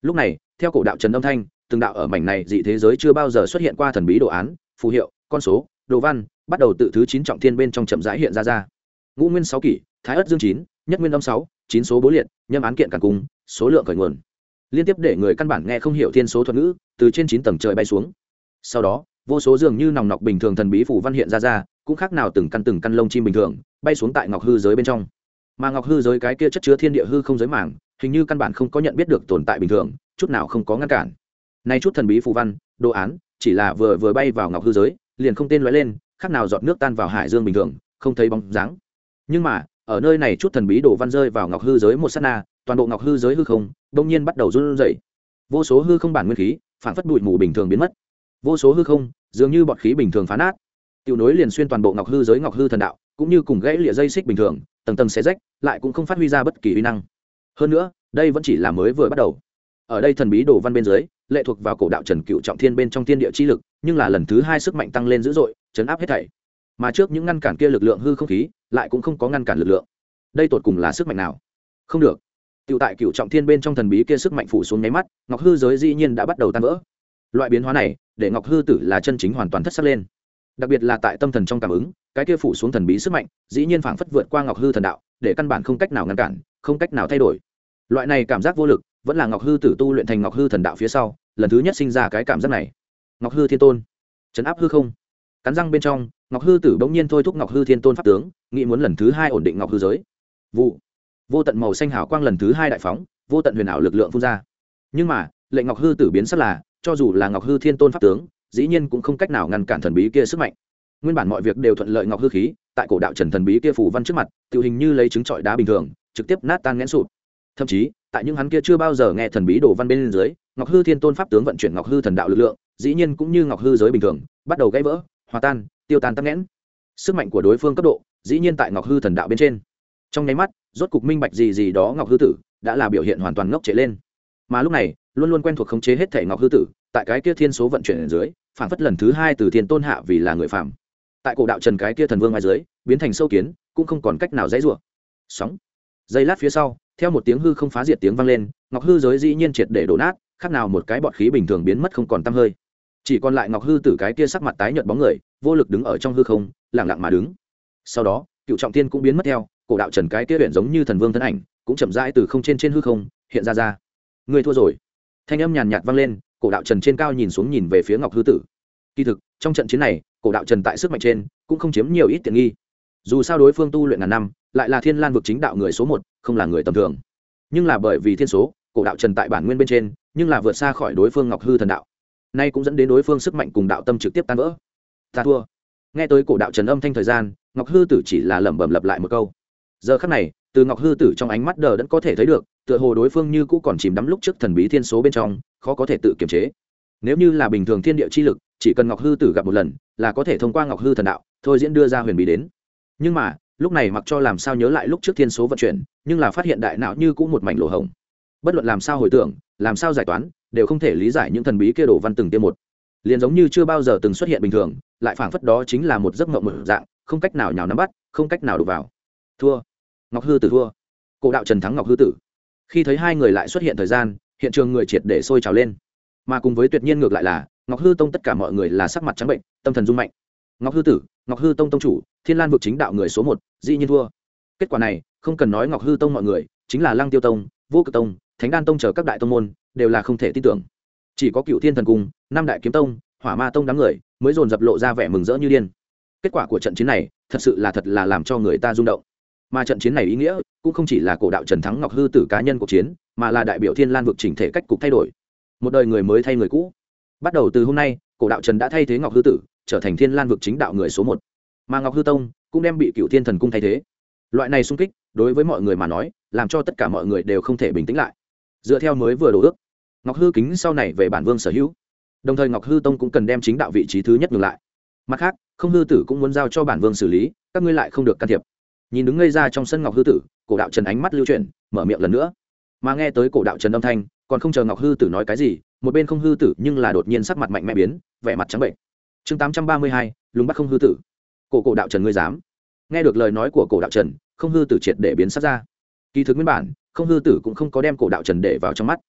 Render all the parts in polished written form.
Lúc này theo cổ đạo trần âm thanh, từng đạo ở mảnh này dị thế giới chưa bao giờ xuất hiện qua thần bí đồ án, phù hiệu, con số, đồ văn bắt đầu tự thứ 9 trọng thiên bên trong chậm rãi hiện ra. Ngũ nguyên 6 kỷ, thái ất dương 9, nhất nguyên âm 6, 9 số bố liệt, nhâm án kiện càn cung, số lượng khởi nguồn. Liên tiếp để người căn bản nghe không hiểu thiên số thuật ngữ, từ trên 9 tầng trời bay xuống. Sau đó, vô số dường như nòng nọc bình thường thần bí phù văn hiện ra, cũng khác nào từng căn lông chim bình thường, bay xuống tại ngọc hư giới bên trong. Mà ngọc hư giới cái kia chất chứa thiên địa hư không giới mảng, hình như căn bản không có nhận biết được tồn tại bình thường, chút nào không có ngăn cản. Này chút thần bí phù văn, đồ án, chỉ là vừa bay vào ngọc hư giới, liền không tên lóe lên, khác nào giọt nước tan vào hải dương bình thường, không thấy bóng dáng. Nhưng mà, ở nơi này chút thần bí đồ văn rơi vào ngọc hư giới một sát na, toàn bộ ngọc hư giới hư không đột nhiên bắt đầu run rẩy. Vô số hư không bản nguyên khí, phản phất bụi mù bình thường biến mất. Vô số hư không, dường như bọt khí bình thường phá nát. Tiểu nối liền xuyên toàn bộ ngọc hư giới ngọc hư thần đạo, cũng như cùng gãy lìa dây xích bình thường, tầng tầng xé rách, lại cũng không phát huy ra bất kỳ uy năng. Hơn nữa, đây vẫn chỉ là mới vừa bắt đầu. Ở đây thần bí đồ văn bên dưới, lệ thuộc vào cổ đạo Trần Cựu trọng thiên bên trong thiên địa chi lực, nhưng là lần thứ 2 sức mạnh tăng lên dữ dội, chấn áp hết thảy. Mà trước những ngăn cản kia lực lượng hư không khí, lại cũng không có ngăn cản lực lượng. Đây tột cùng là sức mạnh nào? Không được. Tiểu tại Cựu trọng thiên bên trong thần bí kia sức mạnh phủ xuống nháy mắt, ngọc hư giới dĩ nhiên đã bắt đầu tan vỡ. Loại biến hóa này, để ngọc hư tử là chân chính hoàn toàn thất sắc lên. Đặc biệt là tại tâm thần trong cảm ứng, cái kia phủ xuống thần bí sức mạnh, dĩ nhiên phảng phất vượt qua ngọc hư thần đạo, để căn bản không cách nào ngăn cản, không cách nào thay đổi. Loại này cảm giác vô lực, vẫn là ngọc hư tử tu luyện thành ngọc hư thần đạo phía sau, lần thứ nhất sinh ra cái cảm giác này. Ngọc hư thiên tôn, trấn áp hư không. Cắn răng bên trong, ngọc hư tử bỗng nhiên thôi thúc ngọc hư thiên tôn pháp tướng, nghĩ muốn lần thứ 2 ổn định ngọc hư giới. Vụ, vô tận màu xanh hào quang lần thứ 2 đại phóng, vô tận huyền ảo lực lượng phun ra. Nhưng mà, lệnh ngọc hư tử biến sắc là, cho dù là ngọc hư thiên tôn pháp tướng, dĩ nhiên cũng không cách nào ngăn cản thần bí kia sức mạnh. Nguyên bản mọi việc đều thuận lợi ngọc hư khí, tại cổ đạo Trần thần bí kia phủ văn trước mặt, tự hình như lấy trứng trọi đá bình thường, trực tiếp nát tan nghẽn sụp. Thậm chí, tại những hắn kia chưa bao giờ nghe thần bí đồ văn bên dưới, ngọc hư thiên tôn pháp tướng vận chuyển ngọc hư thần đạo lực lượng, dĩ nhiên cũng như ngọc hư giới bình thường, bắt đầu gãy vỡ, hòa tan, tiêu tan tắc nghẽn. Sức mạnh của đối phương cấp độ, dĩ nhiên tại ngọc hư thần đạo bên trên. Trong nháy mắt, rốt cục minh bạch gì đó ngọc hư tử đã là biểu hiện hoàn toàn ngốc trệ lên. Mà lúc này, luôn luôn quen thuộc khống chế hết thể ngọc hư tử, tại cái kia thiên số vận chuyển ở dưới, phản phất lần thứ 2 từ thiên tôn hạ vì là người phàm. Tại cổ đạo Trần cái kia thần vương ngoài dưới, biến thành sâu kiến, cũng không còn cách nào dãy rủa. Sóng. Giây lát phía sau, theo một tiếng hư không phá diệt tiếng vang lên, ngọc hư giới dĩ nhiên triệt để đổ nát, khác nào một cái bọt khí bình thường biến mất không còn tăm hơi. Chỉ còn lại ngọc hư tử cái kia sắc mặt tái nhợt bóng người, vô lực đứng ở trong hư không, lặng lặng mà đứng. Sau đó, Cựu trọng thiên cũng biến mất theo, cổ đạo Trần cái kia luyện giống như thần vương thân ảnh, cũng chậm rãi từ không trên hư không hiện ra. Người thua rồi. Thanh âm nhàn nhạt vang lên, cổ đạo Trần trên cao nhìn xuống nhìn về phía ngọc hư tử. Kỳ thực, trong trận chiến này, cổ đạo Trần tại sức mạnh trên cũng không chiếm nhiều ít tiện nghi. Dù sao đối phương tu luyện ngàn năm, lại là Thiên Lan vực chính đạo người số 1, không là người tầm thường. Nhưng là bởi vì thiên số, cổ đạo Trần tại bản nguyên bên trên, nhưng là vượt xa khỏi đối phương ngọc hư thần đạo. Nay cũng dẫn đến đối phương sức mạnh cùng đạo tâm trực tiếp tan vỡ. Ta thua. Nghe tới cổ đạo Trần âm thanh thời gian, ngọc hư tử chỉ là lẩm bẩm lặp lại một câu. Giờ khắc này, từ ngọc hư tử trong ánh mắt đờ đẫn có thể thấy được, tựa hồ đối phương như cũ còn chìm đắm lúc trước thần bí thiên số bên trong, khó có thể tự kiềm chế. Nếu như là bình thường thiên địa chi lực, chỉ cần ngọc hư tử gặp một lần, là có thể thông qua ngọc hư thần đạo, thôi diễn đưa ra huyền bí đến. Nhưng mà, lúc này mặc cho làm sao nhớ lại lúc trước thiên số vận chuyển, nhưng là phát hiện đại não như cũ một mảnh lỗ hổng. Bất luận làm sao hồi tưởng, làm sao giải toán, đều không thể lý giải những thần bí kia đổ văn từng tiêm một. Liền giống như chưa bao giờ từng xuất hiện bình thường, lại phảng phất đó chính là một giấc mộng mở dạng, không cách nào nhào nắm bắt, không cách nào đụng vào. Thua. Ngọc hư tử thua. Cổ đạo Trần thắng ngọc hư tử. Khi thấy hai người lại xuất hiện thời gian, hiện trường người triệt để sôi trào lên. Mà cùng với tuyệt nhiên ngược lại là, ngọc hư tông tất cả mọi người là sắc mặt trắng bệnh, tâm thần rung mạnh. Ngọc hư tử, ngọc hư tông tông chủ, Thiên Lan vực chính đạo người số 1, dĩ nhiên thua. Kết quả này, không cần nói ngọc hư tông mọi người, chính là Lăng Tiêu tông, Vô Cực tông, Thánh Đan tông chờ các đại tông môn, đều là không thể tin tưởng. Chỉ có Cựu Thiên thần cung, Năm đại kiếm tông, Hỏa Ma tông đám người mới dồn dập lộ ra vẻ mừng rỡ như điên. Kết quả của trận chiến này, thật sự là làm cho người ta rung động. Mà trận chiến này ý nghĩa cũng không chỉ là cổ đạo Trần thắng ngọc hư tử cá nhân cuộc chiến, mà là đại biểu Thiên Lan vực chỉnh thể cách cục thay đổi. Một đời người mới thay người cũ. Bắt đầu từ hôm nay, cổ đạo Trần đã thay thế ngọc hư tử, trở thành Thiên Lan vực chính đạo người số 1. Mà ngọc hư tông cũng đem bị Cựu Thiên thần cung thay thế. Loại này xung kích, đối với mọi người mà nói, làm cho tất cả mọi người đều không thể bình tĩnh lại. Dựa theo mới vừa đổ ước, ngọc hư kính sau này về bản vương sở hữu. Đồng thời ngọc hư tông cũng cần đem chính đạo vị trí thứ nhất ngược lại. Mặt khác, không hư tử cũng muốn giao cho bản vương xử lý, các ngươi lại không được can thiệp. Nhìn đứng ngây ra trong sân ngọc hư tử, cổ đạo Trần ánh mắt lưu chuyển, mở miệng lần nữa. Mà nghe tới cổ đạo Trần âm thanh, còn không chờ ngọc hư tử nói cái gì, một bên không hư tử nhưng là đột nhiên sắc mặt mạnh mẽ biến, vẻ mặt trắng bệnh. Chương 832, lùng bắt không hư tử. Cổ đạo Trần ngươi dám? Nghe được lời nói của cổ đạo Trần, không hư tử triệt để biến sắc ra. Kỳ thực nguyên bản, không hư tử cũng không có đem cổ đạo Trần để vào trong mắt.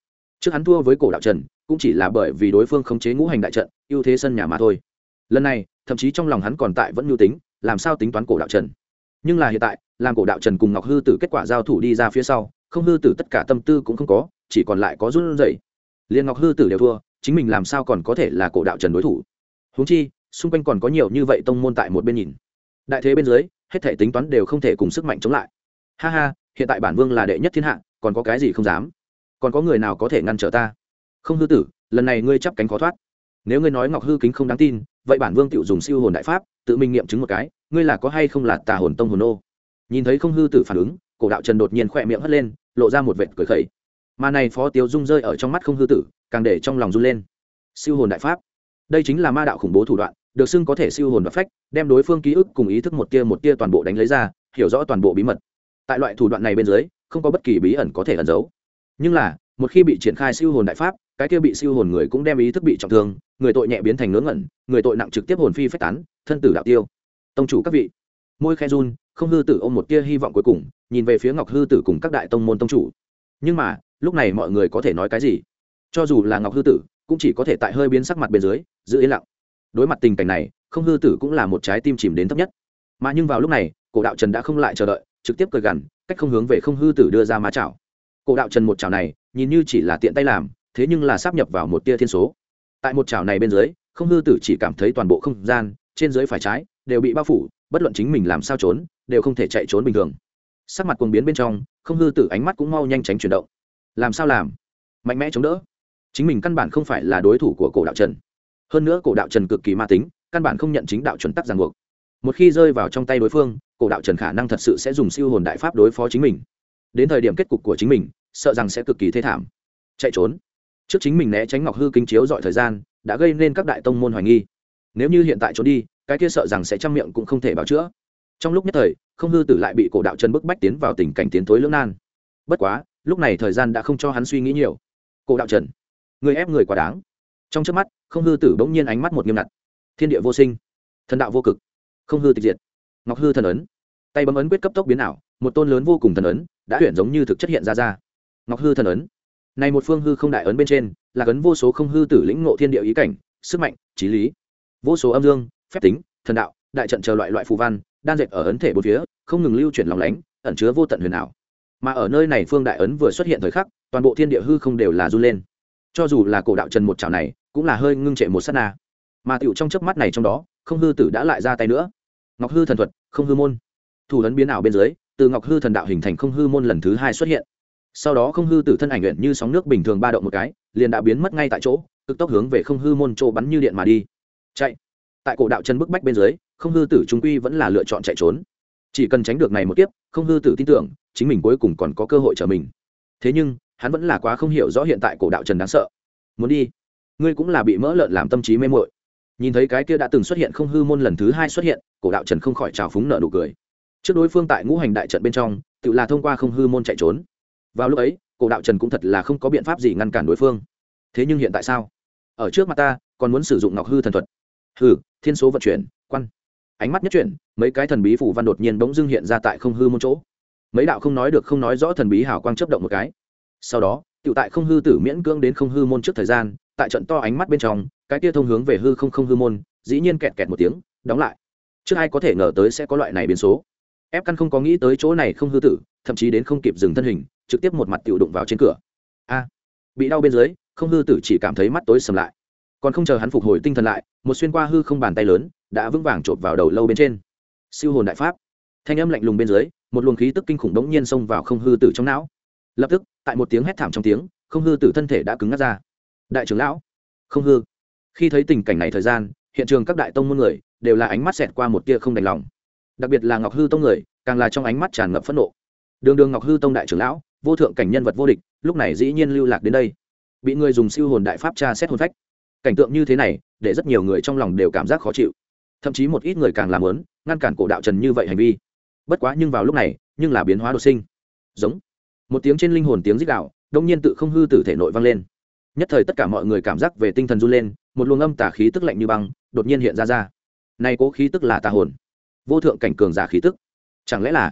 trước hắn thua với cổ đạo trần cũng chỉ là bởi vì đối phương khống chế ngũ hành đại trận ưu thế sân nhà mà thôi. Lần này thậm chí trong lòng hắn còn tại vẫn mưu tính làm sao tính toán cổ đạo trần. Nhưng là hiện tại làm cổ đạo trần cùng ngọc hư tử kết quả giao thủ đi ra phía sau, không hư tử tất cả tâm tư cũng không có, chỉ còn lại có run rẩy. Liên ngọc hư tử đều thua, chính mình làm sao còn có thể là cổ đạo trần đối thủ. Huống chi xung quanh còn có nhiều như vậy tông môn tại một bên nhìn, đại thế bên dưới hết thể tính toán đều không thể cùng sức mạnh chống lại. Ha ha, hiện tại bản vương là đệ nhất thiên hạ, còn có cái gì không dám, còn có người nào có thể ngăn trở ta. Không hư tử, lần này ngươi chắp cánh khó thoát. Nếu ngươi nói ngọc hư kính không đáng tin, vậy bản vương tự dùng siêu hồn đại pháp tự mình nghiệm chứng một cái, ngươi là có hay không là tà hồn tông hồn ô. Nhìn thấy không hư tử phản ứng, cổ đạo trần đột nhiên khỏe miệng hất lên, lộ ra một vệt cười khẩy. Mà này phó tiêu dung rơi ở trong mắt không hư tử, càng để trong lòng run lên. Siêu hồn đại pháp, đây chính là ma đạo khủng bố thủ đoạn, được xưng có thể siêu hồn và phách, đem đối phương ký ức cùng ý thức một tia toàn bộ đánh lấy ra, hiểu rõ toàn bộ bí mật. Tại loại thủ đoạn này bên dưới, không có bất kỳ bí ẩn có thể ẩn giấu. Nhưng là một khi bị triển khai siêu hồn đại pháp, cái kia bị siêu hồn người cũng đem ý thức bị trọng thương, người tội nhẹ biến thành ngớ ngẩn, người tội nặng trực tiếp hồn phi phách tán, thân tử đạo tiêu. Tông chủ các vị, môi khe run, không hư tử ôm một tia hy vọng cuối cùng, nhìn về phía ngọc hư tử cùng các đại tông môn tông chủ. Nhưng mà lúc này mọi người có thể nói cái gì? Cho dù là ngọc hư tử cũng chỉ có thể tại hơi biến sắc mặt bên dưới giữ yên lặng. Đối mặt tình cảnh này, không hư tử cũng là một trái tim chìm đến thấp nhất. Mà nhưng vào lúc này, cổ đạo trần đã không lại chờ đợi, trực tiếp cười gằn, cách không hướng về không hư tử đưa ra má chảo. Cổ đạo trần một chảo này nhìn như chỉ là tiện tay làm, thế nhưng là sáp nhập vào một tia thiên số. Tại một chảo này bên dưới, không hư tử chỉ cảm thấy toàn bộ không gian trên dưới phải trái đều bị bao phủ, bất luận chính mình làm sao trốn đều không thể chạy trốn bình thường. Sắc mặt cuồng biến bên trong, không hư tử ánh mắt cũng mau nhanh tránh chuyển động. Làm sao làm? Mạnh mẽ chống đỡ. Chính mình căn bản không phải là đối thủ của cổ đạo trần. Hơn nữa cổ đạo trần cực kỳ ma tính, căn bản không nhận chính đạo chuẩn tắc ràng buộc. Một khi rơi vào trong tay đối phương, cổ đạo trần khả năng thật sự sẽ dùng siêu hồn đại pháp đối phó chính mình. Đến thời điểm kết cục của chính mình, sợ rằng sẽ cực kỳ thê thảm. Chạy trốn. Trước chính mình né tránh ngọc hư kính chiếu dọi thời gian, đã gây nên các đại tông môn hoài nghi. Nếu như hiện tại trốn đi, cái kia sợ rằng sẽ trăm miệng cũng không thể báo chữa. Trong lúc nhất thời, không hư tử lại bị cổ đạo trần bức bách tiến vào tình cảnh tiến thối lưỡng nan. Bất quá lúc này thời gian đã không cho hắn suy nghĩ nhiều. Cổ đạo trần, người ép người quá đáng. Trong chớp mắt, không hư tử bỗng nhiên ánh mắt một nghiêm ngặt. Thiên địa vô sinh, thần đạo vô cực, không hư tịch diệt. Ngọc hư thần ấn, tay bấm ấn quyết cấp tốc biến ảo, một tôn lớn vô cùng thần ấn đã hiện giống như thực chất hiện ra. Ngọc hư thần ấn, này một phương hư không đại ấn bên trên là ấn vô số không hư tử lĩnh ngộ thiên địa ý cảnh, sức mạnh, trí lý, vô số âm dương, phép tính, thần đạo, đại trận chờ loại phù văn đan dệt ở ấn thể bốn phía, không ngừng lưu chuyển lòng lánh, ẩn chứa vô tận huyền ảo. Mà ở nơi này phương đại ấn vừa xuất hiện thời khắc, toàn bộ thiên địa hư không đều là run lên. Cho dù là cổ đạo trần một chảo này cũng là hơi ngưng trệ một sát na. Mà tựu trong chớp mắt này trong đó, không hư tử đã lại ra tay nữa. Ngọc hư thần thuật, không hư môn, thủ ấn biến ảo bên dưới, từ ngọc hư thần đạo hình thành không hư môn lần thứ hai xuất hiện. Sau đó không hư tử thân ảnh luyện như sóng nước bình thường ba động một cái, liền đã biến mất ngay tại chỗ, cực tốc hướng về không hư môn chỗ bắn như điện mà đi. Chạy. Tại cổ đạo chân bức bách bên dưới, không hư tử trung quy vẫn là lựa chọn chạy trốn. Chỉ cần tránh được này một kiếp, không hư tử tin tưởng chính mình cuối cùng còn có cơ hội trở mình. Thế nhưng hắn vẫn là quá không hiểu rõ hiện tại cổ đạo trần đáng sợ. Muốn đi, ngươi cũng là bị mỡ lợn làm tâm trí mê muội. Nhìn thấy cái kia đã từng xuất hiện không hư môn lần thứ hai xuất hiện, cổ đạo trần không khỏi trào phúng nợ nụ cười. Trước đối phương tại ngũ hành đại trận bên trong, tự là thông qua không hư môn chạy trốn. Vào lúc ấy, cổ đạo trần cũng thật là không có biện pháp gì ngăn cản đối phương. Thế nhưng hiện tại sao? Ở trước mặt ta, còn muốn sử dụng ngọc hư thần thuật. Hừ, thiên số vận chuyển, quan. Ánh mắt nhất chuyển, mấy cái thần bí phù văn đột nhiên bỗng dưng hiện ra tại không hư môn chỗ. Mấy đạo không nói được không nói rõ thần bí hào quang chớp động một cái. Sau đó, tiểu tại không hư tử miễn cưỡng đến không hư môn trước thời gian, tại trận to ánh mắt bên trong, cái kia thông hướng về hư không hư môn, dĩ nhiên kẹt kẹt một tiếng, đóng lại. Trước ai có thể ngờ tới sẽ có loại này biến số. Ép căn không có nghĩ tới chỗ này không hư tử, thậm chí đến không kịp dừng thân hình, trực tiếp một mặt tiểu đụng vào trên cửa. A, bị đau bên dưới, không hư tử chỉ cảm thấy mắt tối sầm lại. Còn không chờ hắn phục hồi tinh thần lại, một xuyên qua hư không bàn tay lớn đã vững vàng chộp vào đầu lâu bên trên. Siêu hồn đại pháp, thanh âm lạnh lùng bên dưới, một luồng khí tức kinh khủng đống nhiên xông vào không hư tử trong não. Lập tức, tại một tiếng hét thảm trong tiếng, không hư tử thân thể đã cứng ngắc ra. Đại trưởng lão, không hư. Khi thấy tình cảnh này thời gian, hiện trường các đại tông môn người đều là ánh mắt xẹt qua một tia không đành lòng. Đặc biệt là Ngọc Hư tông người, càng là trong ánh mắt tràn ngập phẫn nộ. Đường Ngọc Hư tông đại trưởng lão, vô thượng cảnh nhân vật vô địch, lúc này dĩ nhiên lưu lạc đến đây, bị người dùng siêu hồn đại pháp tra xét hồn phách. Cảnh tượng như thế này, để rất nhiều người trong lòng đều cảm giác khó chịu. Thậm chí một ít người càng làm muốn ngăn cản cổ đạo trần như vậy hành vi. Bất quá nhưng vào lúc này, nhưng là biến hóa đột sinh. Giống một tiếng trên linh hồn tiếng rít gào, đông nhiên tự không hư tử thể nội vang lên. Nhất thời tất cả mọi người cảm giác về tinh thần run lên, một luồng âm tà khí tức lạnh như băng đột nhiên hiện ra. Này cố khí tức là tà hồn, vô thượng cảnh cường giả khí tức. Chẳng lẽ là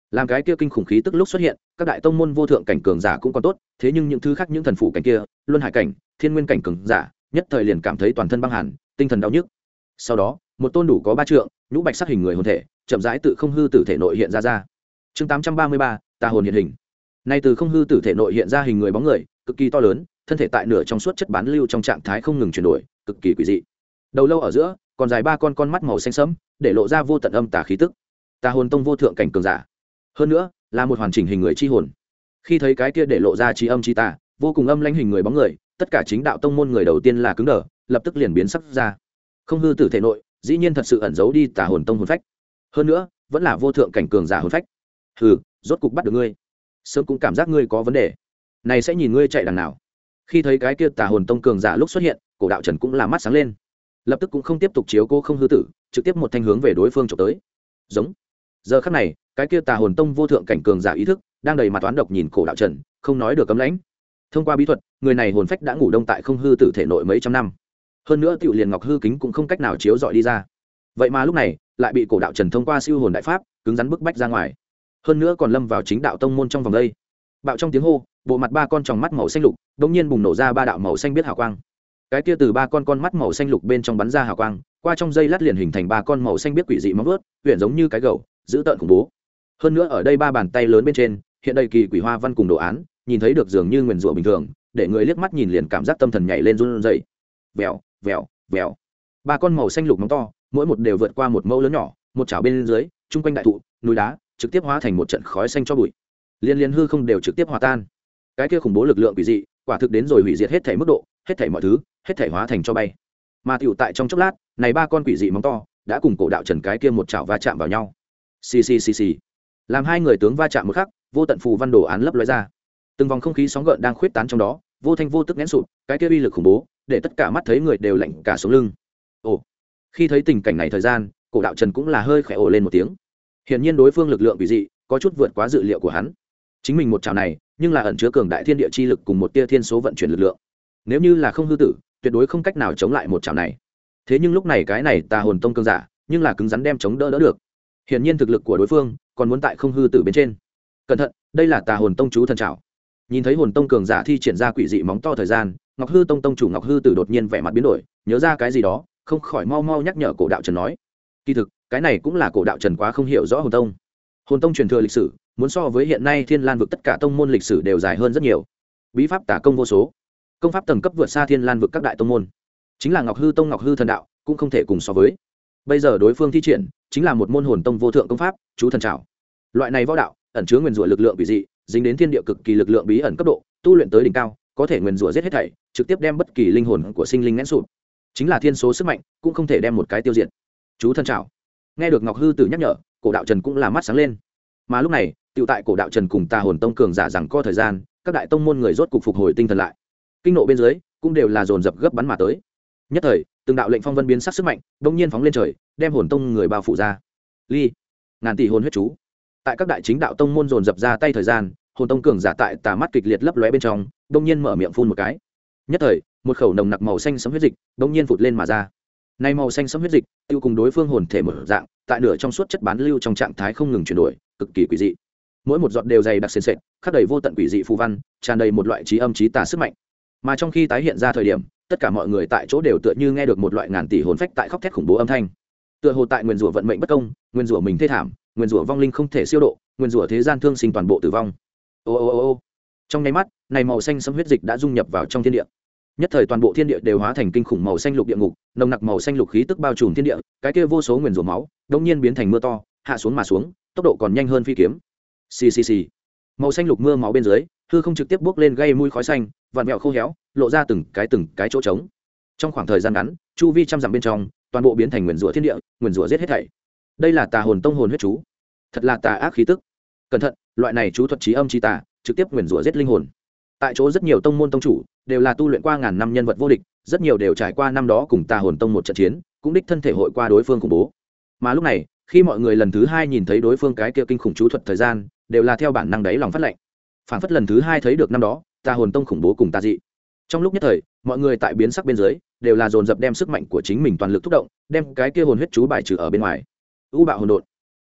làm cái kia kinh khủng khí tức lúc xuất hiện, các đại tông môn vô thượng cảnh cường giả cũng còn tốt, thế nhưng những thứ khác, những thần phủ cảnh kia, luân hải cảnh, thiên nguyên cảnh cường giả, nhất thời liền cảm thấy toàn thân băng hàn, tinh thần đau nhức. Sau đó, một tôn đủ có 3 trượng, nhũ bạch sắc hình người hồn thể, chậm rãi tự không hư tử thể nội hiện ra. Chương 833, tà hồn hiện hình. Nay từ không hư tử thể nội hiện ra hình người bóng người, cực kỳ to lớn, thân thể tại nửa trong suốt chất bán lưu trong trạng thái không ngừng chuyển đổi, cực kỳ quỷ dị. Đầu lâu ở giữa, còn dài 3 con mắt màu xanh sẫm, để lộ ra vô tận âm tà khí tức. Tà hồn tông vô thượng cảnh cường giả. Hơn nữa, là một hoàn chỉnh hình người chi hồn. Khi thấy cái kia để lộ ra chi âm chi tà, vô cùng âm lãnh hình người bóng người, tất cả chính đạo tông môn người đầu tiên là cứng đờ, lập tức liền biến sắc ra. Không hư tử thể nội, dĩ nhiên thật sự ẩn giấu đi tà hồn tông hồn phách. Hơn nữa, vẫn là vô thượng cảnh cường giả hồn phách. Hừ, rốt cục bắt được ngươi. Sớm cũng cảm giác ngươi có vấn đề. Này sẽ nhìn ngươi chạy đằng nào. Khi thấy cái kia tà hồn tông cường giả lúc xuất hiện, Cổ Đạo Trần cũng là mắt sáng lên. Lập tức cũng không tiếp tục chiếu cô không hư tử, trực tiếp một thanh hướng về đối phương chụp tới. Giống. Giờ khắc này, cái kia tà hồn tông vô thượng cảnh cường giả ý thức đang đầy mặt toán độc nhìn Cổ Đạo Trần, không nói được cấm lãnh. Thông qua bí thuật, người này hồn phách đã ngủ đông tại không hư tử thể nội mấy trăm năm. Hơn nữa tiểu liền ngọc hư kính cũng không cách nào chiếu dọi đi ra. Vậy mà lúc này, lại bị Cổ Đạo Trần thông qua siêu hồn đại pháp, cứng rắn bức bách ra ngoài. Hơn nữa còn lâm vào chính đạo tông môn trong vòng đây. Bạo trong tiếng hô, bộ mặt 3 con tròng mắt màu xanh lục, đột nhiên bùng nổ ra 3 đạo màu xanh biết hào quang. Cái kia từ 3 con mắt màu xanh lục bên trong bắn ra hào quang, qua trong dây lát liền hình thành 3 con màu xanh biết quỷ dị móng vuốt, huyền giống như cái gầu, dữ tợn khủng bố. Hơn nữa ở đây 3 bàn tay lớn bên trên, hiện đầy kỳ quỷ hoa văn cùng đồ án, nhìn thấy được dường như nguyền rủa bình thường, để người liếc mắt nhìn liền cảm giác tâm thần nhảy lên run rẩy. Vèo, vèo, vèo. 3 con màu xanh lục móng to, mỗi một đều vượt qua một mẫu lớn nhỏ, một chảo bên dưới, trung quanh đại thụ, núi đá, trực tiếp hóa thành một trận khói xanh cho bụi. Liên hư không đều trực tiếp hòa tan. Cái kia khủng bố lực lượng quỷ dị, quả thực đến rồi hủy diệt hết thảy mức độ, hết thảy mọi thứ, hết thảy hóa thành cho bay. Mà tiểu tại trong chốc lát, này 3 con quỷ dị móng to đã cùng Cổ Đạo Trần cái kia một chảo va chạm vào nhau. Xì xì xì xì. Làm hai người tướng va chạm một khắc, vô tận phù văn đồ án lấp lóe ra. Từng vòng không khí sóng gợn đang khuyết tán trong đó, vô thanh vô tức nén sụp, cái kia uy lực khủng bố, để tất cả mắt thấy người đều lạnh cả sống lưng. Ồ. Khi thấy tình cảnh này thời gian, Cổ Đạo Trần cũng là hơi khẽ ồ lên một tiếng. Hiển nhiên đối phương lực lượng quỷ dị có chút vượt quá dự liệu của hắn. Chính mình một chảo này, nhưng là ẩn chứa cường đại thiên địa chi lực cùng một tia thiên số vận chuyển lực lượng. Nếu như là không hư tử, tuyệt đối không cách nào chống lại một chảo này. Thế nhưng lúc này cái này tà hồn tông cường giả, nhưng là cứng rắn đem chống đỡ được. Hiển nhiên thực lực của đối phương còn muốn tại không hư tử bên trên. Cẩn thận, đây là tà hồn tông chú thần trảo. Nhìn thấy hồn tông cường giả thi triển ra quỷ dị móng to thời gian, Ngọc Hư tông tông chủ Ngọc Hư tử đột nhiên vẻ mặt biến đổi, nhớ ra cái gì đó, không khỏi mau mau nhắc nhở Cổ Đạo Trần nói. Kỳ thực, cái này cũng là Cổ Đạo Trần quá không hiểu rõ hồn tông. Hồn tông truyền thừa lịch sử, muốn so với hiện nay Thiên Lan vực tất cả tông môn lịch sử đều dài hơn rất nhiều. Bí pháp tà công vô số, công pháp tầng cấp vượt xa Thiên Lan vực các đại tông môn. Chính là Ngọc Hư tông Ngọc Hư thần đạo, cũng không thể cùng so với. Bây giờ đối phương thi triển, chính là một môn hồn tông vô thượng công pháp, chú thần trảo. Loại này võ đạo, ẩn chứa nguyên rủa lực lượng quỷ dị, dính đến thiên địa cực kỳ lực lượng bí ẩn cấp độ, tu luyện tới đỉnh cao, có thể nguyên rủa giết hết thảy, trực tiếp đem bất kỳ linh hồn của sinh linh nén sụp. Chính là thiên số sức mạnh, cũng không thể đem một cái tiêu diệt. Chú thần trảo. Nghe được Ngọc Hư tử nhắc nhở, Cổ Đạo Trần cũng là mắt sáng lên. Mà lúc này, tiểu tại Cổ Đạo Trần cùng tà hồn tông cường giả rằng có thời gian, các đại tông môn người rốt cục phục hồi tinh thần lại. Kinh nộ bên dưới, cũng đều là dồn dập gấp bắn mà tới. Nhất thời, từng đạo lệnh phong vân biến sắc sức mạnh, đột nhiên phóng lên trời, đem hồn tông người bao phủ ra. Ly, ngàn tỷ hồn huyết chú. Tại các đại chính đạo tông môn dồn dập ra tay thời gian, hồn tông cường giả tại tà mắt kịch liệt lấp lóe bên trong, đột nhiên mở miệng phun một cái. Nhất thời, một khẩu nồng nặc màu xanh sẫm huyết dịch, đột nhiên phụt lên mà ra. Này màu xanh sẫm huyết dịch, tiêu cùng đối phương hồn thể mở dạng, tại nửa trong suốt chất bán lưu trong trạng thái không ngừng chuyển đổi, cực kỳ quỷ dị. Mỗi một giọt đều dày đặc sền sệt, khắc đầy vô tận quỷ dị phù văn, tràn đầy một loại trí âm trí tà sức mạnh. Mà trong khi tái hiện ra thời điểm, tất cả mọi người tại chỗ đều tựa như nghe được một loại ngàn tỷ hồn phách tại khóc thét khủng bố âm thanh. Tựa hồ tại nguyên rủa vận mệnh bất công, nguyên rủa mình thê thảm, nguyên rủa vong linh không thể siêu độ, nguyên rủa thế gian thương sinh toàn bộ tử vong. Ô ô ô ô. Trong nháy mắt, này màu xanh sẫm huyết dịch đã dung nhập vào trong thiên địa. Nhất thời toàn bộ thiên địa đều hóa thành kinh khủng màu xanh lục địa ngục, nồng nặc màu xanh lục khí tức bao trùm thiên địa, cái kia vô số nguyên rủa máu, đột nhiên biến thành mưa to, hạ xuống mà xuống, tốc độ còn nhanh hơn phi kiếm. Xì xì xì. Màu xanh lục mưa máu bên dưới, hư không trực tiếp bốc lên gây mùi khói xanh, vặn vẹo khô héo, lộ ra từng cái chỗ trống. Trong khoảng thời gian ngắn, chu vi trăm dặm bên trong, toàn bộ biến thành nguyên rủa thiên địa, nguyên rủa giết hết thảy. Đây là tà hồn tông hồn huyết chú, thật là tà ác khí tức. Cẩn thận, loại này chú thuật trí âm trí tà, trực tiếp nguyên rủa giết linh hồn. Tại chỗ rất nhiều tông môn tông chủ đều là tu luyện qua ngàn năm nhân vật vô địch, rất nhiều đều trải qua năm đó cùng tà hồn tông một trận chiến, cũng đích thân thể hội qua đối phương khủng bố. Mà lúc này, khi mọi người lần thứ hai nhìn thấy đối phương cái kia kinh khủng chú thuật thời gian, đều là theo bản năng đáy lòng phát lệnh. Phản phất lần thứ hai thấy được năm đó tà hồn tông khủng bố cùng tà dị. Trong lúc nhất thời, mọi người tại biến sắc bên dưới đều là dồn dập đem sức mạnh của chính mình toàn lực thúc động, đem cái kia hồn huyết chú bài trừ ở bên ngoài. U bạo hồn đột.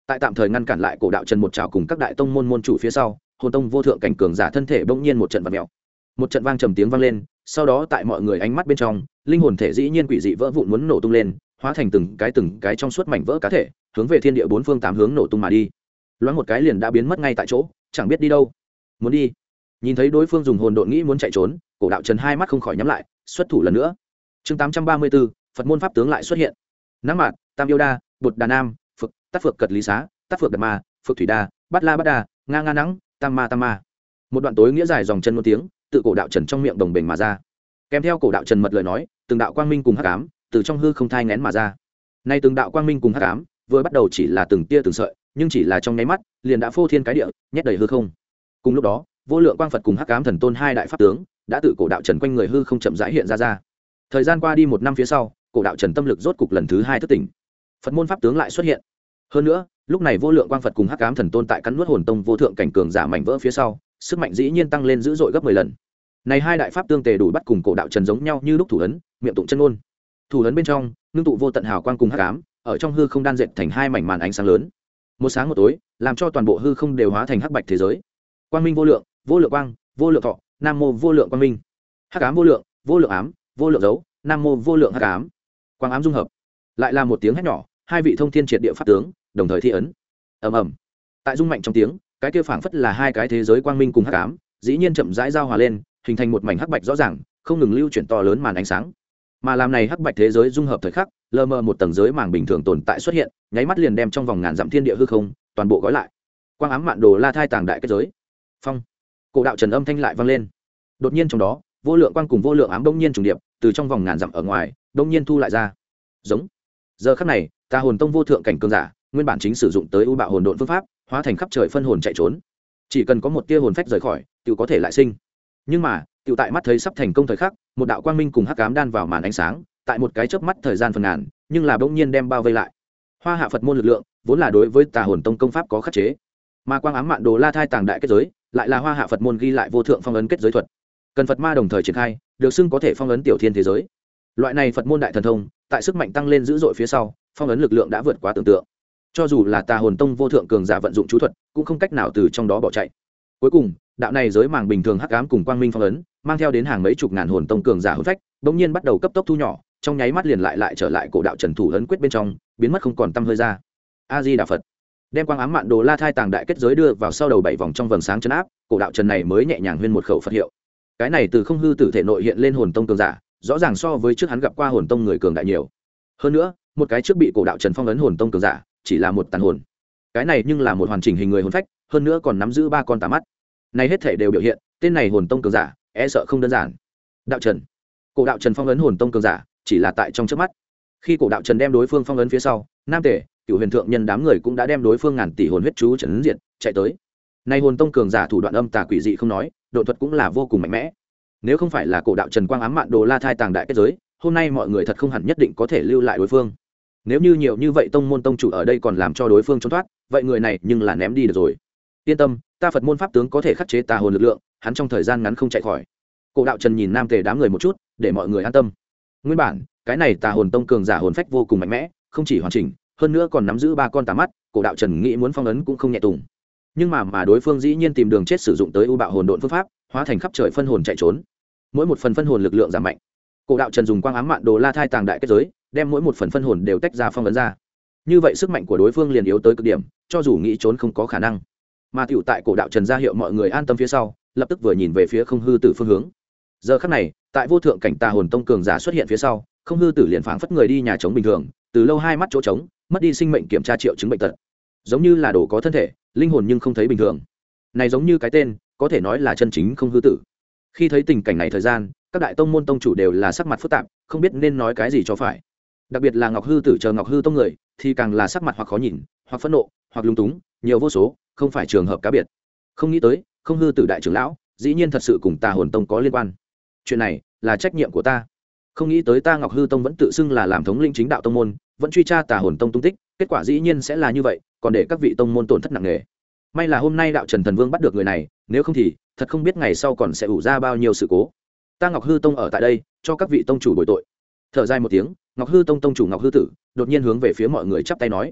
tại tạm thời ngăn cản lại cổ đạo trần một trào cùng các đại tông môn môn chủ phía sau, hồn tông vô thượng cảnh cường giả thân thể bỗng nhiên một trận vặn mèo, một trận vang trầm tiếng vang lên, sau đó tại mọi người ánh mắt bên trong, linh hồn thể dĩ nhiên quỷ dị vỡ vụn muốn nổ tung lên, hóa thành từng cái trong suốt mảnh vỡ cá thể, hướng về thiên địa bốn phương tám hướng nổ tung mà đi. Loáng một cái liền đã biến mất ngay tại chỗ, chẳng biết đi đâu. Muốn đi. Nhìn thấy đối phương dùng hồn độn nghĩ muốn chạy trốn, cổ đạo trần hai mắt không khỏi nhắm lại, xuất thủ lần nữa. Chương 834, Phật môn pháp tướng lại xuất hiện. Nắng mạn, Tam yêu đa, Bụt Đà Nam, Phật, Tát Phược Cật Lý Xá, Tát Phược Đạt Ma, Phược Thủy Đa, Bát La Bát Đà, Nga Nga Nắng, Tam Ma. Một đoạn tối nghĩa dài dòng chân ngôn tiếng, tự cổ đạo trần trong miệng đồng bình mà ra. Kèm theo cổ đạo trần mật lời nói, từng đạo quang minh cùng hắc ám, từ trong hư không thai nghén mà ra. Nay từng đạo quang minh cùng hắc ám, vừa bắt đầu chỉ là từng tia từng sợi, nhưng chỉ là trong nháy mắt, liền đã phô thiên cái địa, nhét đầy hư không. Cùng lúc đó, vô lượng quang Phật cùng hắc ám thần tôn hai đại pháp tướng, đã tự cổ đạo trần quanh người hư không chậm rãi hiện ra. Thời gian qua đi 1 năm phía sau, cổ đạo trần tâm lực rốt cục lần thứ 2 thức tỉnh. Phật môn pháp tướng lại xuất hiện. Hơn nữa, lúc này vô lượng quang Phật cùng hắc ám thần tôn tại cắn nuốt hồn tông vô thượng cảnh cường giả mảnh vỡ phía sau, sức mạnh dĩ nhiên tăng lên dữ dội gấp 10 lần. Này hai đại pháp tương tề đủ bắt cùng cổ đạo trần giống nhau như lúc thủ ấn, miệng tụng chân ngôn. Thủ ấn bên trong, ngưng tụ vô tận hào quang cùng hắc ám, ở trong hư không đan dệt thành hai mảnh màn ánh sáng lớn. Một sáng một tối, làm cho toàn bộ hư không đều hóa thành hắc bạch thế giới. Quang minh vô lượng, vô lượng quang, vô lượng thọ, nam mô vô lượng quang minh. Hắc ám vô lượng, vô lượng ám, vô lượng dấu, nam mô vô lượng hắc ám. Quang ám dung hợp. Lại là một tiếng hét nhỏ, hai vị thông thiên triệt địa pháp tướng, đồng thời thi ấn. Ầm ầm. Tại dung mạnh trong tiếng, cái kia phảng phất là hai cái thế giới quang minh cùng hắc ám, dĩ nhiên chậm rãi giao hòa lên, hình thành một mảnh hắc bạch rõ ràng, không ngừng lưu chuyển to lớn màn ánh sáng. Mà làm này hắc bạch thế giới dung hợp thời khắc, lờ mờ một tầng giới màng bình thường tồn tại xuất hiện, nháy mắt liền đem trong vòng ngàn dặm thiên địa hư không toàn bộ gói lại. Quang ám mạn đồ la thai tàng đại kết giới. Phong. Cổ đạo trần âm thanh lại vang lên. Đột nhiên trong đó, vô lượng quang cùng vô lượng ám đông nhiên trùng điệp, từ trong vòng ngàn dặm ở ngoài, đông nhiên thu lại ra. Giống. Giờ khắc này, ta hồn tông vô thượng cảnh cường giả, nguyên bản chính sử dụng tới u bạo hồn độn phương pháp, hóa thành khắp trời phân hồn chạy trốn. Chỉ cần có một tia hồn phách rời khỏi, tự có thể lại sinh. Nhưng mà, tự tại mắt thấy sắp thành công thời khắc, một đạo quang minh cùng hắc ám đan vào màn ánh sáng, tại một cái chớp mắt thời gian phần ngàn, nhưng là bỗng nhiên đem bao vây lại. Hoa hạ Phật môn lực lượng, vốn là đối với tà hồn tông công pháp có khắc chế, mà quang ám mạn đồ la thai tàng đại kết giới, lại là hoa hạ Phật môn ghi lại vô thượng phong ấn kết giới thuật. Cần Phật ma đồng thời triển khai, được xưng có thể phong ấn tiểu thiên thế giới. Loại này Phật môn đại thần thông, tại sức mạnh tăng lên dữ dội phía sau, phong ấn lực lượng đã vượt quá tưởng tượng. Cho dù là tà hồn tông vô thượng cường giả vận dụng chú thuật, cũng không cách nào từ trong đó bỏ chạy. Cuối cùng, đạo này giới màng bình thường hắc ám cùng quang minh phong ấn, mang theo đến hàng mấy chục ngàn hồn tông cường giả hồn phách, bỗng nhiên bắt đầu cấp tốc thu nhỏ, trong nháy mắt liền lại trở lại cổ đạo trần thủ ấn quyết bên trong, biến mất không còn tăm hơi ra. A Di Đà Phật. Đem quang ám mạn đồ la thai tàng đại kết giới đưa vào sau đầu 7 vòng trong vầng sáng chấn áp, cổ đạo trần này mới nhẹ nhàng huyên một khẩu Phật hiệu. Cái này từ không hư tử thể nội hiện lên hồn tông cường giả, rõ ràng so với trước hắn gặp qua hồn tông người cường đại nhiều. Hơn nữa, một cái trước bị cổ đạo trần phong ấn hồn tông cường giả, chỉ là một tàn hồn. Cái này nhưng là một hoàn chỉnh hình người hồn phách, hơn nữa còn nắm giữ 3 con tà mắt. Này hết thể đều biểu hiện, tên này hồn tông cường giả, e sợ không đơn giản. Đạo Trần. Cổ đạo Trần phong ấn hồn tông cường giả, chỉ là tại trong chớp mắt. Khi cổ đạo Trần đem đối phương phong ấn phía sau, Nam Tề, Cửu Huyền thượng nhân đám người cũng đã đem đối phương ngàn tỷ hồn huyết chú trấn diệt, chạy tới. Này hồn tông cường giả thủ đoạn âm tà quỷ dị không nói, độ thuật cũng là vô cùng mạnh mẽ. Nếu không phải là cổ đạo Trần quang ám mạn đồ la thai tàng đại kết giới, hôm nay mọi người thật không hẳn nhất định có thể lưu lại đối phương. Nếu như nhiều như vậy tông môn tông chủ ở đây còn làm cho đối phương trốn thoát, vậy người này nhưng là ném đi được rồi. Yên tâm, ta Phật môn pháp tướng có thể khắc chế tà hồn lực lượng, hắn trong thời gian ngắn không chạy khỏi. Cổ đạo Trần nhìn Nam Tề đám người một chút, để mọi người an tâm. Nguyên bản, cái này tà hồn tông cường giả hồn phách vô cùng mạnh mẽ, không chỉ hoàn chỉnh, hơn nữa còn nắm giữ 3 con tà mắt, cổ đạo Trần nghĩ muốn phong ấn cũng không nhẹ tùng. Nhưng mà đối phương dĩ nhiên tìm đường chết sử dụng tới u bạo hồn độn phương pháp, hóa thành khắp trời phân hồn chạy trốn. Mỗi một phần phân hồn lực lượng giảm mạnh. Cổ đạo Trần dùng quang ám mạn đồ la thai tàng đại kết giới, đem mỗi một phần phân hồn đều tách ra phong ấn ra. Như vậy sức mạnh của đối phương liền yếu tới cực điểm, cho dù nghĩ trốn không có khả năng. Mà tiểu tại cổ đạo Trần ra hiệu mọi người an tâm phía sau, lập tức vừa nhìn về phía không hư tử phương hướng. Giờ khắc này, tại vô thượng cảnh tà hồn tông cường giả xuất hiện phía sau, không hư tử liền phảng phất người đi nhà trống bình thường, từ lâu hai mắt chỗ trống, mất đi sinh mệnh kiểm tra triệu chứng bệnh tật. Giống như là đồ có thân thể, linh hồn nhưng không thấy bình thường. Này giống như cái tên, có thể nói là chân chính không hư tử. Khi thấy tình cảnh này thời gian, các đại tông môn tông chủ đều là sắc mặt phức tạp, không biết nên nói cái gì cho phải. Đặc biệt là Ngọc Hư Tử chờ Ngọc Hư tông người, thì càng là sắc mặt hoặc khó nhìn, hoặc phẫn nộ, hoặc lung túng, nhiều vô số, không phải trường hợp cá biệt. Không nghĩ tới, không hư Tử đại trưởng lão, dĩ nhiên thật sự cùng Tà Hồn tông có liên quan. Chuyện này là trách nhiệm của ta. Không nghĩ tới ta Ngọc Hư tông vẫn tự xưng là làm thống lĩnh chính đạo tông môn, vẫn truy tra Tà Hồn tông tung tích, kết quả dĩ nhiên sẽ là như vậy, còn để các vị tông môn tổn thất nặng nề. May là hôm nay đạo Trần Thần Vương bắt được người này, nếu không thì thật không biết ngày sau còn sẽ ủ ra bao nhiêu sự cố. Ta Ngọc Hư tông ở tại đây, cho các vị tông chủ bồi tội. Thở dài một tiếng, Ngọc Hư tông tông chủ Ngọc Hư Tử đột nhiên hướng về phía mọi người chắp tay nói: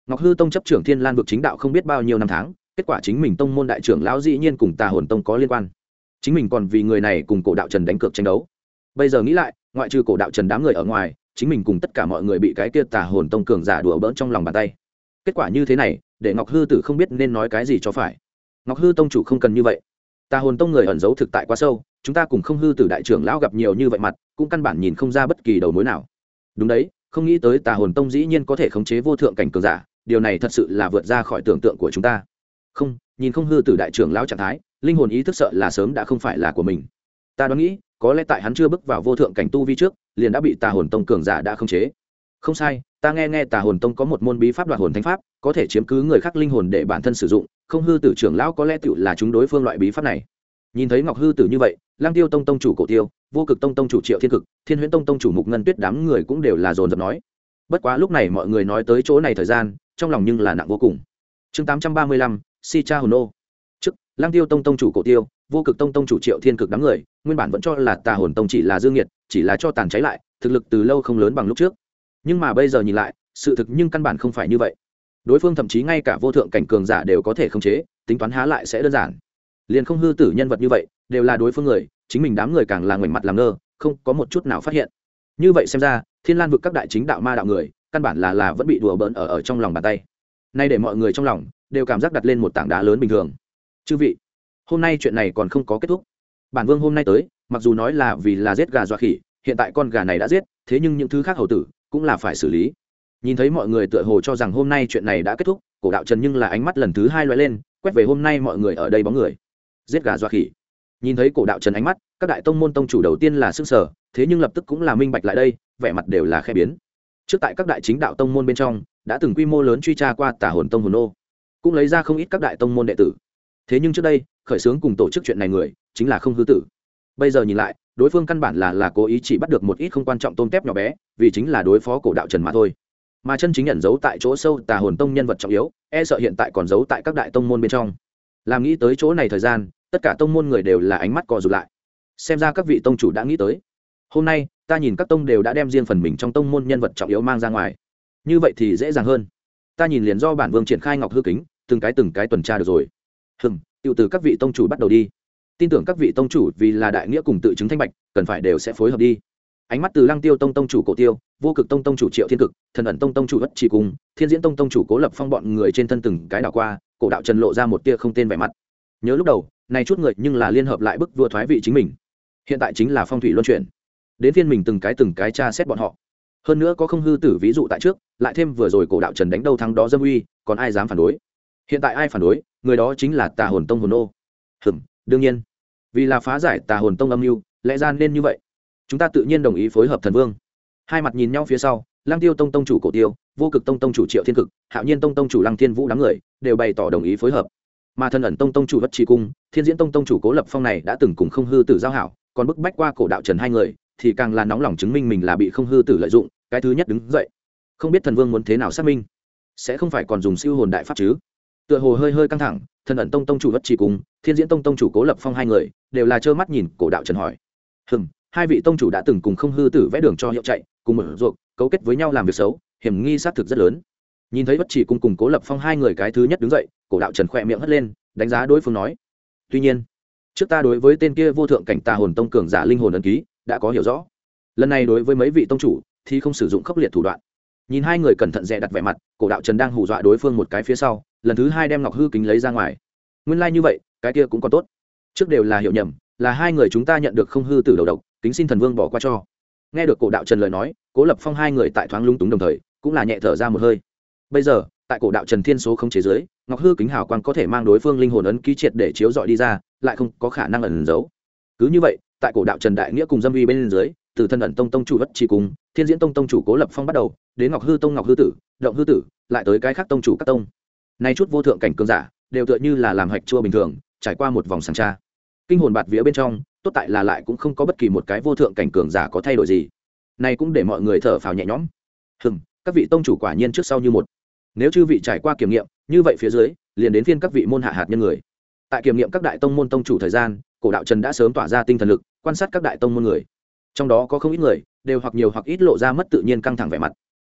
Ngọc Hư Tông chấp trưởng Thiên Lan vực chính đạo không biết bao nhiêu năm tháng, kết quả chính mình tông môn đại trưởng lão dĩ nhiên cùng Tà Hồn Tông có liên quan. Chính mình còn vì người này cùng Cổ Đạo Trần đánh cược tranh đấu. Bây giờ nghĩ lại, ngoại trừ Cổ Đạo Trần đám người ở ngoài, chính mình cùng tất cả mọi người bị cái kia Tà Hồn Tông cường giả đùa bỡn trong lòng bàn tay. Kết quả như thế này, để Ngọc Hư Tử không biết nên nói cái gì cho phải. Ngọc Hư Tông chủ không cần như vậy. Tà Hồn Tông người ẩn giấu thực tại quá sâu, chúng ta cùng Không Hư Tử đại trưởng lão gặp nhiều như vậy mặt, cũng căn bản nhìn không ra bất kỳ đầu mối nào. Đúng đấy, không nghĩ tới Tà Hồn Tông dĩ nhiên có thể khống chế vô thượng cảnh cường giả, điều này thật sự là vượt ra khỏi tưởng tượng của chúng ta. Không, nhìn Không Hư Tử đại trưởng lão trạng thái, linh hồn ý thức sợ là sớm đã không phải là của mình. Ta đoán nghĩ, có lẽ tại hắn chưa bước vào vô thượng cảnh tu vi trước, liền đã bị Tà Hồn Tông cường giả đã khống chế. Không sai, ta nghe Tà Hồn Tông có một môn bí pháp đoạt hồn thánh pháp, có thể chiếm cứ người khác linh hồn để bản thân sử dụng, Không Hư Tử trưởng lão có lẽ tựu là chúng đối phương loại bí pháp này. Nhìn thấy Ngọc Hư Tử như vậy, Lang Tiêu Tông tông chủ Cổ Tiêu, Vô Cực Tông tông chủ Triệu Thiên Cực, Thiên Huyễn Tông tông chủ Mục Ngân Tuyết đám người cũng đều là dồn dập nói. Bất quá lúc này mọi người nói tới chỗ này thời gian, trong lòng nhưng là nặng vô cùng. Chương 835, Si Cha Hồn Nô. Trước, Lang Tiêu Tông tông chủ Cổ Tiêu, Vô Cực Tông tông chủ Triệu Thiên Cực đám người, nguyên bản vẫn cho là Tà Hồn Tông chỉ là dương nghiệt, chỉ là cho tàn cháy lại, thực lực từ lâu không lớn bằng lúc trước. Nhưng mà bây giờ nhìn lại, sự thực nhưng căn bản không phải như vậy. Đối phương thậm chí ngay cả vô thượng cảnh cường giả đều có thể khống chế, tính toán há lại sẽ đơn giản. Liền Không Hư Tử nhân vật như vậy, đều là đối phương người, chính mình đám người càng là ngoảnh mặt làm ngơ, không có một chút nào phát hiện. Như vậy xem ra, Thiên Lan vực các đại chính đạo ma đạo người, căn bản là vẫn bị đùa bỡn ở trong lòng bàn tay. Nay để mọi người trong lòng đều cảm giác đặt lên một tảng đá lớn bình thường. Chư vị, hôm nay chuyện này còn không có kết thúc. Bản vương hôm nay tới, mặc dù nói là vì là giết gà dọa khỉ, hiện tại con gà này đã giết, thế nhưng những thứ khác hầu tử cũng là phải xử lý. Nhìn thấy mọi người tựa hồ cho rằng hôm nay chuyện này đã kết thúc, Cổ Đạo Trần nhưng là ánh mắt lần thứ hai lóe lên, quét về hôm nay mọi người ở đây bóng người. Giết gà dọa khỉ. Nhìn thấy Cổ Đạo Trần ánh mắt, các đại tông môn tông chủ đầu tiên là sửng sở, thế nhưng lập tức cũng là minh bạch lại đây, vẻ mặt đều là khẽ biến. Trước tại các đại chính đạo tông môn bên trong, đã từng quy mô lớn truy tra qua Tà Hồn Tông hồn nô, cũng lấy ra không ít các đại tông môn đệ tử. Thế nhưng trước đây, khởi xướng cùng tổ chức chuyện này người, chính là Không Hư Tử. Bây giờ nhìn lại, đối phương căn bản là cố ý chỉ bắt được một ít không quan trọng tôm tép nhỏ bé, vì chính là đối phó Cổ Đạo Trần mà thôi. Mà chân chính ẩn giấu tại chỗ sâu Tà Hồn Tông nhân vật trọng yếu, e sợ hiện tại còn giấu tại các đại tông môn bên trong. Làm nghĩ tới chỗ này thời gian, tất cả tông môn người đều là ánh mắt co rụt lại. Xem ra các vị tông chủ đã nghĩ tới. Hôm nay, ta nhìn các tông đều đã đem riêng phần mình trong tông môn nhân vật trọng yếu mang ra ngoài. Như vậy thì dễ dàng hơn. Ta nhìn liền do bản vương triển khai Ngọc Hư Kính, từng cái tuần tra được rồi. Tiểu từ các vị tông chủ bắt đầu đi. Tin tưởng các vị tông chủ vì là đại nghĩa cùng tự chứng thanh bạch, cần phải đều sẽ phối hợp đi. Ánh mắt từ Lăng Tiêu Tông tông chủ Cổ Tiêu, Vô Cực Tông tông chủ Triệu Thiên Cực, Thần Ẩn Tông tông chủ Bất Chỉ Cung, Thiên Diễn Tông tông chủ Cố Lập Phong bọn người trên thân từng cái đảo qua, Cổ Đạo Trần lộ ra một tia không tên vẻ mặt. Nhớ lúc đầu, này chút người nhưng là liên hợp lại bức vua thoái vị chính mình. Hiện tại chính là phong thủy luân chuyển. Đến phiên mình từng cái tra xét bọn họ. Hơn nữa có Không Hư Tử ví dụ tại trước, lại thêm vừa rồi Cổ Đạo Trần đánh đâu thắng đó dâm uy, còn ai dám phản đối? Hiện tại ai phản đối, người đó chính là Tà Hồn Tông hồn nô. Đương nhiên, vì là phá giải Tà Hồn Tông âm mưu, lẽ ra nên như vậy. Chúng ta tự nhiên đồng ý phối hợp thần vương. Hai mặt nhìn nhau phía sau, Lăng Tiêu Tông tông chủ Cổ Tiêu, Vô Cực Tông tông chủ Triệu Thiên Cực, Hạo Nhiên Tông tông chủ Lăng Thiên Vũ đám người đều bày tỏ đồng ý phối hợp. Mà Thần Ẩn Tông tông chủ Bất Chỉ Cung, Thiên Diễn Tông tông chủ Cố Lập Phong này đã từng cùng Không Hư Tử giao hảo, còn bức bách qua Cổ Đạo Trần hai người, thì càng là nóng lòng chứng minh mình là bị Không Hư Tử lợi dụng, cái thứ nhất đứng dậy. Không biết thần vương muốn thế nào xác minh, sẽ không phải còn dùng siêu hồn đại pháp chứ? Tựa hồ hơi căng thẳng, Thần Ẩn Tông tông chủ Bất Chỉ Cung, Thiên Diễn Tông tông chủ Cố Lập Phong hai người đều là trơ mắt nhìn Cổ Đạo Trần hỏi. Hai vị tông chủ đã từng cùng Không Hư Tử vẽ đường cho hiệu chạy, cùng mở ruộng, cấu kết với nhau làm việc xấu, hiểm nghi xác thực rất lớn. Nhìn thấy Bất Chỉ Cung cùng Cố Lập Phong hai người cái thứ nhất đứng dậy, Cổ Đạo Trần khỏe miệng hất lên, đánh giá đối phương nói. Tuy nhiên, trước ta đối với tên kia vô thượng cảnh Tà Hồn Tông cường giả linh hồn ấn ký đã có hiểu rõ. Lần này đối với mấy vị tông chủ thì không sử dụng khốc liệt thủ đoạn. Nhìn hai người cẩn thận dè đặt vẻ mặt, Cổ Đạo Trần đang hù dọa đối phương một cái phía sau, lần thứ hai đem Ngọc Hư Kính lấy ra ngoài. Nguyên lai như vậy, cái kia cũng còn tốt. Trước đều là hiểu nhầm, là hai người chúng ta nhận được Không Hư Tử đầu độc, kính xin thần vương bỏ qua cho. Nghe được Cổ Đạo Trần lời nói, Cố Lập Phong hai người tại thoáng lung túng đồng thời cũng là nhẹ thở ra một hơi. Bây giờ tại Cổ Đạo Trần thiên số không chế giới, Ngọc Hư Kính hào quang có thể mang đối phương linh hồn ấn ký triệt để chiếu dọi đi ra, lại không có khả năng ẩn giấu. Cứ như vậy, tại Cổ Đạo Trần đại nghĩa cùng dâm uy bên dưới, từ Thần Ẩn Tông tông chủ Bất Chỉ Cung, Thiên Diễn Tông tông chủ Cố Lập Phong bắt đầu, đến Ngọc Hư Tông Ngọc Hư Tử, Động Hư Tử, lại tới cái khác tông chủ các tông. Nay chút vô thượng cảnh cường giả, đều tựa như là làm hạch chua bình thường, trải qua một vòng sàng tra. Kinh hồn bạt vía bên trong, tốt tại là lại cũng không có bất kỳ một cái vô thượng cảnh cường giả có thay đổi gì. Này cũng để mọi người thở phào nhẹ nhõm. Các vị tông chủ quả nhiên trước sau như một. Nếu chư vị trải qua kiểm nghiệm, như vậy phía dưới, liền đến phiên các vị môn hạ hạt nhân người. Tại kiểm nghiệm các đại tông môn tông chủ thời gian, Cổ Đạo Trần đã sớm tỏa ra tinh thần lực, quan sát các đại tông môn người. Trong đó có không ít người, đều hoặc nhiều hoặc ít lộ ra mất tự nhiên căng thẳng vẻ mặt.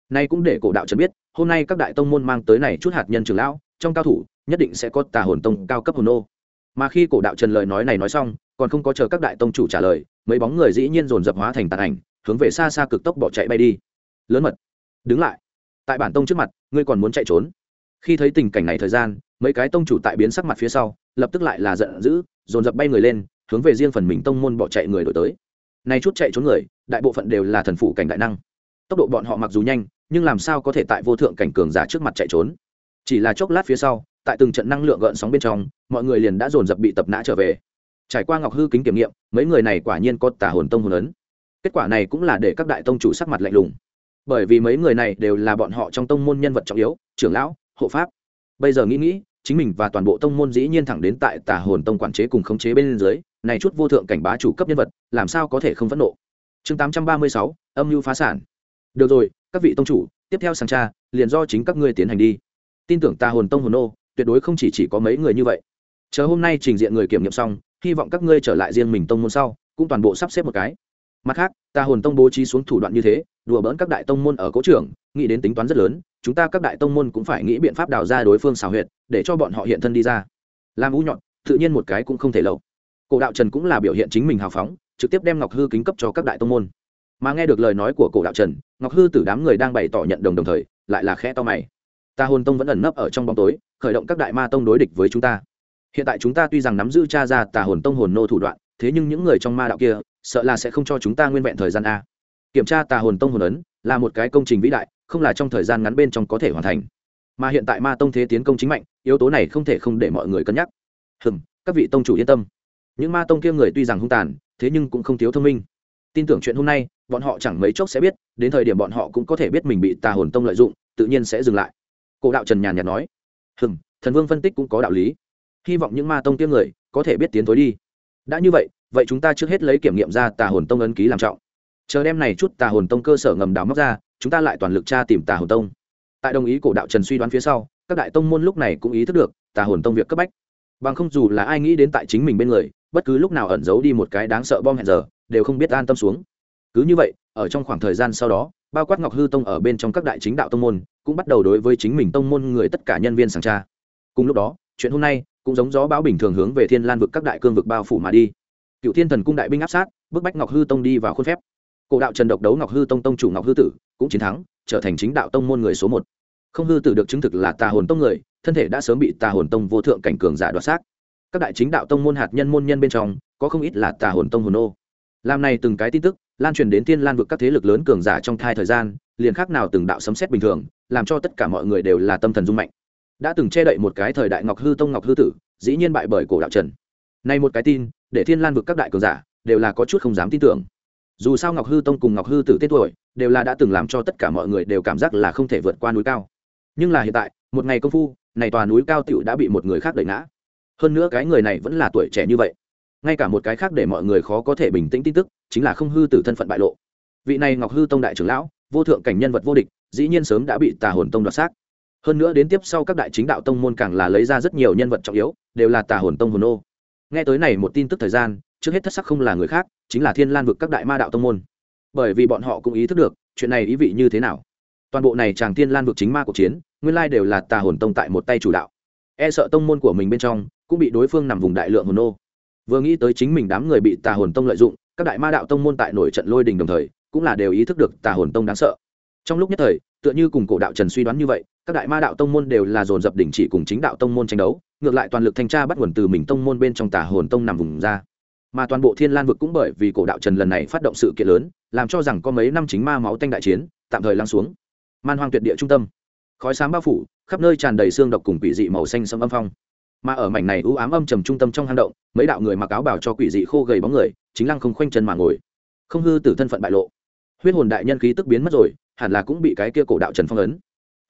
Nay cũng để cổ đạo trần biết hôm nay các đại tông môn mang tới này chút hạt nhân trưởng lão trong cao thủ nhất định sẽ có tà hồn tông cao cấp hồn nô. Mà khi cổ đạo trần lời nói này nói xong, còn không có chờ các đại tông chủ trả lời, mấy bóng người dĩ nhiên dồn dập hóa thành tàn ảnh, hướng về xa xa cực tốc bỏ chạy bay đi. Lớn mật, đứng lại! Tại bản tông trước mặt, ngươi còn muốn chạy trốn? Khi thấy tình cảnh này thời gian, mấy cái tông chủ tại biến sắc mặt phía sau, lập tức lại là giận dữ, dồn dập bay người lên, hướng về riêng phần mình tông môn bỏ chạy người đổi tới. Này chút chạy trốn người, đại bộ phận đều là thần phụ cảnh đại năng. Tốc độ bọn họ mặc dù nhanh, nhưng làm sao có thể tại vô thượng cảnh cường giả trước mặt chạy trốn? Chỉ là chốc lát phía sau, tại từng trận năng lượng gợn sóng bên trong, mọi người liền đã dồn dập bị tập nã trở về. Trải qua ngọc hư kính kiểm nghiệm, mấy người này quả nhiên có tà hồn tông hồn ấn. Kết quả này cũng là để các đại tông chủ sắc mặt lạnh lùng, bởi vì mấy người này đều là bọn họ trong tông môn nhân vật trọng yếu, trưởng lão, hộ pháp. Bây giờ nghĩ chính mình và toàn bộ tông môn dĩ nhiên thẳng đến tại tà hồn tông quản chế cùng khống chế bên dưới, này chút vô thượng cảnh bá chủ cấp nhân vật, làm sao có thể không phẫn nộ. Chương 836, âm mưu phá sản. Được rồi, các vị tông chủ, tiếp theo sang tra, liền do chính các ngươi tiến hành đi. Tin tưởng tà hồn tông hồn nô, tuyệt đối không chỉ có mấy người như vậy. Chờ hôm nay trình diện người kiểm nghiệm xong, hy vọng các ngươi trở lại riêng mình tông môn sau, cũng toàn bộ sắp xếp một cái. Mặt khác, tà hồn tông bố trí xuống thủ đoạn như thế, đùa bỡn các đại tông môn ở cố trưởng, nghĩ đến tính toán rất lớn, chúng ta các đại tông môn cũng phải nghĩ biện pháp đào ra đối phương xảo huyệt, để cho bọn họ hiện thân đi ra. Làm u nhọn, tự nhiên một cái cũng không thể lậu. Cổ đạo Trần cũng là biểu hiện chính mình hào phóng, trực tiếp đem ngọc hư kính cấp cho các đại tông môn. Mà nghe được lời nói của cổ đạo Trần, ngọc hư tử đám người đang bày tỏ nhận đồng thời, lại là khẽ to mày. Tà hồn tông vẫn ẩn nấp ở trong bóng tối, khởi động các đại ma tông đối địch với chúng ta. Hiện tại chúng ta tuy rằng nắm giữ tra ra tà hồn tông hồn nô thủ đoạn, thế nhưng những người trong ma đạo kia sợ là sẽ không cho chúng ta nguyên vẹn thời gian a. Kiểm tra tà hồn tông hồn ấn là một cái công trình vĩ đại, không là trong thời gian ngắn bên trong có thể hoàn thành. Mà hiện tại ma tông thế tiến công chính mạnh, yếu tố này không thể không để mọi người cân nhắc. Các vị tông chủ yên tâm, những ma tông kia người tuy rằng hung tàn, thế nhưng cũng không thiếu thông minh. Tin tưởng chuyện hôm nay, bọn họ chẳng mấy chốc sẽ biết, đến thời điểm bọn họ cũng có thể biết mình bị tà hồn tông lợi dụng, tự nhiên sẽ dừng lại. Cổ đạo Trần nhàn nhạt nói, thần vương phân tích cũng có đạo lý, hy vọng những ma tông kia người có thể biết tiến tối đi. Đã như vậy, vậy chúng ta trước hết lấy kiểm nghiệm ra tà hồn tông ấn ký làm trọng, chờ đem này chút tà hồn tông cơ sở ngầm đào móc ra, chúng ta lại toàn lực tra tìm tà hồn tông. Tại đồng ý cổ đạo Trần suy đoán phía sau, các đại tông môn lúc này cũng ý thức được tà hồn tông việc cấp bách, bằng không dù là ai nghĩ đến tại chính mình bên người, bất cứ lúc nào ẩn giấu đi một cái đáng sợ bom hẹn giờ, đều không biết an tâm xuống. Cứ như vậy, ở trong khoảng thời gian sau đó, bao quát ngọc hư tông ở bên trong các đại chính đạo tông môn cũng bắt đầu đối với chính mình tông môn người tất cả nhân viên sàng tra. Cùng lúc đó, chuyện hôm nay cũng giống gió bão bình thường hướng về Thiên Lan vực các đại cương vực bao phủ mà đi. Cựu Thiên Thần cung đại binh áp sát, bức bách ngọc hư tông đi vào khuôn phép. Cổ đạo Trần độc đấu ngọc hư tông tông chủ ngọc hư tử cũng chiến thắng, trở thành chính đạo tông môn người số 1. Không hư tử được chứng thực là tà hồn tông người, thân thể đã sớm bị tà hồn tông vô thượng cảnh cường giả đoạt xác. Các đại chính đạo tông môn hạt nhân môn nhân bên trong có không ít là tà hồn tông hồn ô. Làm này từng cái tin tức lan truyền đến Thiên Lan vực các thế lực lớn cường giả trong thai thời gian, liền khác nào từng đạo sấm sét bình thường, làm cho tất cả mọi người đều là tâm thần rung mạnh. Đã từng che đậy một cái thời đại ngọc hư tông ngọc hư tử, dĩ nhiên bại bởi cổ đạo Trần. Nay một cái tin, để Thiên Lan vực các đại cường giả đều là có chút không dám tin tưởng. Dù sao ngọc hư tông cùng ngọc hư tử tên tuổi đều là đã từng làm cho tất cả mọi người đều cảm giác là không thể vượt qua núi cao. Nhưng là hiện tại, một ngày công phu, này tòa núi cao tiểu đã bị một người khác đẩy ngã. Hơn nữa cái người này vẫn là tuổi trẻ như vậy. Ngay cả một cái khác để mọi người khó có thể bình tĩnh tin tức, chính là không hư tử thân phận bại lộ. Vị này ngọc hư tông đại trưởng lão, vô thượng cảnh nhân vật vô địch, dĩ nhiên sớm đã bị tà hồn tông đoạt xác. Hơn nữa đến tiếp sau các đại chính đạo tông môn càng là lấy ra rất nhiều nhân vật trọng yếu, đều là tà hồn tông hồn ô. Nghe tới này một tin tức thời gian, trước hết thất sắc không là người khác, chính là Thiên Lan vực các đại ma đạo tông môn. Bởi vì bọn họ cũng ý thức được chuyện này ý vị như thế nào. Toàn bộ này chàng Thiên Lan vực chính ma cuộc chiến, nguyên lai đều là tà hồn tông tại một tay chủ đạo. E sợ tông môn của mình bên trong cũng bị đối phương nằm vùng đại lượng hồn ô. Vừa nghĩ tới chính mình đám người bị tà hồn tông lợi dụng, các đại ma đạo tông môn tại nổi trận lôi đình đồng thời, cũng là đều ý thức được tà hồn tông đáng sợ. Trong lúc nhất thời, tựa như cùng cổ đạo Trần suy đoán như vậy, các đại ma đạo tông môn đều là dồn dập đình chỉ cùng chính đạo tông môn tranh đấu, ngược lại toàn lực thanh tra bắt nguồn từ mình tông môn bên trong tà hồn tông nằm vùng ra. Mà toàn bộ Thiên Lan vực cũng bởi vì cổ đạo Trần lần này phát động sự kiện lớn, làm cho rằng có mấy năm chính ma máu tanh đại chiến tạm thời lắng xuống. Man hoang tuyệt địa trung tâm, khói xám bao phủ, khắp nơi tràn đầy xương độc cùng quỷ dị màu xanh sẫm âm phong. Mà ở mảnh này u ám âm trầm trung tâm trong hang động, mấy đạo người mặc áo bào cho quỷ dị khô gầy bóng người, chính lăng không khoanh chân mà ngồi. Không hư tử thân phận bại lộ, huyết hồn đại nhân khí tức biến mất rồi, hẳn là cũng bị cái kia cổ đạo Trần phong ấn.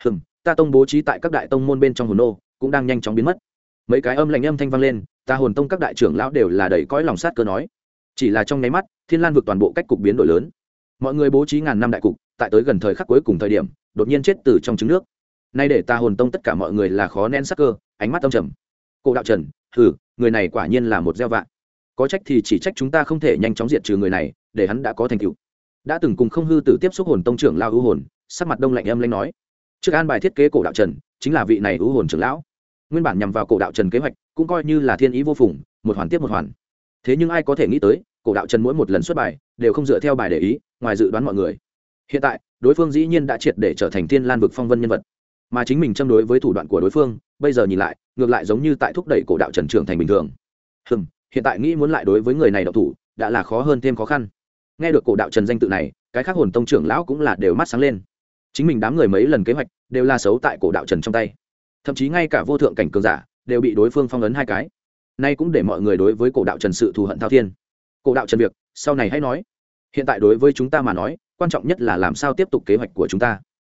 Ta tông bố trí tại các đại tông môn bên trong hồn nô cũng đang nhanh chóng biến mất. Mấy cái âm lạnh âm thanh vang lên, ta hồn tông các đại trưởng lão đều là đầy cõi lòng sát cơ nói. Chỉ là trong nháy mắt, Thiên Lan vực toàn bộ cách cục biến đổi lớn. Mọi người bố trí ngàn năm đại cục, tại tới gần thời khắc cuối cùng thời điểm, đột nhiên chết từ trong trứng nước. Nay để ta hồn tông tất cả mọi người là khó nén sát cơ, ánh mắt âm trầm. Cổ đạo Trần, người này quả nhiên là một gieo vạ. Có trách thì chỉ trách chúng ta không thể nhanh chóng diệt trừ người này, để hắn đã có thành tựu. Đã từng cùng không hư tử tiếp xúc hồn tông trưởng lao ưu hồn, sắc mặt đông lạnh âm lãnh nói: trước an bài thiết kế cổ đạo trần chính là vị này u hồn trưởng lão. Nguyên bản nhằm vào cổ đạo trần kế hoạch cũng coi như là thiên ý vô phùng, một hoàn tiếp một hoàn. Thế nhưng ai có thể nghĩ tới, cổ đạo trần mỗi một lần xuất bài đều không dựa theo bài để ý, ngoài dự đoán mọi người. Hiện tại đối phương dĩ nhiên đã triệt để trở thành Thiên Lan vực phong vân nhân vật, mà chính mình châm đối với thủ đoạn của đối phương, bây giờ nhìn lại ngược lại giống như tại thúc đẩy cổ đạo trần trưởng thành bình thường. Hiện tại nghĩ muốn lại đối với người này động thủ đã là khó hơn thêm khó khăn. Nghe được cổ đạo trần danh tự này, cái khác hồn tông trưởng lão cũng là đều mắt sáng lên. Chính mình đám người mấy lần kế hoạch đều là xấu tại cổ đạo trần trong tay, thậm chí ngay cả vô thượng cảnh cường giả đều bị đối phương phong ấn 2 cái. Nay cũng để mọi người đối với cổ đạo trần sự thù hận thao thiên. Cổ đạo trần việc sau này hãy nói, hiện tại đối với chúng ta mà nói quan trọng nhất là làm sao tiếp tục kế hoạch của chúng ta.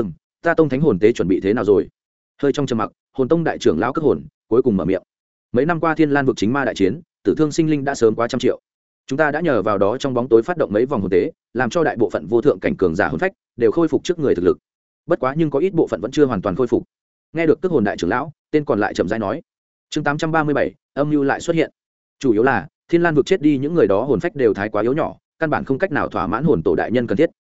Ta tông thánh hồn tế chuẩn bị thế nào rồi? Hơi trong trầm mặc, hồn tông đại trưởng lão cất hồn cuối cùng mở miệng. Mấy năm qua Thiên Lan vực chính ma đại chiến, tử thương sinh linh đã sớm quá trăm triệu. Chúng ta đã nhờ vào đó trong bóng tối phát động mấy vòng hồn tế, làm cho đại bộ phận vô thượng cảnh cường giả hồn phách đều khôi phục trước người thực lực. Bất quá nhưng có ít bộ phận vẫn chưa hoàn toàn khôi phục. Nghe được tức hồn đại trưởng lão, tên còn lại chậm rãi nói. Chương 837, âm mưu lại xuất hiện. Chủ yếu là Thiên Lan vực chết đi những người đó hồn phách đều thái quá yếu nhỏ, căn bản không cách nào thỏa mãn hồn tổ đại nhân cần thiết.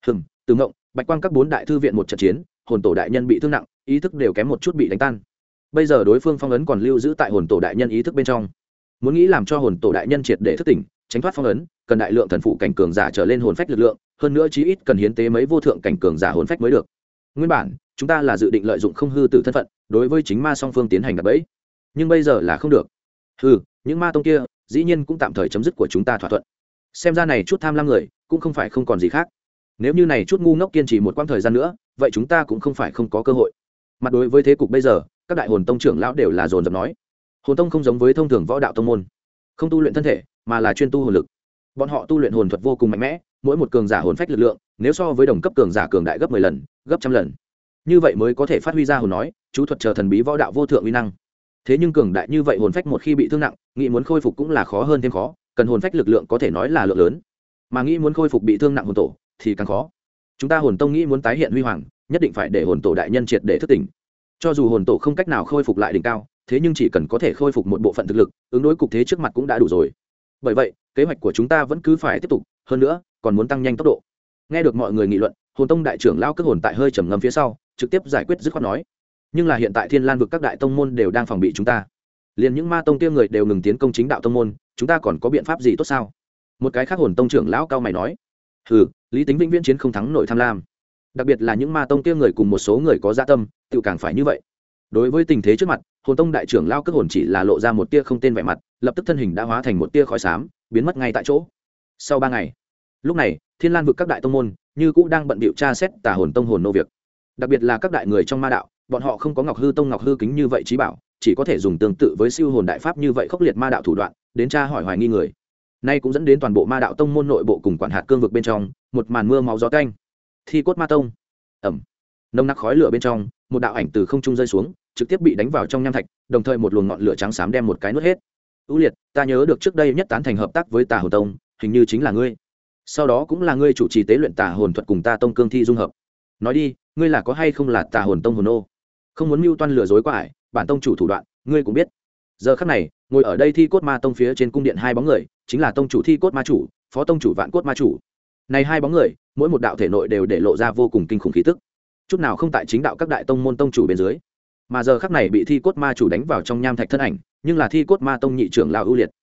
Từ Ngộng, Bạch Quang các 4 đại thư viện một trận chiến, hồn tổ đại nhân bị thương nặng, ý thức đều kém một chút bị đánh tan. Bây giờ đối phương phong ấn còn lưu giữ tại hồn tổ đại nhân ý thức bên trong. Muốn nghĩ làm cho hồn tổ đại nhân triệt để thức tỉnh, tránh thoát phong ấn, cần đại lượng thần phụ cảnh cường giả trở lên hồn phách lực lượng, hơn nữa chí ít cần hiến tế mấy vô thượng cảnh cường giả hồn phách mới được. Nguyên bản chúng ta là dự định lợi dụng không hư tử thân phận đối với chính ma song phương tiến hành đập bẫy, nhưng bây giờ là không được. Những ma tông kia dĩ nhiên cũng tạm thời chấm dứt của chúng ta thỏa thuận. Xem ra này chút tham lam người cũng không phải không còn gì khác. Nếu như này chút ngu ngốc kiên trì một quãng thời gian nữa, vậy chúng ta cũng không phải không có cơ hội. Mặt đối với thế cục bây giờ, các đại hồn tông trưởng lão đều là dồn dập nói. Hồn tông không giống với thông thường võ đạo tông môn, không tu luyện thân thể mà là chuyên tu hồn lực. Bọn họ tu luyện hồn thuật vô cùng mạnh mẽ, mỗi một cường giả hồn phách lực lượng nếu so với đồng cấp cường giả cường đại gấp 10 lần, gấp trăm lần, như vậy mới có thể phát huy ra hồn nói chú thuật chờ thần bí võ đạo vô thượng uy năng. Thế nhưng cường đại như vậy hồn phách một khi bị thương nặng, nghĩ muốn khôi phục cũng là khó hơn thêm khó, cần hồn phách lực lượng có thể nói là lượng lớn, mà nghĩ muốn khôi phục bị thương nặng hồn tổ thì càng khó. Chúng ta hồn tông nghĩ muốn tái hiện huy hoàng, nhất định phải để hồn tổ đại nhân triệt để thức tỉnh. Cho dù hồn tổ không cách nào khôi phục lại đỉnh cao, thế nhưng chỉ cần có thể khôi phục một bộ phận thực lực, ứng đối cục thế trước mặt cũng đã đủ rồi. Bởi vậy kế hoạch của chúng ta vẫn cứ phải tiếp tục, hơn nữa còn muốn tăng nhanh tốc độ. Nghe được mọi người nghị luận, hồn tông đại trưởng lão cất hồn tại hơi trầm ngâm phía sau, trực tiếp giải quyết dứt khoát nói: nhưng là hiện tại Thiên Lan vực các đại tông môn đều đang phòng bị chúng ta, liền những ma tông kia người đều ngừng tiến công chính đạo tông môn, chúng ta còn có biện pháp gì tốt sao? Một cái khác hồn tông trưởng lão cao mày nói: lý tính vĩnh viễn chiến không thắng nổi tham lam, đặc biệt là những ma tông kia người cùng một số người có dạ tâm, tự càng phải như vậy. Đối với tình thế trước mặt, hồn tông đại trưởng lão cất hồn chỉ là lộ ra một tia không tên vẻ mặt, lập tức thân hình đã hóa thành một tia khói xám, biến mất ngay tại chỗ. Sau 3 ngày, lúc này Thiên Lan vực các đại tông môn như cũ đang bận bịu tra xét tà hồn tông hồn nô việc, đặc biệt là các đại người trong ma đạo, bọn họ không có Ngọc Hư tông Ngọc Hư kính như vậy trí bảo, chỉ có thể dùng tương tự với siêu hồn đại pháp như vậy khốc liệt ma đạo thủ đoạn đến tra hỏi hoài nghi người. Nay cũng dẫn đến toàn bộ ma đạo tông môn nội bộ cùng quản hạt cương vực bên trong một màn mưa máu gió tanh. Thi cốt ma tông, nồng nặc khói lửa bên trong, một đạo ảnh từ không trung rơi xuống, trực tiếp bị đánh vào trong nham thạch, đồng thời một luồng ngọn lửa trắng xám đem một cái nuốt hết. U Liệt, ta nhớ được trước đây nhất tán thành hợp tác với Tà Hồn tông, hình như chính là ngươi. Sau đó cũng là ngươi chủ trì tế luyện Tà Hồn thuật cùng ta tông cương thi dung hợp. Nói đi, ngươi là có hay không là Tà Hồn tông hồn ô? Không muốn mưu toan lừa dối quá ải, bản tông chủ thủ đoạn, ngươi cũng biết. Giờ khắc này, ngồi ở đây Thi cốt ma tông phía trên cung điện 2 bóng người, chính là tông chủ Thi cốt ma chủ, phó tông chủ Vạn cốt ma chủ. Này 2 bóng người, mỗi một đạo thể nội đều để lộ ra vô cùng kinh khủng khí tức, chút nào không tại chính đạo các đại tông môn tông chủ bên dưới. Mà giờ khắc này bị Thi cốt ma chủ đánh vào trong nham thạch thân ảnh, nhưng là Thi cốt ma tông nhị trưởng lão U Liệt.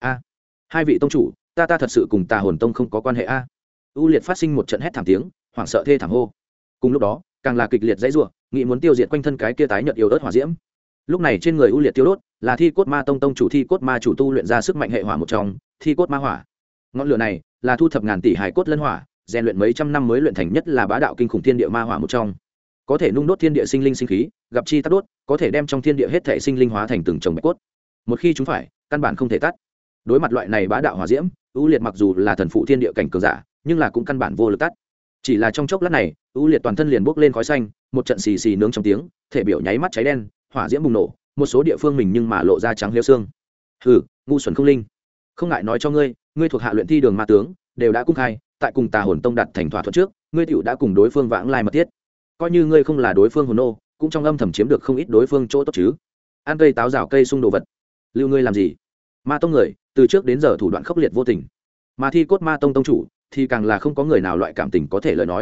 Hai vị tông chủ, ta thật sự cùng Tà Hồn tông không có quan hệ a. U Liệt phát sinh một trận hét thảm tiếng, hoảng sợ thê thảm hô. Cùng lúc đó, càng là kịch liệt dãy rủa, nghĩ muốn tiêu diệt quanh thân cái kia tái nhợt yếu ớt hỏa diễm. Lúc này trên người U Liệt tiêu đốt, là Thi cốt ma tông tông chủ Thi cốt ma chủ tu luyện ra sức mạnh hệ hỏa một trong, Thi cốt ma hỏa. Ngọn lửa này là thu thập ngàn tỷ hải cốt lân hỏa, rèn luyện mấy trăm năm mới luyện thành, nhất là bá đạo kinh khủng thiên địa ma hỏa một trong. Có thể nung đốt thiên địa sinh linh sinh khí, gặp chi tắt đốt, có thể đem trong thiên địa hết thể sinh linh hóa thành từng chồng bạch cốt. Một khi chúng phải, căn bản không thể tắt. Đối mặt loại này bá đạo hỏa diễm, U Liệt mặc dù là thần phụ thiên địa cảnh cường giả, nhưng là cũng căn bản vô lực tắt. Chỉ là trong chốc lát này, U Liệt toàn thân liền bốc lên khói xanh, một trận xì xì nướng trong tiếng, thể biểu nháy mắt cháy đen, hỏa diễm bùng nổ, một số địa phương mình nhưng mà lộ ra trắng liêu xương. Ngu xuẩn không linh, không ngại nói cho ngươi, ngươi thuộc hạ luyện thi đường ma tướng đều đã cung khai, tại cùng Tà Hồn tông đặt thành thỏa thuận trước, ngươi tiểu đã cùng đối phương vãng lai mật thiết. Coi như ngươi không là đối phương hồn nô, cũng trong âm thầm chiếm được không ít đối phương chỗ tốt chứ. Ăn cây táo rào cây sung đồ vật, lưu ngươi làm gì? Ma tông người từ trước đến giờ thủ đoạn khốc liệt vô tình, mà Thi cốt ma tông tông chủ thì càng là không có người nào loại cảm tình có thể lời nói.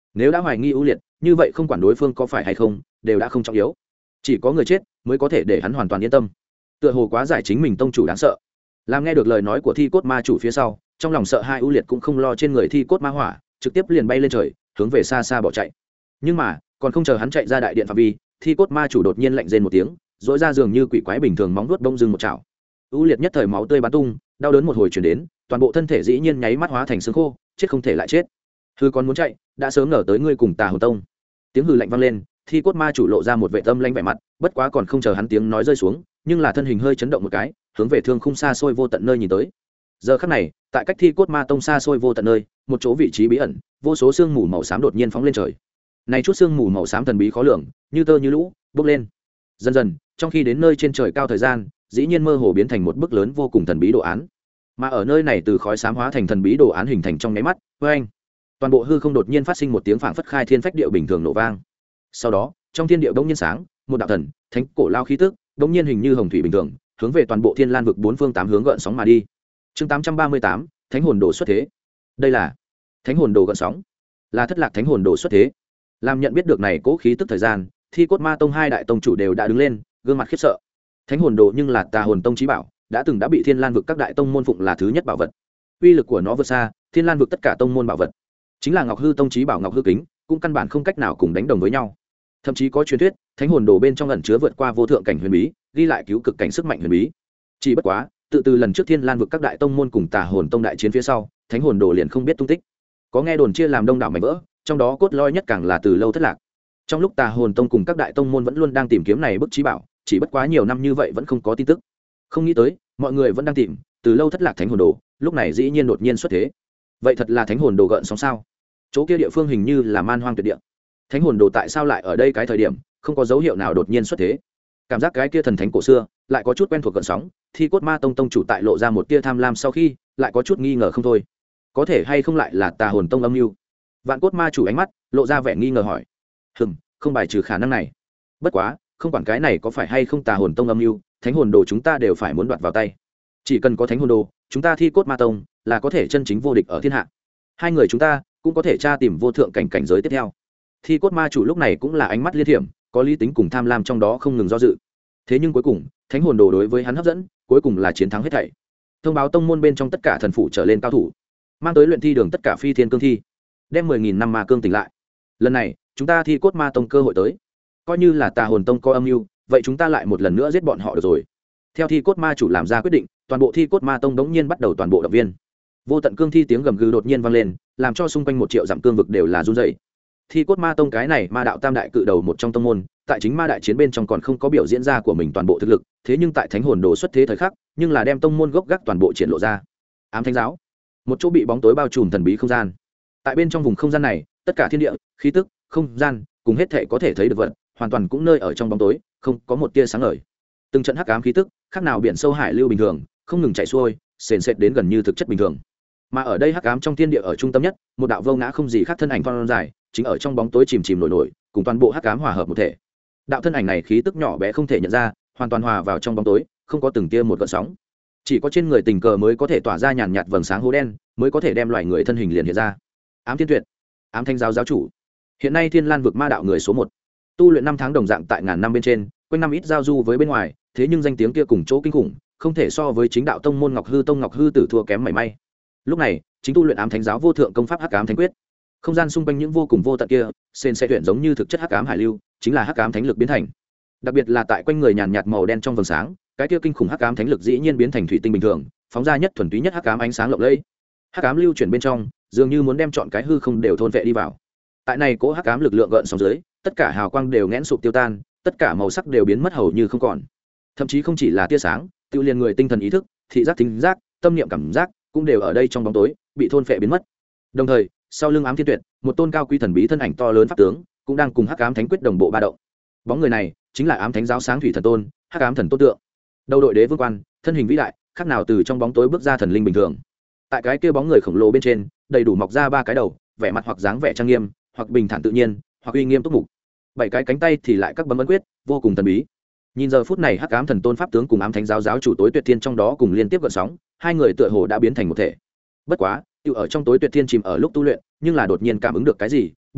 Nếu đã hoài nghi ưu liệt, như vậy không quản đối phương có phải hay không đều đã không trọng yếu, chỉ có người chết mới có thể để hắn hoàn toàn yên tâm. Tựa hồ quá giải chính mình tông chủ đáng sợ. Làm nghe được lời nói của thi cốt ma chủ phía sau, trong lòng sợ hai ưu liệt cũng không lo trên người thi cốt ma hỏa, trực tiếp liền bay lên trời, hướng về xa xa bỏ chạy. Nhưng mà còn không chờ hắn chạy ra đại điện phạm vi, thi cốt ma chủ đột nhiên lạnh rên một tiếng, dỗi ra dường như quỷ quái bình thường móng vuốt bông dưng một chảo. Ưu liệt nhất thời máu tươi bắn tung, đau đớn một hồi chuyển đến, toàn bộ thân thể dĩ nhiên nháy mắt hóa thành xương khô, chết không thể lại chết. Hư còn muốn chạy, đã sớm ngờ tới ngươi cùng Tà Hồn Tông. Tiếng hư lạnh vang lên, thi cốt ma chủ lộ ra một vẻ tâm lanh vẻ mặt, bất quá còn không chờ hắn tiếng nói rơi xuống, nhưng là thân hình hơi chấn động một cái, hướng về thương khung xa xôi vô tận nơi nhìn tới. Giờ khắc này, tại cách thi cốt ma tông xa xôi vô tận nơi, một chỗ vị trí bí ẩn, vô số sương mù màu xám đột nhiên phóng lên trời. Này chút sương mù màu xám thần bí khó lường, như tơ như lũ, bốc lên. Dần dần, trong khi đến nơi trên trời cao thời gian, dĩ nhiên mơ hồ biến thành một bức lớn vô cùng thần bí đồ án. Mà ở nơi này từ khói xám hóa thành thần bí đồ án hình thành trong nháy mắt, oeng, toàn bộ hư không đột nhiên phát sinh một tiếng phảng phất khai thiên phách địa bình thường nổ vang. Sau đó, trong thiên địa bỗng nhiên sáng, một đạo thần thánh cổ lao khí tức, bỗng nhiên hình như hồng thủy bình thường, hướng về toàn bộ Thiên Lan vực bốn phương tám hướng gợn sóng mà đi. Chương 838, Thánh hồn đồ xuất thế. Đây là Thánh hồn đồ gợn sóng, là Thất Lạc Thánh hồn đồ xuất thế. Làm nhận biết được này cố khí tức thời gian, Thi Cốt Ma tông hai đại tông chủ đều đã đứng lên, gương mặt khiếp sợ. Thánh hồn đồ nhưng là Tà Hồn tông chí bảo, đã bị Thiên Lan vực các đại tông môn phụng là thứ nhất bảo vật. Uy lực của nó vượt xa Thiên Lan vực tất cả tông môn bảo vật. Chính là Ngọc Hư tông chí bảo Ngọc Hư kính, cũng căn bản không cách nào cùng đánh đồng với nhau. Thậm chí có truyền thuyết, Thánh hồn đồ bên trong ẩn chứa vượt qua vô thượng cảnh huyền bí, ghi lại cứu cực cảnh sức mạnh huyền bí. Chỉ bất quá, từ lần trước Thiên Lan vực các đại tông môn cùng Tà Hồn tông đại chiến phía sau, Thánh hồn đồ liền không biết tung tích. Có nghe đồn chia làm đông đảo mảnh vỡ, trong đó cốt lõi nhất càng là từ lâu thất lạc. Trong lúc Tà Hồn tông cùng các đại tông môn vẫn luôn đang tìm kiếm này bức chí bảo, chỉ bất quá nhiều năm như vậy vẫn không có tin tức. Không nghĩ tới, mọi người vẫn đang tìm, từ lâu thất lạc Thánh hồn đồ, lúc này dĩ nhiên đột nhiên xuất thế. Vậy thật là Thánh hồn đồ gợn sóng sao? Chỗ kia địa phương hình như là man hoang tuyệt địa. Thánh hồn đồ tại sao lại ở đây cái thời điểm, không có dấu hiệu nào đột nhiên xuất thế? Cảm giác cái kia thần thánh cổ xưa, lại có chút quen thuộc gợn sóng, Thi Cốt Ma tông tông chủ tại lộ ra một tia tham lam sau khi, lại có chút nghi ngờ không thôi. Có thể hay không lại là Tà Hồn tông âm mưu? Vạn Cốt Ma chủ ánh mắt lộ ra vẻ nghi ngờ hỏi. Không bài trừ khả năng này. Bất quá, không quản cái này có phải hay không Tà Hồn tông âm mưu, Thánh hồn đồ chúng ta đều phải muốn đoạt vào tay. Chỉ cần có Thánh hồn đồ, chúng ta Thi Cốt Ma tông là có thể chân chính vô địch ở thiên hạ. Hai người chúng ta cũng có thể tra tìm vô thượng cảnh giới tiếp theo. Thi Cốt Ma chủ lúc này cũng là ánh mắt liên hiểm, có lý tính cùng tham lam trong đó không ngừng do dự. Thế nhưng cuối cùng, Thánh hồn đồ đối với hắn hấp dẫn, cuối cùng là chiến thắng hết thảy. Thông báo tông môn bên trong tất cả thần phụ trở lên cao thủ, mang tới luyện thi đường tất cả phi thiên cương thi, đem 10.000 năm ma cương tỉnh lại. Lần này, chúng ta Thi Cốt Ma tông cơ hội tới. Coi như là Tà Hồn tông có âm mưu, vậy chúng ta lại một lần nữa giết bọn họ được rồi. Theo Thi Cốt Ma chủ làm ra quyết định, toàn bộ Thi Cốt Ma tông đống nhiên bắt đầu toàn bộ động viên. Vô tận cương thi tiếng gầm gừ đột nhiên vang lên, làm cho xung quanh 1 triệu dặm cương vực đều là run rẩy. Thi Cốt Ma tông cái này ma đạo tam đại cự đầu một trong tông môn, tại chính ma đại chiến bên trong còn không có biểu diễn ra của mình toàn bộ thực lực, thế nhưng tại Thánh hồn đồ xuất thế thời khắc, nhưng là đem tông môn gốc gác toàn bộ triển lộ ra. Ám Thánh giáo, một chỗ bị bóng tối bao trùm thần bí không gian. Tại bên trong vùng không gian này, tất cả thiên địa, khí tức, không gian, cùng hết thể có thể thấy được vật, hoàn toàn cũng nơi ở trong bóng tối, không có một tia sáng ngời. Từng trận hắc ám khí tức, khác nào biển sâu hải lưu bình thường, không ngừng chảy xuôi, sền sệt đến gần như thực chất bình thường. Mà ở đây hắc ám trong thiên địa ở trung tâm nhất, một đạo vô ngã không gì khác thân ảnh phong dài, chính ở trong bóng tối chìm chìm nổi nổi, cùng toàn bộ hắc ám hòa hợp một thể. Đạo thân ảnh này khí tức nhỏ bé không thể nhận ra, hoàn toàn hòa vào trong bóng tối, không có từng tia một gợn sóng. Chỉ có trên người tình cờ mới có thể tỏa ra nhàn nhạt vầng sáng hố đen, mới có thể đem loài người thân hình liền hiện ra. Ám Thiên Tuyệt, Ám Thanh giáo giáo chủ, hiện nay Thiên Lan vực ma đạo người số 1, tu luyện 5 tháng đồng dạng tại ngàn năm bên trên, quanh năm ít giao du với bên ngoài, thế nhưng danh tiếng kia cùng chỗ kinh khủng, không thể so với chính đạo tông môn Ngọc Hư tông Ngọc Hư tử thua kém mảy may. Lúc này, chính tu luyện Ám Thánh giáo vô thượng công pháp Hắc Ám Thánh Quyết. Không gian xung quanh những vô cùng vô tận kia, sền sệt tuyển giống như thực chất hắc ám hải lưu, chính là hắc ám thánh lực biến thành. Đặc biệt là tại quanh người nhàn nhạt màu đen trong vầng sáng, cái kia kinh khủng hắc ám thánh lực dĩ nhiên biến thành thủy tinh bình thường, phóng ra nhất thuần túy nhất hắc ám ánh sáng lộng lẫy. Hắc ám lưu chuyển bên trong, dường như muốn đem chọn cái hư không đều thôn vệ đi vào. Tại này cố hắc ám lực lượng gợn sóng dưới, tất cả hào quang đều nghẽn sụp tiêu tan, tất cả màu sắc đều biến mất hầu như không còn. Thậm chí không chỉ là tia sáng, tiêu liền người tinh thần ý thức, thị giác thính giác, tâm niệm cảm giác, cũng đều ở đây trong bóng tối bị thôn phệ biến mất. Đồng thời, sau lưng Ám Thiên Tuyệt, một tôn cao quý thần bí thân ảnh to lớn pháp tướng, cũng đang cùng hắc ám thánh quyết đồng bộ ba động. Bóng người này chính là Ám Thánh giáo sáng thủy thần tôn, hắc ám thần tôn tượng. Đầu đội đế vương quan, thân hình vĩ đại, khác nào từ trong bóng tối bước ra thần linh bình thường. Tại cái kia bóng người khổng lồ bên trên, đầy đủ mọc ra 3 cái đầu, vẻ mặt hoặc dáng vẻ trang nghiêm, hoặc bình thản tự nhiên, hoặc uy nghiêm túc mục. 7 cái cánh tay thì lại các bấm ấn quyết, vô cùng thần bí. Nhìn giờ phút này hắc ám thần tôn pháp tướng cùng Ám Thánh giáo giáo chủ tối tuyệt thiên trong đó cùng liên tiếp gợn sóng, hai người tựa hồ đã biến thành một thể. Bất quá, tiêu ở trong tối tuyệt thiên chìm ở lúc tu luyện, nhưng là đột nhiên cảm ứng được cái gì,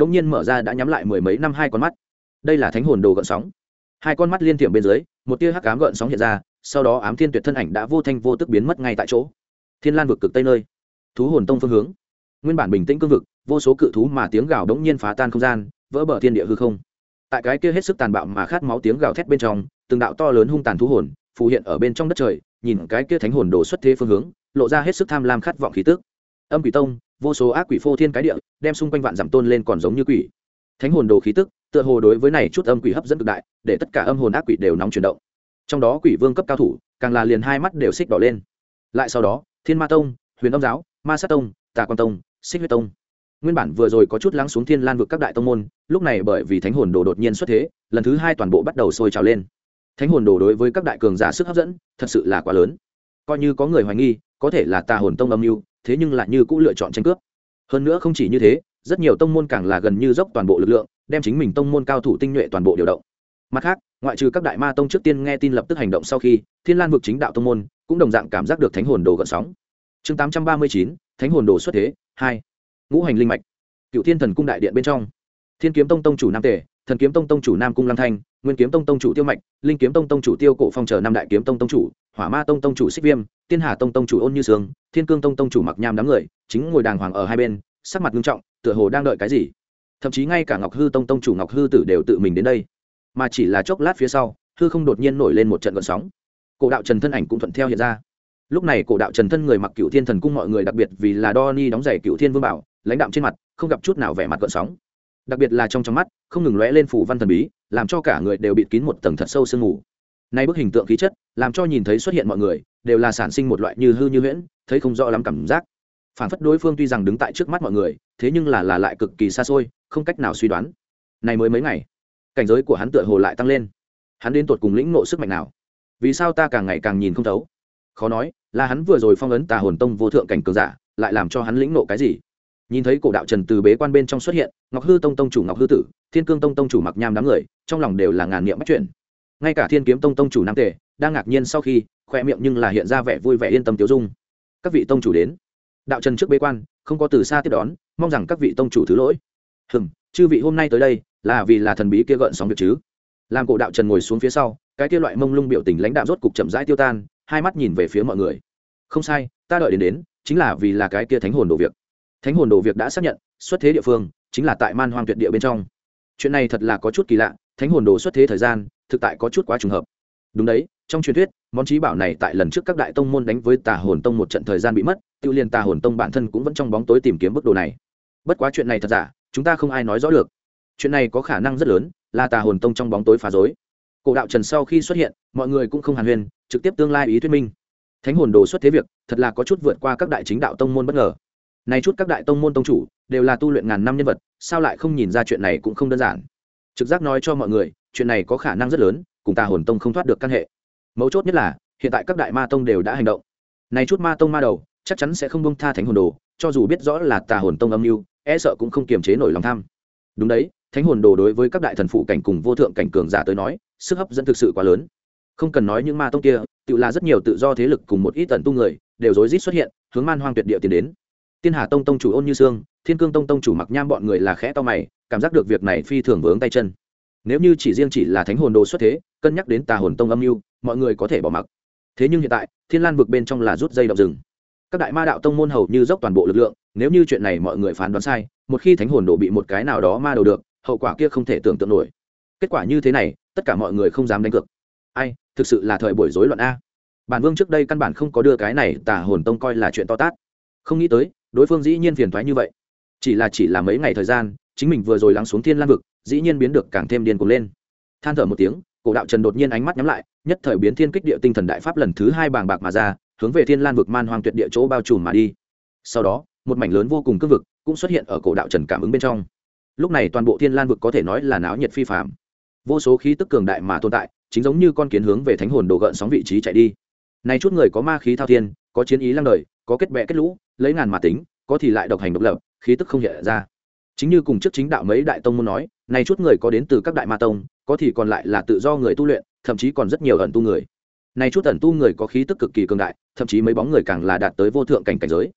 đống nhiên mở ra đã nhắm lại mười mấy năm hai con mắt. Đây là thánh hồn đồ gợn sóng. Hai con mắt liên tiệm bên dưới, một tia hắc ám gợn sóng hiện ra, sau đó Ám Thiên Tuyệt thân ảnh đã vô thanh vô tức biến mất ngay tại chỗ. Thiên Lan vực cực tây nơi, Thú Hồn Tông phương hướng. Nguyên bản bình tĩnh cương vực, vô số cự thú mà tiếng gào đống nhiên phá tan không gian, vỡ bờ thiên địa hư không. Tại cái kia hết sức tàn bạo mà khát máu tiếng gào thét bên trong, từng đạo to lớn hung tàn thú hồn phù hiện ở bên trong đất trời, nhìn cái kia thánh hồn đồ xuất thế phương hướng, lộ ra hết sức tham lam khát vọng khí tức. Âm Quỷ Tông, vô số ác quỷ phô thiên cái địa, đem xung quanh vạn dặm tôn lên còn giống như quỷ. Thánh hồn đồ khí tức, tựa hồ đối với này chút âm quỷ hấp dẫn cực đại, để tất cả âm hồn ác quỷ đều nóng chuyển động. Trong đó quỷ vương cấp cao thủ, càng là liền hai mắt đều xích đỏ lên. Lại sau đó, Thiên Ma Tông, Huyền Âm Giáo, Ma Sát Tông, Tà Quan Tông, Xích Huyết Tông. Nguyên bản vừa rồi có chút lắng xuống Thiên Lan vực các đại tông môn, lúc này bởi vì thánh hồn đồ đột nhiên xuất thế, lần thứ hai toàn bộ bắt đầu sôi trào lên. Thánh hồn đồ đối với các đại cường giả sức hấp dẫn, thật sự là quá lớn. Coi như có người hoài nghi, có thể là Tà Hồn Tông âm mưu, thế nhưng lại như cũng lựa chọn tranh cướp. Hơn nữa không chỉ như thế, rất nhiều tông môn càng là gần như dốc toàn bộ lực lượng, đem chính mình tông môn cao thủ tinh nhuệ toàn bộ điều động. Mặt khác, ngoại trừ các đại ma tông trước tiên nghe tin lập tức hành động sau khi, Thiên Lan vực chính đạo tông môn cũng đồng dạng cảm giác được thánh hồn đồ gợn sóng. Chương 839, thánh hồn đồ xuất thế 2. Ngũ hành linh mạch. Cựu Thiên Thần cung đại điện bên trong, Thiên Kiếm Tông tông chủ Nam Tề, Thần Kiếm Tông tông chủ Nam Cung Lăng Thanh, Nguyên Kiếm Tông tông chủ Tiêu Mạch, Linh Kiếm Tông tông chủ Tiêu Cổ Phong chờ năm đại kiếm tông tông chủ, Hỏa Ma Tông tông chủ Xích Viêm, Tiên Hà Tông tông chủ Ôn Như Sương, Thiên Cương Tông tông chủ Mặc Nham đám người, chính ngồi đàng hoàng ở hai bên, sắc mặt nghiêm trọng, tựa hồ đang đợi cái gì. Thậm chí ngay cả Ngọc Hư Tông tông chủ Ngọc Hư Tử đều tự mình đến đây. Mà chỉ là chốc lát phía sau, hư không đột nhiên nổi lên một trận gợn sóng. Cổ đạo Trần thân ảnh cũng thuận theo hiện ra. Lúc này Cổ đạo Trần thân người mặc Cựu Thiên Thần cung mọi người đặc biệt vì là Donnie đóng giày Cựu Thiên Vương bảo, lãnh đạm trên mặt, không gặp chút nào vẻ mặt gợn sóng. Đặc biệt là trong mắt, không ngừng lóe lên phủ văn thần bí, làm cho cả người đều bịt kín một tầng thật sâu sương mù. Nay bức hình tượng khí chất, làm cho nhìn thấy xuất hiện mọi người, đều là sản sinh một loại như hư như huyễn, thấy không rõ lắm cảm giác. Phản phất đối phương tuy rằng đứng tại trước mắt mọi người, thế nhưng là lại cực kỳ xa xôi, không cách nào suy đoán. Này mới mấy ngày, cảnh giới của hắn tựa hồ lại tăng lên. Hắn đến tột cùng lĩnh ngộ sức mạnh nào? Vì sao ta càng ngày càng nhìn không thấu? Khó nói, là hắn vừa rồi phong ấn Tà Hồn Tông vô thượng cảnh cường giả, lại làm cho hắn lĩnh ngộ cái gì? Nhìn thấy Cổ đạo Trần từ bế quan bên trong xuất hiện, Ngọc Hư Tông tông chủ Ngọc Hư Tử, Thiên Cương Tông tông chủ Mặc Nham đám người, trong lòng đều là ngàn niệm bách chuyển. Ngay cả Thiên Kiếm Tông tông chủ Nam Tề đang ngạc nhiên sau khi, khoe miệng nhưng là hiện ra vẻ vui vẻ yên tâm tiêu dung. Các vị tông chủ đến. Đạo Trần trước bế quan, không có từ xa tiếp đón, mong rằng các vị tông chủ thứ lỗi. Chư vị hôm nay tới đây, là vì là thần bí kia gợn sóng việc chứ? Làm Cổ đạo Trần ngồi xuống phía sau, cái kia loại mông lung biểu tình lãnh đạm rốt cục chậm rãi tiêu tan, hai mắt nhìn về phía mọi người. Không sai, ta đợi đến, chính là vì là cái kia thánh hồn đồ việc. Thánh hồn đồ việc đã xác nhận, xuất thế địa phương chính là tại Man Hoang Tuyệt Địa bên trong. Chuyện này thật là có chút kỳ lạ, thánh hồn đồ xuất thế thời gian, thực tại có chút quá trùng hợp. Đúng đấy, trong truyền thuyết, món chí bảo này tại lần trước các đại tông môn đánh với Tà Hồn Tông một trận thời gian bị mất, tiêu liên Tà Hồn Tông bản thân cũng vẫn trong bóng tối tìm kiếm bức đồ này. Bất quá chuyện này thật giả, chúng ta không ai nói rõ được. Chuyện này có khả năng rất lớn, là Tà Hồn Tông trong bóng tối phá rối. Cổ đạo Trần sau khi xuất hiện, mọi người cũng không hàn huyên, trực tiếp tương lai ý thuyết minh. Thánh hồn đồ xuất thế việc, thật là có chút vượt qua các đại chính đạo tông môn bất ngờ. Này chút các đại tông môn tông chủ đều là tu luyện ngàn năm nhân vật, sao lại không nhìn ra chuyện này cũng không đơn giản. Trực giác nói cho mọi người, chuyện này có khả năng rất lớn, cùng Tà Hồn Tông không thoát được căn hệ. Mấu chốt nhất là, hiện tại các đại ma tông đều đã hành động. Này chút ma tông ma đầu, chắc chắn sẽ không buông tha thánh hồn đồ, cho dù biết rõ là Tà Hồn Tông âm mưu, e sợ cũng không kiềm chế nổi lòng tham. Đúng đấy, thánh hồn đồ đối với các đại thần phụ cảnh cùng vô thượng cảnh cường giả tới nói, sức hấp dẫn thực sự quá lớn. Không cần nói những ma tông kia, tự là rất nhiều tự do thế lực cùng một ít tần tu người, đều rối rít xuất hiện, hướng Man Hoang Tuyệt Địa tiến đến. Tiên Hà Tông tông chủ Ôn Như Sương, Thiên Cương Tông tông chủ Mặc Nham bọn người là khẽ to mày, cảm giác được việc này phi thường vướng tay chân. Nếu như chỉ là thánh hồn đồ xuất thế, cân nhắc đến Tà Hồn Tông âm mưu, mọi người có thể bỏ mặc. Thế nhưng hiện tại, Thiên Lan vực bên trong là rút dây động rừng. Các đại ma đạo tông môn hầu như dốc toàn bộ lực lượng, nếu như chuyện này mọi người phán đoán sai, một khi thánh hồn đồ bị một cái nào đó ma đầu được, hậu quả kia không thể tưởng tượng nổi. Kết quả như thế này, tất cả mọi người không dám đánh cược. Ai, thực sự là thời buổi rối loạn a. Bản Vương trước đây căn bản không có đưa cái này Tà Hồn Tông coi là chuyện to tát. Không nghĩ tới, đối phương dĩ nhiên phiền toái như vậy. Chỉ là mấy ngày thời gian, chính mình vừa rồi lắng xuống Thiên Lan vực, dĩ nhiên biến được càng thêm điên cuồng lên. Than thở một tiếng, Cổ đạo Trần đột nhiên ánh mắt nhắm lại, nhất thời biến thiên kích địa tinh thần đại pháp lần thứ hai bàng bạc mà ra, hướng về Thiên Lan vực Man Hoang Tuyệt Địa chỗ bao trùm mà đi. Sau đó, một mảnh lớn vô cùng cương vực cũng xuất hiện ở Cổ đạo Trần cảm ứng bên trong. Lúc này toàn bộ Thiên Lan vực có thể nói là náo nhiệt phi phàm. Vô số khí tức cường đại mà tồn tại, chính giống như con kiến hướng về thánh hồn đồ gợn sóng vị trí chạy đi. Này chút người có ma khí thao thiên, có chiến ý lăng đời, có kết bè kết lũ, lấy ngàn mà tính, có thì lại độc hành độc lập, khí tức không hiện ra. Chính như cùng trước chính đạo mấy đại tông môn nói, này chút người có đến từ các đại ma tông, có thì còn lại là tự do người tu luyện, thậm chí còn rất nhiều ẩn tu người. Này chút ẩn tu người có khí tức cực kỳ cường đại, thậm chí mấy bóng người càng là đạt tới vô thượng cảnh giới.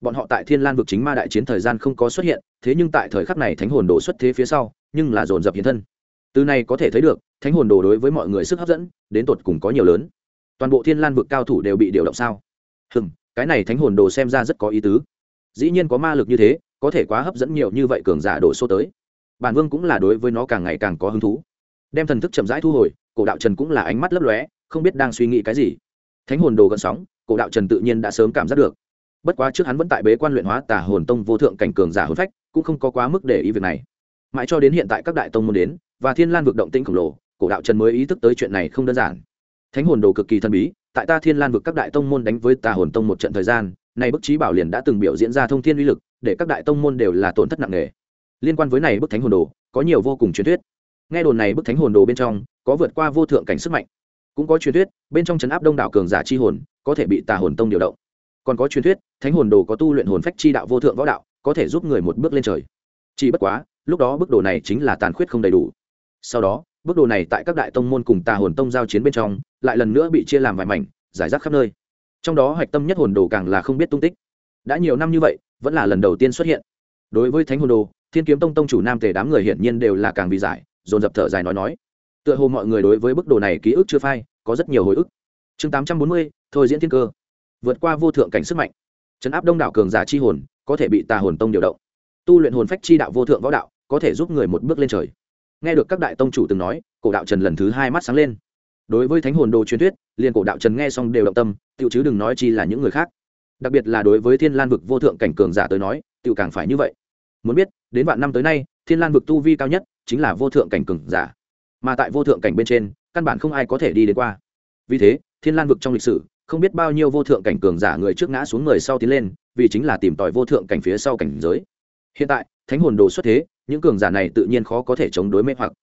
bọn họ tại thiên lan vực chính ma đại chiến thời gian không có xuất hiện, thế nhưng tại thời khắc này thánh hồn đồ xuất thế phía sau nhưng là dồn dập hiện thân. Từ này có thể thấy được thánh hồn đồ đối với mọi người sức hấp dẫn đến tột cùng có nhiều lớn. Toàn bộ thiên lan vực cao thủ đều bị điều động sao? Cái này thánh hồn đồ xem ra rất có ý tứ. Dĩ nhiên có ma lực như thế, có thể quá hấp dẫn nhiều như vậy cường giả đổ số tới. Bản Vương cũng là đối với nó càng ngày càng có hứng thú. Đem thần thức chậm rãi thu hồi, Cổ Đạo Trần cũng là ánh mắt lấp lóe, không biết đang suy nghĩ cái gì. Thánh hồn đồ gần sóng, Cổ Đạo Trần tự nhiên đã sớm cảm giác được. Bất quá trước hắn vẫn tại bế quan luyện hóa Tà Hồn Tông vô thượng cảnh cường giả hồn phách, cũng không có quá mức để ý việc này. Mãi cho đến hiện tại các đại tông môn đến, và Thiên Lan vực động tĩnh khổng lồ, Cổ Đạo Trần mới ý thức tới chuyện này không đơn giản. Thánh hồn đồ cực kỳ thần bí, tại ta Thiên Lan vực các đại tông môn đánh với Tà Hồn Tông một trận thời gian, này bức trí bảo liền đã từng biểu diễn ra thông thiên uy lực, để các đại tông môn đều là tổn thất nặng nề. Liên quan với này bức thánh hồn đồ, có nhiều vô cùng truyền thuyết. Nghe đồn này bức thánh hồn đồ bên trong có vượt qua vô thượng cảnh sức mạnh, cũng có truyền thuyết bên trong trấn áp đông đảo cường giả chi hồn, có thể bị Tà Hồn Tông điều động. Còn có truyền thuyết thánh hồn đồ có tu luyện hồn phách chi đạo vô thượng võ đạo, có thể giúp người một bước lên trời. Chỉ bất quá lúc đó bức đồ này chính là tàn khuyết không đầy đủ. Sau đó bức đồ này tại các đại tông môn cùng Tà Hồn Tông giao chiến bên trong lại lần nữa bị chia làm vài mảnh, giải rác khắp nơi. Trong đó hạch tâm nhất hồn đồ càng là không biết tung tích, đã nhiều năm như vậy vẫn là lần đầu tiên xuất hiện. Đối với thánh hồn đồ, Thiên Kiếm Tông tông chủ Nam Tề đám người hiển nhiên đều là càng vì giải, dồn dập thở dài nói tựa hồ mọi người đối với bức đồ này ký ức chưa phai, có rất nhiều hồi ức. Chương 840, thôi diễn thiên cơ. Vượt qua vô thượng cảnh sức mạnh, trấn áp đông đảo cường giả chi hồn, có thể bị Tà Hồn Tông điều động. Tu luyện hồn phách chi đạo vô thượng võ đạo, có thể giúp người một bước lên trời. Nghe được các đại tông chủ từng nói, Cổ Đạo Trần lần thứ hai mắt sáng lên. Đối với thánh hồn đồ truyền thuyết, liền Cổ Đạo Trần nghe xong đều động tâm, tiểu chứ đừng nói chi là những người khác. Đặc biệt là đối với Thiên Lan vực vô thượng cảnh cường giả tới nói, tiểu càng phải như vậy. Muốn biết, đến vạn năm tới nay, Thiên Lan vực tu vi cao nhất chính là vô thượng cảnh cường giả. Mà tại vô thượng cảnh bên trên, căn bản không ai có thể đi đến qua. Vì thế, Thiên Lan vực trong lịch sử, không biết bao nhiêu vô thượng cảnh cường giả người trước ngã xuống người sau tiến lên, vì chính là tìm tòi vô thượng cảnh phía sau cảnh giới. Hiện tại, thánh hồn đồ xuất thế, những cường giả này tự nhiên khó có thể chống đối mê hoặc.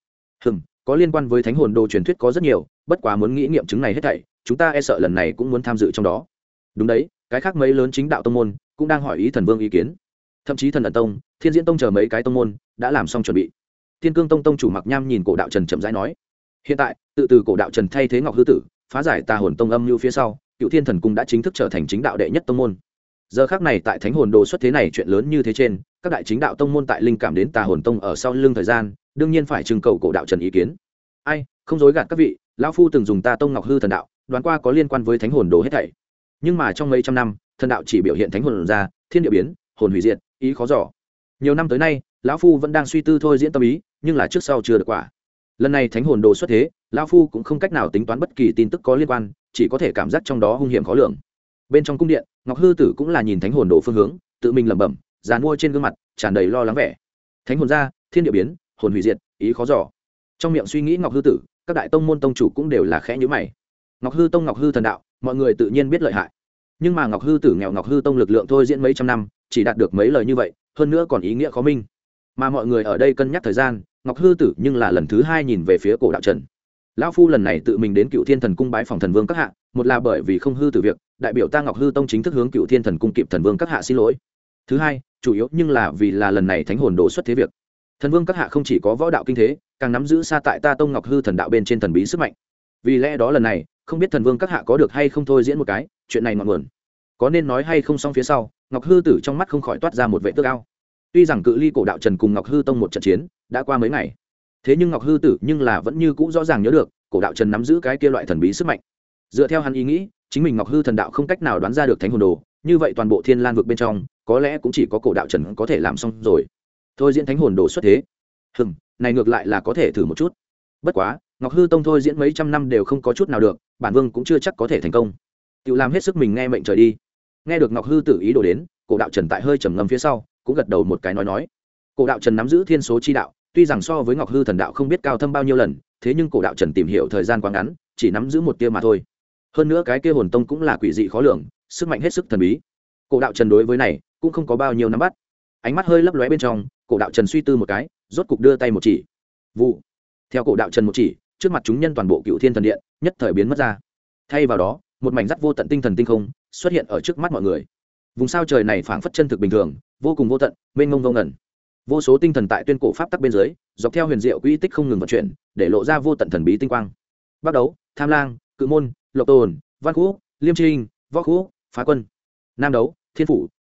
Có liên quan với thánh hồn đồ truyền thuyết có rất nhiều, bất quá muốn nghĩ nghiệm chứng này hết thảy, chúng ta e sợ lần này cũng muốn tham dự trong đó. Đúng đấy, cái khác mấy lớn chính đạo tông môn cũng đang hỏi ý Thần Vương ý kiến. Thậm chí Thần Ẩn Tông, Thiên Diễn Tông chờ mấy cái tông môn đã làm xong chuẩn bị. Thiên Cương Tông tông chủ Mặc Nham nhìn Cổ Đạo Trần chậm rãi nói: "Hiện tại, tự từ Cổ Đạo Trần thay thế Ngọc Hư Tử, phá giải Tà Hồn Tông âm mưu phía sau, Cựu Thiên Thần Cung đã chính thức trở thành chính đạo đệ nhất tông môn. Giờ khắc này tại thánh hồn đồ xuất thế này chuyện lớn như thế trên, các đại chính đạo tông môn tại linh cảm đến Tà Hồn Tông ở sau lưng thời gian, đương nhiên phải trưng cầu Cổ Đạo Trần ý kiến. Ai, không dối gạt các vị, lão phu từng dùng ta tông Ngọc Hư thần đạo, đoán qua có liên quan với thánh hồn đồ hết thảy. Nhưng mà trong mấy trăm năm, thần đạo chỉ biểu hiện thánh hồn ra, thiên địa biến, hồn hủy diệt, ý khó dò. Nhiều năm tới nay, lão phu vẫn đang suy tư thôi diễn tâm ý, nhưng là trước sau chưa được quả. Lần này thánh hồn đồ xuất thế, lão phu cũng không cách nào tính toán bất kỳ tin tức có liên quan, chỉ có thể cảm giác trong đó hung hiểm khó lường." Bên trong cung điện, Ngọc Hư Tử cũng là nhìn thánh hồn đồ phương hướng, tự mình lẩm bẩm, giàn mua trên gương mặt tràn đầy lo lắng vẻ. Thánh hồn ra, thiên địa biến, hồn hủy diệt, ý khó dò. Trong miệng suy nghĩ Ngọc Hư Tử, các đại tông môn tông chủ cũng đều là khẽ nhíu mày. Ngọc Hư Tông, Ngọc Hư thần đạo, mọi người tự nhiên biết lợi hại. Nhưng mà Ngọc Hư Tử nghèo Ngọc Hư Tông lực lượng thôi diễn mấy trăm năm, chỉ đạt được mấy lời như vậy, hơn nữa còn ý nghĩa khó minh. Mà mọi người ở đây cân nhắc thời gian, Ngọc Hư Tử nhưng là lần thứ hai nhìn về phía Cổ Đạo Trần. Lão phu lần này tự mình đến Cựu Thiên Thần Cung bái phòng Thần Vương các hạ, một là bởi vì không hư tử việc, đại biểu ta Ngọc Hư Tông chính thức hướng Cựu Thiên Thần Cung kịp Thần Vương các hạ xin lỗi. Thứ hai, chủ yếu nhưng là vì là lần này thánh hồn đồ xuất thế việc. Thần Vương các hạ không chỉ có võ đạo kinh thế, càng nắm giữ xa tại ta tông Ngọc Hư thần đạo bên trên thần bí sức mạnh. Vì lẽ đó lần này, không biết Thần Vương các hạ có được hay không thôi diễn một cái, chuyện này ngọn nguồn có nên nói hay không. Xong phía sau, Ngọc Hư Tử trong mắt không khỏi toát ra một vẻ tức ao. Tuy rằng cự ly Cổ Đạo Trần cùng Ngọc Hư Tông một trận chiến đã qua mấy ngày, thế nhưng Ngọc Hư Tử nhưng là vẫn như cũ rõ ràng nhớ được Cổ Đạo Trần nắm giữ cái kia loại thần bí sức mạnh. Dựa theo hắn ý nghĩ, chính mình Ngọc Hư thần đạo không cách nào đoán ra được thánh hồn đồ, như vậy toàn bộ Thiên Lan vực bên trong có lẽ cũng chỉ có Cổ Đạo Trần có thể làm xong rồi. Thôi diễn thánh hồn đồ xuất thế, này ngược lại là có thể thử một chút. Bất quá Ngọc Hư Tông thôi diễn mấy trăm năm đều không có chút nào được, bản vương cũng chưa chắc có thể thành công. Tự làm hết sức mình nghe mệnh trời đi. Nghe được Ngọc Hư Tử ý đồ đến, Cổ Đạo Trần tại hơi trầm ngâm phía sau cũng gật đầu một cái nói. Cổ Đạo Trần nắm giữ thiên số chi đạo, tuy rằng so với Ngọc Hư thần đạo không biết cao thâm bao nhiêu lần, thế nhưng Cổ Đạo Trần tìm hiểu thời gian quá ngắn, chỉ nắm giữ một tia mà thôi. Hơn nữa cái kia hồn tông cũng là quỷ dị khó lường, sức mạnh hết sức thần bí. Cổ Đạo Trần đối với này cũng không có bao nhiêu nắm bắt. Ánh mắt hơi lấp lóe bên trong, Cổ Đạo Trần suy tư một cái, rốt cục đưa tay một chỉ. Vụ. Theo Cổ Đạo Trần một chỉ, trước mặt chúng nhân toàn bộ Cựu Thiên thần điện nhất thời biến mất ra. Thay vào đó, một mảnh rắt vô tận tinh thần tinh không xuất hiện ở trước mắt mọi người. Vùng sao trời này phảng phất chân thực bình thường, vô cùng vô tận, mênh mông vô ngần. Vô số tinh thần tại tuyên cổ pháp tắc bên dưới, dọc theo huyền diệu quỹ tích không ngừng vận chuyển, để lộ ra vô tận thần bí tinh quang. Bắt đầu, Tham Lang, Cự Môn, Lộc Tồn, Văn Khúc, Liêm Trinh, Võ Khúc, Phá Quân. Nam Đấu, Thiên Phủ,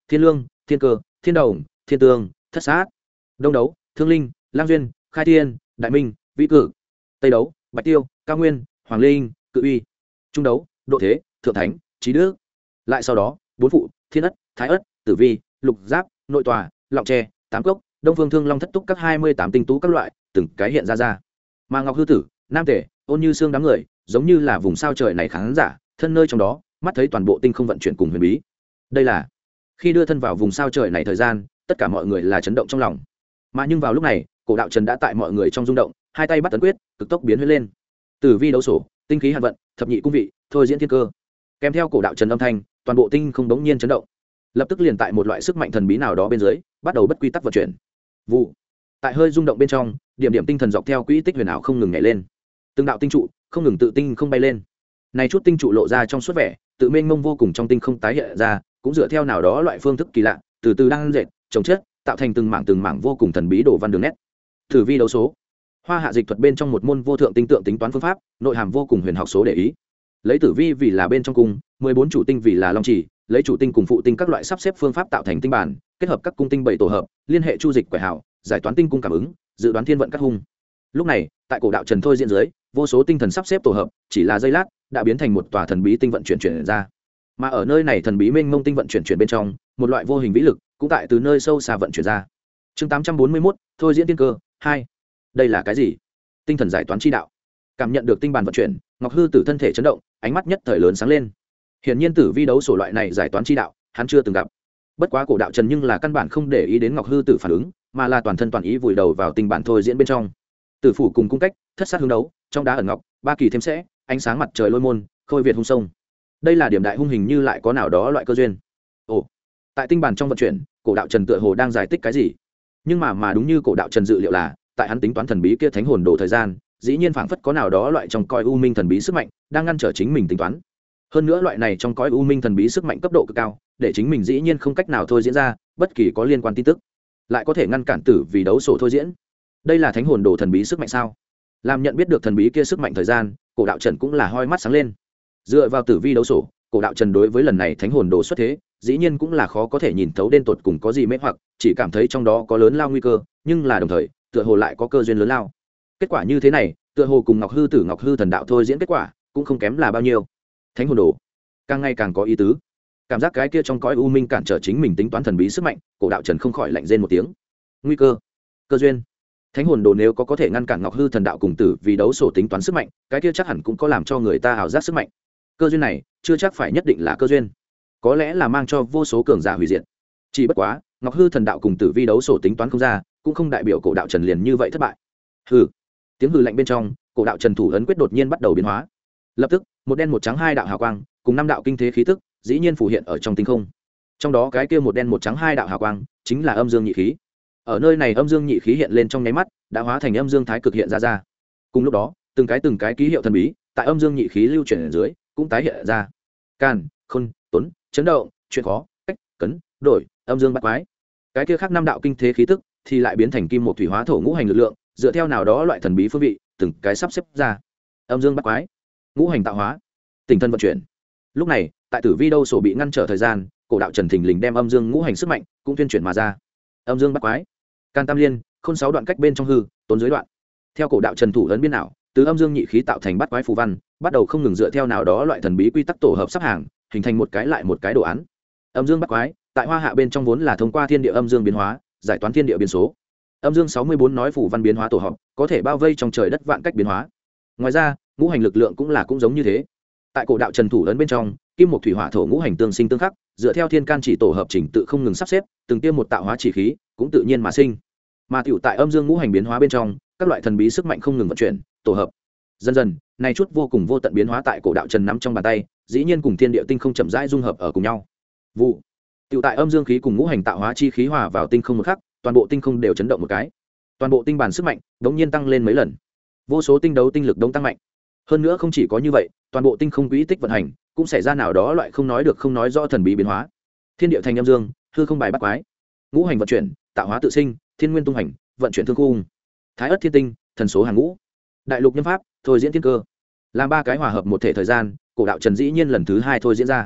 thiên lương, thiên cơ, thiên đồng, thiên tương, thất sát. Đông đấu, thương linh, lang duyên, khai thiên, đại minh, vĩ cử. Tây đấu, bạch tiêu, cao nguyên, hoàng linh, cự uy. Trung đấu, độ thế, thượng thánh, trí đức. Lại sau đó, bốn phụ, thiên ất, thái ất, tử vi, lục giáp, nội tòa, lọng tre, tám cốc, đông phương thương long thất túc các 28 tinh tú các loại từng cái hiện ra. Mà ngọc hư tử, nam tể, ôn như xương đám người giống như là vùng sao trời này khán giả thân nơi trong đó, mắt thấy toàn bộ tinh không vận chuyển cùng huyền bí. Đây là khi đưa thân vào vùng sao trời này thời gian, tất cả mọi người là chấn động trong lòng. Mà nhưng vào lúc này, cổ đạo trần đã tại mọi người trong rung động, hai tay bắt tấn quyết, cực tốc biến huyết lên. Tử vi đấu sổ, tinh khí hàn vận, thập nhị cung vị, thôi diễn thiên cơ. Kèm theo cổ đạo trần âm thanh, toàn bộ tinh không đống nhiên chấn động. Lập tức liền tại một loại sức mạnh thần bí nào đó bên dưới, bắt đầu bất quy tắc vận chuyển. Vụ. Tại hơi rung động bên trong, điểm điểm tinh thần dọc theo quỹ tích huyền ảo không ngừng nhảy lên. Từng đạo tinh trụ không ngừng tự tinh không bay lên. Này chút tinh trụ lộ ra trong suốt vẻ, tự mênh mông vô cùng trong tinh không tái hiện ra, cũng dựa theo nào đó loại phương thức kỳ lạ, từ từ đang dệt, trồng chất, tạo thành từng mảng vô cùng thần bí đồ văn đường nét. Tử vi đấu số, hoa hạ dịch thuật bên trong một môn vô thượng tinh tượng tính toán phương pháp, nội hàm vô cùng huyền học số để ý. Lấy tử vi vì là bên trong cung, 14 chủ tinh vì là long chỉ, lấy chủ tinh cùng phụ tinh các loại sắp xếp phương pháp tạo thành tinh bản, kết hợp các cung tinh bảy tổ hợp, liên hệ chu dịch quẻ hảo, giải toán tinh cung cảm ứng, dự đoán thiên vận các hung. Lúc này, tại cổ đạo trần thôi diễn dưới, vô số tinh thần sắp xếp tổ hợp, chỉ là giây lát đã biến thành một tòa thần bí tinh vận chuyển ra. Mà ở nơi này thần bí mênh mông tinh vận chuyển bên trong, một loại vô hình vĩ lực cũng tại từ nơi sâu xa vận chuyển ra. Chương 841, thôi diễn tiên cơ 2. Đây là cái gì? Tinh thần giải toán chi đạo. Cảm nhận được tinh bàn vận chuyển, Ngọc Hư Tử thân thể chấn động, ánh mắt nhất thời lớn sáng lên. Hiển nhiên tử vi đấu sổ loại này giải toán chi đạo, hắn chưa từng gặp. Bất quá cổ đạo trần nhưng là căn bản không để ý đến Ngọc Hư Tử phản ứng, mà là toàn thân toàn ý vùi đầu vào tinh bản thôi diễn bên trong. Tử phủ cùng cung cách, thất sát hướng đấu, trong đá ẩn ngọc, ba kỳ thêm sẽ, ánh sáng mặt trời lôi môn, khôi việt hung sông. Đây là điểm đại hung hình như lại có nào đó loại cơ duyên. Ồ, tại tinh bản trong vận chuyển, cổ đạo trần tựa hồ đang giải thích cái gì? Nhưng mà đúng như cổ đạo trần dự liệu là, tại hắn tính toán thần bí kia thánh hồn đồ thời gian, dĩ nhiên phảng phất có nào đó loại trong coi u minh thần bí sức mạnh đang ngăn trở chính mình tính toán. Hơn nữa loại này trong coi u minh thần bí sức mạnh cấp độ cực cao, để chính mình dĩ nhiên không cách nào thôi diễn ra bất kỳ có liên quan tin tức, lại có thể ngăn cản tử vì đấu sổ thôi diễn. Đây là thánh hồn đồ thần bí sức mạnh sao? Làm nhận biết được thần bí kia sức mạnh thời gian, cổ đạo trần cũng là hoi mắt sáng lên. Dựa vào tử vi đấu sổ, cổ đạo trần đối với lần này thánh hồn đồ xuất thế, dĩ nhiên cũng là khó có thể nhìn thấu đến tột cùng có gì mê hoặc, chỉ cảm thấy trong đó có lớn lao nguy cơ, nhưng là đồng thời tựa hồ lại có cơ duyên lớn lao. Kết quả như thế này, tựa hồ cùng Ngọc Hư thần đạo thôi diễn kết quả cũng không kém là bao nhiêu. Thánh hồn đồ càng ngày càng có ý tứ. Cảm giác cái kia trong cõi u minh cản trở chính mình tính toán thần bí sức mạnh, cổ đạo trần không khỏi lạnh rên một tiếng. Nguy cơ, cơ duyên. Thánh hồn đồ nếu có thể ngăn cản Ngọc Hư thần đạo cùng tử vì đấu sổ tính toán sức mạnh, cái kia chắc hẳn cũng có làm cho người ta ảo giác sức mạnh. Cơ duyên này chưa chắc phải nhất định là cơ duyên, có lẽ là mang cho vô số cường giả hủy diệt. Chỉ bất quá Ngọc Hư thần đạo cùng tử vi đấu sổ tính toán không ra, cũng không đại biểu cổ đạo trần liền như vậy thất bại. Hừ. Tiếng hừ lạnh bên trong, cổ đạo trần thủ ấn quyết đột nhiên bắt đầu biến hóa. Lập tức một đen một trắng hai đạo hào quang cùng năm đạo kinh thế khí tức dĩ nhiên phủ hiện ở trong tinh không. Trong đó cái kia một đen một trắng hai đạo hào quang chính là âm dương nhị khí. Ở nơi này âm dương nhị khí hiện lên trong nháy mắt đã hóa thành âm dương thái cực hiện ra. Cùng lúc đó từng cái ký hiệu thần bí tại âm dương nhị khí lưu chuyển ở dưới cũng tái hiện ra. Can, khôn, tuấn, chấn động, chuyện khó, cách, cấn, đổi, âm dương bát quái. Cái kia khác năm đạo kinh thế khí tức thì lại biến thành kim một thủy hóa thổ ngũ hành lực lượng, dựa theo nào đó loại thần bí phương vị từng cái sắp xếp ra. Âm dương bát quái, ngũ hành tạo hóa, tinh thần vận chuyển. Lúc này tại tử vi đấu sổ bị ngăn trở thời gian, cổ đạo trần thình lình đem âm dương ngũ hành sức mạnh cũng tuyên chuyển mà ra. Âm dương bát quái, can tam liên, khôn sáu đoạn cách bên trong hư, tốn dưới đoạn. Theo cổ đạo trần thủ ấn biên ảo, từ âm dương nhị khí tạo thành bát quái phù văn, bắt đầu không ngừng dựa theo nào đó loại thần bí quy tắc tổ hợp sắp hàng, hình thành một cái lại một cái đồ án. Âm dương bát quái tại hoa hạ bên trong vốn là thông qua thiên địa âm dương biến hóa, giải toán thiên địa biến số. Âm dương 64 nói phù văn biến hóa tổ hợp, có thể bao vây trong trời đất vạn cách biến hóa. Ngoài ra ngũ hành lực lượng cũng giống như thế. Tại cổ đạo trần thủ ấn bên trong, kim một thủy hỏa thổ ngũ hành tương sinh tương khắc, dựa theo thiên can chỉ tổ hợp chỉnh tự không ngừng sắp xếp, từng tiêm một tạo hóa chỉ khí cũng tự nhiên mà sinh. Mà tiểu tại âm dương ngũ hành biến hóa bên trong, các loại thần bí sức mạnh không ngừng vận chuyển tổ hợp. Dần dần này chút vô cùng vô tận biến hóa tại cổ đạo trần nắm trong bàn tay, dĩ nhiên cùng thiên địa tinh không chậm rãi dung hợp ở cùng nhau. Vụ. Tiểu tại âm dương khí cùng ngũ hành tạo hóa chi khí hòa vào tinh không một khắc, toàn bộ tinh không đều chấn động một cái. Toàn bộ tinh bản sức mạnh đống nhiên tăng lên mấy lần. Vô số tinh đấu tinh lực đống tăng mạnh. Hơn nữa không chỉ có như vậy, toàn bộ tinh không quỹ tích vận hành cũng xảy ra nào đó loại không nói được không nói rõ thần bí biến hóa. Thiên địa thành âm dương, hư không bài bắt quái. Ngũ hành vận chuyển, tạo hóa tự sinh, thiên nguyên tung hành, vận chuyển thương khung. Thái ất thiên tinh, thần số hàng ngũ. Đại lục nhân pháp, thôi diễn thiên cơ. Làm ba cái hòa hợp một thể thời gian, cổ đạo trần dĩ nhiên lần thứ hai thôi diễn ra.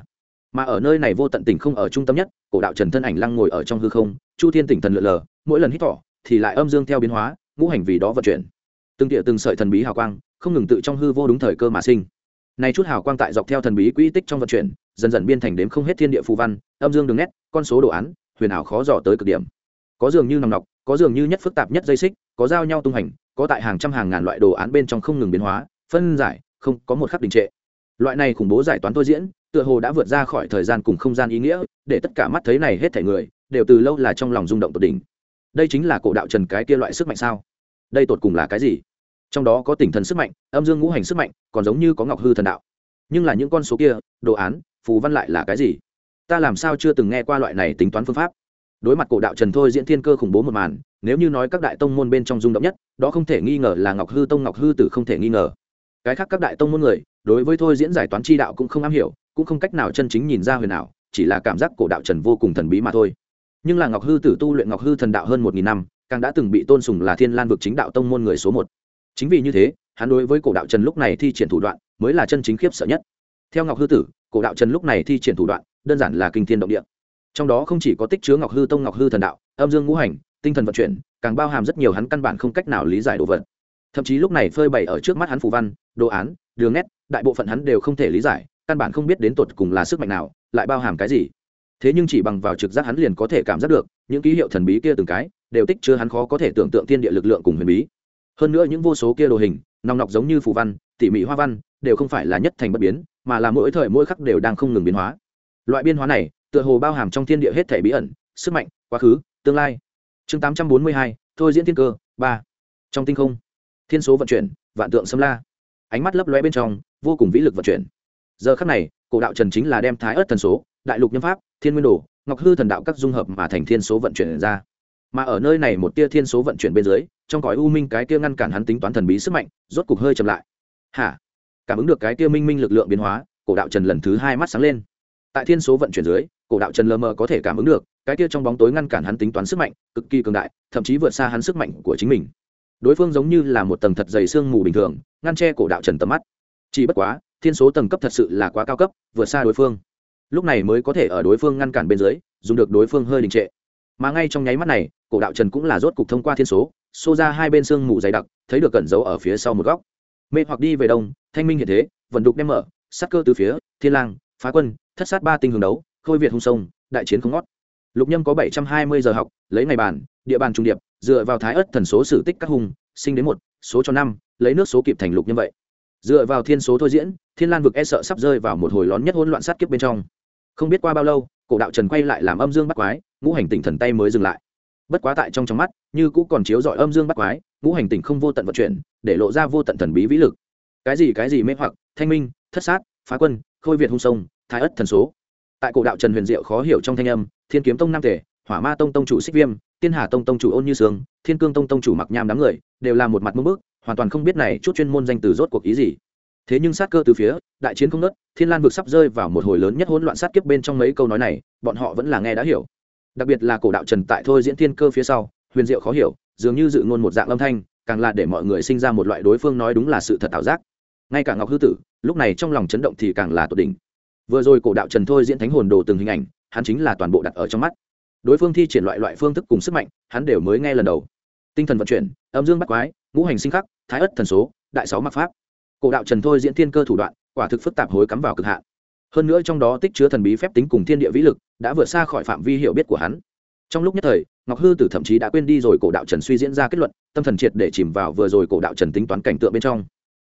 mà ở nơi này vô tận tỉnh không ở trung tâm nhất, cổ đạo trần thân ảnh lăng ngồi ở trong hư không, chu thiên tỉnh thần lượn lờ, mỗi lần hít thở thì lại âm dương theo biến hóa, ngũ hành vì đó vận chuyển, từng địa từng sợi thần bí hào quang không ngừng tự trong hư vô đúng thời cơ mà sinh. Này chút hào quang tại dọc theo thần bí quỹ tích trong vận chuyển, dần dần biên thành đếm không hết thiên địa phù văn, âm dương đường nét, con số đồ án, huyền ảo khó dò tới cực điểm. Có dường như nòng nọc, có dường như nhất phức tạp nhất dây xích, có giao nhau tung hành, có tại hàng trăm hàng ngàn loại đồ án bên trong không ngừng biến hóa, phân giải, không có một khắc đình trệ. Loại này khủng bố giải toán tôi diễn, tựa hồ đã vượt ra khỏi thời gian cùng không gian ý nghĩa, để tất cả mắt thấy này hết thảy người đều từ lâu là trong lòng rung động tột đỉnh. Đây chính là cổ đạo trần cái kia loại sức mạnh sao? Đây tột cùng là cái gì? Trong đó có tỉnh thần sức mạnh, âm dương ngũ hành sức mạnh, còn giống như có ngọc hư thần đạo. Nhưng là những con số kia, đồ án, phù văn lại là cái gì? Ta làm sao chưa từng nghe qua loại này tính toán phương pháp? Đối mặt cổ đạo trần thôi diễn thiên cơ khủng bố một màn, nếu như nói các đại tông môn bên trong rung động nhất, đó không thể nghi ngờ là Ngọc Hư Tông Ngọc Hư Tử không thể nghi ngờ. Cái khác các đại tông môn người, đối với thôi diễn giải toán chi đạo cũng không am hiểu, cũng không cách nào chân chính nhìn ra huyền ảo, chỉ là cảm giác cổ đạo trần vô cùng thần bí mà thôi. Nhưng là Ngọc Hư Tử tu luyện Ngọc Hư thần đạo hơn 1000 năm, càng đã từng bị tôn sùng là Thiên Lan vực chính đạo tông môn người số 1. Chính vì như thế, hắn đối với cổ đạo trần lúc này thi triển thủ đoạn, mới là chân chính khiếp sợ nhất. Theo Ngọc Hư Tử, cổ đạo trần lúc này thi triển thủ đoạn, đơn giản là kinh thiên động địa. Trong đó không chỉ có tích chứa Ngọc Hư Tông Ngọc Hư thần đạo, âm dương ngũ hành, tinh thần vận chuyển, càng bao hàm rất nhiều hắn căn bản không cách nào lý giải đồ vật. Thậm chí lúc này phơi bày ở trước mắt hắn phù văn, đồ án, đường nét, đại bộ phận hắn đều không thể lý giải, căn bản không biết đến tột cùng là sức mạnh nào, lại bao hàm cái gì. Thế nhưng chỉ bằng vào trực giác hắn liền có thể cảm giác được, những ký hiệu thần bí kia từng cái đều tích chứa hắn khó có thể tưởng tượng thiên địa lực lượng cùng huyền bí. Hơn nữa những vô số kia đồ hình, nòng nọc giống như phù văn, tỉ mỉ hoa văn, đều không phải là nhất thành bất biến, mà là mỗi thời mỗi khắc đều đang không ngừng biến hóa. Loại biến hóa này, tựa hồ bao hàm trong thiên địa hết thảy bí ẩn, sức mạnh, quá khứ, tương lai. Chương 842, thôi diễn thiên cơ 3. Trong tinh không, thiên số vận chuyển, vạn tượng xâm la. Ánh mắt lấp lóe bên trong, vô cùng vĩ lực vận chuyển. Giờ khắc này, cổ đạo trần chính là đem Thái Ức thần số, Đại Lục Nhâm Pháp, Thiên Nguyên Đồ, Ngọc Hư thần đạo các dung hợp mà thành thiên số vận chuyển ra. Mà ở nơi này một tia thiên số vận chuyển bên dưới, trong cõi u minh cái kia ngăn cản hắn tính toán thần bí sức mạnh, rốt cục hơi chậm lại. Hả? Cảm ứng được cái kia minh minh lực lượng biến hóa, cổ đạo trần lần thứ hai mắt sáng lên. Tại thiên số vận chuyển dưới, cổ đạo trần lờ mờ có thể cảm ứng được cái kia trong bóng tối ngăn cản hắn tính toán sức mạnh cực kỳ cường đại, thậm chí vượt xa hắn sức mạnh của chính mình. Đối phương giống như là một tầng thật dày sương mù bình thường, ngăn che cổ đạo trần tầm mắt. Chỉ bất quá, thiên số tầng cấp thật sự là quá cao cấp, vượt xa đối phương. Lúc này mới có thể ở đối phương ngăn cản bên dưới, dùng được đối phương hơi đình trệ. Mà ngay trong nháy mắt này, cổ đạo trần cũng là rốt cục thông qua thiên số, xô ra hai bên sương mù dày đặc, thấy được cẩn giấu ở phía sau một góc. Mê hoặc đi về đông, thanh minh hiện thế, vận đục đem mở, sát cơ từ phía, thiên lang, phá quân, thất sát ba tinh hướng đấu, khôi việt hung sông, đại chiến không ngót. Lục Nhâm có 720 giờ học, lấy ngày bàn, địa bàn trung điệp, dựa vào Thái Ức thần số sử tích các hùng, sinh đến 1, số cho 5, lấy nước số kịp thành lục như vậy. Dựa vào thiên số thôi diễn, Thiên Lan vực e sợ sắp rơi vào một hồi lón nhất hỗn loạn sát kiếp bên trong. Không biết qua bao lâu, cổ đạo trần quay lại làm âm dương bắt quái, ngũ hành tỉnh thần tay mới dừng lại. Bất quá tại trong mắt, như cũ còn chiếu rọi âm dương bắt quái, ngũ hành tỉnh không vô tận vận chuyển, để lộ ra vô tận thần bí vĩ lực. Cái gì mê hoặc, thanh minh, thất sát, phá quân, khôi việt hung sông, Thái Ức thần số. Tại cổ đạo trần huyền diệu khó hiểu trong thanh âm, Thiên Kiếm Tông Nam Tề, Hỏa Ma Tông tông chủ Xích Viêm, Tiên Hà Tông tông chủ Ôn Như Sương, Thiên Cương Tông tông chủ Mặc Nham đám người, đều là một mặt mông bức, hoàn toàn không biết này chút chuyên môn danh từ rốt cuộc ý gì. Thế nhưng sát cơ từ phía, đại chiến không ngớt, Thiên Lan vực sắp rơi vào một hồi lớn nhất hỗn loạn sát kiếp bên trong mấy câu nói này, bọn họ vẫn là nghe đã hiểu. Đặc biệt là cổ đạo trần tại thôi diễn thiên cơ phía sau, huyền diệu khó hiểu, dường như dự ngôn một dạng âm thanh, càng là để mọi người sinh ra một loại đối phương nói đúng là sự thật ảo giác. Ngay cả Ngọc Hư Tử, lúc này trong lòng chấn động thì càng là tột đỉnh. Vừa rồi cổ đạo trần thôi diễn thánh hồn đồ từng hình ảnh, hắn chính là toàn bộ đặt ở trong mắt. Đối phương thi triển loại phương thức cùng sức mạnh, hắn đều mới nghe lần đầu. Tinh thần vận chuyển, âm dương bắt quái, ngũ hành sinh khắc, Thái Ức thần số, đại sáu mặc pháp. Cổ đạo trần thôi diễn thiên cơ thủ đoạn, quả thực phức tạp hối cắm vào cực hạn. Hơn nữa trong đó tích chứa thần bí phép tính cùng thiên địa vĩ lực, đã vượt xa khỏi phạm vi hiểu biết của hắn. Trong lúc nhất thời, Ngọc Hư Tử thậm chí đã quên đi rồi cổ đạo trần suy diễn ra kết luận, tâm thần triệt để chìm vào vừa rồi cổ đạo trần tính toán cảnh tượng bên trong.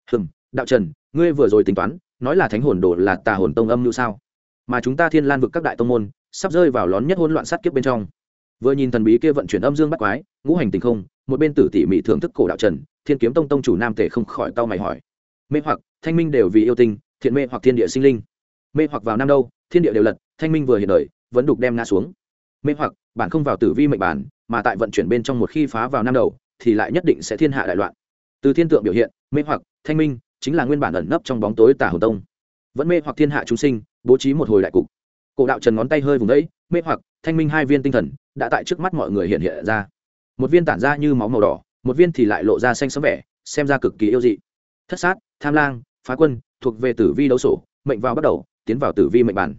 Đạo trần, ngươi vừa rồi tính toán, nói là thánh hồn đồ là tà hồn tông âm như sao? Mà chúng ta Thiên Lan vực các đại tông môn, sắp rơi vào lón nhất hỗn loạn sát kiếp bên trong. Vừa nhìn thần bí kia vận chuyển âm dương bắt quái, ngũ hành tình không, một bên tử tỉ mỉ thưởng thức cổ đạo trần, Thiên Kiếm Tông tông chủ Nam Tề không khỏi cau mày hỏi: mê hoặc, thanh minh đều vì yêu tinh, thiện mê hoặc thiên địa sinh linh. Mê hoặc vào năm đâu, thiên địa đều lật, thanh minh vừa hiện đời, vẫn đục đem ngã xuống. Mê hoặc, bản không vào tử vi mệnh bản, mà tại vận chuyển bên trong một khi phá vào năm đầu, thì lại nhất định sẽ thiên hạ đại loạn. Từ thiên tượng biểu hiện, mê hoặc, thanh minh chính là nguyên bản ẩn nấp trong bóng tối tà hồn tông, vẫn mê hoặc thiên hạ chúng sinh, bố trí một hồi đại cục. Cổ đạo trần ngón tay hơi vùng đấy, mê hoặc, thanh minh hai viên tinh thần đã tại trước mắt mọi người hiện hiện ra. Một viên tản ra như máu màu đỏ, một viên thì lại lộ ra xanh sẫm vẻ, xem ra cực kỳ yêu dị. Thất sát, tham lang, phá quân, thuộc về tử vi đấu sổ, mệnh vào bắt đầu, tiến vào tử vi mệnh bản.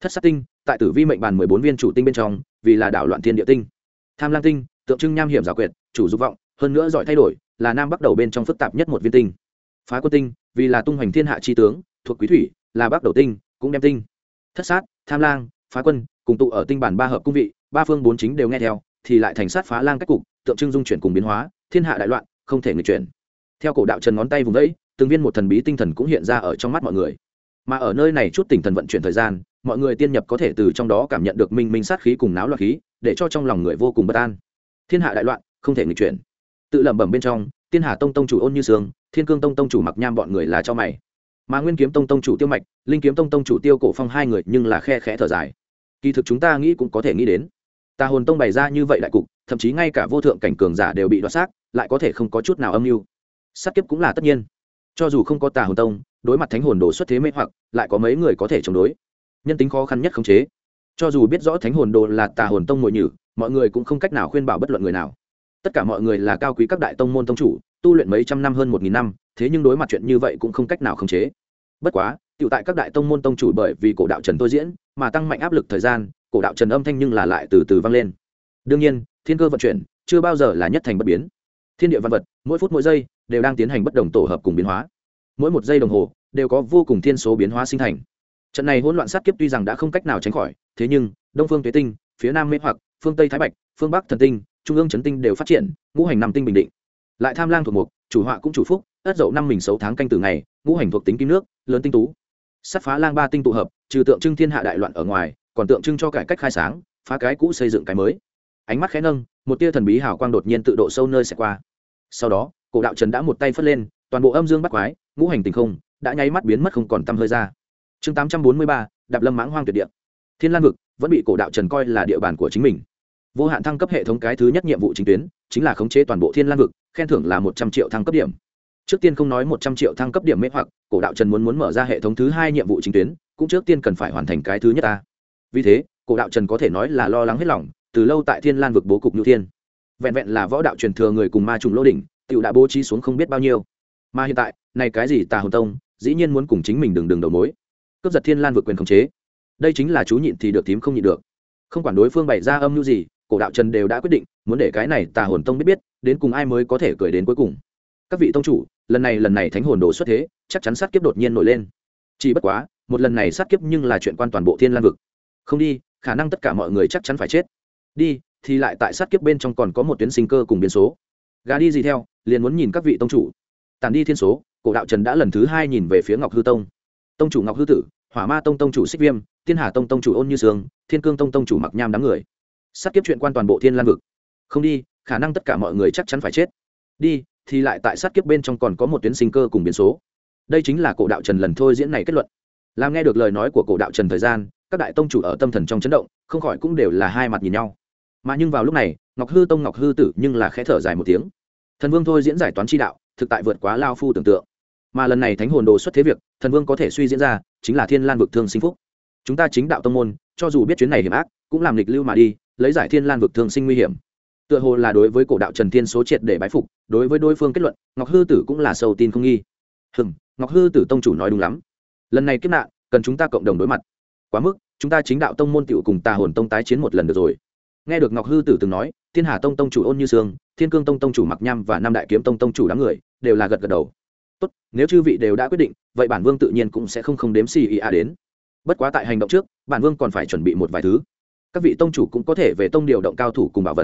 Thất sát tinh tại tử vi mệnh bàn 14 viên chủ tinh bên trong vì là đảo loạn thiên địa tinh. Tham lang tinh tượng trưng nham hiểm giả quyệt, chủ dục vọng, hơn nữa giỏi thay đổi, là nam bắc đầu bên trong phức tạp nhất một viên tinh. Phá quân tinh vì là tung hoành thiên hạ chi tướng, thuộc quý thủy, là bắc đầu tinh, cũng đem tinh. Thất sát, tham lang, phá quân cùng tụ ở tinh bản ba hợp cung vị, ba phương bốn chính đều nghe theo, thì lại thành sát phá lang cách cục, tượng trưng dung chuyển cùng biến hóa, thiên hạ đại loạn, không thể nghịch chuyển. Theo cổ đạo Trần ngón tay vùng vẫy, từng viên một thần bí tinh thần cũng hiện ra ở trong mắt mọi người. Mà ở nơi này chút tinh thần vận chuyển thời gian, mọi người tiên nhập có thể từ trong đó cảm nhận được minh minh sát khí cùng náo loạn khí, để cho trong lòng người vô cùng bất an. Thiên hạ đại loạn, không thể nghịch chuyển. Tự lẩm bẩm bên trong, Tiên Hà Tông tông chủ Ôn Như Sương, Thiên Cương Tông tông chủ Mặc Nham bọn người là cho mày. Mà Nguyên Kiếm Tông tông chủ Tiêu Mạch, Linh Kiếm Tông tông chủ Tiêu Cổ Phong hai người nhưng là khe khẽ thở dài. Kỳ thực chúng ta nghĩ cũng có thể nghĩ đến, Tà Hồn Tông bày ra như vậy đại cục, thậm chí ngay cả vô thượng cảnh cường giả đều bị đoạt xác, lại có thể không có chút nào âm mưu. Sát kiếp cũng là tất nhiên. Cho dù không có Tà Hồn Tông, đối mặt Thánh Hồn Đồ xuất thế mê hoặc, lại có mấy người có thể chống đối. Nhân tính khó khăn nhất khống chế. Cho dù biết rõ Thánh Hồn Đồ là Tà Hồn Tông mồi nhử, mọi người cũng không cách nào khuyên bảo bất luận người nào. Tất cả mọi người là cao quý các đại tông môn tông chủ, tu luyện mấy trăm năm hơn 1000 năm, thế nhưng đối mặt chuyện như vậy cũng không cách nào khống chế. Bất quá, tiểu tại các đại tông môn tông chủ bởi vì cổ đạo Trần tôi diễn, mà tăng mạnh áp lực thời gian, cổ đạo Trần âm thanh nhưng là lại từ từ vang lên. Đương nhiên, thiên cơ vận chuyển chưa bao giờ là nhất thành bất biến. Thiên địa văn vật, mỗi phút mỗi giây đều đang tiến hành bất đồng tổ hợp cùng biến hóa. Mỗi một giây đồng hồ đều có vô cùng thiên số biến hóa sinh thành. Trận này hỗn loạn sát kiếp tuy rằng đã không cách nào tránh khỏi, thế nhưng Đông Phương Tuế Tinh, phía Nam Mê Hoặc, phương Tây Thái Bạch, phương Bắc Thần Tinh, Trung ương Chấn Tinh đều phát triển, ngũ hành năm tinh bình định. Lại Tham Lang thuộc mục, chủ họa cũng chủ phúc, Ất Dậu năm mình xấu tháng canh từ ngày, ngũ hành thuộc tính kim nước, lớn tinh tú. Sát phá lang ba tinh tụ hợp, trừ tượng trưng thiên hạ đại loạn ở ngoài, còn tượng trưng cho cải cách khai sáng, phá cái cũ xây dựng cái mới. Ánh mắt khẽ nâng, một tia thần bí hào quang đột nhiên tự độ sâu nơi sẽ qua. Sau đó, cổ đạo Trần đã một tay phất lên, toàn bộ âm dương bắt quái, ngũ hành tình không, đã nháy mắt biến mất không còn tăm hơi ra. Chương 843, Đạp Lâm Mãng Hoang tuyệt địa. Thiên Lan vực vẫn bị cổ đạo Trần coi là địa bàn của chính mình. Vô hạn thăng cấp hệ thống cái thứ nhất nhiệm vụ chính tuyến chính là khống chế toàn bộ Thiên Lan vực, khen thưởng là 100 triệu thăng cấp điểm. Trước tiên không nói 100 triệu thăng cấp điểm mê hoặc, cổ đạo Trần muốn mở ra hệ thống thứ hai nhiệm vụ chính tuyến, cũng trước tiên cần phải hoàn thành cái thứ nhất ta. Vì thế, cổ đạo Trần có thể nói là lo lắng hết lòng, từ lâu tại Thiên Lan vực bố cục Nhu Thiên. Vẹn vẹn là võ đạo truyền thừa người cùng ma trùng lô đỉnh, tiểu đã bố trí xuống không biết bao nhiêu. Mà hiện tại, này cái gì Tà Hồn Tông, dĩ nhiên muốn cùng chính mình đường đầu mối, cướp giật Thiên Lan vực quyền khống chế. Đây chính là chú nhịn thì được thím không nhịn được. Không quản đối phương bày ra âm mưu gì, cổ đạo Trần đều đã quyết định muốn để cái này Tà Hồn Tông biết đến cùng ai mới có thể cười đến cuối cùng. Các vị tông chủ, lần này Thánh Hồn Đồ xuất thế, chắc chắn sát kiếp đột nhiên nổi lên. Chỉ bất quá, một lần này sát kiếp nhưng là chuyện quan toàn bộ Thiên Lan vực. Không đi, khả năng tất cả mọi người chắc chắn phải chết. Đi, thì lại tại sát kiếp bên trong còn có một tuyến sinh cơ cùng biến số. Gà đi gì theo, liền muốn nhìn các vị tông chủ. Tản đi thiên số, cổ đạo Trần đã lần thứ hai nhìn về phía Ngọc Hư Tông. Tông chủ Ngọc Hư Tử, Hỏa Ma Tông tông chủ Xích Viêm, Thiên Hà Tông tông chủ Ôn Như Sương, Thiên Cương Tông tông chủ Mặc Nham đám người. Sát kiếp chuyện quan toàn bộ Thiên Lan vực. Không đi, khả năng tất cả mọi người chắc chắn phải chết. Đi, thì lại tại sát kiếp bên trong còn có một tuyến sinh cơ cùng biến số. Đây chính là cổ đạo Trần lần thôi diễn này kết luận. Làm nghe được lời nói của cổ đạo Trần thời gian, các đại tông chủ ở tâm thần trong chấn động, không khỏi cũng đều là hai mặt nhìn nhau. Mà nhưng vào lúc này, Ngọc Hư Tông Ngọc Hư Tử nhưng là khẽ thở dài một tiếng. Thần Vương thôi diễn giải toán chi đạo, thực tại vượt quá lao phu tưởng tượng. Mà lần này Thánh Hồn Đồ xuất thế việc, Thần Vương có thể suy diễn ra, chính là Thiên Lan vực thương sinh phúc. Chúng ta chính đạo tông môn, cho dù biết chuyến này hiểm ác, cũng làm lịch lưu mà đi, lấy giải Thiên Lan vực thương sinh nguy hiểm. Tựa hồ là đối với cổ đạo Trần Thiên số triệt để bái phục, đối với đối phương kết luận, Ngọc Hư Tử cũng là sâu tin không nghi. Ngọc Hư Tử tông chủ nói đúng lắm. Lần này kiếp nạn, cần chúng ta cộng đồng đối mặt. Quá mức, chúng ta chính đạo tông môn tiểu cùng Tà Hồn Tông tái chiến một lần được rồi. Nghe được Ngọc Hư Tử từng nói, Thiên Hà Tông tông chủ Ôn Như Sương, Thiên Cương Tông tông chủ Mặc Nham và Nam Đại Kiếm Tông tông chủ đám người đều là gật gật đầu. Tốt, nếu chư vị đều đã quyết định, vậy bản vương tự nhiên cũng sẽ không đếm xì à đến. Bất quá tại hành động trước, bản vương còn phải chuẩn bị một vài thứ. Các vị tông chủ cũng có thể về tông điều động cao thủ cùng bảo vật.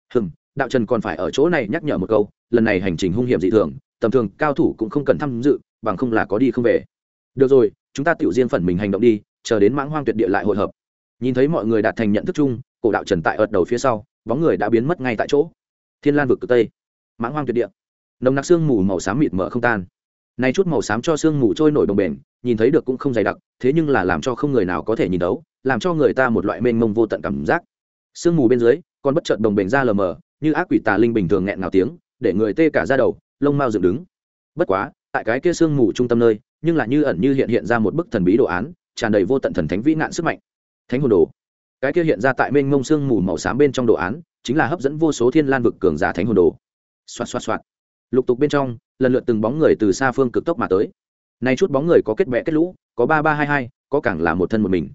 Đạo Trần còn phải ở chỗ này nhắc nhở một câu, lần này hành trình hung hiểm dị thường, tầm thường cao thủ cũng không cần tham dự, bằng không là có đi không về. Được rồi, chúng ta tiểu riêng phần mình hành động đi, chờ đến Mãng Hoang tuyệt địa lại hội hợp. Nhìn thấy mọi người đạt thành nhận thức chung, cổ đạo Trần tại ợt đầu phía sau, bóng người đã biến mất ngay tại chỗ. Thiên Lan vực cực tây, Mãng Hoang tuyệt địa, nồng nặc sương mù màu xám mịt mờ không tan. Này chút màu xám cho sương mù trôi nổi đồng bền, nhìn thấy được cũng không dày đặc, thế nhưng là làm cho không người nào có thể nhìn đấu, làm cho người ta một loại mênh mông vô tận cảm giác. Sương mù bên dưới, còn bất chợt đồng bền ra lờ mờ, như ác quỷ tà linh bình thường nghẹn ngào tiếng, để người tê cả da đầu, lông mao dựng đứng. Bất quá, tại cái kia sương mù trung tâm nơi, nhưng là như ẩn như hiện ra một bức thần bí đồ án, tràn đầy vô tận thần thánh vĩ nạn sức mạnh. Thánh Hồn Đồ. Cái kia hiện ra tại mênh mông sương mù màu xám bên trong đồ án, chính là hấp dẫn vô số Thiên Lan vực cường giả Thánh Hồn Đồ. Xoạt xoạt xoạt. Lục tục bên trong, lần lượt từng bóng người từ xa phương cực tốc mà tới. Này chút bóng người có kết bè kết lũ, có 3322, có càng là một thân một mình.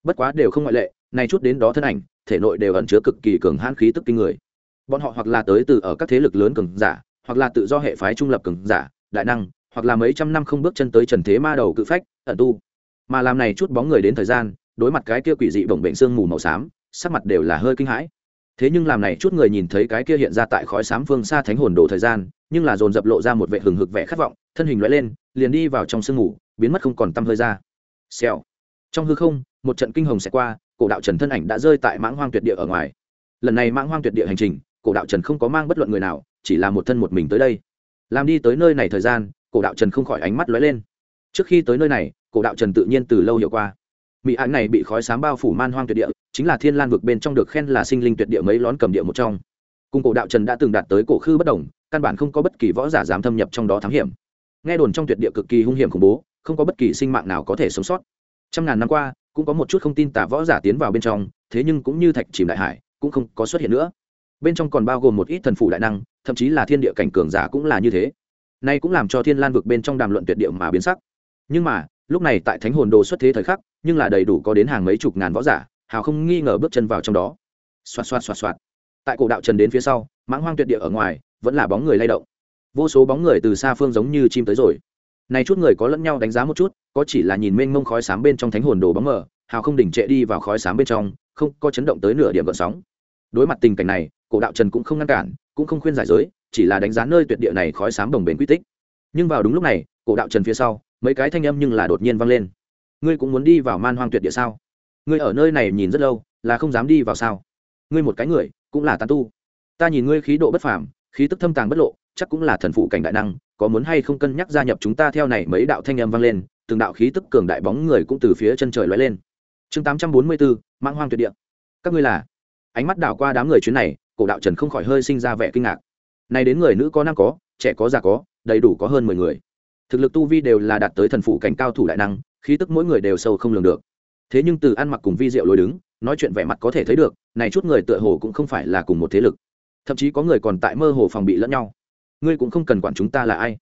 bất quá đều không ngoại lệ, này chút đến đó thân ảnh thể nội đều ẩn chứa cực kỳ cường hãn khí tức kinh người. Bọn họ hoặc là tới từ ở các thế lực lớn cường giả, hoặc là tự do hệ phái trung lập cường giả đại năng, hoặc là mấy trăm năm không bước chân tới trần thế ma đầu cự phách ẩn tu. Mà làm này chút bóng người đến thời gian đối mặt cái kia quỷ dị bổng bệnh xương mù màu xám, sắc mặt đều là hơi kinh hãi. Thế nhưng làm này chút người nhìn thấy cái kia hiện ra tại khói xám phương xa thánh hồn đồ thời gian, nhưng là dồn dập lộ ra một vẻ hừng hực vẻ khát vọng, thân hình lóe lên liền đi vào trong sương mù, biến mất không còn tăm hơi ra. Xèo. Trong hư không một trận kinh hồng sẽ qua, cổ đạo trần thân ảnh đã rơi tại mãng hoang tuyệt địa ở ngoài. Lần này mãng hoang tuyệt địa hành trình, cổ đạo trần không có mang bất luận người nào, chỉ là một thân một mình tới đây. Làm đi tới nơi này thời gian, cổ đạo trần không khỏi ánh mắt lóe lên. Trước khi tới nơi này, cổ đạo trần tự nhiên từ lâu hiểu qua, mỹ án này bị khói xám bao phủ man hoang tuyệt địa, chính là thiên lan vực bên trong được khen là sinh linh tuyệt địa mấy lón cầm địa một trong. Cùng cổ đạo trần đã từng đạt tới cổ khư bất đồng, căn bản không có bất kỳ võ giả dám thâm nhập trong đó thám hiểm. Nghe đồn trong tuyệt địa cực kỳ hung hiểm khủng bố, không có bất kỳ sinh mạng nào có thể sống sót. Trăm ngàn năm qua cũng có một chút không tin tà võ giả tiến vào bên trong, thế nhưng cũng như thạch chìm đại hải, cũng không có xuất hiện nữa. Bên trong còn bao gồm một ít thần phủ đại năng, thậm chí là thiên địa cảnh cường giả cũng là như thế. Nay cũng làm cho thiên lan vực bên trong đàm luận tuyệt địa mà biến sắc. Nhưng mà lúc này tại thánh hồn đồ xuất thế thời khắc, nhưng là đầy đủ có đến hàng mấy chục ngàn võ giả, hào không nghi ngờ bước chân vào trong đó. Xoạt xoạt xoạt xoạt. Tại cổ đạo trần đến phía sau, mãng hoang tuyệt địa ở ngoài vẫn là bóng người lay động, vô số bóng người từ xa phương giống như chim tới rồi. Này chút người có lẫn nhau đánh giá một chút, có chỉ là nhìn mênh mông khói xám bên trong thánh hồn đồ bóng mờ, hào không đỉnh trệ đi vào khói xám bên trong, không có chấn động tới nửa điểm gợn sóng. Đối mặt tình cảnh này, cổ đạo trần cũng không ngăn cản, cũng không khuyên giải giới, chỉ là đánh giá nơi tuyệt địa này khói xám đồng bền quy tích. Nhưng vào đúng lúc này, cổ đạo trần phía sau mấy cái thanh âm nhưng là đột nhiên vang lên. Ngươi cũng muốn đi vào man hoang tuyệt địa sao? Ngươi ở nơi này nhìn rất lâu, là không dám đi vào sao? Ngươi một cái người cũng là tán tu, ta nhìn ngươi khí độ bất phàm, khí tức thâm tàng bất lộ, chắc cũng là thần phụ cảnh đại năng, có muốn hay không cân nhắc gia nhập chúng ta? Theo này mấy đạo thanh âm vang lên, từng đạo khí tức cường đại bóng người cũng từ phía chân trời lóe lên. Chương 844, mãng hoang tuyệt địa. Các ngươi là? Ánh mắt đảo qua đám người chuyến này, cổ đạo trần không khỏi hơi sinh ra vẻ kinh ngạc. Này đến người nữ có nam có, trẻ có già có, đầy đủ có hơn 10 người. Thực lực tu vi đều là đạt tới thần phụ cảnh cao thủ đại năng, khí tức mỗi người đều sâu không lường được. Thế nhưng từ ăn mặc cùng vi diệu lối đứng, nói chuyện vẻ mặt có thể thấy được, này chút người tựa hồ cũng không phải là cùng một thế lực. Thậm chí có người còn tại mơ hồ phòng bị lẫn nhau. Ngươi cũng không cần quản chúng ta là ai.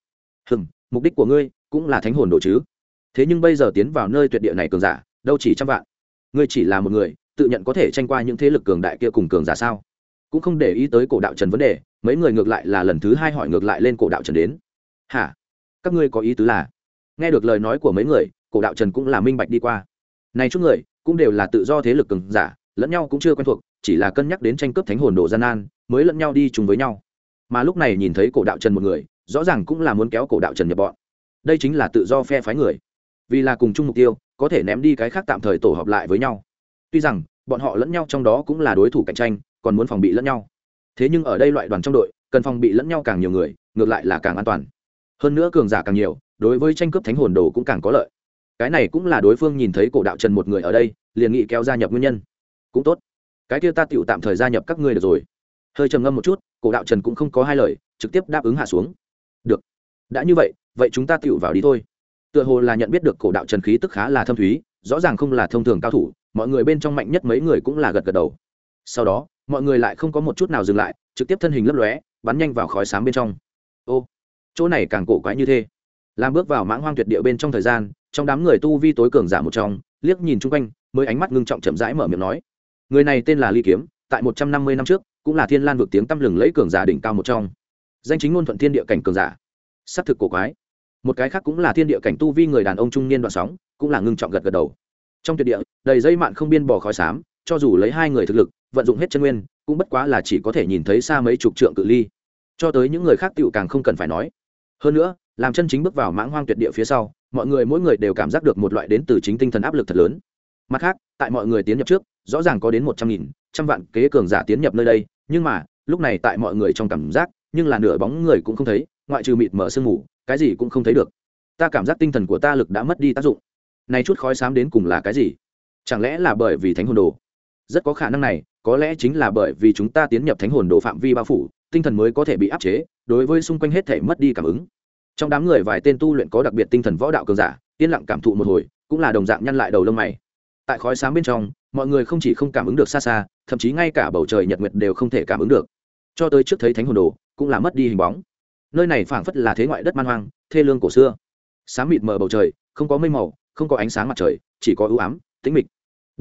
Mục đích của ngươi cũng là thánh hồn độ chứ. Thế nhưng bây giờ tiến vào nơi tuyệt địa này cường giả, đâu chỉ trăm vạn. Ngươi chỉ là một người, tự nhận có thể tranh qua những thế lực cường đại kia cùng cường giả sao? Cũng không để ý tới cổ đạo trần vấn đề, mấy người ngược lại là lần thứ hai hỏi ngược lại lên cổ đạo trần đến. Hả? Các ngươi có ý tứ là? Nghe được lời nói của mấy người, cổ đạo trần cũng là minh bạch đi qua. Này chút người cũng đều là tự do thế lực cường giả, lẫn nhau cũng chưa quen thuộc, chỉ là cân nhắc đến tranh cướp thánh hồn đồ gian nan, mới lẫn nhau đi chung với nhau. Mà lúc này nhìn thấy cổ đạo trần một người, rõ ràng cũng là muốn kéo cổ đạo trần nhập bọn. Đây chính là tự do phe phái người, vì là cùng chung mục tiêu, có thể ném đi cái khác tạm thời tổ hợp lại với nhau. Tuy rằng bọn họ lẫn nhau trong đó cũng là đối thủ cạnh tranh, còn muốn phòng bị lẫn nhau. Thế nhưng ở đây loại đoàn trong đội, cần phòng bị lẫn nhau càng nhiều người, ngược lại là càng an toàn. Hơn nữa cường giả càng nhiều, đối với tranh cướp thánh hồn đồ cũng càng có lợi. Cái này cũng là đối phương nhìn thấy cổ đạo trần một người ở đây, liền nghị kéo gia nhập nguyên nhân. Cũng tốt, cái kia ta tựu tạm thời gia nhập các ngươi được rồi. Hơi trầm ngâm một chút, cổ đạo trần cũng không có hai lời, trực tiếp đáp ứng hạ xuống. Được, đã như vậy, vậy chúng ta tựu vào đi thôi. Tựa hồ là nhận biết được cổ đạo trần khí tức khá là thâm thúy, rõ ràng không là thông thường cao thủ, mọi người bên trong mạnh nhất mấy người cũng là gật gật đầu. Sau đó mọi người lại không có một chút nào dừng lại, trực tiếp thân hình lấp lóe, bắn nhanh vào khói xám bên trong. Ô, chỗ này càng cổ quái như thế. Làm bước vào mãng hoang tuyệt địa bên trong thời gian, trong đám người tu vi tối cường giả một trong, liếc nhìn chung quanh, mới ánh mắt ngưng trọng chậm rãi mở miệng nói. Người này tên là Ly Kiếm, tại 150 năm trước, cũng là thiên lan vực tiếng tăm lừng lẫy cường giả đỉnh cao một trong. Danh chính ngôn thuận thiên địa cảnh cường giả. Sắc thực cổ quái. Một cái khác cũng là thiên địa cảnh tu vi người đàn ông trung niên đoạn sóng, cũng là ngưng trọng gật gật đầu. Trong tuyệt địa, đầy dây mạn không biên bò khói xám, cho dù lấy hai người thực lực, vận dụng hết chân nguyên, cũng bất quá là chỉ có thể nhìn thấy xa mấy chục trượng cự ly. Cho tới những người khác tựu càng không cần phải nói. Hơn nữa, làm chân chính bước vào mãng hoang tuyệt địa phía sau, mọi người mỗi người đều cảm giác được một loại đến từ chính tinh thần áp lực thật lớn. Mặt khác, tại mọi người tiến nhập trước, rõ ràng có đến 100.000, trăm vạn kế cường giả tiến nhập nơi đây, nhưng mà lúc này tại mọi người trong cảm giác, nhưng là nửa bóng người cũng không thấy, ngoại trừ mịt mờ sương mù, cái gì cũng không thấy được. Ta cảm giác tinh thần của ta lực đã mất đi tác dụng. Này chút khói xám đến cùng là cái gì? Chẳng lẽ là bởi vì thánh hồn đồ? Rất có khả năng này, có lẽ chính là bởi vì chúng ta tiến nhập thánh hồn đồ phạm vi bao phủ, tinh thần mới có thể bị áp chế, đối với xung quanh hết thể mất đi cảm ứng. Trong đám người vài tên tu luyện có đặc biệt tinh thần võ đạo cường giả, yên lặng cảm thụ một hồi, cũng là đồng dạng nhăn lại đầu lông mày. Tại khói xám bên trong, mọi người không chỉ không cảm ứng được xa xa, thậm chí ngay cả bầu trời nhật nguyệt đều không thể cảm ứng được. Cho tới trước thấy thánh hồn đồ, cũng là mất đi hình bóng. Nơi này phảng phất là thế ngoại đất man hoang, thê lương cổ xưa. Sáng mịt mờ bầu trời, không có mây màu, không có ánh sáng mặt trời, chỉ có u ám, tĩnh mịch.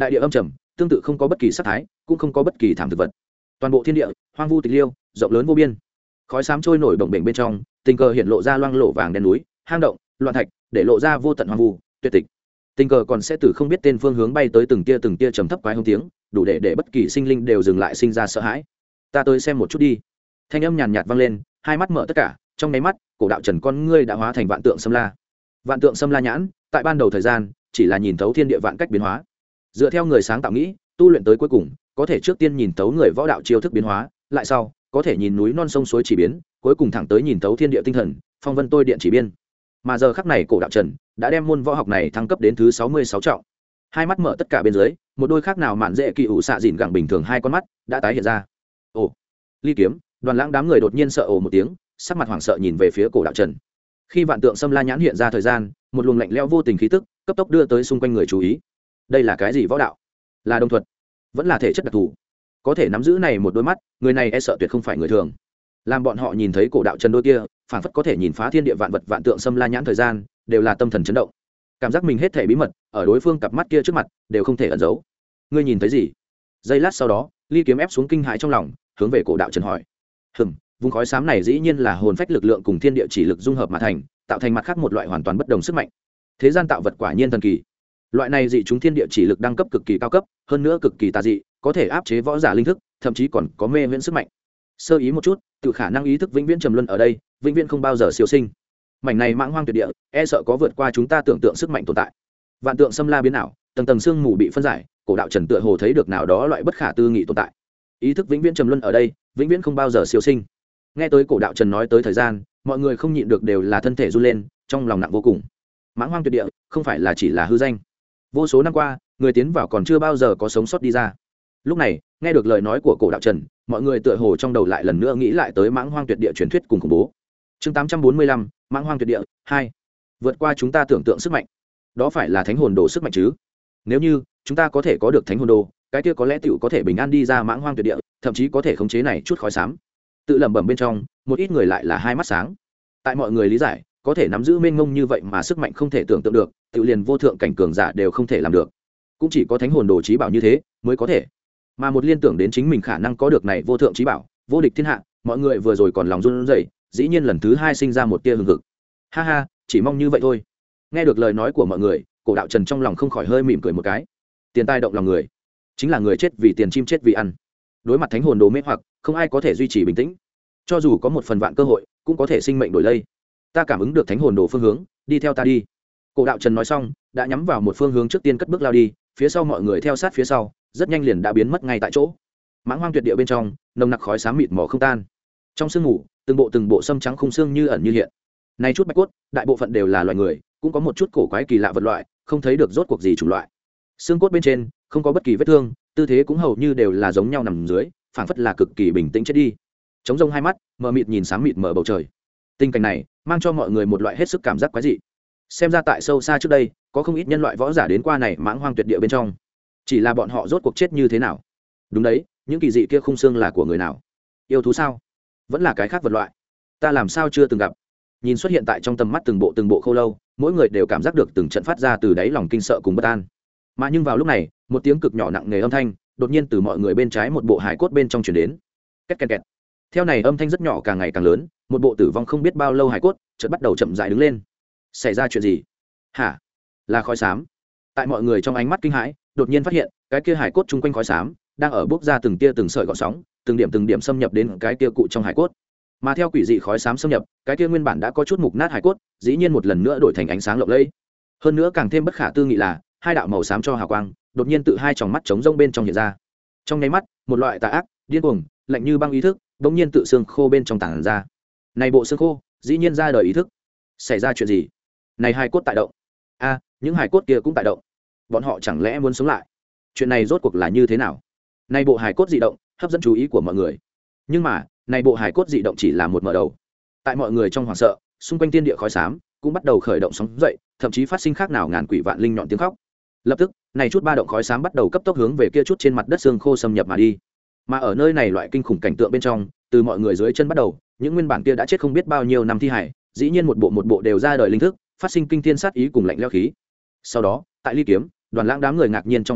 đại địa âm trầm, tương tự không có bất kỳ sắc thái, cũng không có bất kỳ thảm thực vật. Toàn bộ thiên địa hoang vu tịch liêu, rộng lớn vô biên. Khói xám trôi nổi bồng bềnh bên trong, tình cờ hiện lộ ra loang lổ vàng đen núi, hang động, loạn thạch, để lộ ra vô tận hoang vu, tuyệt tịch. Tình cờ còn sẽ từ không biết tên phương hướng bay tới từng tia trầm thấp quái hống tiếng, đủ để bất kỳ sinh linh đều dừng lại sinh ra sợ hãi. Ta tới xem một chút đi. Thanh âm nhàn nhạt vang lên, hai mắt mở tất cả, trong nháy mắt, cổ đạo trần con ngươi đã hóa thành vạn tượng xâm la. Vạn tượng xâm la nhãn, tại ban đầu thời gian, chỉ là nhìn thấu thiên địa vạn cách biến hóa. Dựa theo người sáng tạo nghĩ, tu luyện tới cuối cùng, có thể trước tiên nhìn thấu người võ đạo chiêu thức biến hóa, lại sau, có thể nhìn núi non sông suối chỉ biến, cuối cùng thẳng tới nhìn thấu thiên địa tinh thần, phong vân tôi điện chỉ biên. Mà giờ khắc này cổ đạo trần đã đem môn võ học này thăng cấp đến thứ 66 trọng. Hai mắt mở tất cả bên dưới, một đôi khác nào mạn dễ kỳ ủ xạ dịn gẳng bình thường hai con mắt đã tái hiện ra. Ồ, ly kiếm, Đoàn Lãng đám người đột nhiên sợ ồ một tiếng, sắc mặt hoảng sợ nhìn về phía cổ đạo trần. Khi vạn tượng xâm la nhãn hiện ra thời gian, một luồng lạnh lẽo vô tình khí tức cấp tốc đưa tới xung quanh người chú ý. Đây là cái gì võ đạo? Là đồng thuật, vẫn là thể chất đặc thù? Có thể nắm giữ này một đôi mắt, người này e sợ tuyệt không phải người thường. Làm bọn họ nhìn thấy cổ đạo trần đôi kia, phảng phất có thể nhìn phá thiên địa vạn vật vạn tượng xâm la nhãn thời gian, đều là tâm thần chấn động. Cảm giác mình hết thảy bí mật ở đối phương cặp mắt kia trước mặt đều không thể ẩn giấu. Ngươi nhìn thấy gì? Giây lát sau đó, ly kiếm ép xuống kinh hãi trong lòng, hướng về cổ đạo trần hỏi. Vùng khói xám này dĩ nhiên là hồn phách lực lượng cùng thiên địa chỉ lực dung hợp mà thành, tạo thành mặt khác một loại hoàn toàn bất đồng sức mạnh. Thế gian tạo vật quả nhiên thần kỳ. Loại này dị chúng thiên địa chỉ lực đẳng cấp cực kỳ cao cấp, hơn nữa cực kỳ tà dị, có thể áp chế võ giả linh thức, thậm chí còn có mê viễn sức mạnh. Sơ ý một chút, tự khả năng ý thức vĩnh viễn trầm luân ở đây, vĩnh viễn không bao giờ siêu sinh. Mảnh này mãng hoang tuyệt địa, e sợ có vượt qua chúng ta tưởng tượng sức mạnh tồn tại. Vạn tượng xâm la biến ảo, tầng tầng sương mù bị phân giải, cổ đạo trần tựa hồ thấy được nào đó loại bất khả tư nghị tồn tại. Ý thức vĩnh viễn trầm luân ở đây, vĩnh viễn không bao giờ siêu sinh. Nghe tới cổ đạo trần nói tới thời gian, mọi người không nhịn được đều là thân thể run lên, trong lòng nặng vô cùng. Mãng hoang tuyệt địa không phải là chỉ là hư danh. Vô số năm qua, người tiến vào còn chưa bao giờ có sống sót đi ra. Lúc này, nghe được lời nói của cổ đạo trần, mọi người tựa hồ trong đầu lại lần nữa nghĩ lại tới mãng hoang tuyệt địa truyền thuyết cùng khủng bố. Chương 845, mãng hoang tuyệt địa 2. Vượt qua chúng ta tưởng tượng sức mạnh. Đó phải là thánh hồn đồ sức mạnh chứ? Nếu như chúng ta có thể có được thánh hồn đồ, cái kia có lẽ tiểu có thể bình an đi ra mãng hoang tuyệt địa, thậm chí có thể khống chế này chút khói xám. Tự lẩm bẩm bên trong, một ít người lại là hai mắt sáng. Tại mọi người lý giải, có thể nắm giữ mênh mông như vậy mà sức mạnh không thể tưởng tượng được, tự liền vô thượng cảnh cường giả đều không thể làm được. Cũng chỉ có thánh hồn đồ chí bảo như thế mới có thể. Mà một liên tưởng đến chính mình khả năng có được này vô thượng chí bảo, vô địch thiên hạ, mọi người vừa rồi còn lòng run rẩy, dĩ nhiên lần thứ hai sinh ra một tia hừng hực. Ha ha, chỉ mong như vậy thôi. Nghe được lời nói của mọi người, cổ đạo trần trong lòng không khỏi hơi mỉm cười một cái. Tiền tài động lòng người, chính là người chết vì tiền, chim chết vì ăn. Đối mặt thánh hồn đồ mê hoặc, không ai có thể duy trì bình tĩnh. Cho dù có một phần vạn cơ hội, cũng có thể sinh mệnh đổi lây. Ta cảm ứng được thánh hồn đồ phương hướng, đi theo ta đi. Cổ đạo trần nói xong, đã nhắm vào một phương hướng trước tiên cất bước lao đi, phía sau mọi người theo sát phía sau, rất nhanh liền đã biến mất ngay tại chỗ. Mãng hoang tuyệt địa bên trong, nồng nặc khói xám mịt mờ không tan. Trong sương mù, từng bộ xâm trắng khung xương như ẩn như hiện. Này chút bạch cốt, đại bộ phận đều là loài người, cũng có một chút cổ quái kỳ lạ vật loại, không thấy được rốt cuộc gì chủng loại. Xương cốt bên trên không có bất kỳ vết thương, tư thế cũng hầu như đều là giống nhau nằm dưới, phảng phất là cực kỳ bình tĩnh chết đi. Trống rông hai mắt, mờ mịt nhìn sáng mịt mờ bầu trời. Tình cảnh này mang cho mọi người một loại hết sức cảm giác quái dị. Xem ra tại sâu xa trước đây, có không ít nhân loại võ giả đến qua này mãng hoang tuyệt địa bên trong. Chỉ là bọn họ rốt cuộc chết như thế nào? Đúng đấy, những kỳ dị kia khung xương là của người nào? Yêu thú sao? Vẫn là cái khác vật loại? Ta làm sao chưa từng gặp? Nhìn xuất hiện tại trong tầm mắt từng bộ khâu lâu, mỗi người đều cảm giác được từng trận phát ra từ đáy lòng kinh sợ cùng bất an. Mà nhưng vào lúc này, một tiếng cực nhỏ nặng nề âm thanh đột nhiên từ mọi người bên trái một bộ hải cốt bên trong truyền đến. Két két két. Theo này âm thanh rất nhỏ càng ngày càng lớn, một bộ tử vong không biết bao lâu hải cốt chợt bắt đầu chậm rãi đứng lên. Xảy ra chuyện gì? Hả? Là khói xám. Tại mọi người trong ánh mắt kinh hãi, đột nhiên phát hiện cái kia hải cốt chung quanh khói xám đang ở bốc ra từng tia từng sợi gợn sóng, từng điểm xâm nhập đến cái kia cụ trong hải cốt. Mà theo quỷ dị khói xám xâm nhập, cái kia nguyên bản đã có chút mục nát hải cốt dĩ nhiên một lần nữa đổi thành ánh sáng lộng lẫy. Hơn nữa càng thêm bất khả tư nghị là hai đạo màu xám cho hào quang đột nhiên tự hai tròng mắt trống rông bên trong hiện ra. Trong nháy mắt, một loại tà ác, điên cuồng, lạnh như băng ý thức bỗng nhiên tự xương khô bên trong tản ra. Này bộ xương khô dĩ nhiên ra đời ý thức. Xảy ra chuyện gì? Này hai cốt tại động. A, những hải cốt kia cũng tại động. Bọn họ chẳng lẽ muốn sống lại? Chuyện này rốt cuộc là như thế nào? Này bộ hải cốt dị động hấp dẫn chú ý của mọi người. Nhưng mà, này bộ hải cốt dị động chỉ là một mở đầu. Tại mọi người trong hoảng sợ, xung quanh thiên địa khói xám cũng bắt đầu khởi động sóng dậy, thậm chí phát sinh khác nào ngàn quỷ vạn linh nhọn tiếng khóc. Lập tức, này chút ba động khói xám bắt đầu cấp tốc hướng về kia chút trên mặt đất xương khô xâm nhập mà đi. Mà ở nơi này loại kinh khủng cảnh tượng bên trong, từ mọi người dưới chân bắt đầu, những nguyên bản kia đã chết không biết bao nhiêu năm thi hải, dĩ nhiên một bộ đều ra đời linh thức, phát sinh kinh thiên sát ý cùng lạnh lẽo khí. Sau đó, tại ly kiếm, Đoàn Lãng đám người ngạc nhiên trong ánh mắt,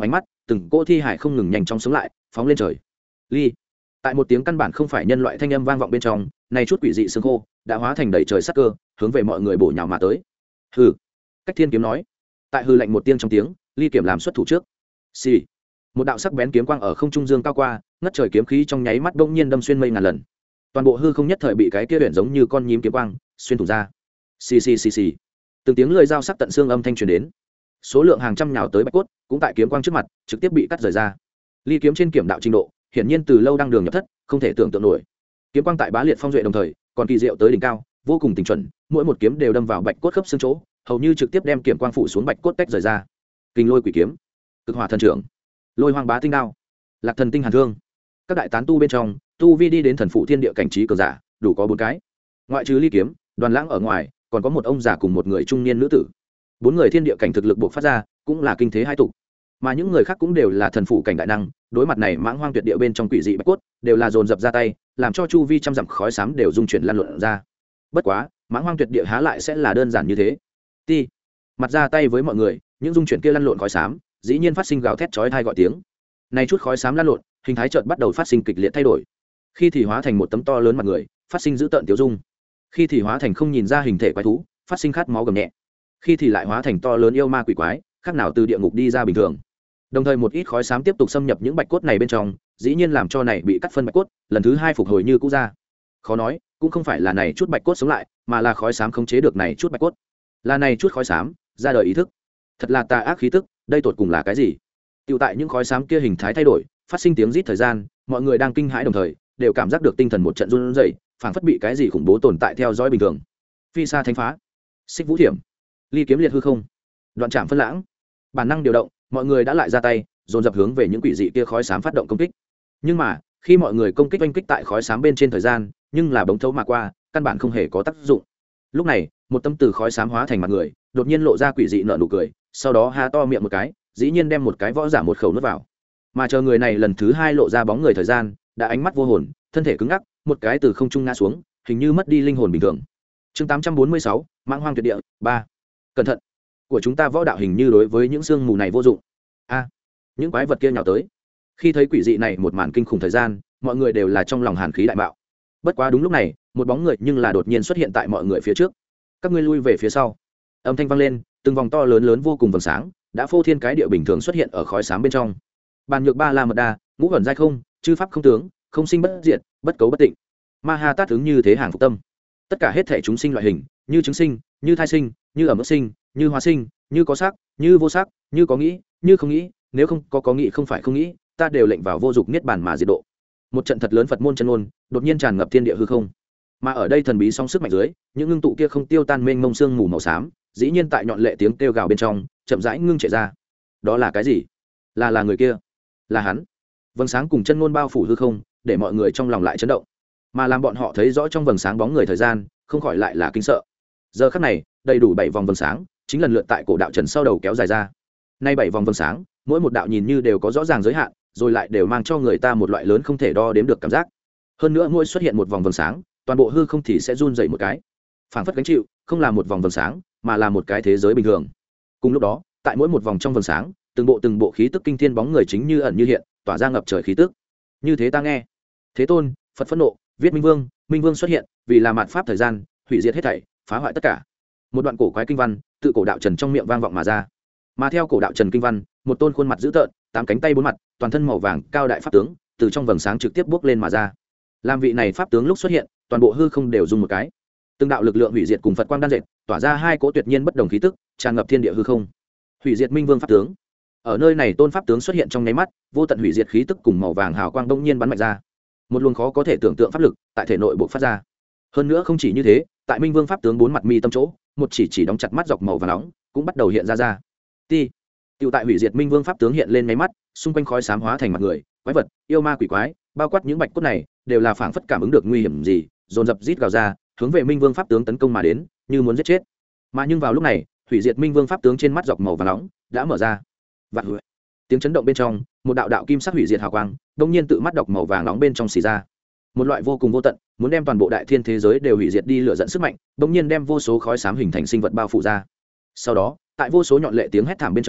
từng cỗ thi hải không ngừng nhanh chóng sống lại phóng lên trời. Ly. Tại một tiếng căn bản không phải nhân loại thanh âm vang vọng bên trong, này chút quỷ dị xương khô đã hóa thành đầy trời sắc cơ, hướng về mọi người bổ nhào mà tới. Hừ. Cách Thiên kiếm nói. Tại hư lạnh một tiếng trong tiếng, Ly Kiểm làm xuất thủ trước. Xì. Một đạo sắc bén kiếm quang ở không trung dương cao qua, ngất trời kiếm khí trong nháy mắt bỗng nhiên đâm xuyên mây ngàn lần. Toàn bộ hư không nhất thời bị cái kia huyền giống như con nhím kiếm quang xuyên thủng ra. Xì xì xì xì. Từng tiếng lưỡi dao sắc tận xương âm thanh truyền đến. Số lượng hàng trăm nhào tới bạch cốt, cũng tại kiếm quang trước mặt, trực tiếp bị cắt rời ra. Ly kiếm trên kiểm đạo trình độ, hiển nhiên từ lâu đang đường nhập thất, không thể tưởng tượng nổi. Kiếm quang tại bá liệt phong duệ đồng thời, còn kỳ diệu tới đỉnh cao, vô cùng tinh chuẩn, mỗi một kiếm đều đâm vào bạch cốt khớp xương chỗ, hầu như trực tiếp đem kiếm quang phủ xuống bạch cốt tách rời ra. Kinh lôi quỷ kiếm, cực hỏa thần trưởng, lôi hoang bá tinh đao, lạc thần tinh hàn thương. Các đại tán tu bên trong, tu vi đi đến thần phụ thiên địa cảnh trí cường giả, đủ có 4 cái. Ngoại trừ Ly kiếm, Đoàn Lãng ở ngoài, còn có một ông già cùng một người trung niên nữ tử. 4 người thiên địa cảnh thực lực buộc phát ra, cũng là kinh thế hai tục. Mà những người khác cũng đều là thần phụ cảnh đại năng, đối mặt này mãng hoang tuyệt địa bên trong quỷ dị bạch cốt, đều là dồn dập ra tay, làm cho chu vi trăm dặm khói xám đều dung chuyển lan lộn ra. Bất quá, mãng hoang tuyệt địa há lại sẽ là đơn giản như thế. Ti, mặt ra tay với mọi người, những dung chuyển kia lăn lộn khói xám, dĩ nhiên phát sinh gào thét chói tai gọi tiếng. Này chút khói xám lăn lộn, hình thái chợt bắt đầu phát sinh kịch liệt thay đổi. Khi thì hóa thành một tấm to lớn mặt người, phát sinh dữ tợn tiêu dung. Khi thì hóa thành không nhìn ra hình thể quái thú, phát sinh khát máu gầm nhẹ. Khi thì lại hóa thành to lớn yêu ma quỷ quái, khác nào từ địa ngục đi ra bình thường. Đồng thời một ít khói xám tiếp tục xâm nhập những bạch cốt này bên trong, dĩ nhiên làm cho này bị cắt phân bạch cốt lần thứ 2 phục hồi như cũ ra. Khó nói, cũng không phải là này chút bạch cốt sống lại, mà là khói xám khống chế được này chút bạch cốt. Là này chút khói xám ra đời ý thức. Thật là tà ác khí tức, đây tột cùng là cái gì? Tiểu tại những khói xám kia hình thái thay đổi, phát sinh tiếng rít thời gian, mọi người đang kinh hãi đồng thời, đều cảm giác được tinh thần một trận run rẩy, phảng phất bị cái gì khủng bố tồn tại theo dõi bình thường. Phi xa thánh phá, xích vũ thiểm, Ly kiếm liệt hư không, đoạn chạm phân lãng, bản năng điều động, mọi người đã lại ra tay, dồn dập hướng về những quỷ dị kia khói xám phát động công kích. Nhưng mà, khi mọi người công kích oanh kích tại khói xám bên trên thời gian, nhưng là bóng thấu mà qua, căn bản không hề có tác dụng. Lúc này, một tâm từ khói xám hóa thành mặt người, đột nhiên lộ ra quỷ dị nở nụ cười, sau đó há to miệng một cái, dĩ nhiên đem một cái võ giả một khẩu nuốt vào. Mà chờ người này lần thứ 2 lộ ra bóng người thời gian, đã ánh mắt vô hồn, thân thể cứng ngắc, một cái từ không trung ngã xuống, hình như mất đi linh hồn bình thường. Chương 846, mãng hoang tuyệt địa 3. Cẩn thận, của chúng ta võ đạo hình như đối với những xương mù này vô dụng. A, những quái vật kia nhào tới. Khi thấy quỷ dị này một màn kinh khủng thời gian, mọi người đều là trong lòng hàn khí đại bạo. Bất quá đúng lúc này, một bóng người nhưng là đột nhiên xuất hiện tại mọi người phía trước. Các ngươi lui về phía sau. Âm thanh vang lên, từng vòng to lớn lớn vô cùng vầng sáng, đã phô thiên cái địa bình thường xuất hiện ở khói xám bên trong. Bàn nhược ba la mật đa, ngũ ẩn giai không, chư pháp không tướng, không sinh bất diệt, bất cấu bất tịnh. Ma ha tát ứng như thế hàng phục tâm. Tất cả hết thể chúng sinh loại hình, như chứng sinh, như thai sinh, như ẩm ướt sinh, như hóa sinh, như có sắc, như vô sắc, như có nghĩ, như không nghĩ, nếu không có nghĩ không phải không nghĩ, ta đều lệnh vào vô dục niết bàn mà diệt độ. Một trận thật lớn Phật môn chân ngôn, đột nhiên tràn ngập thiên địa hư không. Mà ở đây thần bí song sức mạnh dưới, những ngưng tụ kia không tiêu tan mênh mông sương mù màu xám, dĩ nhiên tại nhọn lệ tiếng kêu gào bên trong, chậm rãi ngưng chạy ra. Đó là cái gì? Là người kia, là hắn. Vầng sáng cùng chân ngôn bao phủ hư không, để mọi người trong lòng lại chấn động. Mà làm bọn họ thấy rõ trong vầng sáng bóng người thời gian, không khỏi lại là kinh sợ. Giờ khắc này, đầy đủ 7 vòng vầng sáng, chính lần lượt tại cổ đạo trần sau đầu kéo dài ra. Nay 7 vòng vầng sáng, mỗi một đạo nhìn như đều có rõ ràng giới hạn, rồi lại đều mang cho người ta một loại lớn không thể đo đếm được cảm giác. Hơn nữa mỗi xuất hiện một vòng vầng sáng, toàn bộ hư không thì sẽ run dậy một cái. Phảng phất gánh chịu, không là một vòng vầng sáng, mà là một cái thế giới bình thường. Cùng lúc đó, tại mỗi một vòng trong vầng sáng, từng bộ khí tức kinh thiên bóng người chính như ẩn như hiện, tỏa ra ngập trời khí tức. Như thế ta nghe. Thế Tôn, Phật phẫn nộ, viết Minh Vương xuất hiện, vì là mạt pháp thời gian, hủy diệt hết thảy, phá hoại tất cả. Một đoạn cổ quái kinh văn, tự cổ đạo trần trong miệng vang vọng mà ra. Mà theo cổ đạo trần kinh văn, một tôn khuôn mặt dữ tợn, 8 cánh tay 4 mặt, toàn thân màu vàng, cao đại pháp tướng, từ trong vầng sáng trực tiếp bước lên mà ra. Làm vị này pháp tướng lúc xuất hiện, toàn bộ hư không đều rung một cái. Từng đạo lực lượng hủy diệt cùng Phật quang đan dệt, tỏa ra hai cỗ tuyệt nhiên bất đồng khí tức, tràn ngập thiên địa hư không. Hủy diệt Minh Vương pháp tướng. Ở nơi này tôn pháp tướng xuất hiện trong nháy mắt, vô tận hủy diệt khí tức cùng màu vàng hào quang bỗng nhiên bắn mạnh ra. Một luồng khó có thể tưởng tượng pháp lực tại thể nội bộc phát ra. Hơn nữa không chỉ như thế, tại Minh Vương pháp tướng 4 mặt mi tâm chỗ, một chỉ đóng chặt mắt dọc màu vàng nóng cũng bắt đầu hiện ra. Ti. Tiểu tại hủy diệt Minh Vương pháp tướng hiện lên mấy mắt, xung quanh khói xám hóa thành mặt người, quái vật, yêu ma quỷ quái, bao quát những bạch cốt này, đều là phảng phất cảm ứng được nguy hiểm gì, dồn dập rít gào ra, hướng về Minh Vương pháp tướng tấn công mà đến, như muốn giết chết. Mà nhưng vào lúc này, hủy diệt Minh Vương pháp tướng trên mắt dọc màu vàng nóng đã mở ra. Vạn hủy. Tiếng chấn động bên trong, một đạo đạo kim sắc hủy diệt hào quang, đột nhiên tự mắt đọc màu vàng nóng bên trong xì ra. Một loại vô cùng vô tận, muốn đem toàn bộ đại thiên thế giới đều hủy diệt đi lửa dẫn sức mạnh, đột nhiên đem vô số khói xám hình thành sinh vật bao phủ ra. Sau đó, tại vô số nhọn lệ tiếng hét thảm bên trong,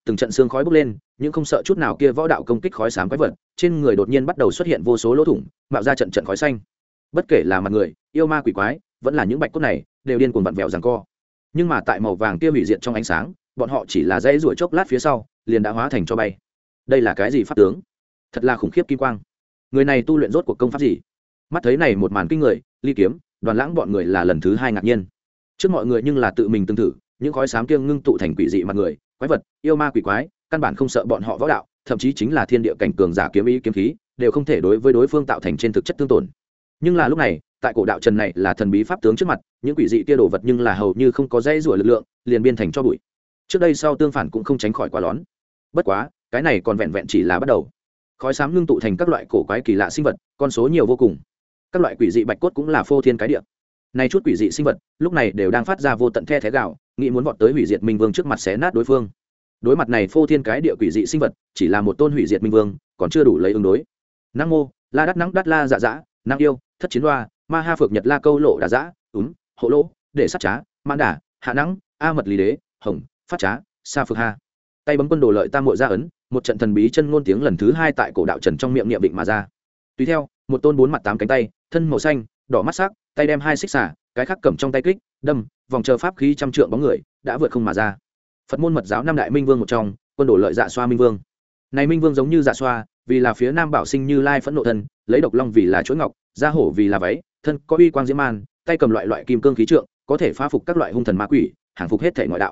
từng trận xương khói bốc lên, nhưng không sợ chút nào kia võ đạo công kích khói xám quái vật, trên người đột nhiên bắt đầu xuất hiện vô số lỗ thủng, mạo ra trận trận khói xanh. Bất kể là mặt người, yêu ma quỷ quái, vẫn là những bạch cốt này, đều điên cuồng vặn vẹo giằng co. Nhưng mà tại màu vàng kia hủy diệt trong ánh sáng, bọn họ chỉ là dãy rủa chốc lát phía sau, liền đã hóa thành tro bay. Đây là cái gì pháp tướng? Thật là khủng khiếp kim quang. Người này tu luyện rốt cuộc công pháp gì? Mắt thấy này một màn kinh người, Ly Kiếm, Đoàn Lãng bọn người là lần thứ hai ngạc nhiên. Trước mọi người nhưng là tự mình tương thử, những khói xám kia ngưng tụ thành quỷ dị mặt người, quái vật, yêu ma quỷ quái, căn bản không sợ bọn họ võ đạo, thậm chí chính là thiên địa cảnh cường giả kiếm ý kiếm khí, đều không thể đối với đối phương tạo thành trên thực chất tương tổn. Nhưng là lúc này, tại cổ đạo trần này là thần bí pháp tướng trước mặt, những quỷ dị kia đồ vật nhưng là hầu như không có dây rủa lực lượng, liền biên thành cho bụi. Trước đây sau tương phản cũng không tránh khỏi quá lón. Bất quá, cái này còn vẹn vẹn chỉ là bắt đầu. Khói xám ngưng tụ thành các loại cổ quái kỳ lạ sinh vật, con số nhiều vô cùng. Các loại quỷ dị bạch cốt cũng là phô thiên cái địa. Này chút quỷ dị sinh vật, lúc này đều đang phát ra vô tận the thé gạo, nghĩ muốn vọt tới hủy diệt minh vương trước mặt xé nát đối phương. Đối mặt này phô thiên cái địa quỷ dị sinh vật, chỉ là một tôn hủy diệt minh vương, còn chưa đủ lấy ứng đối. Năng mô, la đắt nắng đắt la dạ dã, năng yêu, thất chiến đoa, ma ha phược nhật la câu lộ đà dã, hộ lỗ, để sát trá, mãn đà, hạ nắng, a mật lý đế, hồng, phát trá, sa phược ha. Tay bấm quân đồ lợi tam muội ra ấn, một trận thần bí chân ngôn tiếng lần thứ hai tại cổ đạo trần trong miệng niệm định mà ra. Tùy theo, một tôn bốn mặt tám cánh tay, thân màu xanh, đỏ mắt sắc, tay đem hai xích xả, cái khác cầm trong tay kích, đâm, vòng chờ pháp khí trăm trượng bóng người, đã vượt không mà ra. Phật môn mật giáo năm đại minh vương một trong, quân đồ lợi dạ xoa minh vương. Này minh vương giống như dạ xoa, vì là phía nam bảo sinh như lai phẫn nộ thân, lấy độc long vì là chuỗi ngọc, da hổ vì là váy, thân có uy quang diễm man, tay cầm loại kim cương khí trượng, có thể phá phục các loại hung thần ma quỷ, hàng phục hết thể ngoại đạo.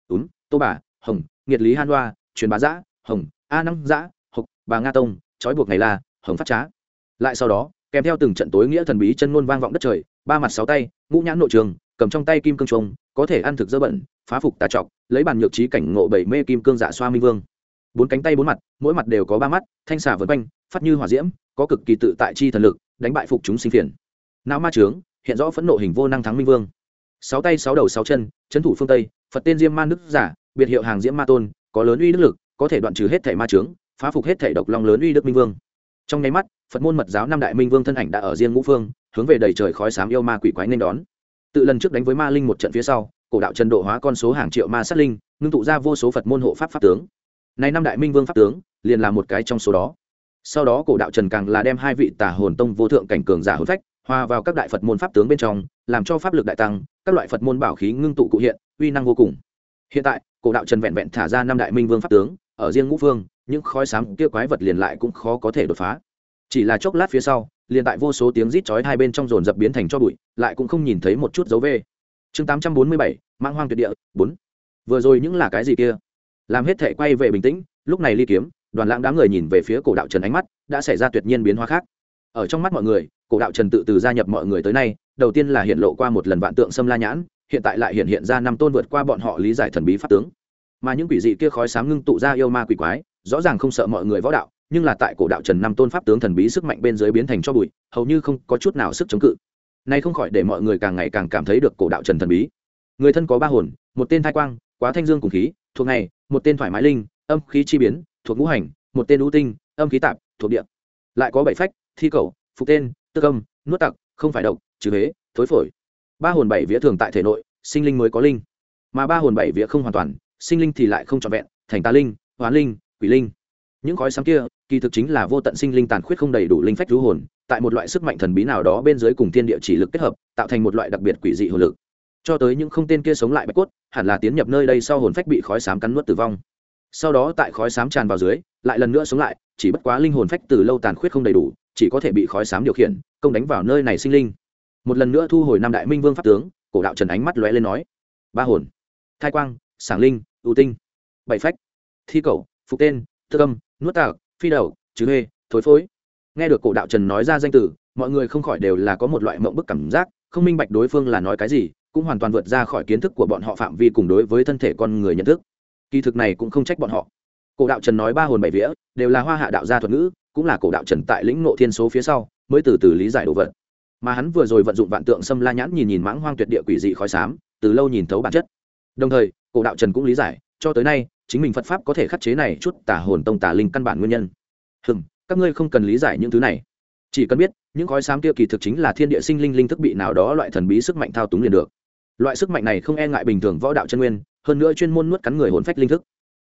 Tô bà, hồng, nghiệt lý han đoa, truyền bá dã, hồng, a năng dã, hộc, bà nga tông, trói buộc ngày la, hồng phát trá. Lại sau đó, kèm theo từng trận tối nghĩa thần bí chân ngôn vang vọng đất trời, ba mặt sáu tay, ngũ nhãn nội trường, cầm trong tay kim cương trùng, có thể ăn thực dơ bẩn, phá phục tà trọc, lấy bản nhược trí cảnh ngộ bảy mê kim cương dạ xoa minh vương. Bốn cánh tay bốn mặt, mỗi mặt đều có ba mắt, thanh xà vần quanh, phát như hỏa diễm, có cực kỳ tự tại chi thần lực, đánh bại phục chúng sinh phiền. Não ma trướng, hiện rõ phẫn nộ hình vô năng thắng minh vương. Sáu tay sáu đầu sáu chân, trấn thủ phương tây, Phật tên Diêm Man Đức giả, biệt hiệu hàng Diễm Ma Tôn, có lớn uy đức lực, có thể đoạn trừ hết thể ma trướng, phá phục hết thể độc long lớn uy đức minh vương. Trong nháy mắt, Phật môn mật giáo năm đại minh vương thân ảnh đã ở riêng ngũ phương, hướng về đầy trời khói xám yêu ma quỷ quái nên đón. Tự lần trước đánh với ma linh một trận phía sau, cổ đạo trần độ hóa con số hàng triệu ma sát linh, ngưng tụ ra vô số Phật môn hộ pháp pháp tướng. Này năm đại minh vương pháp tướng, liền là một cái trong số đó. Sau đó cổ đạo trần càng là đem hai vị tà hồn tông vô thượng cảnh cường giả hồn phách hòa vào các đại Phật môn pháp tướng bên trong, làm cho pháp lực đại tăng, các loại Phật môn bảo khí ngưng tụ cụ hiện, uy năng vô cùng. Hiện tại, cổ đạo trần vẹn vẹn thả ra năm đại minh vương pháp tướng, ở riêng ngũ phương, những khói xám kia quái vật liền lại cũng khó có thể đột phá. Chỉ là chốc lát phía sau, liền tại vô số tiếng rít chói hai bên trong dồn dập biến thành cho bụi, lại cũng không nhìn thấy một chút dấu vết. Chương 847, Mãng Hoang Tuyệt Địa 4. Vừa rồi những là cái gì kia? Làm hết thể quay về bình tĩnh, lúc này Ly Kiếm, Đoàn Lãng đám người nhìn về phía cổ đạo trần, ánh mắt đã xảy ra tuyệt nhiên biến hóa khác. Ở trong mắt mọi người, cổ đạo trần tự từ gia nhập mọi người tới nay, đầu tiên là hiện lộ qua một lần vạn tượng xâm la nhãn, hiện tại lại hiện ra năm tôn vượt qua bọn họ lý giải thần bí pháp tướng. Mà những quỷ dị kia khói xám ngưng tụ ra yêu ma quỷ quái, rõ ràng không sợ mọi người võ đạo, nhưng là tại cổ đạo trần năm tôn pháp tướng thần bí sức mạnh bên dưới biến thành cho bụi, hầu như không có chút nào sức chống cự. Này không khỏi để mọi người càng ngày càng cảm thấy được cổ đạo trần thần bí. Người thân có ba hồn, một tên thai quang, quá thanh dương cùng khí, thuộc ngày, một tên thoải mái linh, âm khí chi biến, thuộc ngũ hành, một tên ưu tinh, âm khí tạp, thuộc địa. Lại có bảy phách, thi cầu, phục tên, tức âm, nuốt tặc, không phải độc, trừ hế, thối phổi. Ba hồn bảy vía thường tại thể nội, sinh linh mới có linh. Mà ba hồn bảy vía không hoàn toàn, sinh linh thì lại không trọn vẹn, thành tà linh, hoán linh, quỷ linh. Những khói xám kia, kỳ thực chính là vô tận sinh linh tàn khuyết không đầy đủ linh phách thú hồn, tại một loại sức mạnh thần bí nào đó bên dưới cùng thiên địa chỉ lực kết hợp, tạo thành một loại đặc biệt quỷ dị hồn lực. Cho tới những không tên kia sống lại bạch cốt, hẳn là tiến nhập nơi đây sau hồn phách bị khói xám cắn nuốt tử vong. Sau đó tại khói xám tràn vào dưới, lại lần nữa sống lại, chỉ bất quá linh hồn phách từ lâu tàn khuyết không đầy đủ, chỉ có thể bị khói xám điều khiển, công đánh vào nơi này sinh linh. Một lần nữa thu hồi năm đại minh vương pháp tướng, cổ đạo trần ánh mắt lóe lên nói: ba hồn, thai quang, sảng linh, ưu tinh, bảy phách, thi cầu, phục tên, tư âm, nuốt tạc, phi đầu, chứ hê, thối phối. Nghe được cổ đạo trần nói ra danh từ, mọi người không khỏi đều là có một loại mộng bức cảm giác, không minh bạch đối phương là nói cái gì, cũng hoàn toàn vượt ra khỏi kiến thức của bọn họ phạm vi cùng đối với thân thể con người nhận thức. Kỳ thực này cũng không trách bọn họ. Cổ đạo trần nói ba hồn bảy vía đều là hoa hạ đạo gia thuật ngữ, cũng là cổ đạo trần tại lĩnh ngộ thiên số phía sau mới từ từ lý giải đồ vật. Mà hắn vừa rồi vận dụng vạn tượng xâm la nhãn nhìn mãng hoang tuyệt địa quỷ dị khói xám, từ lâu nhìn thấu bản chất. Đồng thời, cổ đạo trần cũng lý giải, cho tới nay, chính mình Phật pháp có thể khắc chế này chút tà hồn tông tà linh căn bản nguyên nhân. Các ngươi không cần lý giải những thứ này, chỉ cần biết những khói xám kia kỳ thực chính là thiên địa sinh linh linh thức bị nào đó loại thần bí sức mạnh thao túng liền được. Loại sức mạnh này không e ngại bình thường võ đạo chân nguyên, hơn nữa chuyên môn nuốt cắn người hồn phách linh thức.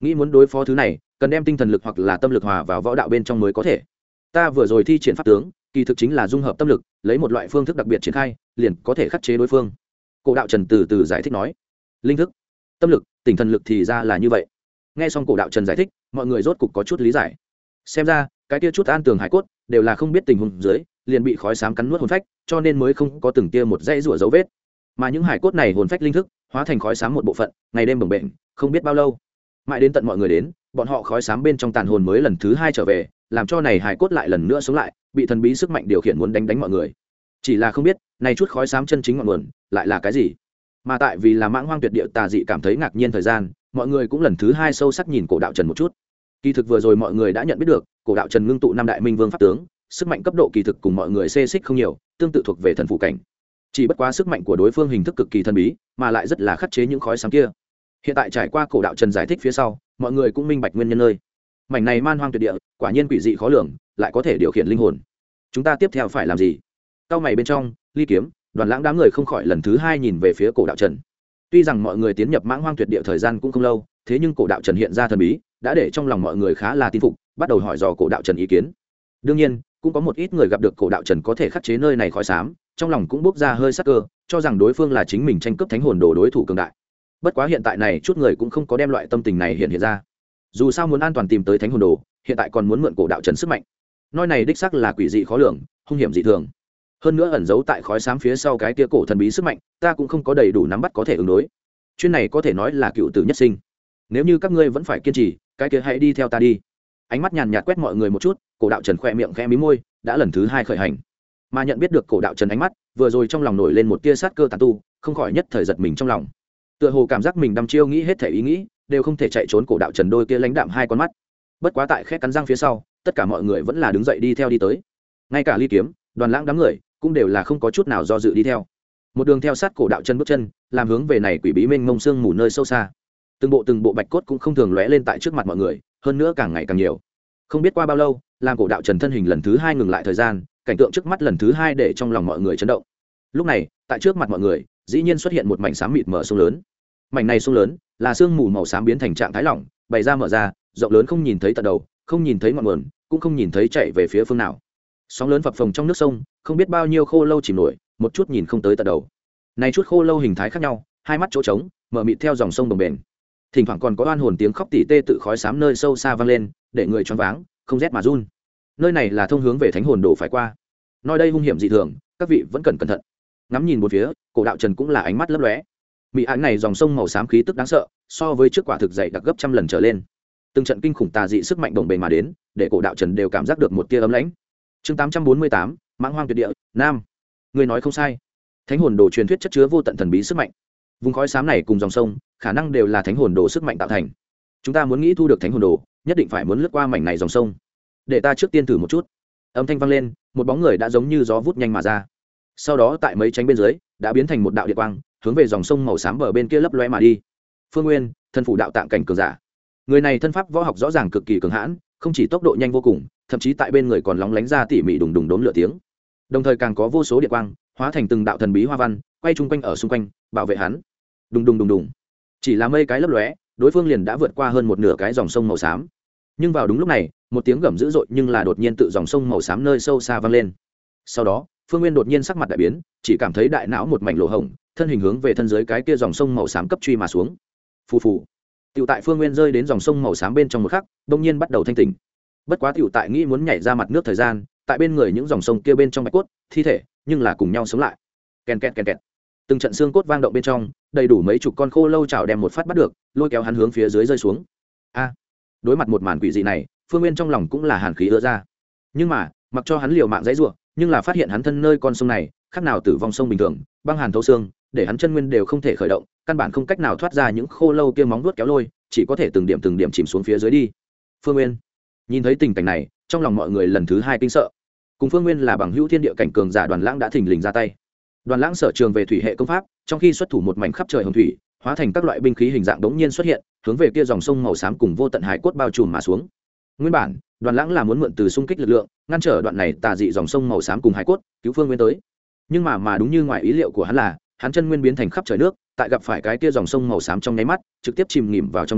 nghĩ muốn đối phó thứ này cần đem tinh thần lực hoặc là tâm lực hòa vào võ đạo bên trong mới có thể. Ta vừa rồi thi triển pháp tướng kỳ thực chính là dung hợp tâm lực, lấy một loại phương thức đặc biệt triển khai liền có thể khắc chế đối phương. Cổ đạo trần từ từ giải thích nói. Linh thức, tâm lực, tinh thần lực thì ra là như vậy. Nghe xong cổ đạo trần giải thích, mọi người rốt cục có chút lý giải. Xem ra cái kia chút an tường hải cốt đều là không biết tình huống dưới liền bị khói xám cắn nuốt hồn phách, cho nên mới không có từng tia một dãy rủa dấu vết. Mà những hải cốt này hồn phách linh thức hóa thành khói xám một bộ phận, ngày đêm bồng bềnh không biết bao lâu, mãi đến tận mọi người đến, bọn họ khói xám bên trong tàn hồn mới lần thứ hai trở về, làm cho này hải cốt lại lần nữa sống lại, bị thần bí sức mạnh điều khiển muốn đánh mọi người. Chỉ là không biết này chút khói xám chân chính ngọn nguồn lại là cái gì. Mà tại vì là mãng hoang tuyệt địa tà dị cảm thấy ngạc nhiên thời gian, mọi người cũng lần thứ hai sâu sắc nhìn cổ đạo trần một chút. Kỳ thực vừa rồi mọi người đã nhận biết được, cổ đạo trần ngưng tụ năm đại minh vương pháp tướng, sức mạnh cấp độ kỳ thực cùng mọi người xê xích không nhiều, tương tự thuộc về thần phụ cảnh. Chỉ bất quá sức mạnh của đối phương hình thức cực kỳ thần bí, mà lại rất là khắc chế những khói xám kia. Hiện tại trải qua cổ đạo trần giải thích phía sau, mọi người cũng minh bạch nguyên nhân nơi. Mảnh này man hoang tuyệt địa, quả nhiên quỷ dị khó lường, lại có thể điều khiển linh hồn. Chúng ta tiếp theo phải làm gì? Cao mày bên trong, Ly Kiếm, Đoàn Lãng đám người không khỏi lần thứ hai nhìn về phía cổ đạo trần. Tuy rằng mọi người tiến nhập mãng hoang tuyệt địa thời gian cũng không lâu, thế nhưng cổ đạo trần hiện ra thần bí, đã để trong lòng mọi người khá là tin phục, bắt đầu hỏi dò cổ đạo trần ý kiến. Đương nhiên cũng có một ít người gặp được cổ đạo trần có thể khắc chế nơi này khói xám, trong lòng cũng bốc ra hơi sắc cơ, cho rằng đối phương là chính mình tranh cướp thánh hồn đồ đối thủ cường đại. Bất quá hiện tại này chút người cũng không có đem loại tâm tình này hiện ra. Dù sao muốn an toàn tìm tới thánh hồn đồ, hiện tại còn muốn mượn cổ đạo trần sức mạnh. Nơi này đích xác là quỷ dị khó lường, hung hiểm dị thường. Hơn nữa ẩn giấu tại khói xám phía sau cái kia cổ thần bí sức mạnh, ta cũng không có đầy đủ nắm bắt có thể ứng đối. Chuyến này có thể nói là cựu tử nhất sinh. Nếu như các ngươi vẫn phải kiên trì, cái kia hãy đi theo ta đi. Ánh mắt nhàn nhạt quét mọi người một chút, cổ đạo trần khẽ miệng khẽ mí môi, đã lần thứ hai khởi hành. Mà nhận biết được cổ đạo trần ánh mắt, vừa rồi trong lòng nổi lên một tia sát cơ tàn tu, không khỏi nhất thời giật mình trong lòng. Tựa hồ cảm giác mình đăm chiêu nghĩ hết thể ý nghĩ, đều không thể chạy trốn cổ đạo trần đôi kia lãnh đạm hai con mắt. Bất quá tại khẽ cắn răng phía sau, tất cả mọi người vẫn là đứng dậy đi theo đi tới. Ngay cả Ly Kiếm, Đoàn Lãng đám người cũng đều là không có chút nào do dự đi theo. Một đường theo sát cổ đạo trần bước chân, làm hướng về này quỷ bí mênh mông sương mù nơi sâu xa. Từng bộ bạch cốt cũng không thường lóe lên tại trước mặt mọi người, hơn nữa càng ngày càng nhiều. Không biết qua bao lâu, làm cổ đạo trần thân hình lần thứ hai ngừng lại thời gian, cảnh tượng trước mắt lần thứ hai để trong lòng mọi người chấn động. Lúc này tại trước mặt mọi người dĩ nhiên xuất hiện một mảnh xám mịt mở sông lớn. Mảnh này sông lớn là sương mù màu xám biến thành trạng thái lỏng, bày ra mở ra, rộng lớn không nhìn thấy tận đầu, không nhìn thấy ngọn nguồn, cũng không nhìn thấy chạy về phía phương nào. Sóng lớn phập phồng trong nước sông, không biết bao nhiêu khô lâu chìm nổi, một chút nhìn không tới tận đầu. Này chút khô lâu hình thái khác nhau, hai mắt chỗ trống, mở mịt theo dòng sông bồng bềnh. Thỉnh thoảng còn có oan hồn tiếng khóc tỉ tê tự khói xám nơi sâu xa vang lên, để người choáng váng, không rét mà run. Nơi này là thông hướng về thánh hồn đồ phải qua. Nơi đây hung hiểm dị thường, các vị vẫn cần cẩn thận. Ngắm nhìn một phía, cổ đạo trần cũng là ánh mắt lấp lóe. Mỹ án này dòng sông màu xám khí tức đáng sợ, so với trước quả thực dày đặc gấp trăm lần trở lên. Từng trận kinh khủng tà dị sức mạnh đồng bền mà đến, để cổ đạo trần đều cảm giác được một tia ấm lãnh. Chương 848, mãng hoang tuyệt địa, nam. Người nói không sai. Thánh hồn đồ truyền thuyết chất chứa vô tận thần bí sức mạnh. Vùng khói xám này cùng dòng sông, khả năng đều là thánh hồn đồ sức mạnh tạo thành. Chúng ta muốn nghĩ thu được thánh hồn đồ, nhất định phải muốn lướt qua mảnh này dòng sông. Để ta trước tiên thử một chút. Âm thanh vang lên, một bóng người đã giống như gió vút nhanh mà ra. Sau đó tại mấy tránh bên dưới, đã biến thành một đạo điện quang, hướng về dòng sông màu xám bờ bên kia lấp lóe mà đi. Phương Nguyên, thân phủ đạo tạng cảnh cường giả. Người này thân pháp võ học rõ ràng cực kỳ cường hãn, không chỉ tốc độ nhanh vô cùng, thậm chí tại bên người còn lóng lánh ra tỉ mỉ đùng đùng đốn lửa tiếng. Đồng thời càng có vô số điện quang, hóa thành từng đạo thần bí hoa văn, quay chung quanh ở xung quanh, bảo vệ hắn. Đùng đùng đùng đùng. Chỉ là mây cái lấp lóe, đối phương liền đã vượt qua hơn một nửa cái dòng sông màu xám. Nhưng vào đúng lúc này, một tiếng gầm dữ dội nhưng là đột nhiên tự dòng sông màu xám nơi sâu xa vang lên. Sau đó, Phương Nguyên đột nhiên sắc mặt đại biến, chỉ cảm thấy đại não một mảnh lỗ hổng, thân hình hướng về thân dưới cái kia dòng sông màu xám cấp truy mà xuống. Phù phù. Tiểu tại Phương Nguyên rơi đến dòng sông màu xám bên trong một khắc, đột nhiên bắt đầu thanh tỉnh. Bất quá tiểu tại nghĩ muốn nhảy ra mặt nước thời gian, tại bên người những dòng sông kia bên trong bạch cốt, thi thể, nhưng là cùng nhau sống lại. Ken ken ken ken. Từng trận xương cốt vang động bên trong, đầy đủ mấy chục con khô lâu chảo đem một phát bắt được, lôi kéo hắn hướng phía dưới rơi xuống. A. Đối mặt một màn quỷ dị này, Phương Nguyên trong lòng cũng là hàn khí ứa ra. Nhưng mà, mặc cho hắn liều mạng dãy rủa, nhưng là phát hiện hắn thân nơi con sông này, khác nào tử vong sông bình thường, băng hàn thấu xương, để hắn chân nguyên đều không thể khởi động, căn bản không cách nào thoát ra những khô lâu kia móng vuốt kéo lôi, chỉ có thể từng điểm chìm xuống phía dưới đi. Phương Nguyên nhìn thấy tình cảnh này, trong lòng mọi người lần thứ hai kinh sợ. Cùng Phương Nguyên là bằng hữu thiên địa cảnh cường giả Đoàn Lãng đã thình lình ra tay. Đoàn Lãng sở trường về thủy hệ công pháp, trong khi xuất thủ một mảnh khắp trời hồng thủy, hóa thành các loại binh khí hình dạng đống nhiên xuất hiện, hướng về kia dòng sông màu xám cùng vô tận hải cốt bao trùm mà xuống. Nguyên bản, Đoàn Lãng là muốn mượn từ xung kích lực lượng, ngăn trở đoạn này tà dị dòng sông màu xám cùng hải cốt, cứu Phương Nguyên tới. Nhưng mà đúng như ngoài ý liệu của hắn là, hắn chân nguyên biến thành khắp trời nước, tại gặp phải cái kia dòng sông màu xám trong nháy mắt, trực tiếp chìm nghỉm vào trong đó,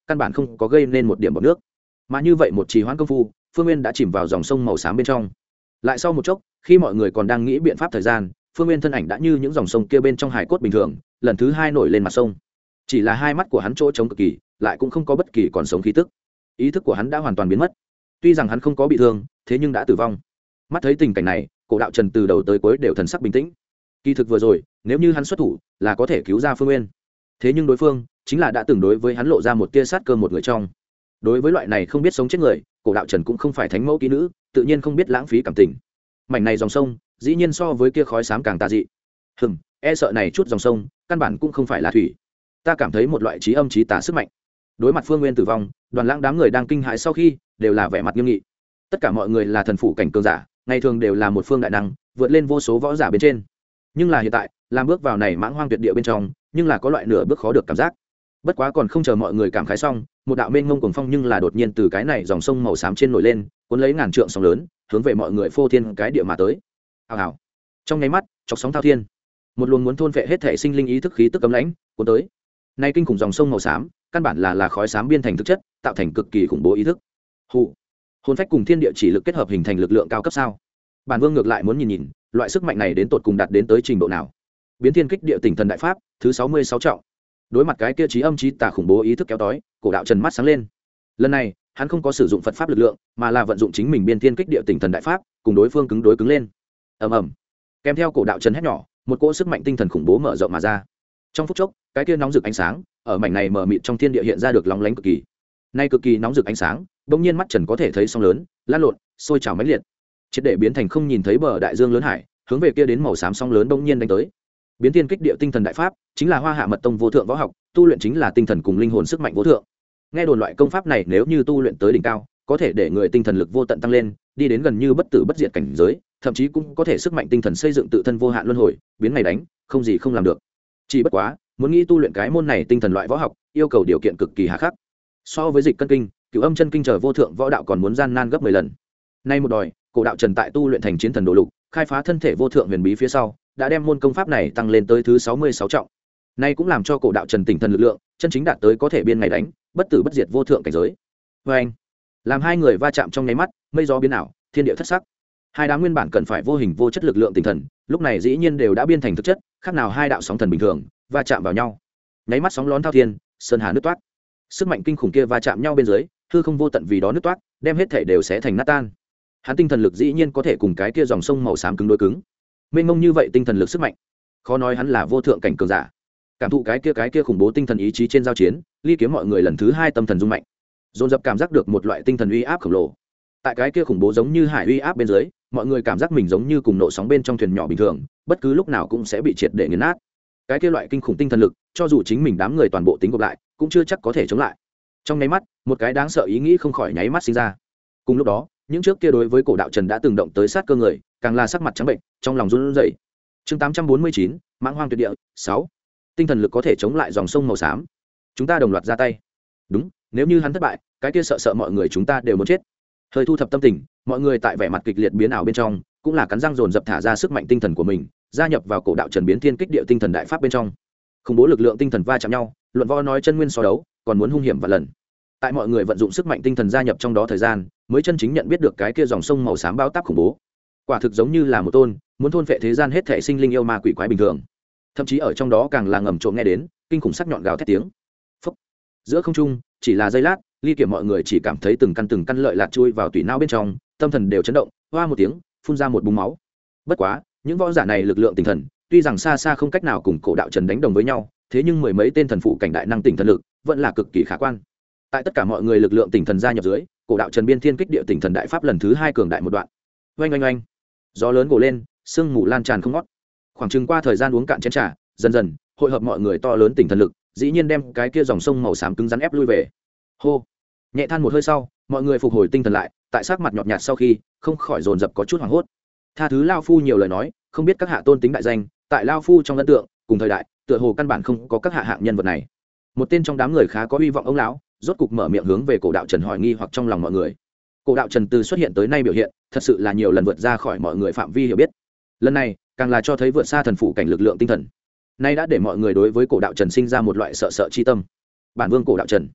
căn bản không có gây nên một điểm bọt nước, mà như vậy một trì hoãn công phu, phương nguyên đã chìm vào dòng sông màu xám bên trong. Lại sau một chốc, khi mọi người còn đang nghĩ biện pháp thời gian, phương nguyên thân ảnh đã như những dòng sông kia bên trong hải cốt bình thường, lần thứ hai nổi lên mặt sông. Chỉ là hai mắt của hắn chỗ trống cực kỳ, lại cũng không có bất kỳ còn sống khí tức. Ý thức của hắn đã hoàn toàn biến mất. Tuy rằng hắn không có bị thương, thế nhưng đã tử vong. Mắt thấy tình cảnh này, Cổ Đạo Trần từ đầu tới cuối đều thần sắc bình tĩnh. Kỳ thực vừa rồi, nếu như hắn xuất thủ, là có thể cứu ra Phương Nguyên. Thế nhưng đối phương chính là đã từng đối với hắn lộ ra một tia sát cơ một người trong. Đối với loại này không biết sống chết người, Cổ Đạo Trần cũng không phải thánh mẫu kỹ nữ, tự nhiên không biết lãng phí cảm tình. Mảnh này dòng sông, dĩ nhiên so với kia khói xám càng tà dị. E sợ này chút dòng sông, căn bản cũng không phải là thủy. Ta cảm thấy một loại trí âm trí tà sức mạnh. Đối mặt Phương Nguyên tử vong, Đoàn Lãng đám người đang kinh hãi sau khi, đều là vẻ mặt nghiêm nghị. Tất cả mọi người là thần phủ cảnh cường giả, ngày thường đều là một phương đại năng, vượt lên vô số võ giả bên trên. Nhưng là hiện tại, làm bước vào này mãng hoang tuyệt địa bên trong, nhưng là có loại nửa bước khó được cảm giác. Bất quá còn không chờ mọi người cảm khái xong, một đạo mênh mông cuồng phong nhưng là đột nhiên từ cái này dòng sông màu xám trên nổi lên, cuốn lấy ngàn trượng sóng lớn, hướng về mọi người phô thiên cái địa mà tới. Hào hào. Trong nháy mắt, chọc sóng thao thiên. Một luồng muốn thôn phệ hết thể sinh linh ý thức khí tức cấm lãnh, cuốn tới. Nay kinh khủng dòng sông màu xám, căn bản là khói xám biên thành thực chất, tạo thành cực kỳ khủng bố ý thức. Hụ. Hồn phách cùng thiên địa chỉ lực kết hợp hình thành lực lượng cao cấp sao? Bản Vương ngược lại muốn nhìn nhìn, loại sức mạnh này đến tột cùng đạt đến tới trình độ nào. Biến thiên kích địa tỉnh thần đại pháp, thứ 66 trọng. Đối mặt cái kia trí âm trí tà khủng bố ý thức kéo tới, Cổ Đạo Trần mắt sáng lên. Lần này, hắn không có sử dụng Phật pháp lực lượng, mà là vận dụng chính mình biến thiên kích địa tỉnh thần đại pháp, cùng đối phương cứng đối cứng lên. Ầm ầm. Kèm theo Cổ Đạo Trần hét nhỏ, một cỗ sức mạnh tinh thần khủng bố mở rộng mà ra. Trong phút chốc, cái kia nóng rực ánh sáng, ở mảnh này mở mịt trong thiên địa hiện ra được lóng lánh cực kỳ. Nay cực kỳ nóng rực ánh sáng, bỗng nhiên mắt Trần có thể thấy sóng lớn, lan lộn, sôi trào mãnh liệt. Triệt để biến thành không nhìn thấy bờ đại dương lớn hải, hướng về kia đến màu xám sóng lớn bỗng nhiên đánh tới. Biến thiên kích địa tinh thần đại pháp, chính là Hoa Hạ Mật Tông vô thượng võ học, tu luyện chính là tinh thần cùng linh hồn sức mạnh vô thượng. Nghe đồn loại công pháp này nếu như tu luyện tới đỉnh cao, có thể để người tinh thần lực vô tận tăng lên, đi đến gần như bất tử bất diệt cảnh giới, thậm chí cũng có thể sức mạnh tinh thần xây dựng tự thân vô hạn luân hồi, biến ngày đánh, không gì không làm được. Chỉ bất quá, muốn nghĩ tu luyện cái môn này tinh thần loại võ học, yêu cầu điều kiện cực kỳ hà khắc. So với dịch cân kinh, Cửu Âm chân kinh chờ vô thượng võ đạo còn muốn gian nan gấp 10 lần. Nay một đòi, Cổ Đạo Trần tại tu luyện thành chiến thần đồ lục, khai phá thân thể vô thượng huyền bí phía sau, đã đem môn công pháp này tăng lên tới thứ 66 trọng. Nay cũng làm cho Cổ Đạo Trần tỉnh thần lực lượng, chân chính đạt tới có thể biên ngày đánh, bất tử bất diệt vô thượng cảnh giới. Oeng! Làm hai người va chạm trong nháy mắt, mây gió biến ảo, thiên địa thất sắc. Hai đám nguyên bản cần phải vô hình vô chất lực lượng tinh thần, lúc này dĩ nhiên đều đã biên thành thực chất, khác nào hai đạo sóng thần bình thường, va chạm vào nhau. Nháy mắt sóng lớn thao thiên, sơn hà nứt toát. Sức mạnh kinh khủng kia va chạm nhau bên dưới, hư không vô tận vì đó nứt toát, đem hết thể đều sẽ thành nát tan. Hắn tinh thần lực dĩ nhiên có thể cùng cái kia dòng sông màu xám cứng đối cứng. Mênh mông như vậy tinh thần lực sức mạnh, khó nói hắn là vô thượng cảnh cường giả. Cảm thụ cái kia khủng bố tinh thần ý chí trên giao chiến, Ly Kiếm mọi người lần thứ hai tâm thần rung mạnh, dồn dập cảm giác được một loại tinh thần uy áp khổng lồ. Tại cái kia khủng bố giống như hải uy áp bên dưới, mọi người cảm giác mình giống như cùng nộ sóng bên trong thuyền nhỏ bình thường, bất cứ lúc nào cũng sẽ bị triệt để nghiền nát. Cái kia loại kinh khủng tinh thần lực, cho dù chính mình đám người toàn bộ tính gộp lại, cũng chưa chắc có thể chống lại. Trong nháy mắt, một cái đáng sợ ý nghĩ không khỏi nháy mắt sinh ra. Cùng lúc đó, những trước kia đối với Cổ Đạo Trần đã từng động tới sát cơ người, càng là sắc mặt trắng bệnh, trong lòng run rẩy. Chương 849, Mãng Hoang Tuyệt Địa 6. Tinh thần lực có thể chống lại dòng sông màu xám. Chúng ta đồng loạt ra tay. Đúng, nếu như hắn thất bại, cái kia sợ mọi người chúng ta đều muốn chết. Hơi thu thập tâm tình, mọi người tại vẻ mặt kịch liệt biến ảo bên trong, cũng là cắn răng dồn dập thả ra sức mạnh tinh thần của mình, gia nhập vào Cổ Đạo Trần biến thiên kích địa tinh thần đại pháp bên trong. Khủng bố lực lượng tinh thần va chạm nhau, luận võ nói chân nguyên so đấu, còn muốn hung hiểm vạn lần. Tại mọi người vận dụng sức mạnh tinh thần gia nhập trong đó thời gian, mới chân chính nhận biết được cái kia dòng sông màu xám bão táp khủng bố. Quả thực giống như là một tôn muốn thôn phệ thế gian hết thảy sinh linh yêu ma quỷ quái bình thường. Thậm chí ở trong đó càng là ngầm trộm nghe đến kinh khủng sắc nhọn gào thét tiếng. Phốc. Giữa không trung, chỉ là giây lát, Ly Kiểm mọi người chỉ cảm thấy từng căn lợi lạt chui vào tủy não bên trong, tâm thần đều chấn động, hoa một tiếng, phun ra một búng máu. Bất quá, những võ giả này lực lượng tinh thần, tuy rằng xa xa không cách nào cùng Cổ Đạo Trần đánh đồng với nhau, thế nhưng mười mấy tên thần phụ cảnh đại năng tinh thần lực, vẫn là cực kỳ khả quan. Tại tất cả mọi người lực lượng tinh thần gia nhập dưới, Cổ Đạo Trần biên thiên kích địa tinh thần đại pháp lần thứ 2 cường đại một đoạn. Oanh oanh oanh. Gió lớn gồ lên, sương mù lan tràn không ngót. Khoảng chừng qua thời gian uống cạn chén trà, dần dần, hội hợp mọi người to lớn tinh thần lực, dĩ nhiên đem cái kia dòng sông màu xám cứng rắn ép lui về. Hô. Nhẹ than một hơi sau, mọi người phục hồi tinh thần lại, tại sắc mặt nhợt nhạt sau khi, không khỏi dồn dập có chút hoảng hốt. Tha thứ lão phu nhiều lời nói, không biết các hạ tôn tính đại danh, tại lão phu trong ấn tượng, cùng thời đại, tựa hồ căn bản không có các hạ hạng nhân vật này. Một tên trong đám người khá có hy vọng ông lão, rốt cục mở miệng hướng về Cổ Đạo Trần hỏi nghi hoặc trong lòng mọi người. Cổ Đạo Trần từ xuất hiện tới nay biểu hiện, thật sự là nhiều lần vượt ra khỏi mọi người phạm vi hiểu biết. Lần này, càng là cho thấy vượt xa thần phụ cảnh lực lượng tinh thần. Nay đã để mọi người đối với Cổ Đạo Trần sinh ra một loại sợ chi tâm. Bản vương Cổ Đạo Trần,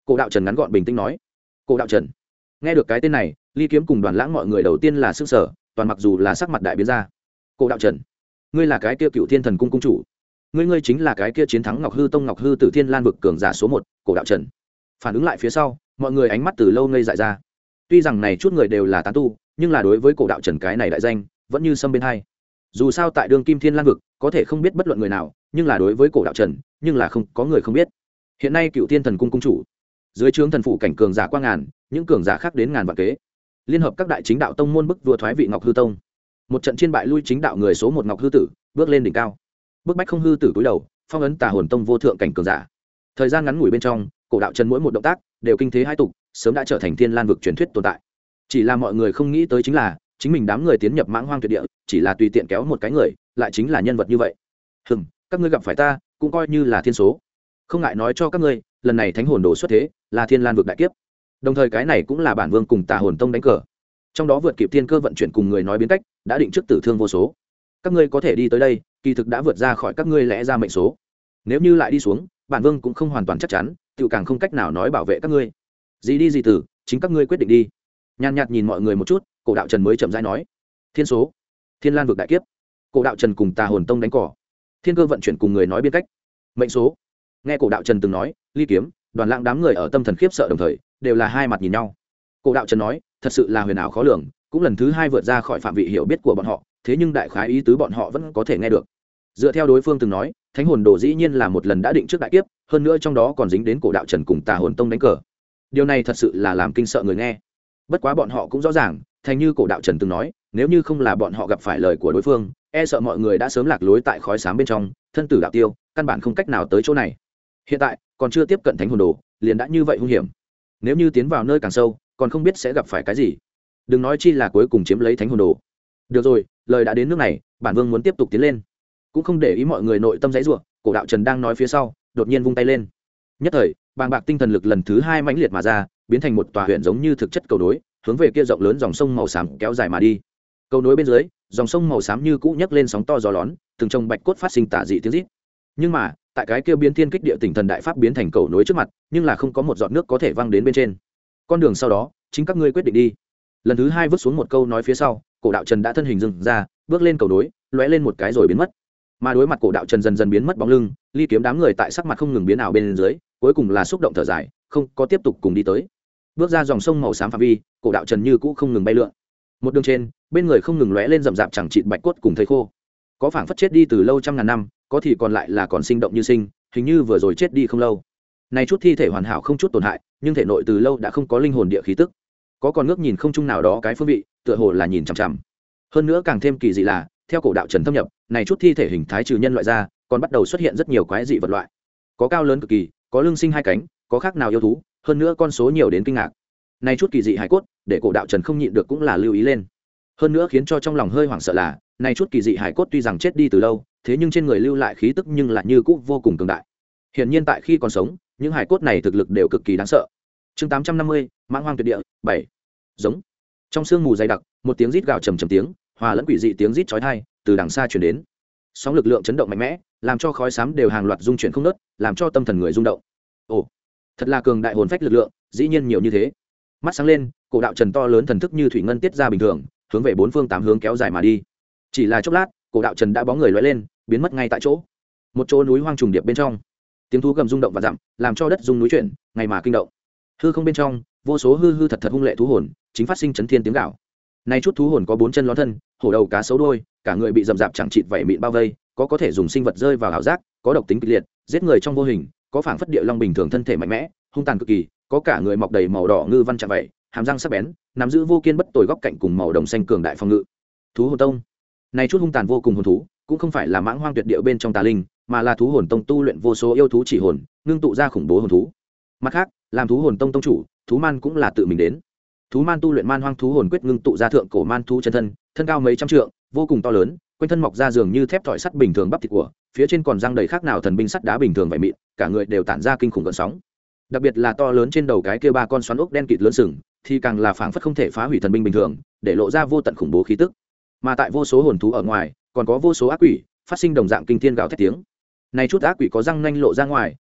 Cổ đạo trần ngắn gọn bình tĩnh nói. Cổ đạo trần. Nghe được cái tên này, Ly Kiếm cùng Đoàn Lãng mọi người đầu tiên là sững sờ, toàn mặc dù là sắc mặt đại biến ra. Cổ đạo trần, ngươi là cái kia Cựu Thiên Thần cung cung chủ, ngươi chính là cái kia chiến thắng Ngọc Hư Tông Ngọc Hư Tử Thiên Lan vực cường giả số 1, Cổ đạo trần. Phản ứng lại phía sau, mọi người ánh mắt từ lâu ngây dại ra. Tuy rằng này chút người đều là tán tu, nhưng là đối với Cổ đạo trần cái này đại danh vẫn như sâm bên hai. Dù sao tại Đường Kim Thiên Lan vực có thể không biết bất luận người nào, nhưng là đối với Cổ đạo trần nhưng là không có người không biết. Hiện nay Cựu Thiên Thần cung cung chủ, dưới trướng thần phụ cảnh cường giả qua ngàn, những cường giả khác đến ngàn vạn kế, liên hợp các đại chính đạo tông môn bức vua thoái vị Ngọc Hư Tông, một trận chiến bại lui chính đạo người số 1 Ngọc Hư Tử, bước lên đỉnh cao, bức bách không hư tử cúi đầu, phong ấn Tà Hồn Tông vô thượng cảnh cường giả. Thời gian ngắn ngủi bên trong, Cổ đạo trần mỗi một động tác đều kinh thế hai tục, sớm đã trở thành Thiên Lan vực truyền thuyết tồn tại. Chỉ là mọi người không nghĩ tới chính là, chính mình đám người tiến nhập Mãng Hoang Tuyệt Địa, chỉ là tùy tiện kéo một cái người, lại chính là nhân vật như vậy. Các ngươi gặp phải ta, cũng coi như là thiên số. Không ngại nói cho các ngươi, lần này Thánh Hồn Đồ xuất thế, là Thiên Lan vực đại kiếp. Đồng thời cái này cũng là bản vương cùng Tà Hồn Tông đánh cờ. Trong đó vượt kịp thiên cơ vận chuyển cùng người nói biến cách, đã định trước tử thương vô số. Các ngươi có thể đi tới đây, kỳ thực đã vượt ra khỏi các ngươi lẽ ra mệnh số. Nếu như lại đi xuống, bản vương cũng không hoàn toàn chắc chắn, tự càng không cách nào nói bảo vệ các ngươi. Gì đi gì tử, chính các ngươi quyết định đi. Nhàn nhạt nhìn mọi người một chút, Cổ đạo trần mới chậm rãi nói: Thiên số, Thiên Lan vực đại kiếp. Cổ đạo trần cùng Tà Hồn Tông đánh cỏ. Thiên cơ vận chuyển cùng người nói biến cách. Mệnh số. Nghe Cổ đạo trần từng nói, Ly Kiếm, Đoàn Lãng đám người ở tâm thần khiếp sợ đồng thời, đều là hai mặt nhìn nhau. Cổ đạo trần nói, thật sự là huyền ảo khó lường, cũng lần thứ hai vượt ra khỏi phạm vị hiểu biết của bọn họ, thế nhưng đại khái ý tứ bọn họ vẫn có thể nghe được. Dựa theo đối phương từng nói, Thánh Hồn Đồ dĩ nhiên là một lần đã định trước đại kiếp, hơn nữa trong đó còn dính đến Cổ đạo trần cùng Tà Hồn Tông đánh cờ. Điều này thật sự là làm kinh sợ người nghe. Bất quá bọn họ cũng rõ ràng, thành như Cổ đạo trần từng nói, nếu như không là bọn họ gặp phải lời của đối phương, e sợ mọi người đã sớm lạc lối tại khói xám bên trong, thân tử đạo tiêu, căn bản không cách nào tới chỗ này. Hiện tại còn chưa tiếp cận Thánh Hồn Đồ, liền đã như vậy hung hiểm. Nếu như tiến vào nơi càng sâu, còn không biết sẽ gặp phải cái gì, đừng nói chi là cuối cùng chiếm lấy Thánh Hồn Đồ. Được rồi, lời đã đến nước này, bản vương muốn tiếp tục tiến lên. Cũng không để ý mọi người nội tâm dãy rủa, Cổ đạo trần đang nói phía sau, đột nhiên vung tay lên. Nhất thời, bàng bạc tinh thần lực lần thứ hai mãnh liệt mà ra, biến thành một tòa huyện giống như thực chất cầu nối, hướng về kia rộng lớn dòng sông màu xám kéo dài mà đi. Cầu nối bên dưới, dòng sông màu xám như cũ nhấc lên sóng to gió lớn, từng trong bạch cốt phát sinh tà dị tiếng rít. Nhưng mà, tại cái kia biến thiên kích địa tỉnh thần đại pháp biến thành cầu nối trước mặt, nhưng là không có một giọt nước có thể văng đến bên trên. Con đường sau đó, chính các ngươi quyết định đi. Lần thứ hai vứt xuống một câu nói phía sau, Cổ đạo trần đã thân hình dừng ra, bước lên cầu nối, lóe lên một cái rồi biến mất. Mà đối mặt Cổ đạo trần dần dần biến mất bóng lưng, Ly Kiếm đám người tại sắc mặt không ngừng biến ảo bên dưới, cuối cùng là xúc động thở dài, không có tiếp tục cùng đi tới. Bước ra dòng sông màu xám phạm vi, Cổ đạo trần như cũ không ngừng bay lượn. Một đường trên, bên người không ngừng lóe lên rậm rạp chẳng chịt bạch cốt cùng thây khô. Có phảng phất chết đi từ lâu trăm ngàn năm, có thì còn lại là còn sinh động như sinh, hình như vừa rồi chết đi không lâu. Này chút thi thể hoàn hảo không chút tổn hại, nhưng thể nội từ lâu đã không có linh hồn địa khí tức. Có còn ngước nhìn không chung nào đó cái phương vị, tựa hồ là nhìn chằm chằm. Hơn nữa càng thêm kỳ dị là, theo Cổ đạo trần thâm nhập, này chút thi thể hình thái trừ nhân loại ra, còn bắt đầu xuất hiện rất nhiều quái dị vật loại. Có cao lớn cực kỳ, có lưng sinh hai cánh, có khác nào yêu thú, hơn nữa con số nhiều đến kinh ngạc. Này chút kỳ dị hải cốt, để Cổ đạo trần không nhịn được cũng là lưu ý lên. Hơn nữa khiến cho trong lòng hơi hoảng sợ là, này chút kỳ dị hải cốt tuy rằng chết đi từ lâu, thế nhưng trên người lưu lại khí tức nhưng lại như cũ vô cùng cường đại. Hiển nhiên tại khi còn sống, những hải cốt này thực lực đều cực kỳ đáng sợ. Chương 850, Mãng Hoang Tuyệt Địa 7. Giống. Trong sương mù dày đặc, một tiếng rít gào trầm trầm tiếng, hòa lẫn quỷ dị tiếng rít chói tai, từ đằng xa truyền đến. Sóng lực lượng chấn động mạnh mẽ, làm cho khói xám đều hàng loạt rung chuyển không ngớt, làm cho tâm thần người rung động. Ồ, thật là cường đại hồn phách lực lượng, dĩ nhiên nhiều như thế. Mắt sáng lên, Cổ đạo trần to lớn thần thức như thủy ngân tiết ra bình thường, hướng về bốn phương tám hướng kéo dài mà đi. Chỉ là chốc lát, Cổ đạo trần đã bóng người lóe lên, biến mất ngay tại chỗ. Một chỗ núi hoang trùng điệp bên trong, tiếng thú gầm rung động và dặm, làm cho đất rung núi chuyển, ngày mà kinh động. Hư không bên trong, vô số hư thật hung lệ thú hồn chính phát sinh chấn thiên tiếng gào. Này chút thú hồn có bốn chân ló thân, hổ đầu cá sấu đuôi, cả người bị rậm rạp chẳng chịt vảy mịn bao vây, có thể dùng sinh vật rơi vào ảo giác, có độc tính kịch liệt, giết người trong vô hình, có phảng phất địa long bình thường thân thể mạnh mẽ, hung tàn cực kỳ, có cả người mọc đầy màu đỏ ngư văn chạm vảy, hàm răng sắc bén, nắm giữ vô kiên bất tồi góc cạnh cùng màu đồng xanh cường đại phòng ngự. Thú hồn tông. Này chút hung tàn vô cùng hồn thú, cũng không phải là Mãng Hoang Tuyệt Địa bên trong tà linh, mà là thú hồn tông tu luyện vô số yêu thú chỉ hồn, ngưng tụ ra khủng bố hồn thú. Mặt khác, làm thú hồn tông tông chủ, thú man cũng là tự mình đến. Thú man tu luyện man hoang thú hồn quyết, ngưng tụ ra thượng cổ man thú chân thân, thân cao mấy trăm trượng, vô cùng to lớn, quanh thân mọc ra dường như thép thỏi sắt bình thường bắp thịt của, phía trên còn răng đầy khác nào thần binh sắt đá bình thường vậy mịn, cả người đều tản ra kinh khủng gợn sóng. Đặc biệt là to lớn trên đầu cái kia ba con xoắn ốc đen kịt lớn sừng, thì càng là phảng phất không thể phá hủy thần binh bình thường, để lộ ra vô tận khủng bố khí tức. Mà tại vô số hồn thú ở ngoài, còn có vô số ác quỷ, phát sinh đồng dạng kinh thiên gào thét tiếng. Này chút ác quỷ có răng nanh lộ ra ngoài,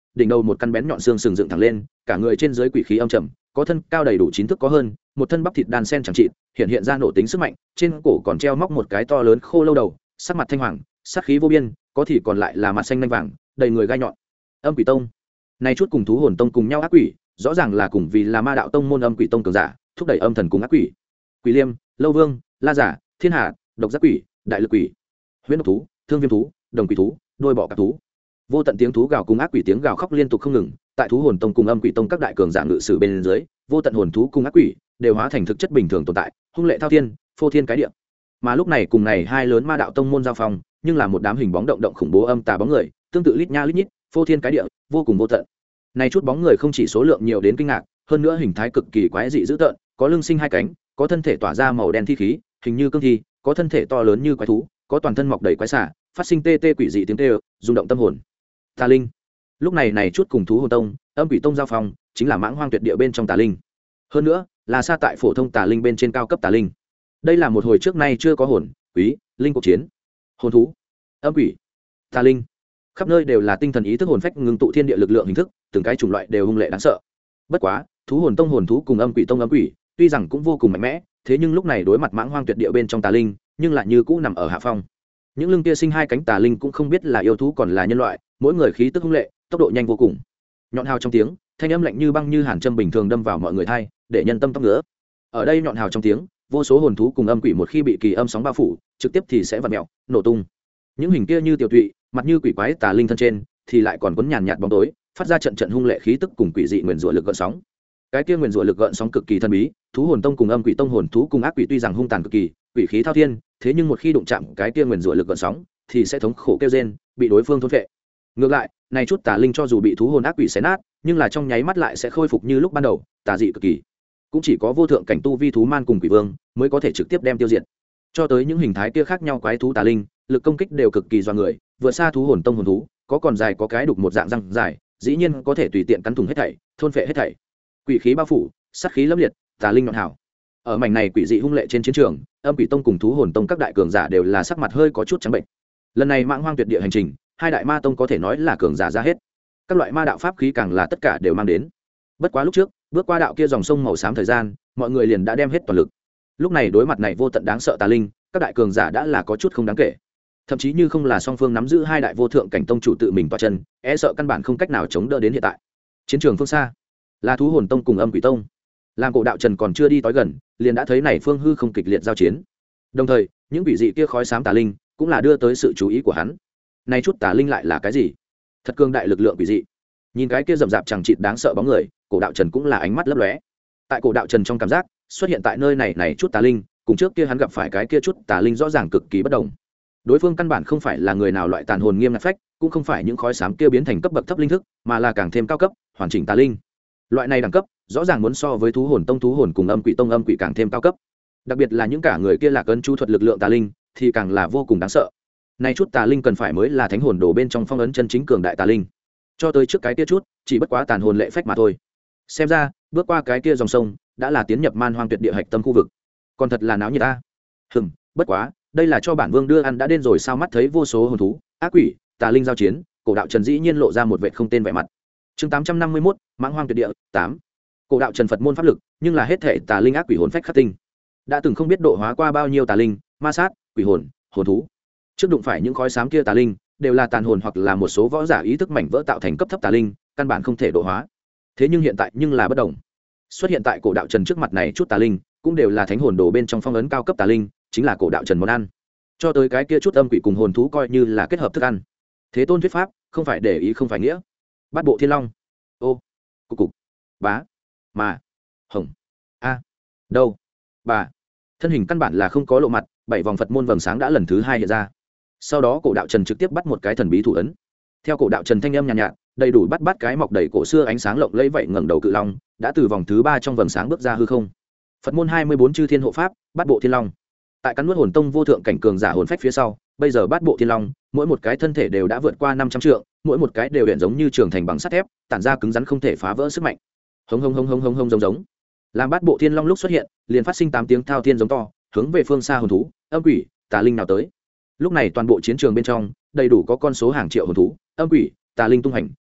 đỉnh đầu một căn bén nhọn xương sừng dựng thẳng lên, cả người trên dưới quỷ khí âm trầm, có thân cao đầy đủ 9 thước có hơn, một thân bắp thịt đan sen chẳng trị, hiện ra nổ tính sức mạnh, trên cổ còn treo móc một cái to lớn khô lâu đầu, sắc mặt thanh hoàng, sát khí vô biên, có thì còn lại là mặt xanh nhanh vàng, đầy người gai nhọn. Âm Quỷ Tông, này chút cùng thú hồn tông cùng nhau ác quỷ, rõ ràng là cùng vì là ma đạo tông môn Âm Quỷ Tông cường giả, thúc đẩy âm thần cùng ác quỷ. Quỷ Liêm, Lâu Vương, La Giả, Thiên Hạ, Độc Giác Quỷ, Đại Lực Quỷ, Huyễn Độc Thú, Thương Viêm Thú, Đồng Quỷ Thú, Đôi Bọ Cạp Thú. Vô tận tiếng thú gào cùng ác quỷ tiếng gào khóc liên tục không ngừng, tại thú hồn tông cùng Âm Quỷ Tông các đại cường giả ngự sử bên dưới, vô tận hồn thú cùng ác quỷ đều hóa thành thực chất bình thường tồn tại, hung lệ thao thiên, phô thiên cái địa. Mà lúc này cùng này hai lớn ma đạo tông môn giao phong, nhưng là một đám hình bóng động động khủng bố âm tà bóng người, tương tự lít nha lít nhít, phô thiên cái địa, vô cùng vô tận. Này chút bóng người không chỉ số lượng nhiều đến kinh ngạc, hơn nữa hình thái cực kỳ quái dị dữ tợn, có lưng sinh hai cánh, có thân thể tỏa ra màu đen thi khí, hình như cương thi, có thân thể to lớn như quái thú, có toàn thân mọc đầy quái xả, phát sinh tê tê quỷ dị tiếng tê, rung động tâm hồn. Tà linh. Lúc này này chút cùng thú hồn tông, Âm Quỷ Tông giao phong, chính là mãng hoang tuyệt địa bên trong tà linh. Hơn nữa, là xa tại phổ thông tà linh bên trên cao cấp tà linh. Đây là một hồi trước nay chưa có hồn, quý, linh cuộc chiến. Hồn thú, âm quỷ, tà linh, khắp nơi đều là tinh thần ý thức hồn phách ngưng tụ thiên địa lực lượng hình thức, từng cái chủng loại đều hung lệ đáng sợ. Bất quá, thú hồn tông hồn thú cùng Âm Quỷ Tông âm quỷ, tuy rằng cũng vô cùng mạnh mẽ, thế nhưng lúc này đối mặt mãng hoang tuyệt địa bên trong tà linh, nhưng lại như cũ nằm ở hạ phong. Những lưng kia sinh hai cánh tà linh cũng không biết là yêu thú còn là nhân loại, mỗi người khí tức hung lệ, tốc độ nhanh vô cùng. Nhọn hào trong tiếng, thanh âm lạnh như băng như hàn châm bình thường đâm vào mọi người thai, để nhân tâm tóc ngứa. Ở đây nhọn hào trong tiếng, vô số hồn thú cùng âm quỷ một khi bị kỳ âm sóng bao phủ, trực tiếp thì sẽ vặn mèo, nổ tung. Những hình kia như tiểu tụy, mặt như quỷ quái tà linh thân trên, thì lại còn quấn nhàn nhạt bóng tối, phát ra trận trận hung lệ khí tức cùng quỷ dị nguyền rủa lực gợn sóng. Cái kia nguyền rủa lực gợn sóng cực kỳ thần bí, thú hồn tông cùng Âm Quỷ Tông hồn thú cùng ác quỷ tuy rằng hung tàn cực kỳ, quỷ khí thao thiên, thế nhưng một khi đụng chạm cái kia nguyền rủa lực gợn sóng, thì sẽ thống khổ kêu rên, bị đối phương thôn phệ. Ngược lại, này chút tà linh cho dù bị thú hồn ác quỷ xé nát, nhưng là trong nháy mắt lại sẽ khôi phục như lúc ban đầu, tà dị cực kỳ. Cũng chỉ có vô thượng cảnh tu vi thú man cùng quỷ vương mới có thể trực tiếp đem tiêu diệt. Cho tới những hình thái kia khác nhau quái thú tà linh, lực công kích đều cực kỳ doa người, vượt xa thú hồn tông hồn thú, có còn dài có cái đục một dạng răng dài, dĩ nhiên có thể tùy tiện cắn thủng hết thảy, thôn phệ hết thảy. Quỷ khí bao phủ, sát khí lẫm liệt, tà linh nhọn hảo. Ở mảnh này quỷ dị hung lệ trên chiến trường, Âm Quỷ Tông cùng thú hồn tông các đại cường giả đều là sắc mặt hơi có chút trắng bệnh. Lần này mãng hoang tuyệt địa hành trình, hai đại ma tông có thể nói là cường giả ra hết. Các loại ma đạo pháp khí càng là tất cả đều mang đến. Bất quá lúc trước, bước qua đạo kia dòng sông màu xám thời gian, mọi người liền đã đem hết toàn lực. Lúc này đối mặt này vô tận đáng sợ tà linh, các đại cường giả đã là có chút không đáng kể. Thậm chí như không là song phương nắm giữ hai đại vô thượng cảnh tông chủ tự mình tọa chân, e sợ căn bản không cách nào chống đỡ đến hiện tại. Chiến trường phương xa, là thú hồn tông cùng Âm Quỷ Tông. Làm Cổ Đạo Trần còn chưa đi tới gần, liền đã thấy này phương hư không kịch liệt giao chiến. Đồng thời, những quỷ dị kia khói xám tà linh cũng là đưa tới sự chú ý của hắn. Này chút tà linh lại là cái gì? Thật cường đại lực lượng quỷ dị. Nhìn cái kia rậm rạp chẳng chịt đáng sợ bóng người, Cổ Đạo Trần cũng là ánh mắt lấp lóe. Tại Cổ Đạo Trần trong cảm giác, xuất hiện tại nơi này này chút tà linh, cùng trước kia hắn gặp phải cái kia chút tà linh rõ ràng cực kỳ bất đồng. Đối phương căn bản không phải là người nào loại tàn hồn nghiêm ngặt phách, cũng không phải những khói xám kia biến thành cấp bậc thấp linh thức, mà là càng thêm cao cấp, hoàn chỉnh tà linh. Loại này đẳng cấp, rõ ràng muốn so với thú hồn tông thú hồn cùng Âm Quỷ Tông âm quỷ càng thêm cao cấp. Đặc biệt là những cả người kia là cấn chú thuật lực lượng tà linh, thì càng là vô cùng đáng sợ. Này chút tà linh cần phải mới là thánh hồn đồ bên trong phong ấn chân chính cường đại tà linh. Cho tới trước cái kia chút, chỉ bất quá tàn hồn lệ phách mà thôi. Xem ra, bước qua cái kia dòng sông, đã là tiến nhập man hoang tuyệt địa hạch tâm khu vực. Còn thật là náo nhiệt ta. Bất quá, đây là cho bản vương đưa ăn đã đến rồi sao, mắt thấy vô số hồn thú, ác quỷ, tà linh giao chiến, Cổ Đạo Trần dĩ nhiên lộ ra một vệt không tên vẻ mặt. Chương 851, mãng hoang tuyệt địa 8. Cổ Đạo Trần Phật môn pháp lực, nhưng là hết thể tà linh ác quỷ hồn phách khắc tinh. Đã từng không biết độ hóa qua bao nhiêu tà linh, ma sát, quỷ hồn, hồn thú. Trước đụng phải những khói xám kia tà linh, đều là tàn hồn hoặc là một số võ giả ý thức mảnh vỡ tạo thành cấp thấp tà linh, căn bản không thể độ hóa. Thế nhưng hiện tại nhưng là bất đồng. Xuất hiện tại Cổ Đạo Trần trước mặt này chút tà linh, cũng đều là thánh hồn đồ bên trong phong ấn cao cấp tà linh, chính là Cổ Đạo Trần món ăn. Cho tới cái kia chút âm quỷ cùng hồn thú coi như là kết hợp thức ăn. Thế tôn thuyết pháp, không phải để ý không phải nghĩa. Bát bộ thiên long. Ô, cục, bá, mà, hồng, a, đâu, bà. Thân hình căn bản là không có lộ mặt, 7 vòng Phật môn vầng sáng đã lần thứ 2 hiện ra. Sau đó Cổ Đạo Trần trực tiếp bắt một cái thần bí thủ ấn. Theo Cổ Đạo Trần thanh âm nhàn nhạt, đầy đủ bắt cái mọc đầy cổ xưa ánh sáng lộng lẫy vậy ngẩng đầu cự long, đã từ vòng thứ 3 trong vầng sáng bước ra hư không. Phật môn 24 chư thiên hộ pháp, bát bộ thiên long. Tại cắn nuốt hồn tông vô thượng cảnh cường giả hồn phách phía sau, bây giờ bát bộ thiên long, mỗi một cái thân thể đều đã vượt qua 500 trượng, mỗi một cái đều hiện giống như trường thành bằng sắt thép, tản ra cứng rắn không thể phá vỡ sức mạnh. Hống hống hống hống hống hống giống. Làm bát bộ thiên long lúc xuất hiện, liền phát sinh 8 tiếng thao thiên giống to, hướng về phương xa hồn thú, âm quỷ, tà linh nào tới. Lúc này toàn bộ chiến trường bên trong, đầy đủ có con số hàng triệu hồn thú, âm quỷ, tà linh tung hành,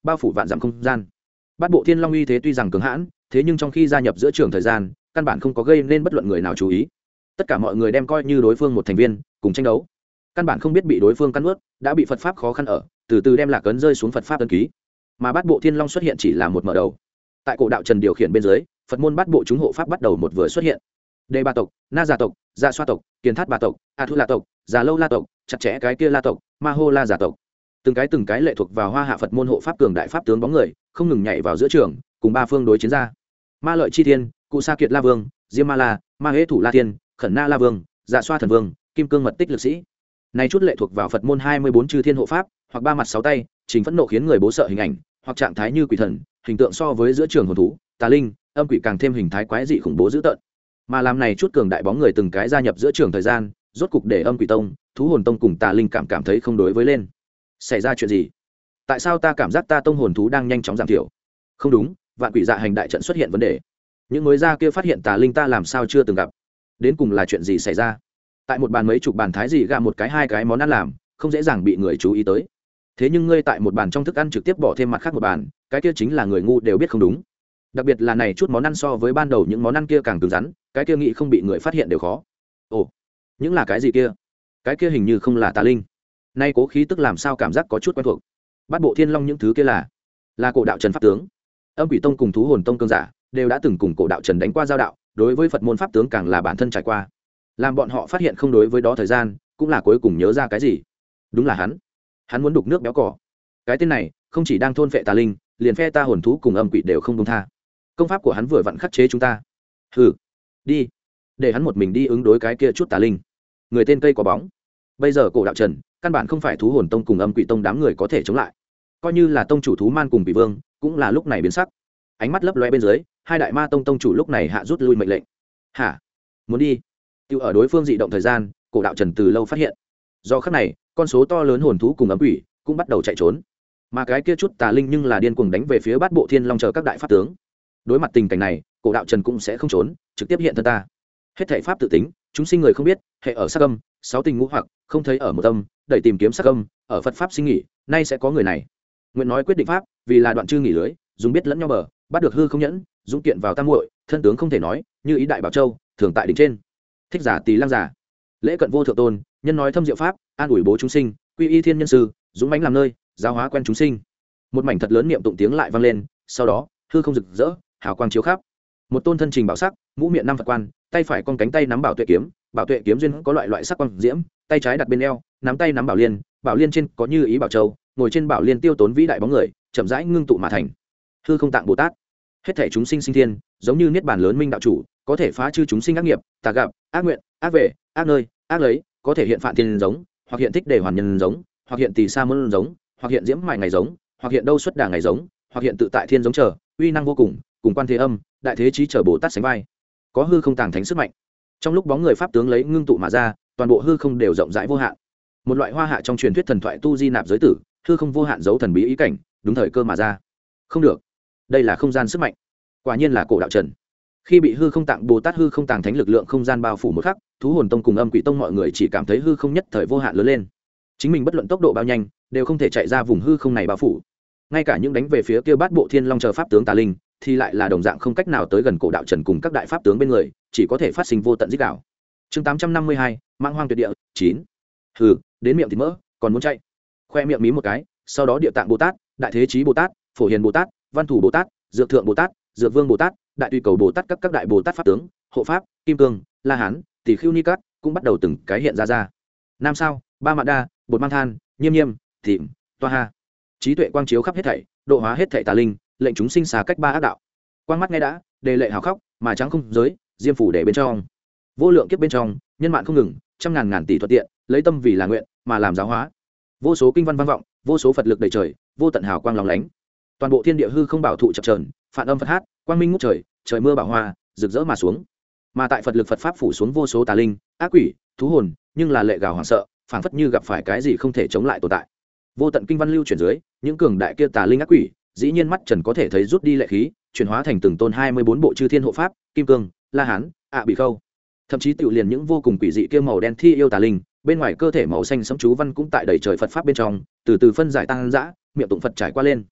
bao phủ vạn dặm không gian. Bát bộ thiên long uy thế tuy rằng cường hãn, thế nhưng trong khi gia nhập giữa trường thời gian căn bản không có gây nên bất luận người nào chú ý. Tất cả mọi người đem coi như đối phương một thành viên cùng tranh đấu, căn bản không biết bị đối phương cắn nuốt, đã bị Phật pháp khó khăn ở từ từ đem lạc ấn rơi xuống Phật pháp ấn ký. Mà bát bộ thiên long xuất hiện chỉ là một mở đầu. Tại cổ đạo trần điều khiển bên dưới, Phật môn bát bộ chúng hộ pháp bắt đầu một vừa xuất hiện. Đề ba tộc, Na gia tộc, Dạ xoa tộc, Kiền thát bà tộc, A thu la tộc, Già lâu la tộc, chặt chẽ cái kia la tộc, Ma hô la giả tộc, từng cái lệ thuộc vào hoa hạ Phật môn hộ pháp cường đại pháp tướng bóng người không ngừng nhảy vào giữa trường, cùng ba phương đối chiến ra. Ma lợi chi thiên, Cụ sa kiệt la vương, Diêm ma la, Ma hế thủ la thiên, Khẩn na la vương, Dạ xoa thần vương, Kim cương mật tích lực sĩ. Này chút lệ thuộc vào Phật môn 24 chư thiên hộ pháp, hoặc ba mặt sáu tay, trình phẫn nộ khiến người bố sợ hình ảnh, hoặc trạng thái như quỷ thần, hình tượng so với giữa trường hồn thú, tà linh, âm quỷ càng thêm hình thái quái dị khủng bố dữ tợn. Mà làm này chút cường đại bóng người từng cái gia nhập giữa trường thời gian, rốt cục để âm quỷ tông, thú hồn tông cùng tà linh cảm thấy không đối với lên. Xảy ra chuyện gì? Tại sao ta cảm giác ta tông hồn thú đang nhanh chóng giảm thiểu? Không đúng, vạn quỷ dạ hành đại trận xuất hiện vấn đề. Những mới ra kia phát hiện tà linh ta làm sao chưa từng gặp? Đến cùng là chuyện gì xảy ra? Tại một bàn mấy chục bàn thái gì gà một cái hai cái món ăn làm, không dễ dàng bị người chú ý tới. Thế nhưng ngươi tại một bàn trong thức ăn trực tiếp bỏ thêm mặt khác một bàn, cái kia chính là người ngu đều biết không đúng. Đặc biệt là này chút món ăn so với ban đầu những món ăn kia càng cứng rắn, cái kia nghĩ không bị người phát hiện đều khó. Ồ, những là cái gì kia? Cái kia hình như không là tà linh. Nay cố khí tức làm sao cảm giác có chút quen thuộc. Bát bộ thiên long những thứ kia là cổ đạo trần pháp tướng. Âm quỷ tông cùng thú hồn tông cương giả đều đã từng cùng cổ đạo trần đánh qua giao đạo, đối với Phật môn pháp tướng càng là bản thân trải qua. Làm bọn họ phát hiện không đối với đó thời gian, cũng là cuối cùng nhớ ra cái gì. Đúng là hắn muốn đục nước béo cỏ. Cái tên này không chỉ đang thôn phệ tà linh, liền phe ta hồn thú cùng âm quỷ đều không buông tha. Công pháp của hắn vừa vặn khắc chế chúng ta. Hừ, đi, để hắn một mình đi ứng đối cái kia chút tà linh. Người tên cây có bóng. Bây giờ cổ đạo trần căn bản không phải thú hồn tông cùng âm quỷ tông đám người có thể chống lại. Coi như là tông chủ thú man cùng quỷ vương, cũng là lúc này biến sắc. Ánh mắt lấp loe bên dưới, hai đại ma tông tông chủ lúc này hạ rút lui mệnh lệnh. Hả? Muốn đi? Tiêu ở đối phương dị động thời gian, cổ đạo trần từ lâu phát hiện. Do khắc này, con số to lớn hồn thú cùng ấm quỷ cũng bắt đầu chạy trốn. Mà cái kia chút tà linh nhưng là điên cuồng đánh về phía Bát bộ thiên long chờ các đại pháp tướng. Đối mặt tình cảnh này, cổ đạo trần cũng sẽ không trốn, trực tiếp hiện thân ta. Hết thảy pháp tự tính, chúng sinh người không biết, hệ ở sắc âm, sáu tình ngũ hoặc, không thấy ở một tâm, đẩy tìm kiếm sắc âm, ở Phật pháp sinh nghỉ, nay sẽ có người này. Nguyện nói quyết định pháp, vì là đoạn chư nghỉ lưới, dùng biết lẫn nhau bờ, bắt được hư không nhẫn, dũng kiện vào tam muội, thân tướng không thể nói, như ý đại bảo châu, thường tại đỉnh trên. Thích giả tỳ lăng giả, lễ cận vô thượng tôn, nhân nói thâm diệu pháp, an ủi bố chúng sinh, quy y thiên nhân sư, dũng mãnh làm nơi, giáo hóa quen chúng sinh. Một mảnh thật lớn niệm tụng tiếng lại vang lên, sau đó hư không rực rỡ, hào quang chiếu khắp. Một tôn thân trình bảo sắc, mũ miệng năm Phật quan, tay phải con cánh tay nắm bảo tuệ kiếm duyên có loại sắc quang diễm, tay trái đặt bên eo, nắm tay nắm bảo liên trên có như ý bảo châu, ngồi trên bảo liên tiêu tốn vĩ đại bóng người, chậm rãi ngưng tụ mà thành. Hư không tạng Bồ Tát, hết thảy chúng sinh sinh thiên, giống như niết bàn lớn minh đạo chủ, có thể phá chư chúng sinh ác nghiệp, tà gặp, ác nguyện, ác về, ác nơi, ác lấy, có thể hiện phạn thiên giống, hoặc hiện thích để hoàn nhân giống, hoặc hiện tỳ sa môn giống, hoặc hiện diễm mại ngày giống, hoặc hiện đâu xuất đà ngày giống, hoặc hiện tự tại thiên giống chờ, uy năng vô cùng, cùng quan thế âm, đại thế chí chờ Bồ Tát sánh vai. Có hư không tàng thánh sức mạnh. Trong lúc bóng người pháp tướng lấy ngưng tụ mà ra, toàn bộ hư không đều rộng rãi vô hạn. Một loại hoa hạ trong truyền thuyết thần thoại tu di nạp giới tử, hư không vô hạn giấu thần bí ý cảnh, đúng thời cơ mà ra. Không được, đây là không gian sức mạnh. Quả nhiên là cổ đạo trần. Khi bị hư không tạng Bồ Tát hư không tàng thánh lực lượng không gian bao phủ một khắc, thú hồn tông cùng âm quỷ tông mọi người chỉ cảm thấy hư không nhất thời vô hạn lớn lên. Chính mình bất luận tốc độ bao nhanh, đều không thể chạy ra vùng hư không này bao phủ. Ngay cả những đánh về phía kia Bát bộ thiên long chờ pháp tướng tà linh, thì lại là đồng dạng không cách nào tới gần cổ đạo trần cùng các đại pháp tướng bên người, chỉ có thể phát sinh vô tận giết đảo. Chương 852, Mãng hoang tuyệt địa 9. Hừ, đến miệng thì mỡ, còn muốn chạy. Khoe miệng mí một cái, sau đó Địa Tạng Bồ Tát, Đại Thế Chí Bồ Tát, Phổ Hiền Bồ Tát, Văn Thủ Bồ Tát, Dược Thượng Bồ Tát, Dược Vương Bồ Tát, Đại Tùy Cầu Bồ Tát các đại Bồ Tát pháp tướng, hộ pháp, Kim Cương, La Hán, Tỷ Khưu Ni Cát cũng bắt đầu từng cái hiện ra. Nam sao, Ba Mạn Đa, Bột Mang Than, Nhiêm Nhiêm, Thịm, Toa Ha. Trí tuệ quang chiếu khắp hết thảy, độ hóa hết thảy tà linh, lệnh chúng sinh xả cách ba ác đạo. Quang mắt nghe đã, đề lệ hào khóc, mà trắng không giới, diêm phủ để bên trong. Vô lượng kiếp bên trong, nhân mạng không ngừng, trăm ngàn ngàn tỷ thuận tiện, lấy tâm vì là nguyện, mà làm giáo hóa. Vô số kinh văn vang vọng, vô số Phật lực đầy trời, vô tận hào quang lóng lánh. Toàn bộ thiên địa hư không bảo thụ chập chờn, phản âm Phật hát, quang minh ngút trời, trời mưa bảo hoa, rực rỡ mà xuống. Mà tại Phật lực Phật pháp phủ xuống vô số tà linh, ác quỷ, thú hồn, nhưng là lệ gào hoảng sợ, phảng phất như gặp phải cái gì không thể chống lại tồn tại. Vô tận kinh văn lưu chuyển dưới, những cường đại kia tà linh ác quỷ, dĩ nhiên mắt trần có thể thấy rút đi lệ khí, chuyển hóa thành từng tôn 24 bộ chư thiên hộ pháp, Kim Cương, La Hán, Bị Khâu. Thậm chí tiểu liền những vô cùng quỷ dị kia màu đen thi yêu tà linh, bên ngoài cơ thể màu xanh sẫm chú văn cũng tại đầy trời Phật pháp bên trong, từ từ phân giải tăng dã, miệng tụng Phật trải qua lên.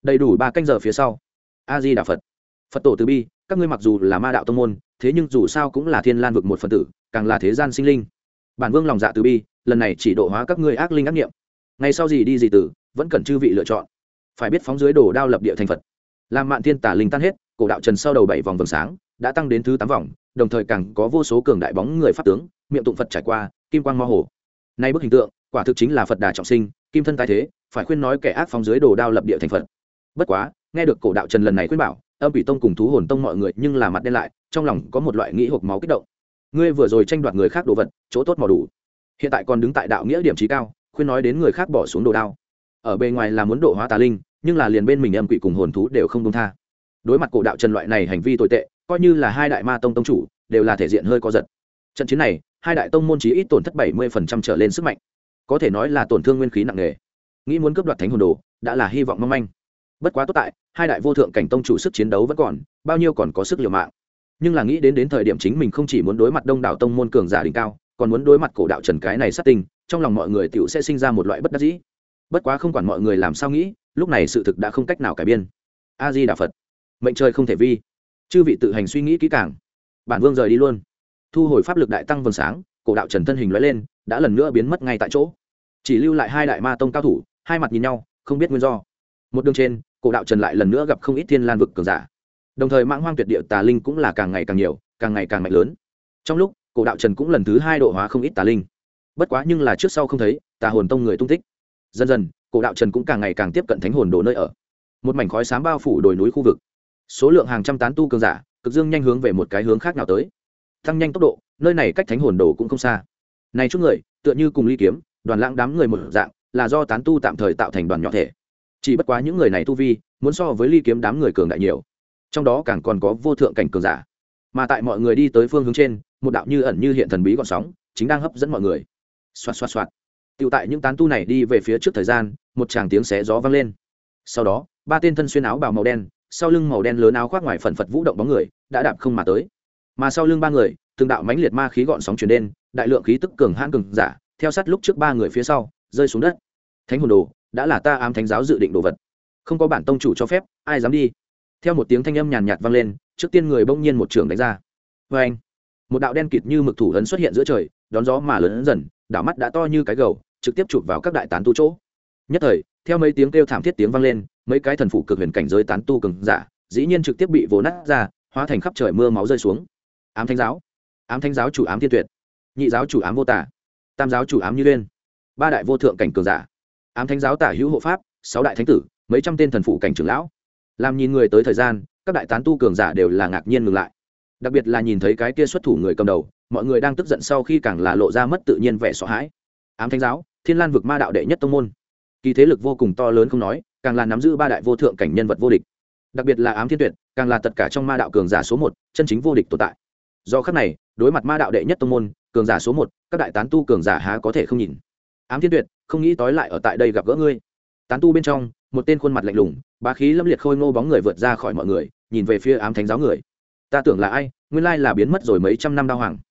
Đầy đủ 3 canh giờ phía sau, a di đà Phật. Phật tổ từ bi, các ngươi mặc dù là ma đạo tông môn, thế nhưng dù sao cũng là thiên lan vực một phần tử, càng là thế gian sinh linh. Bản vương lòng dạ từ bi, lần này chỉ độ hóa các ngươi ác linh ác niệm. Ngày sau gì đi gì tử, vẫn cần chư vị lựa chọn. Phải biết phóng dưới đồ đao lập địa thành Phật. Làm Mạn Thiên Tà linh tan hết, cổ đạo trần sau đầu 7 vòng vầng sáng, đã tăng đến thứ 8 vòng, đồng thời càng có vô số cường đại bóng người pháp tướng, miệng tụng Phật trải qua, kim quang mơ hồ. Nay bức hình tượng, quả thực chính là Phật Đà trọng sinh, kim thân tái thế, phải khuyên nói kẻ ác phóng dưới đồ đao lập địa thành Phật. Bất quá, nghe được cổ đạo trần lần này khuyên bảo, Âm Quỷ Tông cùng Thú Hồn Tông mọi người nhưng là mặt đen lại, trong lòng có một loại nghĩ hộc máu kích động. Ngươi vừa rồi tranh đoạt người khác đồ vật, chỗ tốt mò đủ, hiện tại còn đứng tại đạo nghĩa điểm trí cao, khuyên nói đến người khác bỏ xuống đồ đao. Ở bề ngoài là muốn độ hóa tà linh, nhưng là liền bên mình âm quỷ cùng hồn thú đều không buông tha. Đối mặt cổ đạo trần loại này hành vi tồi tệ, coi như là hai đại ma tông tông chủ, đều là thể diện hơi có giật. Trận chiến này, hai đại tông môn chí ít tổn thất 70% trở lên sức mạnh, có thể nói là tổn thương nguyên khí nặng nề. Nghĩ muốn cướp đoạt thánh hồn đồ, đã là hy vọng mong manh. Bất quá tốt tại, hai đại vô thượng cảnh tông chủ sức chiến đấu vẫn còn, bao nhiêu còn có sức liều mạng. Nhưng là nghĩ đến thời điểm chính mình không chỉ muốn đối mặt đông đảo tông môn cường giả đỉnh cao, còn muốn đối mặt cổ đạo trần cái này sát tinh, trong lòng mọi người tiểu sẽ sinh ra một loại bất đắc dĩ. Bất quá không quản mọi người làm sao nghĩ, lúc này sự thực đã không cách nào cải biên. A Di Đà Phật, mệnh trời không thể vi, chư vị tự hành suy nghĩ kỹ càng. Bản vương rời đi luôn. Thu hồi pháp lực đại tăng vầng sáng, cổ đạo trần thân hình lóe lên, đã lần nữa biến mất ngay tại chỗ, chỉ lưu lại hai đại ma tông cao thủ, hai mặt nhìn nhau, không biết nguyên do. Một đường trên, cổ đạo trần lại lần nữa gặp không ít thiên lan vực cường giả, đồng thời mãng hoang tuyệt địa tà linh cũng là càng ngày càng nhiều, càng ngày càng mạnh lớn. Trong lúc, cổ đạo trần cũng lần thứ 2 độ hóa không ít tà linh. Bất quá nhưng là trước sau không thấy tà hồn tông người tung tích. Dần dần, cổ đạo trần cũng càng ngày càng tiếp cận thánh hồn đồ nơi ở. Một mảnh khói xám bao phủ đồi núi khu vực, số lượng hàng trăm tán tu cường giả cực dương nhanh hướng về một cái hướng khác nào tới, tăng nhanh tốc độ. Nơi này cách thánh hồn đồ cũng không xa. Này chút người tựa như cùng ly kiếm đoàn lãng đám người một dạng, là do tán tu tạm thời tạo thành đoàn nhỏ thể. Chỉ bất quá những người này tu vi muốn so với ly kiếm đám người cường đại nhiều, trong đó càng còn có vô thượng cảnh cường giả. Mà tại mọi người đi tới phương hướng trên, một đạo như ẩn như hiện thần bí gọn sóng chính đang hấp dẫn mọi người. Xoạt xoạt xoạt. Tiểu tại những tán tu này đi về phía trước thời gian, một tràng tiếng xé gió vang lên. Sau đó, ba tên thân xuyên áo bào màu đen, sau lưng màu đen lớn áo khoác ngoài phần phật vũ động bóng người đã đạp không mà tới. Mà sau lưng ba người, từng đạo mãnh liệt ma khí gọn sóng truyền đến, đại lượng khí tức cường hãn cường giả, theo sát lúc trước ba người phía sau, rơi xuống đất. Thánh hồn đồ, đã là ta ám thánh giáo dự định đồ vật, không có bản tông chủ cho phép, ai dám đi. Theo một tiếng thanh âm nhàn nhạt vang lên, trước tiên người bỗng nhiên một trường đánh ra. Và anh, một đạo đen kịt như mực thủ ấn xuất hiện giữa trời, đón gió mà lớn dần, đảo mắt đã to như cái gầu, trực tiếp chụp vào các đại tán tu chỗ. Nhất thời, theo mấy tiếng kêu thảm thiết tiếng vang lên, mấy cái thần phụ cực huyền cảnh giới tán tu cường giả, dĩ nhiên trực tiếp bị vồ nát ra, hóa thành khắp trời mưa máu rơi xuống. Ám thánh giáo chủ Ám Thiên Tuyệt, nhị giáo chủ Ám Vô Tả, tam giáo chủ Ám Như Uyên, ba đại vô thượng cảnh cường giả. Ám thánh giáo tả hữu hộ pháp, 6 đại thánh tử, mấy trăm tên thần phụ cảnh trưởng lão. Làm nhìn người tới thời gian, các đại tán tu cường giả đều là ngạc nhiên ngừng lại. Đặc biệt là nhìn thấy cái kia xuất thủ người cầm đầu, mọi người đang tức giận sau khi càng là lộ ra mất tự nhiên vẻ sợ hãi. Ám thánh giáo, Thiên Lan vực ma đạo đệ nhất tông môn, kỳ thế lực vô cùng to lớn không nói, càng là nắm giữ ba đại vô thượng cảnh nhân vật vô địch. Đặc biệt là Ám Thiên Tuyệt, càng là tất cả trong ma đạo cường giả số 1, chân chính vô địch tồn tại. Do khắc này, đối mặt ma đạo đệ nhất tông môn, cường giả số 1, các đại tán tu cường giả há có thể không nhìn. Ám Thiên Tuyệt, không nghĩ tối lại ở tại đây gặp gỡ ngươi. Tán tu bên trong, một tên khuôn mặt lạnh lùng, bá khí lâm liệt khôi ngô bóng người vượt ra khỏi mọi người, nhìn về phía Ám thánh giáo người. Ta tưởng là ai, nguyên lai là biến mất rồi mấy trăm năm đao hoàng.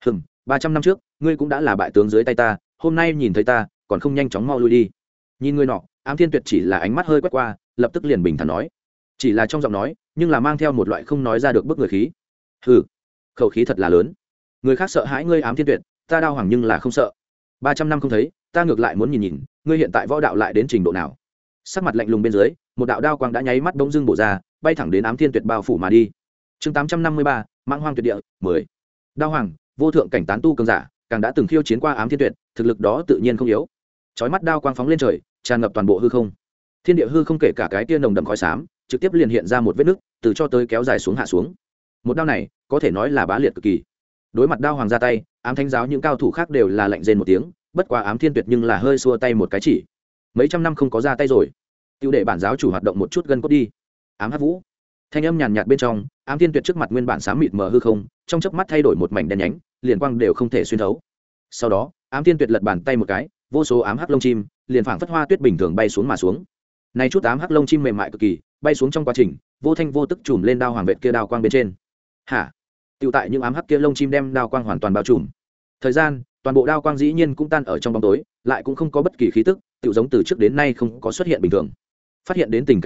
300 năm trước, ngươi cũng đã là bại tướng dưới tay ta, hôm nay nhìn thấy ta, còn không nhanh chóng mau lui đi. Nhìn người nọ, Ám Thiên Tuyệt chỉ là ánh mắt hơi quét qua, lập tức liền bình thản nói, chỉ là trong giọng nói, nhưng là mang theo một loại không nói ra được bức người khí. Hừ, khẩu khí thật là lớn. Người khác sợ hãi ngươi Ám Thiên Tuyệt, ta đao hoàng nhưng là không sợ. 300 năm không thấy, ta ngược lại muốn nhìn, ngươi hiện tại võ đạo lại đến trình độ nào. Sắc mặt lạnh lùng bên dưới, một đạo đao quang đã nháy mắt bỗng dưng bổ ra, bay thẳng đến Ám Thiên Tuyệt bao phủ mà đi. Chương 853, Mãng Hoang Tuyệt Địa 10. Đao hoàng, vô thượng cảnh tán tu cường giả, càng đã từng khiêu chiến qua Ám Thiên Tuyệt, thực lực đó tự nhiên không yếu. Chói mắt đao quang phóng lên trời, tràn ngập toàn bộ hư không. Thiên địa hư không kể cả cái tia nồng đậm khói xám, trực tiếp liền hiện ra một vết nứt, từ cho tới kéo dài xuống hạ xuống. Một đao này, có thể nói là bá liệt cực kỳ. Đối mặt đao hoàng ra tay, Ám thánh giáo những cao thủ khác đều là lạnh rên một tiếng, bất quá Ám Thiên Tuyệt nhưng là hơi xua tay một cái chỉ. Mấy trăm năm không có ra tay rồi, tiêu để bản giáo chủ hoạt động một chút gân cốt đi. Ám Hắc Vũ, thanh âm nhàn nhạt bên trong, Ám Thiên Tuyệt trước mặt nguyên bản xám mịt mờ hư không, trong chớp mắt thay đổi một mảnh đen nhánh, liền quang đều không thể xuyên thấu. Sau đó, Ám Thiên Tuyệt lật bàn tay một cái, vô số ám hắc lông chim liền phảng phất hoa tuyết bình thường bay xuống mà xuống. Này chút ám hắc lông chim mềm mại cực kỳ, bay xuống trong quá trình, vô thanh vô tức chùm lên đao hoàng vệt kia đao quang bên trên. Hả? Tiêu tại những ám hắc kia lông chim đem đao quang hoàn toàn bao trùm. Thời gian, toàn bộ đao quang dĩ nhiên cũng tan ở trong bóng tối, lại cũng không có bất kỳ khí tức, tựu giống từ trước đến nay không có xuất hiện bình thường. Phát hiện đến tình cảnh này,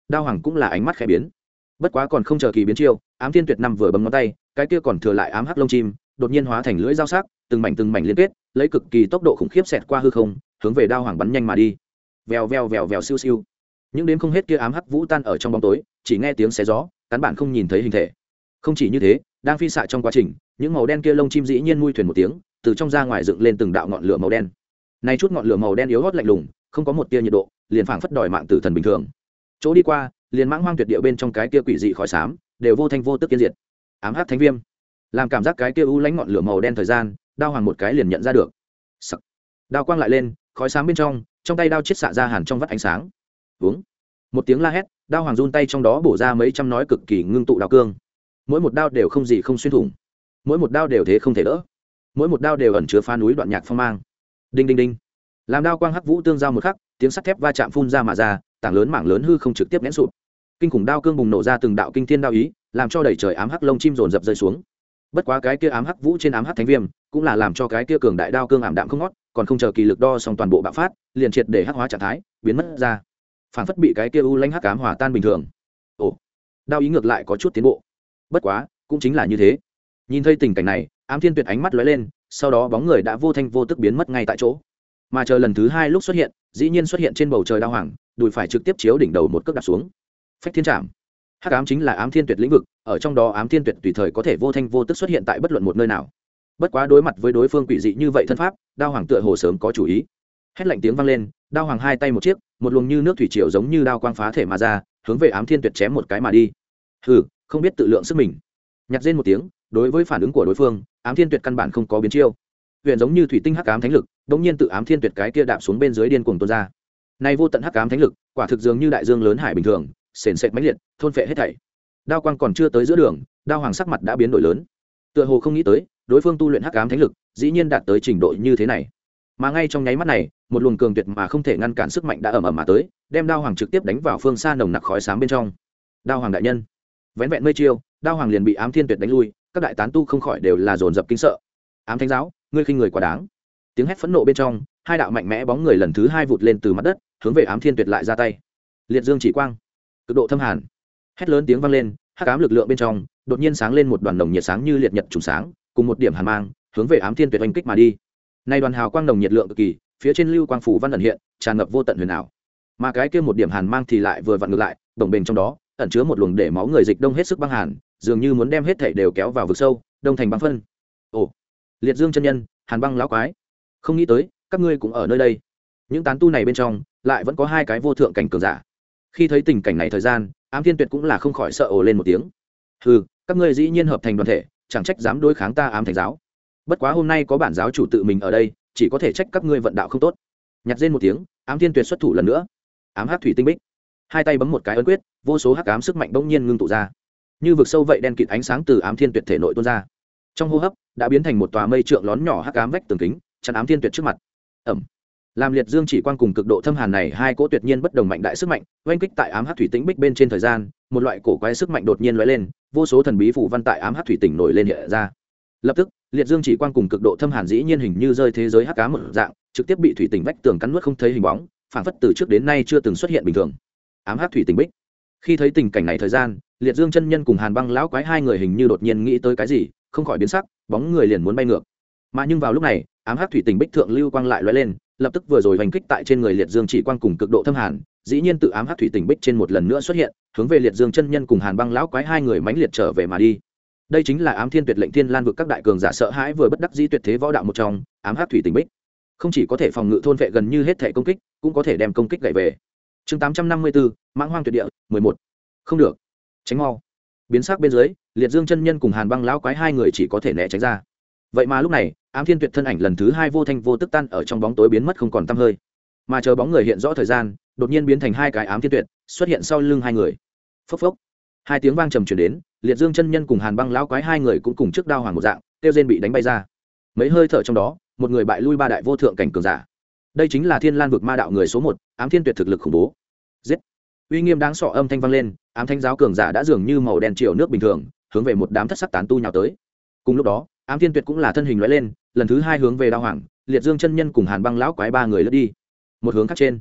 đao hoàng cũng là ánh mắt khẽ biến. Bất quá còn không chờ kỳ biến chiêu, ám thiên tuyệt năm vừa bấm ngón tay, cái kia còn thừa lại ám hắc lông chim đột nhiên hóa thành lưỡi dao sắc, từng mảnh liên kết, lấy cực kỳ tốc độ khủng khiếp xẹt qua hư không, hướng về đao hoàng bắn nhanh mà đi. Vèo vèo vèo vèo siêu siêu. Những đếm không hết kia ám hắc vũ tan ở trong bóng tối, chỉ nghe tiếng xé gió, cán bản không nhìn thấy hình thể. Không chỉ như thế, đang phi xạ trong quá trình, những màu đen kia lông chim dĩ nhiên mui thuyền một tiếng, từ trong ra ngoài dựng lên từng đạo ngọn lửa màu đen. Này chút ngọn lửa màu đen yếu ớt lạnh lùng, không có một tia nhiệt độ, liền phảng phất đòi mạng tử thần bình thường. Chỗ đi qua, liền mãng hoang tuyệt địa bên trong cái kia quỷ dị khói xám, đều vô thanh vô tức yên diệt. Ám hắc thánh viêm, làm cảm giác cái kia u lãnh ngọn lửa màu đen thời gian, đao hoàng một cái liền nhận ra được. Sắc. Đao quang lại lên, khói xám bên trong tay đao chiết xạ ra hàn trong vắt ánh sáng. Uống. Một tiếng la hét, đao hoàng run tay trong đó bổ ra mấy trăm nói cực kỳ ngưng tụ đao cương. Mỗi một đao đều không gì không xuyên thủng, mỗi một đao đều thế không thể đỡ, mỗi một đao đều ẩn chứa phá núi đoạn nhạc phong mang. Đinh đinh đinh. Làm đao quang hắc vũ tương giao một khắc, tiếng sắt thép va chạm phun ra mà ra, tảng lớn mảng lớn hư không trực tiếp nén sụp. Kinh khủng đao cương bùng nổ ra từng đạo kinh thiên đao ý, làm cho đầy trời ám hắc lông chim dồn dập rơi xuống. Bất quá cái kia ám hắc vũ trên ám hắc thánh viêm, cũng là làm cho cái kia cường đại đao cương ảm đạm không ngót, còn không chờ kỳ lực đo xong toàn bộ bạo phát, liền triệt để hắc hóa trạng thái, biến mất ra. Phản phất bị cái kia u lãnh hắc ám hòa tan bình thường. Ồ, đao ý ngược lại có chút tiến bộ. Bất quá, cũng chính là như thế. Nhìn thấy tình cảnh này, ám thiên tuyệt ánh mắt lóe lên, sau đó bóng người đã vô thanh vô tức biến mất ngay tại chỗ. Mà chờ lần thứ hai lúc xuất hiện, dĩ nhiên xuất hiện trên bầu trời đao hoàng, đùi phải trực tiếp chiếu đỉnh đầu một cước đạp xuống. Phách thiên trảm. Hắc ám chính là ám thiên tuyệt lĩnh vực, ở trong đó ám thiên tuyệt tùy thời có thể vô thanh vô tức xuất hiện tại bất luận một nơi nào. Bất quá đối mặt với đối phương quỷ dị như vậy thân pháp, đao hoàng tựa hồ sớm có chủ ý. Hét lạnh tiếng vang lên, đao hoàng hai tay một chiếc, một luồng như nước thủy triều giống như đao quang phá thể mà ra, hướng về ám thiên tuyệt chém một cái mà đi. Hừ, không biết tự lượng sức mình. Nhặt rên một tiếng, đối với phản ứng của đối phương, ám thiên tuyệt căn bản không có biến chiêu. Huyền giống như thủy tinh hắc ám thánh lực, đột nhiên tự ám thiên tuyệt cái kia đạp xuống bên dưới điên cuồng tuôn ra. Này vô tận hắc ám thánh lực, quả thực dường như đại dương lớn hải bình thường, sền sệt mãnh liệt, thôn phệ hết thảy. Đao quang còn chưa tới giữa đường, đao hoàng sắc mặt đã biến đổi lớn. Tựa hồ không nghĩ tới, đối phương tu luyện hắc ám thánh lực, dĩ nhiên đạt tới trình độ như thế này. Mà ngay trong nháy mắt này, một luồng cường tuyệt mà không thể ngăn cản sức mạnh đã ầm ầm mà tới, đem đao hoàng trực tiếp đánh vào phương xa nồng nặc khói xám bên trong. Đao hoàng đại nhân, vén vẹn mây chiêu, đao hoàng liền bị ám thiên tuyệt đánh lui, các đại tán tu không khỏi đều là dồn dập kinh sợ. Ám thánh giáo, ngươi khinh người quá đáng. Tiếng hét phẫn nộ bên trong, hai đạo mạnh mẽ bóng người lần thứ hai vụt lên từ mặt đất, hướng về ám thiên tuyệt lại ra tay. Liệt dương chỉ quang, cực độ thâm hàn. Hét lớn tiếng vang lên, hắc ám lực lượng bên trong đột nhiên sáng lên một đoàn nồng nhiệt sáng như liệt nhật trùng sáng, cùng một điểm hàn mang, hướng về ám thiên tuyệt oanh kích mà đi. Nay đoàn hào quang nồng nhiệt lượng cực kỳ, phía trên lưu quang phủ văn ẩn hiện, tràn ngập vô tận huyền ảo. Mà cái kia một điểm hàn mang thì lại vừa vặn ngược lại, đồng bền trong đó ẩn chứa một luồng để máu người dịch đông hết sức băng hàn, dường như muốn đem hết thảy đều kéo vào vực sâu, đông thành băng phân. Ồ, Liệt Dương chân nhân, Hàn Băng lão quái, không nghĩ tới các ngươi cũng ở nơi đây. Những tán tu này bên trong lại vẫn có hai cái vô thượng cảnh cường giả. Khi thấy tình cảnh này thời gian, ám thiên tuyệt cũng là không khỏi sợ ồ lên một tiếng. Hừ, các ngươi dĩ nhiên hợp thành đoàn thể, chẳng trách dám đối kháng ta ám thành giáo. Bất quá hôm nay có bản giáo chủ tự mình ở đây, chỉ có thể trách các ngươi vận đạo không tốt. Nhặt rên một tiếng, ám thiên tuyệt xuất thủ lần nữa. Ám hắc thủy tinh bích, hai tay bấm một cái ấn quyết, vô số hắc ám sức mạnh bỗng nhiên ngưng tụ ra, như vực sâu vậy đen kịt ánh sáng từ ám thiên tuyệt thể nội tuôn ra. Trong hô hấp đã biến thành một tòa mây trượng lón nhỏ hắc ám vách tường kính, chắn ám thiên tuyệt trước mặt. Ẩm. Làm liệt dương chỉ quang cùng cực độ thâm hàn này hai cỗ tuyệt nhiên bất đồng mạnh đại sức mạnh oanh kích tại ám hắc thủy tĩnh bích bên trên thời gian, một loại cổ quái sức mạnh đột nhiên lóe lên, vô số thần bí phù văn tại ám hắc thủy tỉnh nổi lên hiện ra. Lập tức, liệt dương chỉ quang cùng cực độ thâm hàn dĩ nhiên hình như rơi thế giới hắc ám một dạng, trực tiếp bị thủy tỉnh vách tường cắn nuốt không thấy hình bóng, phảng phất từ trước đến nay chưa từng xuất hiện bình thường. Ám hắc thủy tỉnh bích. Khi thấy tình cảnh này thời gian, liệt dương chân nhân cùng Hàn Băng lão quái hai người hình như đột nhiên nghĩ tới cái gì, không khỏi biến sắc, bóng người liền muốn bay ngược. Mà nhưng vào lúc này, ám hắc thủy tỉnh bích thượng lưu quang lại lóe lên, lập tức vừa rồi hành kích tại trên người liệt dương chỉ quang cùng cực độ thâm hàn, dĩ nhiên tự ám hắc thủy tỉnh bích trên một lần nữa xuất hiện, hướng về liệt dương chân nhân cùng Hàn Băng lão quái hai người mãnh liệt trở về mà đi. Đây chính là ám thiên tuyệt lệnh thiên lan vực các đại cường giả sợ hãi vừa bất đắc dĩ tuyệt thế võ đạo một trong, ám hắc thủy tỉnh bích. Không chỉ có thể phòng ngự thôn vệ gần như hết thể công kích, cũng có thể đem công kích gãy về. Chương 854, Mãng Hoang tuyệt địa 11. Không được, tránh mau. Biến sắc bên dưới, liệt dương chân nhân cùng Hàn Băng lão quái hai người chỉ có thể né tránh ra. Vậy mà lúc này, ám thiên tuyệt thân ảnh lần thứ hai vô thanh vô tức tan ở trong bóng tối biến mất không còn tăm hơi. Mà chờ bóng người hiện rõ thời gian, đột nhiên biến thành hai cái ám thiên tuyệt xuất hiện sau lưng hai người. Phốc phốc, hai tiếng vang trầm truyền đến, liệt dương chân nhân cùng Hàn Băng lão quái hai người cũng cùng trước đao hoàng một dạng, tiêu rên bị đánh bay ra. Mấy hơi thở trong đó, một người bại lui ba đại vô thượng cảnh cường giả. Đây chính là thiên lan vực ma đạo người số 1, ám thiên tuyệt thực lực khủng bố. Giết! Uy nghiêm đáng sợ âm thanh vang lên, ám thánh giáo cường giả đã dường như màu đen triều nước bình thường, hướng về một đám thất sắc tán tu nhào tới. Cùng lúc đó, ám thiên tuyệt cũng là thân hình lóe lên, lần thứ hai hướng về đao hoàng, liệt dương chân nhân cùng Hàn Băng lão quái ba người lướt đi. Một hướng khác trên,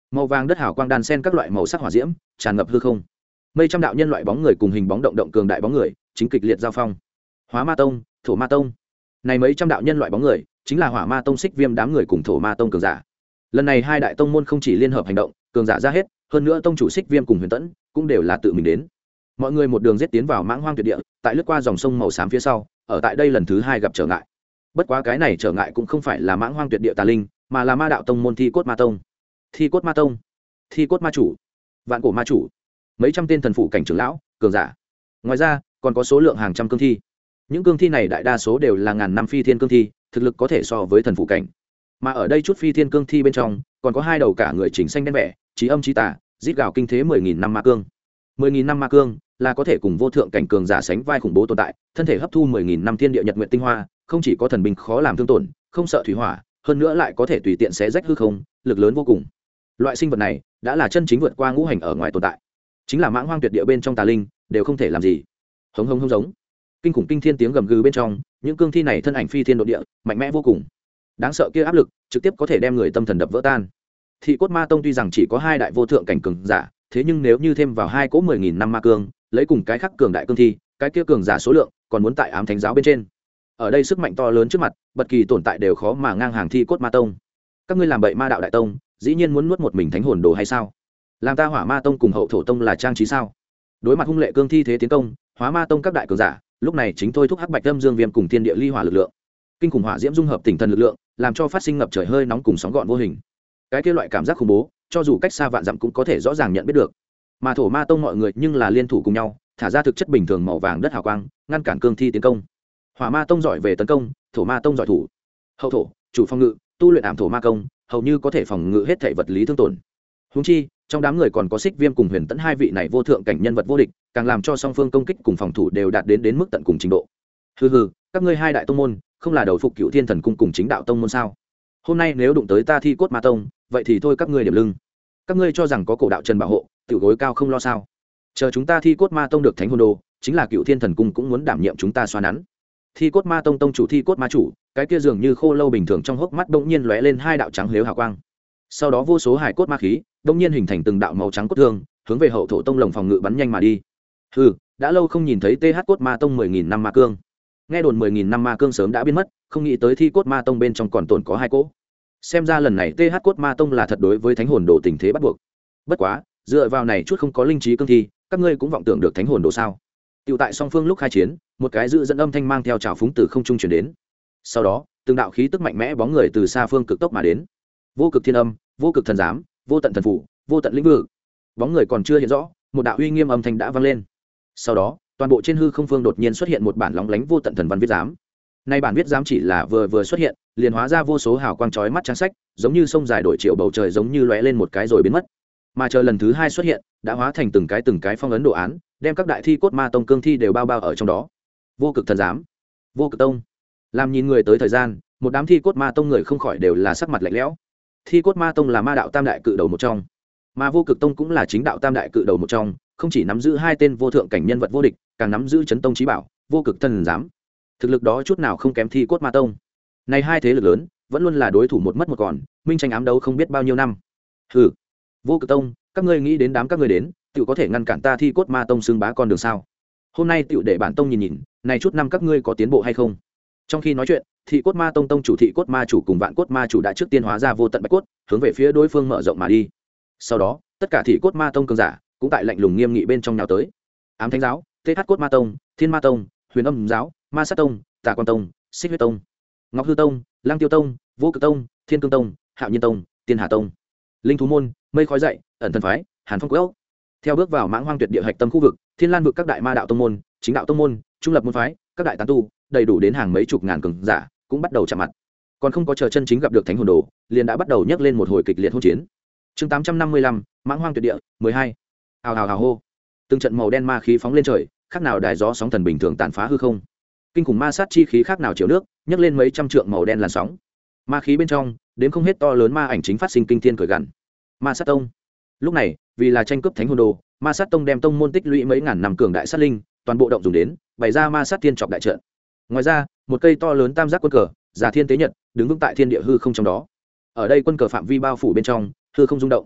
màu vàng đất hào quang đan sen các loại màu sắc hỏa diễm tràn ngập hư không. Mấy trăm đạo nhân loại bóng người cùng hình bóng động động cường đại bóng người chính kịch liệt giao phong. Hóa ma tông, thổ ma tông, này mấy trăm đạo nhân loại bóng người chính là hỏa ma tông xích viêm đám người cùng thổ ma tông cường giả. Lần này hai đại tông môn không chỉ liên hợp hành động, cường giả ra hết, hơn nữa tông chủ xích viêm cùng huyền tẫn cũng đều là tự mình đến. Mọi người một đường giết tiến vào mãng hoang tuyệt địa, tại lướt qua dòng sông màu xám phía sau, ở tại đây lần thứ hai gặp trở ngại. Bất quá cái này trở ngại cũng không phải là mãng hoang tuyệt địa tà linh, mà là ma đạo tông môn thi cốt ma tông. Thi cốt ma tông, thi cốt ma chủ, vạn cổ ma chủ, mấy trăm tên thần phụ cảnh trưởng lão cường giả. Ngoài ra còn có số lượng hàng trăm cương thi. Những cương thi này đại đa số đều là ngàn năm phi thiên cương thi, thực lực có thể so với thần phụ cảnh. Mà ở đây chút phi thiên cương thi bên trong còn có hai đầu cả người chỉnh xanh đen vẻ, trí âm trí tà, rít gào kinh thế 10.000 năm ma cương. 10.000 năm ma cương là có thể cùng vô thượng cảnh cường giả sánh vai khủng bố tồn tại, thân thể hấp thu 10.000 năm thiên địa nhật nguyện tinh hoa, không chỉ có thần binh khó làm thương tổn, không sợ thủy hỏa, hơn nữa lại có thể tùy tiện xé rách hư không, lực lớn vô cùng. Loại sinh vật này đã là chân chính vượt qua ngũ hành ở ngoài tồn tại, chính là mãng hoang tuyệt địa bên trong tà linh đều không thể làm gì. Hống hống hống giống, kinh khủng kinh thiên tiếng gầm gừ bên trong, những cương thi này thân ảnh phi thiên độ địa, mạnh mẽ vô cùng. Đáng sợ kia áp lực trực tiếp có thể đem người tâm thần đập vỡ tan. Thị cốt ma tông tuy rằng chỉ có hai đại vô thượng cảnh cường giả, thế nhưng nếu như thêm vào hai cỗ 10.000 năm ma cương, lấy cùng cái khắc cường đại cương thi, cái kia cường giả số lượng còn muốn tại ám thánh giáo bên trên. Ở đây sức mạnh to lớn trước mặt, bất kỳ tồn tại đều khó mà ngang hàng thi cốt ma tông. Các ngươi làm bậy ma đạo đại tông, dĩ nhiên muốn nuốt một mình thánh hồn đồ hay sao? Làm ta hỏa ma tông cùng hậu thổ tông là trang trí sao? Đối mặt hung lệ cương thi thế tiến công, hóa ma tông các đại cường giả lúc này chính thôi thúc hắc bạch âm dương viêm cùng thiên địa ly hỏa lực lượng. Kinh khủng hỏa diễm dung hợp tinh thần lực lượng, làm cho phát sinh ngập trời hơi nóng cùng sóng gọn vô hình. Cái kia loại cảm giác khủng bố, cho dù cách xa vạn dặm cũng có thể rõ ràng nhận biết được. Mà thổ ma tông mọi người nhưng là liên thủ cùng nhau, thả ra thực chất bình thường màu vàng đất hào quang, ngăn cản cương thi tiến công. Hỏa ma tông giỏi về tấn công, thổ ma tông giỏi thủ. Hậu thổ chủ phòng ngự, tu luyện ảm thổ ma công, hầu như có thể phòng ngự hết thể vật lý thương tổn. Huống chi trong đám người còn có xích viêm cùng huyền tẫn hai vị này vô thượng cảnh nhân vật vô địch, càng làm cho song phương công kích cùng phòng thủ đều đạt đến mức tận cùng trình độ. Hừ hừ, các ngươi hai đại tông môn không là đầu phục Cựu Thiên Thần Cung cùng chính đạo tông môn sao? Hôm nay nếu đụng tới ta thi cốt ma tông, vậy thì thôi các ngươi điểm lưng. Các ngươi cho rằng có cổ đạo trần bảo hộ, tiểu gối cao không lo sao? Chờ chúng ta thi cốt ma tông được thánh hồn đồ, chính là Cựu Thiên Thần Cung cũng muốn đảm nhiệm chúng ta xoa nắn. Thi cốt ma tông tông chủ thi cốt ma chủ, cái kia dường như khô lâu bình thường trong hốc mắt bỗng nhiên lóe lên hai đạo trắng lếu hào quang. Sau đó vô số hải cốt ma khí bỗng nhiên hình thành từng đạo màu trắng cốt thương, hướng về hậu thổ tông lồng phòng ngự bắn nhanh mà đi. Hừ, đã lâu không nhìn thấy TH cốt ma tông 10.000 năm ma cương. Nghe đồn 10.000 năm ma cương sớm đã biến mất, không nghĩ tới thi cốt ma tông bên trong còn tồn có hai cỗ. Xem ra lần này TH cốt ma tông là thật đối với thánh hồn đồ tình thế bắt buộc. Bất quá, dựa vào này chút không có linh trí cương thi, các ngươi cũng vọng tưởng được thánh hồn đồ sao? Tiểu tại song phương lúc khai chiến, một cái dự dẫn âm thanh mang theo trào phúng từ không trung truyền đến. Sau đó, từng đạo khí tức mạnh mẽ bóng người từ xa phương cực tốc mà đến. Vô cực thiên âm, vô cực thần giám, vô tận thần phủ, vô tận lĩnh vực. Bóng người còn chưa hiện rõ, một đạo uy nghiêm âm thanh đã vang lên. Sau đó, toàn bộ trên hư không phương đột nhiên xuất hiện một bản lóng lánh vô tận thần văn viết giám. Nay bản viết giám chỉ là vừa xuất hiện, liền hóa ra vô số hào quang chói mắt trang sách, giống như sông dài đổi triệu bầu trời giống như lóe lên một cái rồi biến mất. Mà chờ lần thứ hai xuất hiện, đã hóa thành từng cái phong ấn đồ án, đem các đại thi cốt ma tông cương thi đều bao ở trong đó. Vô cực thần giám, vô cực tông. Làm nhìn người tới thời gian, một đám thi cốt ma tông người không khỏi đều là sắc mặt lạnh lẽo. Thi cốt ma tông là ma đạo tam đại cự đầu một trong, mà vô cực tông cũng là chính đạo tam đại cự đầu một trong, không chỉ nắm giữ hai tên vô thượng cảnh nhân vật vô địch, càng nắm giữ chấn tông chí bảo vô cực thần giám. Thực lực đó chút nào không kém thi cốt ma tông. Này hai thế lực lớn vẫn luôn là đối thủ một mất một còn, minh tranh ám đấu không biết bao nhiêu năm. Hừ, vô cực tông, các ngươi nghĩ đến đám các ngươi đến tự có thể ngăn cản ta thi cốt ma tông xưng bá con đường sao? Hôm nay tự để bản tông nhìn này chút năm các ngươi có tiến bộ hay không. Trong khi nói chuyện, thị cốt ma tông tông chủ thị cốt ma chủ cùng vạn cốt ma chủ đã trước tiên hóa ra vô tận bạch cốt, hướng về phía đối phương mở rộng mà đi. Sau đó tất cả thị cốt ma tông cường giả cũng tại lạnh lùng nghiêm nghị bên trong nhào tới. Ám thánh giáo, TH cốt ma tông, thiên ma tông, huyền âm giáo, ma sát tông, tà quan tông, xích huyết tông, ngọc hư tông, lang tiêu tông, vô cực tông, thiên cương tông, hạo nhiên tông, tiên hà tông, linh thú môn, mây khói dậy, ẩn thần phái, hàn phong quốc. Theo bước vào mãng hoang tuyệt địa hạch tâm khu vực, thiên lan vực các đại ma đạo tông môn, chính đạo tông môn, trung lập môn phái, các đại tán tu, đầy đủ đến hàng mấy chục ngàn cường giả cũng bắt đầu chạm mặt. Còn không có chờ chân chính gặp được thánh hồn đồ, liền đã bắt đầu nhấc lên một hồi kịch liệt hỗn chiến. Chương 855, mãng hoang tuyệt địa 12. Hào hào hào hô. Từng trận màu đen ma khí phóng lên trời, khác nào đài gió sóng thần bình thường tàn phá hư không. Kinh khủng ma sát chi khí khác nào chiều nước, nhấc lên mấy trăm trượng màu đen làn sóng. Ma khí bên trong, đến không hết to lớn ma ảnh chính phát sinh kinh thiên cởi gằn. Ma sát tông. Lúc này, vì là tranh cướp thánh hồn đồ, ma sát tông đem tông môn tích lũy mấy ngàn năm cường đại sát linh, toàn bộ động dùng đến, bày ra ma sát thiên trọc đại trận. Ngoài ra, một cây to lớn tam giác quân cờ, giả thiên tế nhật, đứng vững tại thiên địa hư không trong đó. Ở đây quân cờ phạm vi bao phủ bên trong, hư không rung động.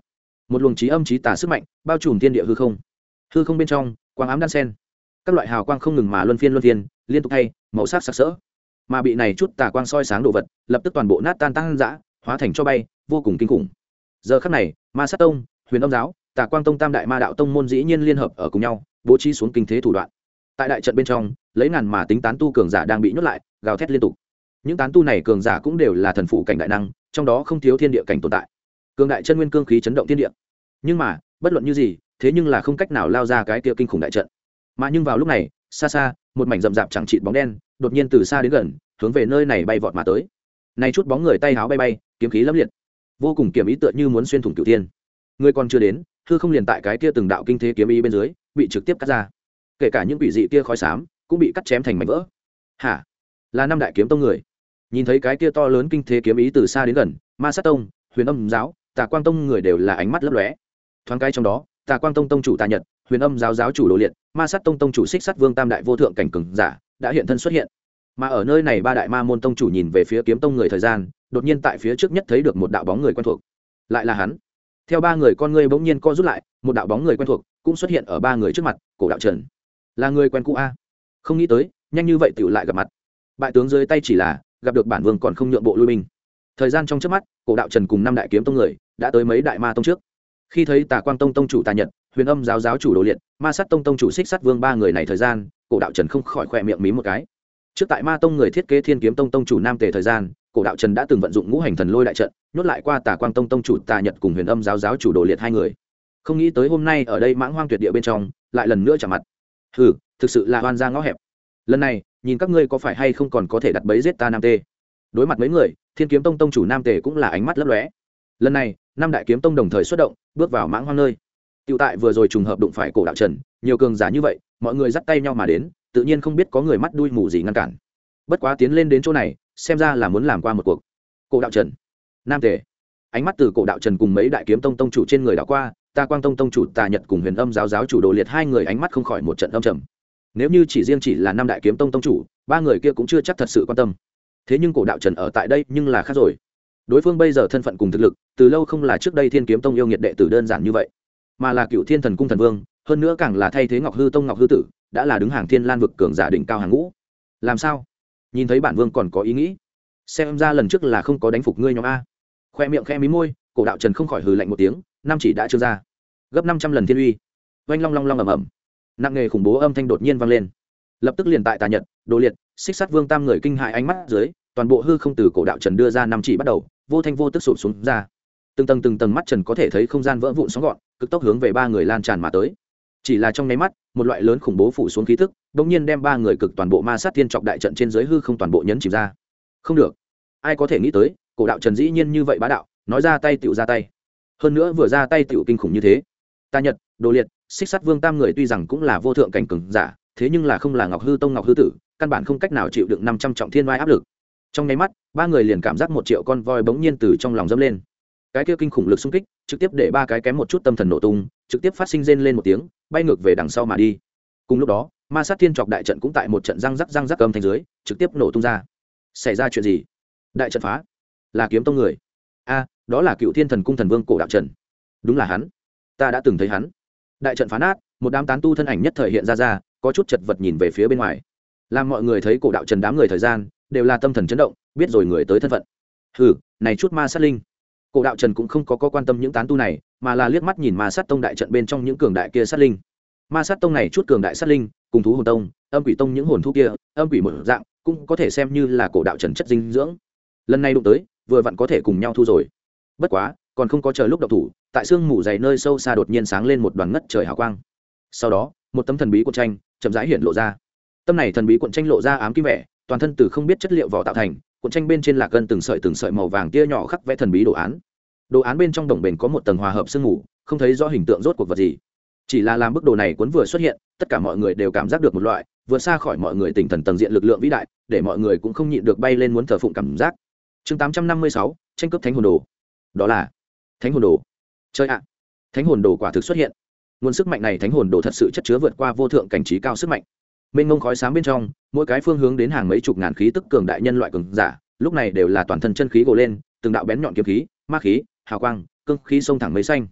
một luồng trí âm trí tà sức mạnh bao trùm thiên địa hư không bên trong quang ám đan sen, các loại hào quang không ngừng mà luân phiên liên tục thay màu sắc sặc sỡ, mà bị này chút tà quang soi sáng đồ vật lập tức toàn bộ nát tan tăng dã, hóa thành cho bay, vô cùng kinh khủng. Giờ khắc này ma sát tông, huyền âm giáo, tà quang tông tam đại ma đạo tông môn dĩ nhiên liên hợp ở cùng nhau bố trí xuống kinh thế thủ đoạn. Tại đại trận bên trong lấy ngàn mà tính tán tu cường giả đang bị nhốt lại, gào thét liên tục. Những tán tu này cường giả cũng đều là thần phụ cảnh đại năng, trong đó không thiếu thiên địa cảnh tồn tại, cường đại chân nguyên cương khí chấn động thiên địa. Nhưng mà bất luận như gì, thế nhưng là không cách nào lao ra cái kia kinh khủng đại trận. Mà nhưng vào lúc này xa xa một mảnh rậm rạp chẳng chịt bóng đen đột nhiên từ xa đến gần hướng về nơi này bay vọt mà tới. Này chút bóng người tay háo bay bay, kiếm khí lẫm liệt, vô cùng kiếm ý tựa như muốn xuyên thủng cửu thiên. Người còn chưa đến, hư không liền tại cái kia từng đạo kinh thế kiếm ý bên dưới bị trực tiếp cắt ra, kể cả những quỷ dị kia khói xám cũng bị cắt chém thành mảnh vỡ. Hả? Là năm đại kiếm tông người. Nhìn thấy cái kia to lớn kinh thế kiếm ý từ xa đến gần, ma sát tông, huyền âm giáo, tà quang tông người đều là ánh mắt lấp lóe. Thoáng cái trong đó, tà quang tông tông chủ Tà Nhật, huyền âm giáo giáo chủ Đồ Liệt, ma sát tông tông chủ Xích Sắt Vương tam đại vô thượng cảnh cường giả đã hiện thân xuất hiện. Mà ở nơi này ba đại ma môn tông chủ nhìn về phía kiếm tông người thời gian, đột nhiên tại phía trước nhất thấy được một đạo bóng người quen thuộc. Lại là hắn. Theo ba người con người bỗng nhiên co rút lại, một đạo bóng người quen thuộc cũng xuất hiện ở ba người trước mặt. Cổ Đạo Trần là người quen cũ a. Không nghĩ tới nhanh như vậy tiểu lại gặp mặt. Bại tướng dưới tay chỉ là gặp được bản vương còn không nhượng bộ lui binh. Thời gian trong chớp mắt, Cổ Đạo Trần cùng năm đại kiếm tông người đã tới mấy đại ma tông trước. Khi thấy Tà Quang tông tông chủ Tà Nhật, huyền âm giáo giáo chủ Đồ Liệt, ma sát tông tông chủ Xích Sắt Vương ba người này thời gian, Cổ Đạo Trần không khỏi khỏe miệng mí một cái. Trước tại ma tông người thiết kế thiên kiếm tông tông chủ Nam Tề thời gian, Cổ Đạo Trần đã từng vận dụng ngũ hành thần lôi đại trận nhốt lại qua Tà Quang tông tông chủ Tà Nhật cùng huyền âm giáo giáo chủ Đồ Liệt hai người. Không nghĩ tới hôm nay ở đây mãng hoang tuyệt địa bên trong lại lần nữa chạm mặt. Hừ, thực sự là oan gia ngõ hẹp. Lần này nhìn các ngươi có phải hay không còn có thể đặt bẫy giết ta Nam Tề. Đối mặt mấy người, thiên kiếm tông tông chủ Nam Tề cũng là ánh mắt lấp lóe. Lần này năm đại kiếm tông đồng thời xuất động bước vào mãng hoang nơi. Tiểu tại vừa rồi trùng hợp đụng phải Cổ Đạo Trần, nhiều cường giả như vậy, mọi người dắt tay nhau mà đến, tự nhiên không biết có người mắt đuôi mù gì ngăn cản. Bất quá tiến lên đến chỗ này, xem ra là muốn làm qua một cuộc. Cổ Đạo Trần, Nam Tề. Ánh mắt từ Cổ Đạo Trần cùng mấy đại kiếm tông tông chủ trên người đảo qua, Tà Quang tông tông chủ Tà Nhật cùng huyền âm giáo giáo chủ Đồ Liệt hai người ánh mắt không khỏi một trận âm trầm. Nếu như chỉ riêng chỉ là năm đại kiếm tông tông chủ, ba người kia cũng chưa chắc thật sự quan tâm. Thế nhưng Cổ Đạo Trần ở tại đây nhưng là khác rồi. Đối phương bây giờ thân phận cùng thực lực, từ lâu không là trước đây Thiên Kiếm tông yêu nghiệt đệ tử đơn giản như vậy, mà là Cựu Thiên Thần cung thần vương, hơn nữa càng là thay thế Ngọc Hư tông Ngọc Hư tử, đã là đứng hàng Thiên Lan vực cường giả đỉnh cao hàng ngũ. Làm sao? Nhìn thấy bản vương còn có ý nghĩ? Xem ra lần trước là không có đánh phục ngươi nhóm a. Khoe miệng khẽ mí môi, Cổ Đạo Trần không khỏi hừ lạnh một tiếng, năm chỉ đã trương ra. Gấp 500 lần thiên uy. Oanh long long long ầm ầm. Nặng nề khủng bố âm thanh đột nhiên vang lên. Lập tức liền tại Tà Nhật, Đồ Liệt, Xích Sắt Vương tam người kinh hãi ánh mắt dưới, toàn bộ hư không từ Cổ Đạo Trần đưa ra năm chỉ bắt đầu, vô thanh vô tức sụp xuống ra. Từng tầng mắt trần có thể thấy không gian vỡ vụn sóng gọn, cực tốc hướng về ba người lan tràn mà tới. Chỉ là trong nháy mắt, một loại lớn khủng bố phủ xuống khí tức, đột nhiên đem ba người cực toàn bộ ma sát thiên trọc đại trận trên dưới hư không toàn bộ nhấn chìm ra. Không được, ai có thể nghĩ tới, Cổ Đạo Trần dĩ nhiên như vậy bá đạo, nói ra tay tựu ra tay. Hơn nữa vừa ra tay tựu kinh khủng như thế. Tà Nhật, Đồ Liệt, Xích Sắt Vương tam người tuy rằng cũng là vô thượng cảnh cường giả, thế nhưng là không là Ngọc Hư tông Ngọc Hư tử, căn bản không cách nào chịu đựng 500 trọng thiên vai áp lực. Trong nháy mắt, ba người liền cảm giác 1 triệu con voi bỗng nhiên từ trong lòng dâng lên. Cái kia kinh khủng lực xung kích, trực tiếp để ba cái kém một chút tâm thần nổ tung, trực tiếp phát sinh rên lên một tiếng, bay ngược về đằng sau mà đi. Cùng lúc đó, ma sát thiên trọc đại trận cũng tại một trận răng rắc âm thanh dưới, trực tiếp nổ tung ra. Xảy ra chuyện gì? Đại trận phá? Là kiếm tông người? A, đó là Cựu Thiên Thần cung thần vương Cổ Đạo Trần. Đúng là hắn. Ta đã từng thấy hắn. Đại trận phá nát, một đám tán tu thân ảnh nhất thời hiện ra, có chút chật vật nhìn về phía bên ngoài. Làm mọi người thấy Cổ Đạo Trần đám người thời gian, đều là tâm thần chấn động, biết rồi người tới thân phận. Hừ, này chút ma sát linh. Cổ Đạo Trần cũng không có quan tâm những tán tu này, mà là liếc mắt nhìn ma sát tông đại trận bên trong những cường đại kia sát linh. Ma sát tông này chút cường đại sát linh, cùng thú hồn tông, âm quỷ tông những hồn thú kia, âm quỷ một dạng, cũng có thể xem như là Cổ Đạo Trần chất dinh dưỡng. Lần này đụng tới, vừa vặn có thể cùng nhau thu rồi. Bất quá, còn không có chờ lúc động thủ, tại sương mù dày nơi sâu xa đột nhiên sáng lên một đoàn ngất trời hào quang. Sau đó, một tấm thần bí cuộn tranh chậm rãi hiện lộ ra. Tấm này thần bí cuộn tranh lộ ra ám kim vẻ, toàn thân từ không biết chất liệu vỏ tạo thành, cuộn tranh bên trên là gân từng sợi màu vàng tia nhỏ khắc vẽ thần bí đồ án. Đồ án bên trong đồng bền có một tầng hòa hợp sương mù, không thấy rõ hình tượng rốt cuộc vật gì. Chỉ là làm bức đồ này cuốn vừa xuất hiện, tất cả mọi người đều cảm giác được một loại vượt xa khỏi mọi người tinh thần tầng diện lực lượng vĩ đại, để mọi người cũng không nhịn được bay lên muốn thờ phụng cảm giác. Chương 856, tranh cướp thánh hồn đồ. Đó là thánh hồn đồ. Chơi ạ, thánh hồn đồ quả thực xuất hiện. Nguồn sức mạnh này thánh hồn đồ thật sự chất chứa vượt qua vô thượng cảnh trí cao sức mạnh. Mênh mông khói sáng bên trong, mỗi cái phương hướng đến hàng mấy chục ngàn khí tức cường đại nhân loại cường giả, lúc này đều là toàn thân chân khí gồ lên, từng đạo bén nhọn kiếm khí, ma khí, hào quang, cương khí xông thẳng mây xanh.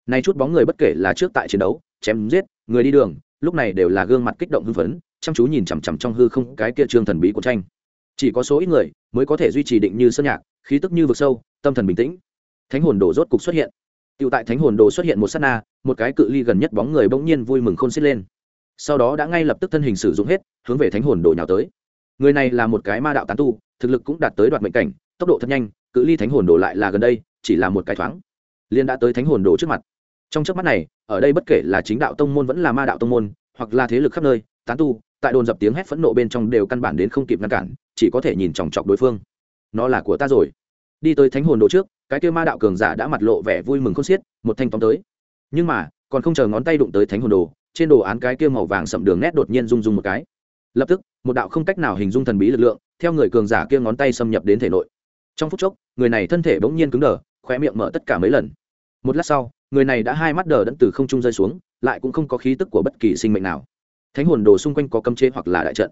Này chút bóng người bất kể là trước tại chiến đấu chém giết người đi đường, lúc này đều là gương mặt kích động hưng phấn, chăm chú nhìn chằm chằm trong hư không cái kia trương thần bí của tranh. Chỉ có số ít người mới có thể duy trì định như sơn nhạc, khí tức như vực sâu, tâm thần bình tĩnh. Thánh hồn đồ rốt cục xuất hiện. Tiểu tại thánh hồn đồ xuất hiện một sát na, một cái cự ly gần nhất bóng người bỗng nhiên vui mừng khôn xiết lên. Sau đó đã ngay lập tức thân hình sử dụng hết, hướng về thánh hồn đồ nhào tới. Người này là một cái ma đạo tán tu, thực lực cũng đạt tới đoạt mệnh cảnh, tốc độ thật nhanh, cự ly thánh hồn đồ lại là gần đây, chỉ là một cái thoáng, liền đã tới thánh hồn đồ trước mặt. Trong chớp mắt này, ở đây bất kể là chính đạo tông môn vẫn là ma đạo tông môn, hoặc là thế lực khắp nơi, tán tu, tại đồn dập tiếng hét phẫn nộ bên trong đều căn bản đến không kịp ngăn cản, chỉ có thể nhìn chòng chọc đối phương. Nó là của ta rồi. Đi tới thánh hồn đồ trước, cái kia ma đạo cường giả đã mặt lộ vẻ vui mừng khôn xiết, một thanh tóm tới. Nhưng mà, còn không chờ ngón tay đụng tới thánh hồn đồ, trên đồ án cái kia màu vàng sậm đường nét đột nhiên rung rung một cái. Lập tức, một đạo không cách nào hình dung thần bí lực lượng, theo người cường giả kia ngón tay xâm nhập đến thể nội. Trong phút chốc, người này thân thể bỗng nhiên cứng đờ, khóe miệng mở tất cả mấy lần. Một lát sau, người này đã hai mắt đờ đẫn từ không trung rơi xuống, lại cũng không có khí tức của bất kỳ sinh mệnh nào. Thánh hồn đồ xung quanh có cấm chế hoặc là đại trận.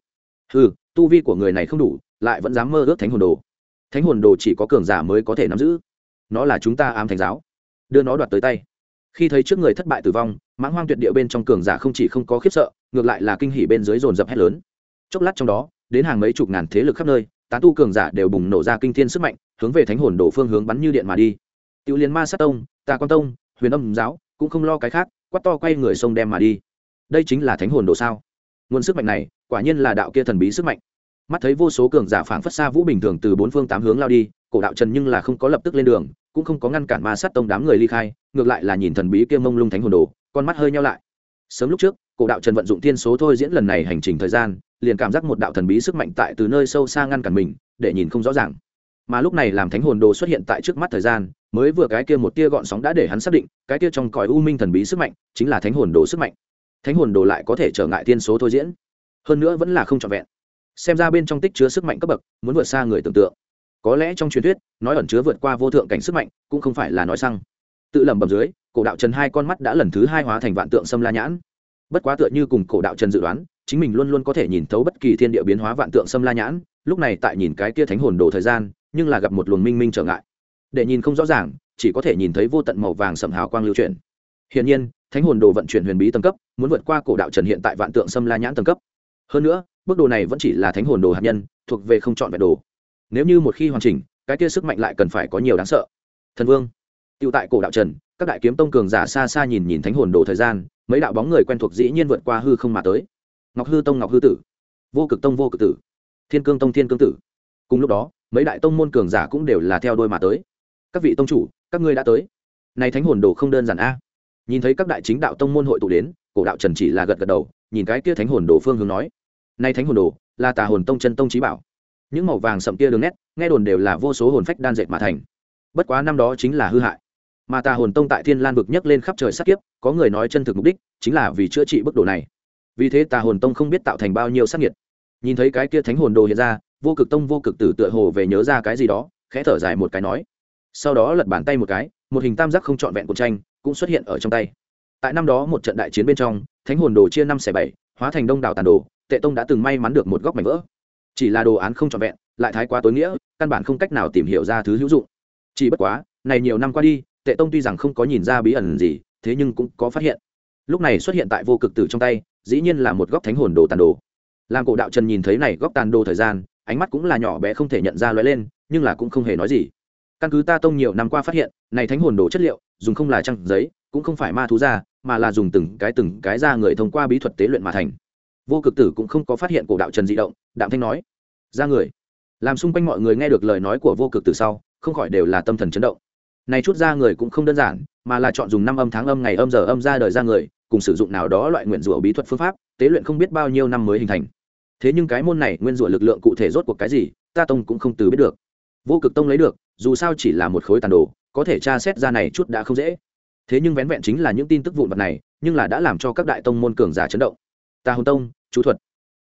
Tu vi của người này không đủ, lại vẫn dám mơ ước thánh hồn đồ. Thánh hồn đồ chỉ có cường giả mới có thể nắm giữ. Nó là chúng ta ám thánh giáo, đưa nó đoạt tới tay. Khi thấy trước người thất bại tử vong, mãng hoang tuyệt địa bên trong cường giả không chỉ không có khiếp sợ, ngược lại là kinh hỉ bên dưới dồn dập hét lớn. Chốc lát trong đó, đến hàng mấy chục ngàn thế lực khắp nơi, tán tu cường giả đều bùng nổ ra kinh thiên sức mạnh, hướng về thánh hồn đồ phương hướng bắn như điện mà đi. Tiểu liên ma sát tông, tà quan tông, huyền âm giáo cũng không lo cái khác, quát to quay người sông đem mà đi. Đây chính là thánh hồn đồ sao? Nguồn sức mạnh này quả nhiên là đạo kia thần bí sức mạnh. Mắt thấy vô số cường giả phảng phất xa vũ bình thường từ bốn phương tám hướng lao đi, cổ đạo trần nhưng là không có lập tức lên đường, cũng không có ngăn cản ma sát tông đám người ly khai, ngược lại là nhìn thần bí kia mông lung thánh hồn đồ, con mắt hơi nheo lại. Sớm lúc trước, cổ đạo trần vận dụng thiên số thôi diễn lần này hành trình thời gian, liền cảm giác một đạo thần bí sức mạnh tại từ nơi sâu xa ngăn cản mình, để nhìn không rõ ràng. Mà lúc này làm thánh hồn đồ xuất hiện tại trước mắt thời gian, mới vừa cái kia một tia gọn sóng đã để hắn xác định, cái kia trong cõi u minh thần bí sức mạnh chính là thánh hồn đồ sức mạnh. Thánh hồn đồ lại có thể trở ngại thiên số thôi diễn, hơn nữa vẫn là không trọn vẹn. Xem ra bên trong tích chứa sức mạnh cấp bậc muốn vượt xa người tưởng tượng. Có lẽ trong truyền thuyết nói ẩn chứa vượt qua vô thượng cảnh sức mạnh cũng không phải là nói xăng. Tự lẩm bẩm dưới, cổ đạo trần hai con mắt đã lần thứ hai hóa thành vạn tượng xâm la nhãn. Bất quá tựa như cùng cổ đạo trần dự đoán, chính mình luôn luôn có thể nhìn thấu bất kỳ thiên địa biến hóa vạn tượng xâm la nhãn, lúc này tại nhìn cái kia thánh hồn đồ thời gian, nhưng là gặp một luồng minh minh trở ngại. Để nhìn không rõ ràng, chỉ có thể nhìn thấy vô tận màu vàng sẫm hào quang lưu chuyển. Hiển nhiên, thánh hồn đồ vận chuyển huyền bí tầng cấp, muốn vượt qua cổ đạo trần hiện tại vạn tượng xâm la nhãn tầng cấp. Hơn nữa, bước đồ này vẫn chỉ là thánh hồn đồ hạt nhân, thuộc về không chọn vẹn đồ. Nếu như một khi hoàn chỉnh, cái kia sức mạnh lại cần phải có nhiều đáng sợ. Thần vương, tiêu tại cổ đạo trần, các đại kiếm tông cường giả xa xa nhìn nhìn thánh hồn đồ thời gian, mấy đạo bóng người quen thuộc dĩ nhiên vượt qua hư không mà tới. Ngọc hư tông Ngọc hư tử, vô cực tông vô cực tử, thiên cương tông thiên cương tử. Cùng lúc đó, mấy đại tông môn cường giả cũng đều là theo đuôi mà tới. Các vị tông chủ, các ngươi đã tới. Này thánh hồn đồ không đơn giản a. Nhìn thấy các đại chính đạo tông môn hội tụ đến, cổ đạo trần chỉ là gật gật đầu, nhìn cái kia thánh hồn đồ phương hướng nói: "Này thánh hồn đồ là Tà Hồn Tông chân tông chí bảo. Những màu vàng sậm kia đường nét, nghe đồn đều là vô số hồn phách đan dệt mà thành. Bất quá năm đó chính là hư hại. Mà Tà Hồn Tông tại Thiên Lan vực nhấc lên khắp trời sát kiếp, có người nói chân thực mục đích chính là vì chữa trị bức độ này. Vì thế Tà Hồn Tông không biết tạo thành bao nhiêu sát nghiệt." Nhìn thấy cái kia thánh hồn đồ hiện ra, vô cực tông vô cực tử tựa hồ về nhớ ra cái gì đó, khẽ thở dài một cái nói. Sau đó lật bàn tay một cái, một hình tam giác không trọn vẹn của tranh cũng xuất hiện ở trong tay. Tại năm đó một trận đại chiến bên trong, thánh hồn đồ chia 5/7, hóa thành đông đảo tàn đồ, Tệ Tông đã từng may mắn được một góc mảnh vỡ. Chỉ là đồ án không trọn vẹn, lại thái quá tối nghĩa, căn bản không cách nào tìm hiểu ra thứ hữu dụng. Chỉ bất quá, này nhiều năm qua đi, Tệ Tông tuy rằng không có nhìn ra bí ẩn gì, thế nhưng cũng có phát hiện. Lúc này xuất hiện tại vô cực tử trong tay, dĩ nhiên là một góc thánh hồn đồ tàn đồ. Làm cổ đạo trần nhìn thấy này góc tàn đồ thời gian, ánh mắt cũng là nhỏ bé không thể nhận ra lóe lên, nhưng là cũng không hề nói gì. Căn cứ ta tông nhiều năm qua phát hiện, này thánh hồn đồ chất liệu, dùng không là trang giấy, cũng không phải ma thú da, mà là dùng từng cái da người thông qua bí thuật tế luyện mà thành. Vô cực tử cũng không có phát hiện cổ đạo trần dị động, đạm thanh nói: "Da người." Làm xung quanh mọi người nghe được lời nói của vô cực tử sau, không khỏi đều là tâm thần chấn động. Này chút da người cũng không đơn giản, mà là chọn dùng năm âm tháng âm ngày âm giờ âm ra đời da người, cùng sử dụng nào đó loại nguyên rủa bí thuật phương pháp, tế luyện không biết bao nhiêu năm mới hình thành. Thế nhưng cái môn này nguyên rủa lực lượng cụ thể rốt cuộc cái gì, ta tông cũng không từ biết được. Vô cực tông lấy được, dù sao chỉ là một khối tàn đồ, có thể tra xét ra này chút đã không dễ. Thế nhưng vén vẹn chính là những tin tức vụn vặt này, nhưng là đã làm cho các đại tông môn cường giả chấn động. Tà Hồn Tông, chú thuật.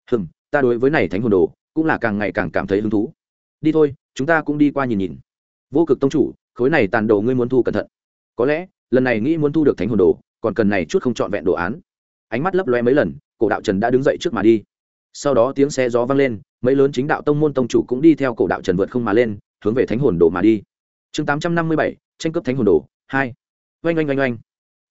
Ta đối với này thánh hồn đồ cũng là càng ngày càng cảm thấy hứng thú. Đi thôi, chúng ta cũng đi qua nhìn nhìn. Vô cực tông chủ, khối này tàn đồ ngươi muốn thu cẩn thận. Có lẽ, lần này nghĩ muốn thu được thánh hồn đồ, còn cần này chút không trọn vẹn đồ án. Ánh mắt lấp lóe mấy lần, cổ đạo trần đã đứng dậy trước mà đi. Sau đó tiếng xe gió vang lên, mấy lớn chính đạo tông môn tông chủ cũng đi theo cổ đạo trần vượt không mà lên, hướng về thánh hồn đồ mà đi. Chương 857, tranh cướp thánh hồn đồ 2. Oanh oanh oanh oanh.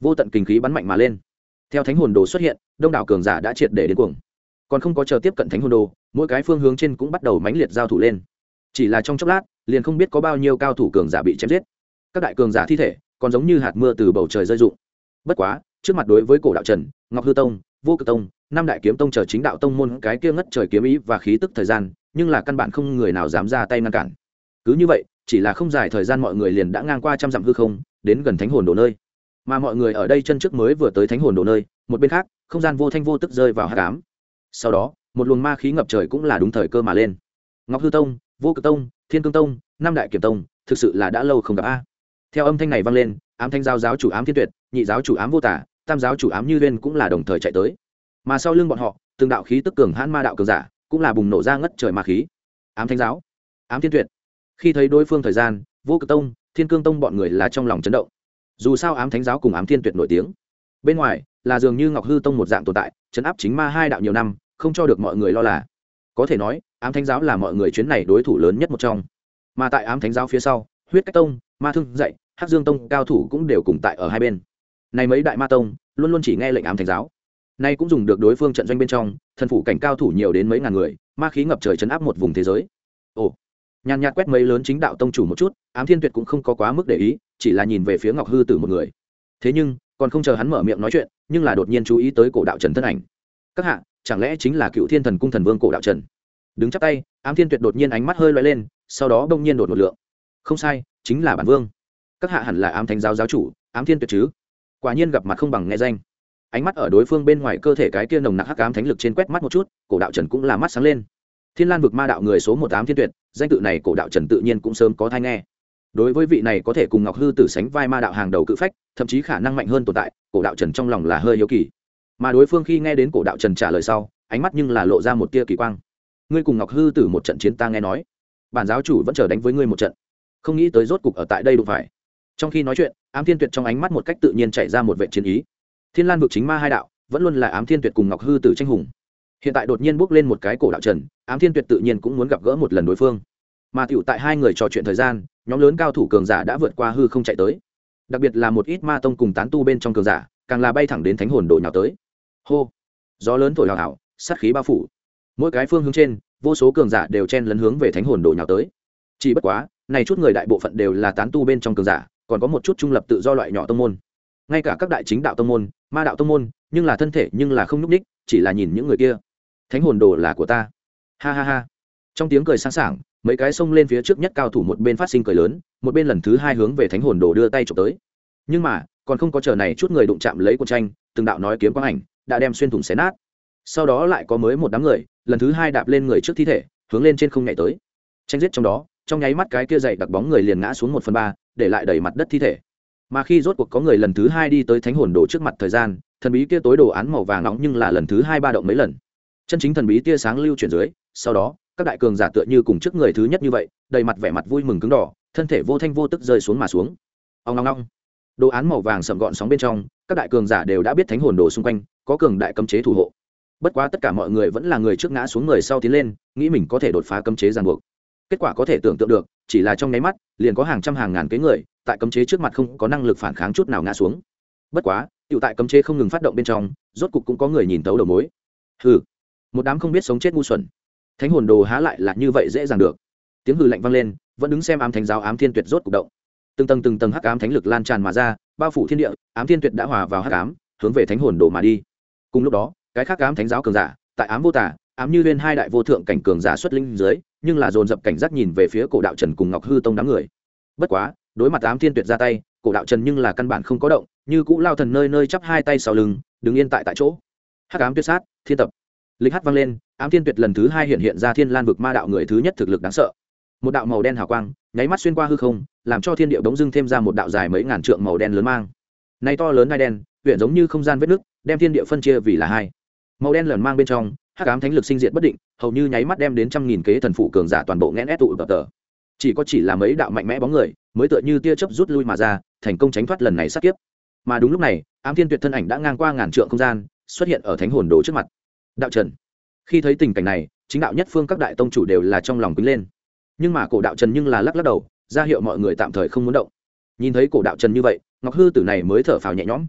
vô tận kinh khí bắn mạnh mà lên. Theo thánh hồn đồ xuất hiện, đông đảo cường giả đã triệt để đến cuồng, còn không có chờ tiếp cận thánh hồn đồ, mỗi cái phương hướng trên cũng bắt đầu mãnh liệt giao thủ lên. Chỉ là trong chốc lát, liền không biết có bao nhiêu cao thủ cường giả bị chém giết. Các đại cường giả thi thể còn giống như hạt mưa từ bầu trời rơi rụng. Bất quá, trước mặt đối với cổ đạo trần, Ngọc Hư Tông, Vô Cực Tông, năm đại kiếm tông chờ chính đạo tông môn cái kia ngất trời kiếm ý và khí tức thời gian, nhưng là căn bản không người nào dám ra tay ngăn cản. Cứ như vậy, chỉ là không dài thời gian mọi người liền đã ngang qua trăm dặm hư không, đến gần thánh hồn đồ nơi. Mà mọi người ở đây chân trước mới vừa tới thánh hồn đồ nơi, một bên khác, không gian vô thanh vô tức rơi vào hắc ám. Sau đó, một luồng ma khí ngập trời cũng là đúng thời cơ mà lên. Ngọc Hư Tông, Vô Cực Tông, Thiên Cương Tông, năm đại kiếm tông, thực sự là đã lâu không gặp a. Theo âm thanh này vang lên, Ám Thanh giáo giáo chủ Ám Thiên Tuyệt, nhị giáo chủ Ám Vô Tả, tam giáo chủ Ám Như Uyên cũng là đồng thời chạy tới. Mà sau lưng bọn họ, từng đạo khí tức cường hãn ma đạo cường giả, cũng là bùng nổ ra ngất trời ma khí. Ám Thanh giáo, Ám Thiên Tuyệt. Khi thấy đối phương thời gian, Vô Cực Tông, Thiên Cương Tông bọn người là trong lòng chấn động. Dù sao Ám Thánh giáo cùng Ám Thiên Tuyệt nổi tiếng, bên ngoài là dường như Ngọc Hư Tông một dạng tồn tại, trấn áp chính ma hai đạo nhiều năm, không cho được mọi người lo là. Có thể nói, Ám Thánh giáo là mọi người chuyến này đối thủ lớn nhất một trong. Mà tại Ám Thánh giáo phía sau, Huyết Cách Tông, Ma Thương dạy, Hắc Dương Tông cao thủ cũng đều cùng tại ở hai bên. Này mấy đại ma tông luôn luôn chỉ nghe lệnh Ám Thánh giáo. Nay cũng dùng được đối phương trận doanh bên trong, thần phủ cảnh cao thủ nhiều đến mấy ngàn người, ma khí ngập trời trấn áp một vùng thế giới. Ồ, nhàn nhạt quét mấy lớn chính đạo tông chủ một chút, Ám Thiên Tuyệt cũng không có quá mức để ý, chỉ là nhìn về phía Ngọc Hư Tử một người. Thế nhưng, còn không chờ hắn mở miệng nói chuyện, nhưng là đột nhiên chú ý tới cổ đạo Trần thân ảnh. Các hạ, chẳng lẽ chính là Cựu Thiên Thần Cung thần vương cổ đạo Trần? Đứng chắp tay, Ám Thiên Tuyệt đột nhiên ánh mắt hơi lóe lên, sau đó bỗng nhiên đột một lượng. Không sai, chính là bản vương. Các hạ hẳn là Ám Thánh giáo giáo chủ, Ám Thiên Tuyệt chứ? Quả nhiên gặp mặt không bằng nghe danh. Ánh mắt ở đối phương bên ngoài cơ thể cái kia nồng nặc hắc ám thánh lực trên quét mắt một chút, cổ đạo Trần cũng là mắt sáng lên. Thiên Lan vực ma đạo người số 1 Ám Thiên Tuyệt, danh tự này cổ đạo Trần tự nhiên cũng sớm có thai nghe. Đối với vị này có thể cùng Ngọc Hư Tử sánh vai ma đạo hàng đầu cự phách, thậm chí khả năng mạnh hơn tồn tại, cổ đạo Trần trong lòng là hơi hiếu kỳ. Mà đối phương khi nghe đến cổ đạo Trần trả lời sau, ánh mắt nhưng là lộ ra một tia kỳ quang. Ngươi cùng Ngọc Hư Tử một trận chiến ta nghe nói, bản giáo chủ vẫn chờ đánh với ngươi một trận, không nghĩ tới rốt cục ở tại đây đụng phải. Trong khi nói chuyện, Ám Thiên Tuyệt trong ánh mắt một cách tự nhiên chạy ra một vệ chiến ý. Thiên Lan vực chính ma hai đạo, vẫn luôn là Ám Thiên Tuyệt cùng Ngọc Hư Tử tranh hùng. Hiện tại đột nhiên bước lên một cái cổ đạo Trần, Ám Thiên Tuyệt tự nhiên cũng muốn gặp gỡ một lần đối phương. Mà tiểu tại hai người trò chuyện thời gian, nhóm lớn cao thủ cường giả đã vượt qua hư không chạy tới. Đặc biệt là một ít ma tông cùng tán tu bên trong cường giả, càng là bay thẳng đến thánh hồn đồ nhào tới. Hô, gió lớn thổi hào hào, sát khí bao phủ. Mỗi cái phương hướng trên, vô số cường giả đều chen lấn hướng về thánh hồn đồ nhào tới. Chỉ bất quá, này chút người đại bộ phận đều là tán tu bên trong cường giả, còn có một chút trung lập tự do loại nhỏ tông môn. Ngay cả các đại chính đạo tông môn, ma đạo tông môn, nhưng là thân thể nhưng là không nhúc nhích, chỉ là nhìn những người kia. Thánh hồn đồ là của ta. Ha ha ha. Trong tiếng cười sáng sảng, mấy cái xông lên phía trước nhất cao thủ một bên phát sinh cười lớn, một bên lần thứ hai hướng về thánh hồn đồ đưa tay chụp tới. Nhưng mà, còn không có chờ này chút người đụng chạm lấy cuộn tranh, từng đạo nói kiếm quang ảnh đã đem xuyên thủng xé nát. Sau đó lại có mới một đám người, lần thứ hai đạp lên người trước thi thể, hướng lên trên không nhảy tới. Tranh giết trong đó, trong nháy mắt cái kia dày đặc bóng người liền ngã xuống 1/3, để lại đầy mặt đất thi thể. Mà khi rốt cuộc có người lần thứ hai đi tới thánh hồn đồ trước mặt thời gian, thần bí kia tối đồ án màu vàng nóng nhưng là lần thứ hai ba động mấy lần. Chân chính thần bí tia sáng lưu chuyển dưới, sau đó các đại cường giả tựa như cùng trước người thứ nhất như vậy, đầy mặt vẻ mặt vui mừng cứng đỏ, thân thể vô thanh vô tức rơi xuống mà xuống. Ong ong ong. Đồ án màu vàng sậm gọn sóng bên trong, các đại cường giả đều đã biết thánh hồn đồ xung quanh có cường đại cấm chế thủ hộ. Bất quá tất cả mọi người vẫn là người trước ngã xuống người sau tiến lên, nghĩ mình có thể đột phá cấm chế ràng buộc. Kết quả có thể tưởng tượng được, chỉ là trong nháy mắt, liền có hàng trăm hàng ngàn cái người, tại cấm chế trước mặt không có năng lực phản kháng chút nào ngã xuống. Bất quá, tiểu tại cấm chế không ngừng phát động bên trong, rốt cục cũng có người nhìn tấu đầu mối. Hừ, một đám không biết sống chết ngu xuẩn. Thánh hồn đồ há lại là như vậy dễ dàng được. Tiếng hừ lạnh vang lên, vẫn đứng xem Ám Thánh giáo Ám Thiên Tuyệt rốt cục động. Từng tầng hắc ám thánh lực lan tràn mà ra, bao phủ thiên địa, Ám Thiên Tuyệt đã hòa vào hắc ám, hướng về thánh hồn đồ mà đi. Cùng lúc đó, cái khác Ám Thánh giáo cường giả, tại Ám Vô Tả, Ám Như Uyên hai đại vô thượng cảnh cường giả xuất linh dưới, nhưng là dồn dập cảnh giác nhìn về phía cổ đạo Trần cùng Ngọc Hư Tông đám người. Bất quá, đối mặt Ám Thiên Tuyệt ra tay, cổ đạo Trần nhưng là căn bản không có động, như cũ lao thần nơi nơi chắp hai tay sau lưng, đứng yên tại chỗ. Hắc ám tuyệt sát, thiên tập. Lịch hát vang lên, Ám Thiên Tuyệt lần thứ hai hiện ra Thiên Lan vực ma đạo người thứ nhất thực lực đáng sợ. Một đạo màu đen hào quang, nháy mắt xuyên qua hư không, làm cho thiên địa bỗng dưng thêm ra một đạo dài mấy ngàn trượng màu đen lớn mang. Này to lớn ngai đen, huyện giống như không gian vết nứt, đem thiên địa phân chia vì là hai. Màu đen lởn mang bên trong, hắc ám thánh lực sinh diệt bất định, hầu như nháy mắt đem đến trăm nghìn kế thần phụ cường giả toàn bộ nghẽn ép tụ tập tờ. Chỉ là mấy đạo mạnh mẽ bóng người, mới tựa như tia chớp rút lui mà ra, thành công tránh thoát lần này sát kiếp. Mà đúng lúc này, Ám Thiên Tuyệt thân ảnh đã ngang qua ngàn trượng không gian, xuất hiện ở thánh hồn đồ trước mặt. Đạo Trần. Khi thấy tình cảnh này, chính đạo nhất phương các đại tông chủ đều là trong lòng quýnh lên. Nhưng mà cổ đạo Trần nhưng là lắc lắc đầu, ra hiệu mọi người tạm thời không muốn động. Nhìn thấy cổ đạo Trần như vậy, Ngọc Hư Tử này mới thở phào nhẹ nhõm.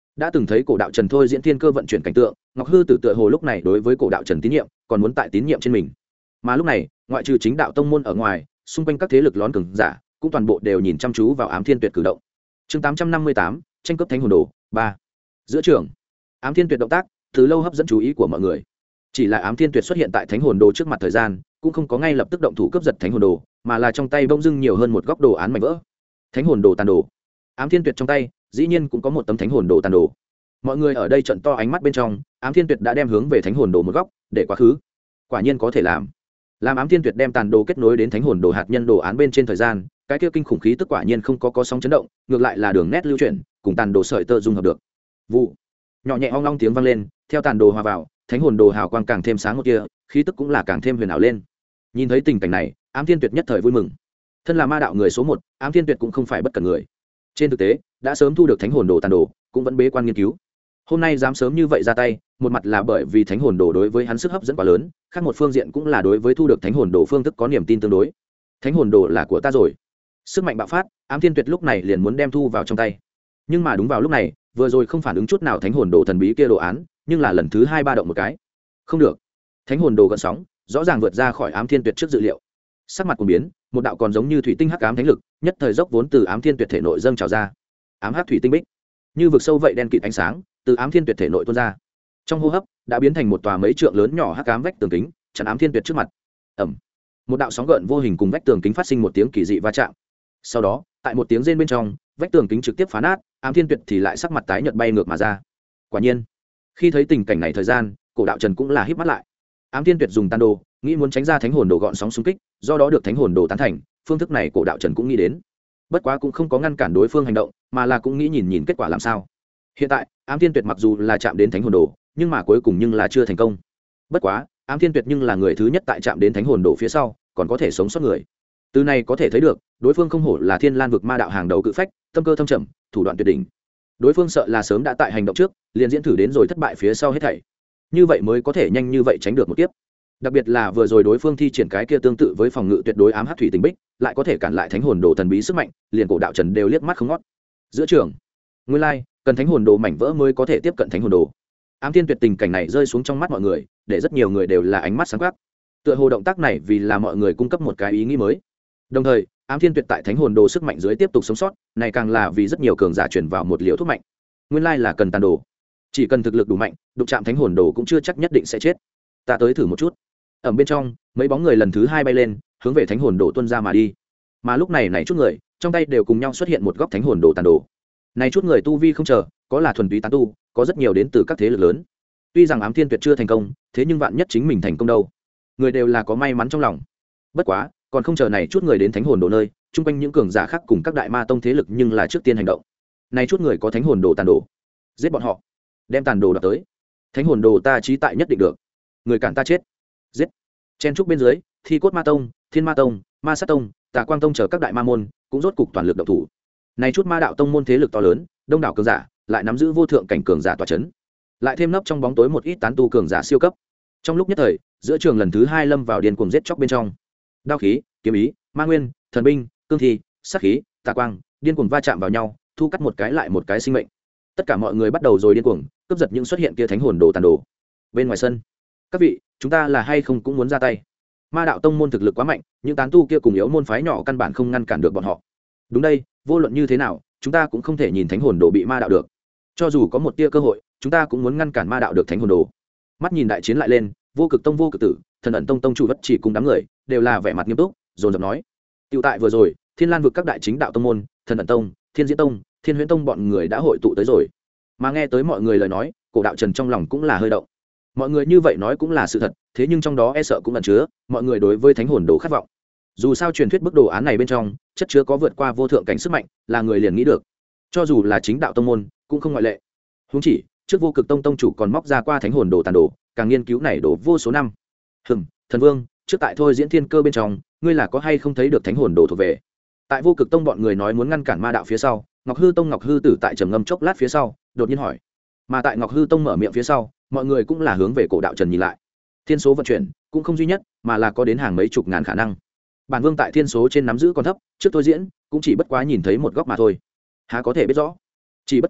đã từng thấy cổ đạo trần thôi diễn thiên cơ vận chuyển cảnh tượng, ngọc hư tử tựa hồ lúc này đối với cổ đạo trần tín nhiệm còn muốn tại tín nhiệm trên mình. Mà lúc này ngoại trừ chính đạo tông môn ở ngoài, xung quanh các thế lực lón cường giả cũng toàn bộ đều nhìn chăm chú vào Ám Thiên Tuyệt cử động. Chương 858, tranh cướp thánh hồn đồ 3. Giữa trường, Ám Thiên Tuyệt động tác từ lâu hấp dẫn chú ý của mọi người. Chỉ là Ám Thiên Tuyệt xuất hiện tại thánh hồn đồ trước mặt thời gian, cũng không có ngay lập tức động thủ cướp giật thánh hồn đồ, mà là trong tay bỗng dưng nhiều hơn một góc đồ án mảnh vỡ. Thánh hồn đồ tàn đồ. Ám Thiên Tuyệt trong tay, dĩ nhiên cũng có một tấm thánh hồn đồ tàn đồ. Mọi người ở đây trợn to ánh mắt bên trong, Ám Thiên Tuyệt đã đem hướng về thánh hồn đồ một góc, để quá khứ. Quả nhiên có thể làm. Làm Ám Thiên Tuyệt đem tàn đồ kết nối đến thánh hồn đồ hạt nhân đồ án bên trên thời gian, cái kia kinh khủng khí tức quả nhiên không có sóng chấn động, ngược lại là đường nét lưu chuyển, cùng tàn đồ sợi tơ dung hợp được. Vụ. Nhỏ nhẹ ong long tiếng vang lên, theo tàn đồ hòa vào, thánh hồn đồ hào quang càng thêm sáng một kia, khí tức cũng là càng thêm huyền ảo lên. Nhìn thấy tình cảnh này, Ám Thiên Tuyệt nhất thời vui mừng. Thân là ma đạo người số 1, Ám Thiên Tuyệt cũng không phải bất cẩn người. Trên thực tế, đã sớm thu được thánh hồn đồ tàn đồ, cũng vẫn bế quan nghiên cứu. Hôm nay dám sớm như vậy ra tay, một mặt là bởi vì thánh hồn đồ đối với hắn sức hấp dẫn quá lớn, khác một phương diện cũng là đối với thu được thánh hồn đồ phương thức có niềm tin tương đối. Thánh hồn đồ là của ta rồi. Sức mạnh bạo phát, Ám Thiên Tuyệt lúc này liền muốn đem thu vào trong tay. Nhưng mà đúng vào lúc này, vừa rồi không phản ứng chút nào thánh hồn đồ thần bí kia đồ án, nhưng là lần thứ 2 ba động một cái. Không được. Thánh hồn đồ gợn sóng, rõ ràng vượt ra khỏi Ám Thiên Tuyệt trước dự liệu. Sắc mặt cuồng biến, một đạo còn giống như thủy tinh hắc ám thánh lực, nhất thời dốc vốn từ Ám Thiên Tuyệt thể nội dâng trào ra. Ám hắc thủy tinh bích, như vực sâu vậy đen kịt ánh sáng, từ Ám Thiên Tuyệt thể nội tuôn ra. Trong hô hấp, đã biến thành một tòa mấy trượng lớn nhỏ hắc ám vách tường kính, chắn Ám Thiên Tuyệt trước mặt. Ầm. Một đạo sóng gợn vô hình cùng vách tường kính phát sinh một tiếng kỳ dị va chạm. Sau đó, tại một tiếng rên bên trong, vách tường kính trực tiếp phá nát, Ám Thiên Tuyệt thì lại sắc mặt tái nhợt bay ngược mà ra. Quả nhiên, khi thấy tình cảnh này thời gian, cổ đạo trần cũng là híp mắt lại. Ám Thiên Tuyệt dùng tàn đồ, nghĩ muốn tránh ra thánh hồn đồ gọn sóng xung kích, do đó được thánh hồn đồ tán thành, phương thức này cổ đạo trần cũng nghĩ đến. Bất quá cũng không có ngăn cản đối phương hành động, mà là cũng nghĩ nhìn kết quả làm sao. Hiện tại, Ám Thiên Tuyệt mặc dù là chạm đến thánh hồn đồ, nhưng mà cuối cùng nhưng là chưa thành công. Bất quá, Ám Thiên Tuyệt nhưng là người thứ nhất tại chạm đến thánh hồn đồ phía sau, còn có thể sống sót người. Từ này có thể thấy được, đối phương không hổ là Thiên Lan vực ma đạo hàng đầu cự phách, tâm cơ thâm trầm, thủ đoạn tuyệt đỉnh. Đối phương sợ là sớm đã tại hành động trước, liền diễn thử đến rồi thất bại phía sau hết thảy. Như vậy mới có thể nhanh như vậy tránh được một kiếp. Đặc biệt là vừa rồi đối phương thi triển cái kia tương tự với phòng ngự tuyệt đối ám hắc thủy tinh bích, lại có thể cản lại thánh hồn đồ thần bí sức mạnh, liền cổ đạo trần đều liếc mắt không ngót. Giữa trường, nguyên lai, cần thánh hồn đồ mảnh vỡ mới có thể tiếp cận thánh hồn đồ. Ám Thiên Tuyệt tình cảnh này rơi xuống trong mắt mọi người, để rất nhiều người đều là ánh mắt sáng quắc. Tựa hồ động tác này vì là mọi người cung cấp một cái ý nghĩ mới. Đồng thời, Ám Thiên Tuyệt tại thánh hồn đồ sức mạnh dưới tiếp tục sống sót, này càng là vì rất nhiều cường giả chuyển vào một liều thuốc mạnh. Nguyên lai là cần tàn đồ. Chỉ cần thực lực đủ mạnh, đụng chạm thánh hồn đồ cũng chưa chắc nhất định sẽ chết. Ta tới thử một chút. Ở bên trong, mấy bóng người lần thứ 2 bay lên, hướng về thánh hồn đồ tuôn ra mà đi. Mà lúc này chút người, trong tay đều cùng nhau xuất hiện một góc thánh hồn đồ tàn đồ. Này chút người tu vi không chờ, có là thuần túy tán tu, có rất nhiều đến từ các thế lực lớn. Tuy rằng Ám Thiên Tuyệt chưa thành công, thế nhưng vạn nhất chính mình thành công đâu. Người đều là có may mắn trong lòng. Bất quá, còn không chờ này chút người đến thánh hồn đồ nơi, chung quanh những cường giả khác cùng các đại ma tông thế lực nhưng là trước tiên hành động. Này chút người có thánh hồn đồ tàn đồ, giết bọn họ, đem tàn đồ đoạt tới. Thánh hồn đồ ta chí tại nhất định được. Người cản ta chết. Giết. Chen trúc bên dưới, Thi Cốt Ma Tông, Thiên Ma Tông, Ma Sát Tông, Tà Quang Tông chờ các đại ma môn, cũng rốt cục toàn lực động thủ. Này chút ma đạo tông môn thế lực to lớn, đông đảo cường giả, lại nắm giữ vô thượng cảnh cường giả tọa chấn. Lại thêm nấp trong bóng tối một ít tán tu cường giả siêu cấp. Trong lúc nhất thời, giữa trường lần thứ 2 lâm vào điên cuồng giết chóc bên trong. Đao khí, kiếm ý, ma nguyên, thần binh, cương thi, sát khí, tà quang, điên cuồng va chạm vào nhau, thu cắt một cái lại một cái sinh mệnh. Tất cả mọi người bắt đầu rồi điên cuồng cướp giật những xuất hiện kia thánh hồn đồ tàn đồ. Bên ngoài sân, các vị, chúng ta là hay không cũng muốn ra tay. Ma đạo tông môn thực lực quá mạnh, những tán tu kia cùng yếu môn phái nhỏ căn bản không ngăn cản được bọn họ. Đúng đây, vô luận như thế nào, chúng ta cũng không thể nhìn thánh hồn đồ bị ma đạo được. Cho dù có một tia cơ hội, chúng ta cũng muốn ngăn cản ma đạo được thánh hồn đồ. Mắt nhìn đại chiến lại lên, Vô Cực Tông Vô Cực Tử, Thần Ẩn Tông tông chủ Vất Chỉ cùng đám người đều là vẻ mặt nghiêm túc, dồn dập nói: "Tiểu tại vừa rồi, Thiên Lan vực các đại chính đạo tông môn, Thần Ẩn Tông, Thiên Diễn Tông, Thiên Huyễn Tông bọn người đã hội tụ tới rồi." Mà nghe tới mọi người lời nói, cổ đạo trần trong lòng cũng là hơi động. Mọi người như vậy nói cũng là sự thật, thế nhưng trong đó e sợ cũng ẩn chứa mọi người đối với thánh hồn đồ khát vọng. Dù sao truyền thuyết bức đồ án này bên trong chất chứa có vượt qua vô thượng cảnh sức mạnh, là người liền nghĩ được. Cho dù là chính đạo tông môn cũng không ngoại lệ. Huống chỉ trước Vô Cực Tông tông chủ còn móc ra qua thánh hồn đồ tàn đồ, càng nghiên cứu này đồ vô số năm. Thần Vương, trước tại thôi diễn thiên cơ bên trong, ngươi là có hay không thấy được thánh hồn đồ thuộc về? Tại Vô Cực Tông bọn người nói muốn ngăn cản ma đạo phía sau, Ngọc Hư Tông Ngọc Hư Tử tại trầm ngâm chốc lát phía sau, đột nhiên hỏi. Mà tại Ngọc Hư Tông mở miệng phía sau, mọi người cũng là hướng về cổ đạo trần nhìn lại. Thiên số vận chuyển cũng không duy nhất, mà là có đến hàng mấy chục ngàn khả năng. Bản Vương tại thiên số trên nắm giữ còn thấp, trước thôi diễn cũng chỉ bất quá nhìn thấy một góc mà thôi. Há có thể biết rõ? Chỉ bất quá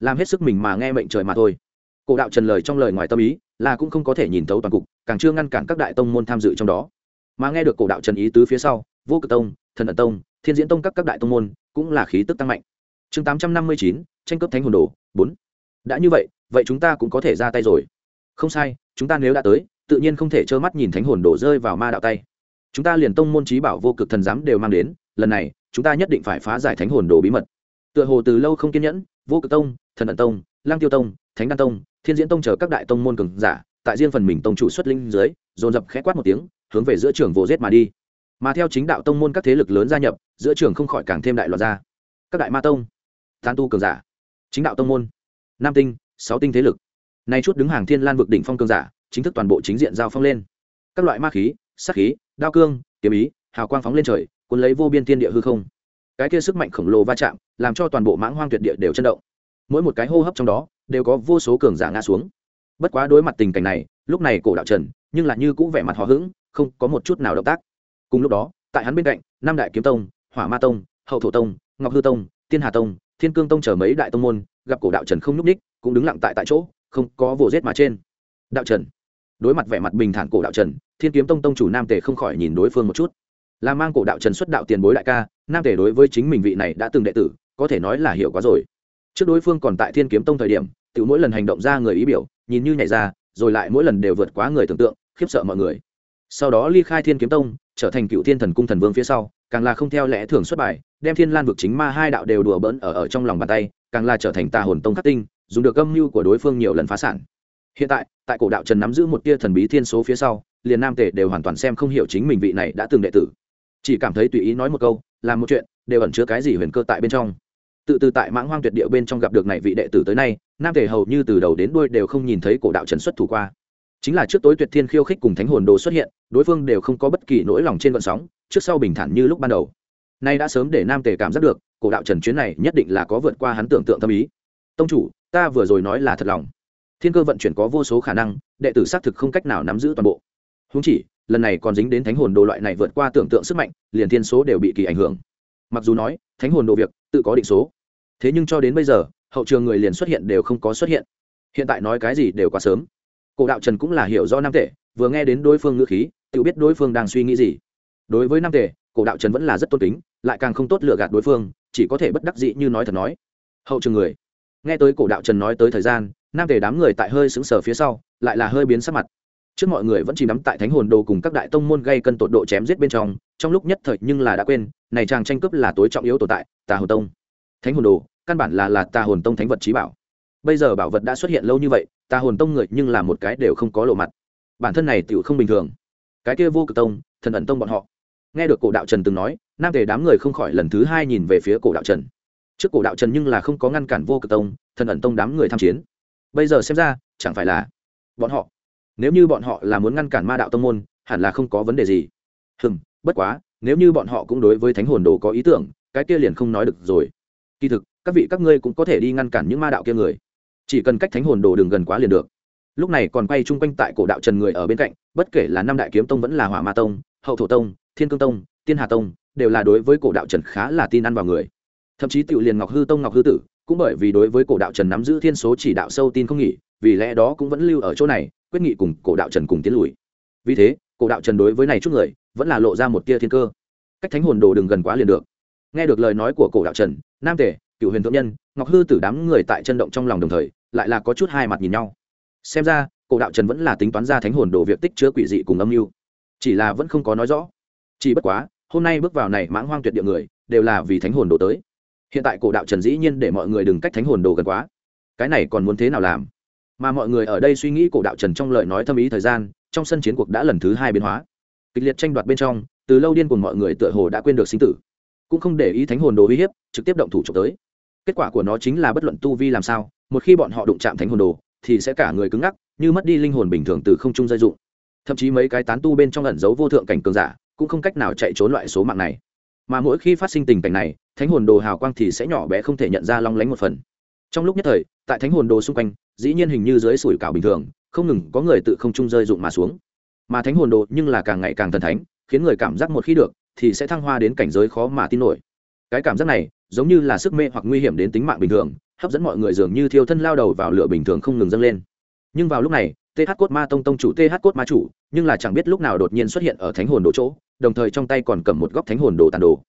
làm hết sức mình mà nghe mệnh trời mà thôi. Cổ đạo trần lời trong lời ngoài tâm ý là cũng không có thể nhìn thấu toàn cục, càng chưa ngăn cản các đại tông môn tham dự trong đó. Mà nghe được cổ đạo trần ý tứ phía sau, vô cực tông, thần ẩn tông, thiên diễn tông các đại tông môn cũng là khí tức tăng mạnh. Chương 859, tranh cướp thánh hồn đồ 4. Đã như vậy, vậy chúng ta cũng có thể ra tay rồi. Không sai, chúng ta nếu đã tới, tự nhiên không thể trơ mắt nhìn thánh hồn đồ rơi vào ma đạo tay. Chúng ta liền tông môn chí bảo vô cực thần giám đều mang đến, lần này chúng ta nhất định phải phá giải thánh hồn đồ bí mật. Tựa hồ từ lâu không kiên nhẫn, vô cực tông, thần ẩn tông, lang tiêu tông, thánh đan tông, thiên diễn tông chờ các đại tông môn cường giả tại riêng phần mình tông chủ xuất linh dưới dồn dập khẽ quát một tiếng, hướng về giữa trường vô giết mà đi. Mà theo chính đạo tông môn các thế lực lớn gia nhập, giữa trường không khỏi càng thêm đại loạn ra. Các đại ma tông, tán tu cường giả, chính đạo tông môn, nam tinh, sáu tinh thế lực, nay chút đứng hàng thiên lan vực đỉnh phong cường giả chính thức toàn bộ chính diện giao phong lên. Các loại ma khí, sát khí, đao cương, kiếm ý, hào quang phóng lên trời, cuốn lấy vô biên thiên địa hư không. Cái kia sức mạnh khổng lồ va chạm, làm cho toàn bộ mãng hoang tuyệt địa đều chấn động. Mỗi một cái hô hấp trong đó đều có vô số cường giả ngã xuống. Bất quá đối mặt tình cảnh này, lúc này cổ đạo trần nhưng là như cũ vẻ mặt hờ hững, không có một chút nào động tác. Cùng lúc đó, tại hắn bên cạnh, năm đại kiếm tông, hỏa ma tông, hậu thổ tông, ngọc hư tông, tiên hà tông, thiên cương tông chờ mấy đại tông môn gặp cổ đạo trần không nhúc ních, cũng đứng lặng tại chỗ, không có vồ giết mà trên. Đạo trần đối mặt vẻ mặt bình thản cổ đạo trần, thiên kiếm tông tông chủ nam tề không khỏi nhìn đối phương một chút. Là mang cổ đạo trần xuất đạo tiền bối đại ca, nam tề đối với chính mình vị này đã từng đệ tử có thể nói là hiểu quá rồi. Trước đối phương còn tại thiên kiếm tông thời điểm, tự mỗi lần hành động ra người ý biểu nhìn như nhảy ra, rồi lại mỗi lần đều vượt quá người tưởng tượng, khiếp sợ mọi người. Sau đó ly khai thiên kiếm tông, trở thành cựu thiên thần cung thần vương phía sau, càng là không theo lẽ thường xuất bài, đem thiên lan vực chính ma hai đạo đều đùa bỡn ở trong lòng bàn tay, càng là trở thành tà hồn tông khắc tinh, dùng được âm mưu của đối phương nhiều lần phá sản. Hiện tại tại cổ đạo trần nắm giữ một tia thần bí thiên số phía sau, liền nam tề đều hoàn toàn xem không hiểu chính mình vị này đã từng đệ tử, chỉ cảm thấy tùy ý nói một câu làm một chuyện đều ẩn chứa cái gì huyền cơ tại bên trong. Từ tại mãng hoang tuyệt địa bên trong gặp được này vị đệ tử tới nay, nam tề hầu như từ đầu đến đuôi đều không nhìn thấy cổ đạo trần xuất thủ qua. Chính là trước tối tuyệt thiên khiêu khích cùng thánh hồn đồ xuất hiện, đối phương đều không có bất kỳ nỗi lòng trên vận sóng, trước sau bình thản như lúc ban đầu. Nay đã sớm để nam tề cảm giác được cổ đạo trần chuyến này nhất định là có vượt qua hắn tưởng tượng tâm ý. Tông chủ, ta vừa rồi nói là thật lòng. Thiên cơ vận chuyển có vô số khả năng, đệ tử xác thực không cách nào nắm giữ toàn bộ. Huống chỉ lần này còn dính đến thánh hồn đồ loại này vượt qua tưởng tượng sức mạnh, liền thiên số đều bị kỳ ảnh hưởng. Mặc dù nói thánh hồn đồ việc tự có định số, thế nhưng cho đến bây giờ hậu trường người liền xuất hiện đều không có xuất hiện. Hiện tại nói cái gì đều quá sớm. Cổ đạo trần cũng là hiểu do nam tề, vừa nghe đến đối phương ngữ khí tự biết đối phương đang suy nghĩ gì. Đối với nam tề, cổ đạo trần vẫn là rất tôn kính, lại càng không tốt lừa gạt đối phương, chỉ có thể bất đắc dĩ như nói thật nói. Hậu trường người nghe tới cổ đạo trần nói tới thời gian, nam tề đám người tại hơi sững sờ phía sau lại là hơi biến sắc mặt. Trước mọi người vẫn chỉ nắm tại thánh hồn đồ cùng các đại tông môn gây cân tột độ chém giết bên trong lúc nhất thời nhưng là đã quên này chàng tranh cướp là tối trọng yếu tồn tại, tà hồn tông. Thánh hồn đồ căn bản là tà hồn tông thánh vật chí bảo. Bây giờ bảo vật đã xuất hiện lâu như vậy, tà hồn tông người nhưng là một cái đều không có lộ mặt, bản thân này tựu không bình thường. Cái kia vô cực tông, thần ẩn tông bọn họ nghe được cổ đạo trần từng nói, nam tề đám người không khỏi lần thứ hai nhìn về phía cổ đạo trần. Trước cổ đạo trần nhưng là không có ngăn cản vô cực tông, thần ẩn tông đám người tham chiến, bây giờ xem ra chẳng phải là bọn họ. Nếu như bọn họ là muốn ngăn cản ma đạo tông môn, hẳn là không có vấn đề gì. Bất quá nếu như bọn họ cũng đối với thánh hồn đồ có ý tưởng, cái kia liền không nói được rồi. Kỳ thực các vị các ngươi cũng có thể đi ngăn cản những ma đạo kia người, chỉ cần cách thánh hồn đồ đừng gần quá liền được. Lúc này còn quay chung quanh tại cổ đạo trần người ở bên cạnh, bất kể là năm đại kiếm tông vẫn là hỏa ma tông, hậu thổ tông, thiên cương tông, tiên hà tông, đều là đối với cổ đạo trần khá là tin ăn vào người. Thậm chí tiểu liền ngọc hư tông ngọc hư tử cũng bởi vì đối với cổ đạo trần nắm giữ thiên số chỉ đạo sâu tin không nghỉ, vì lẽ đó cũng vẫn lưu ở chỗ này, quyết nghị cùng cổ đạo trần cùng tiến lùi. Vì thế cổ đạo trần đối với này chút người vẫn là lộ ra một tia thiên cơ, cách thánh hồn đồ đừng gần quá liền được. Nghe được lời nói của cổ đạo trần, nam tề, cựu huyền thượng nhân, ngọc hư tử đám người tại chân động trong lòng, đồng thời lại là có chút hai mặt nhìn nhau. Xem ra cổ đạo trần vẫn là tính toán ra thánh hồn đồ việc tích chứa quỷ dị cùng âm mưu, chỉ là vẫn không có nói rõ. Chỉ bất quá hôm nay bước vào này mãng hoang tuyệt địa người đều là vì thánh hồn đồ tới. Hiện tại cổ đạo trần dĩ nhiên để mọi người đừng cách thánh hồn đồ gần quá, cái này còn muốn thế nào làm? Mà mọi người ở đây suy nghĩ cổ đạo trần trong lời nói thâm ý thời gian, trong sân chiến cuộc đã lần thứ hai biến hóa. Kịch liệt tranh đoạt bên trong, từ lâu điên cuồng mọi người tựa hồ đã quên được sinh tử, cũng không để ý thánh hồn đồ uy hiếp, trực tiếp động thủ chụp tới. Kết quả của nó chính là bất luận tu vi làm sao, một khi bọn họ đụng chạm thánh hồn đồ thì sẽ cả người cứng ngắc, như mất đi linh hồn bình thường từ không trung rơi dụng. Thậm chí mấy cái tán tu bên trong ẩn giấu vô thượng cảnh cường giả cũng không cách nào chạy trốn loại số mạng này. Mà mỗi khi phát sinh tình cảnh này, thánh hồn đồ hào quang thì sẽ nhỏ bé không thể nhận ra long lánh một phần. Trong lúc nhất thời, tại thánh hồn đồ xung quanh dĩ nhiên hình như dưới sủi cảo bình thường, không ngừng có người tự không trung rơi dụng mà xuống. Mà thánh hồn đồ nhưng là càng ngày càng thần thánh, khiến người cảm giác một khi được thì sẽ thăng hoa đến cảnh giới khó mà tin nổi. Cái cảm giác này giống như là sức mê hoặc nguy hiểm đến tính mạng bình thường, hấp dẫn mọi người dường như thiêu thân lao đầu vào lửa bình thường không ngừng dâng lên. Nhưng vào lúc này th cốt ma tông tông chủ th cốt ma chủ nhưng là chẳng biết lúc nào đột nhiên xuất hiện ở thánh hồn đồ chỗ, đồng thời trong tay còn cầm một góc thánh hồn đồ tàn đồ.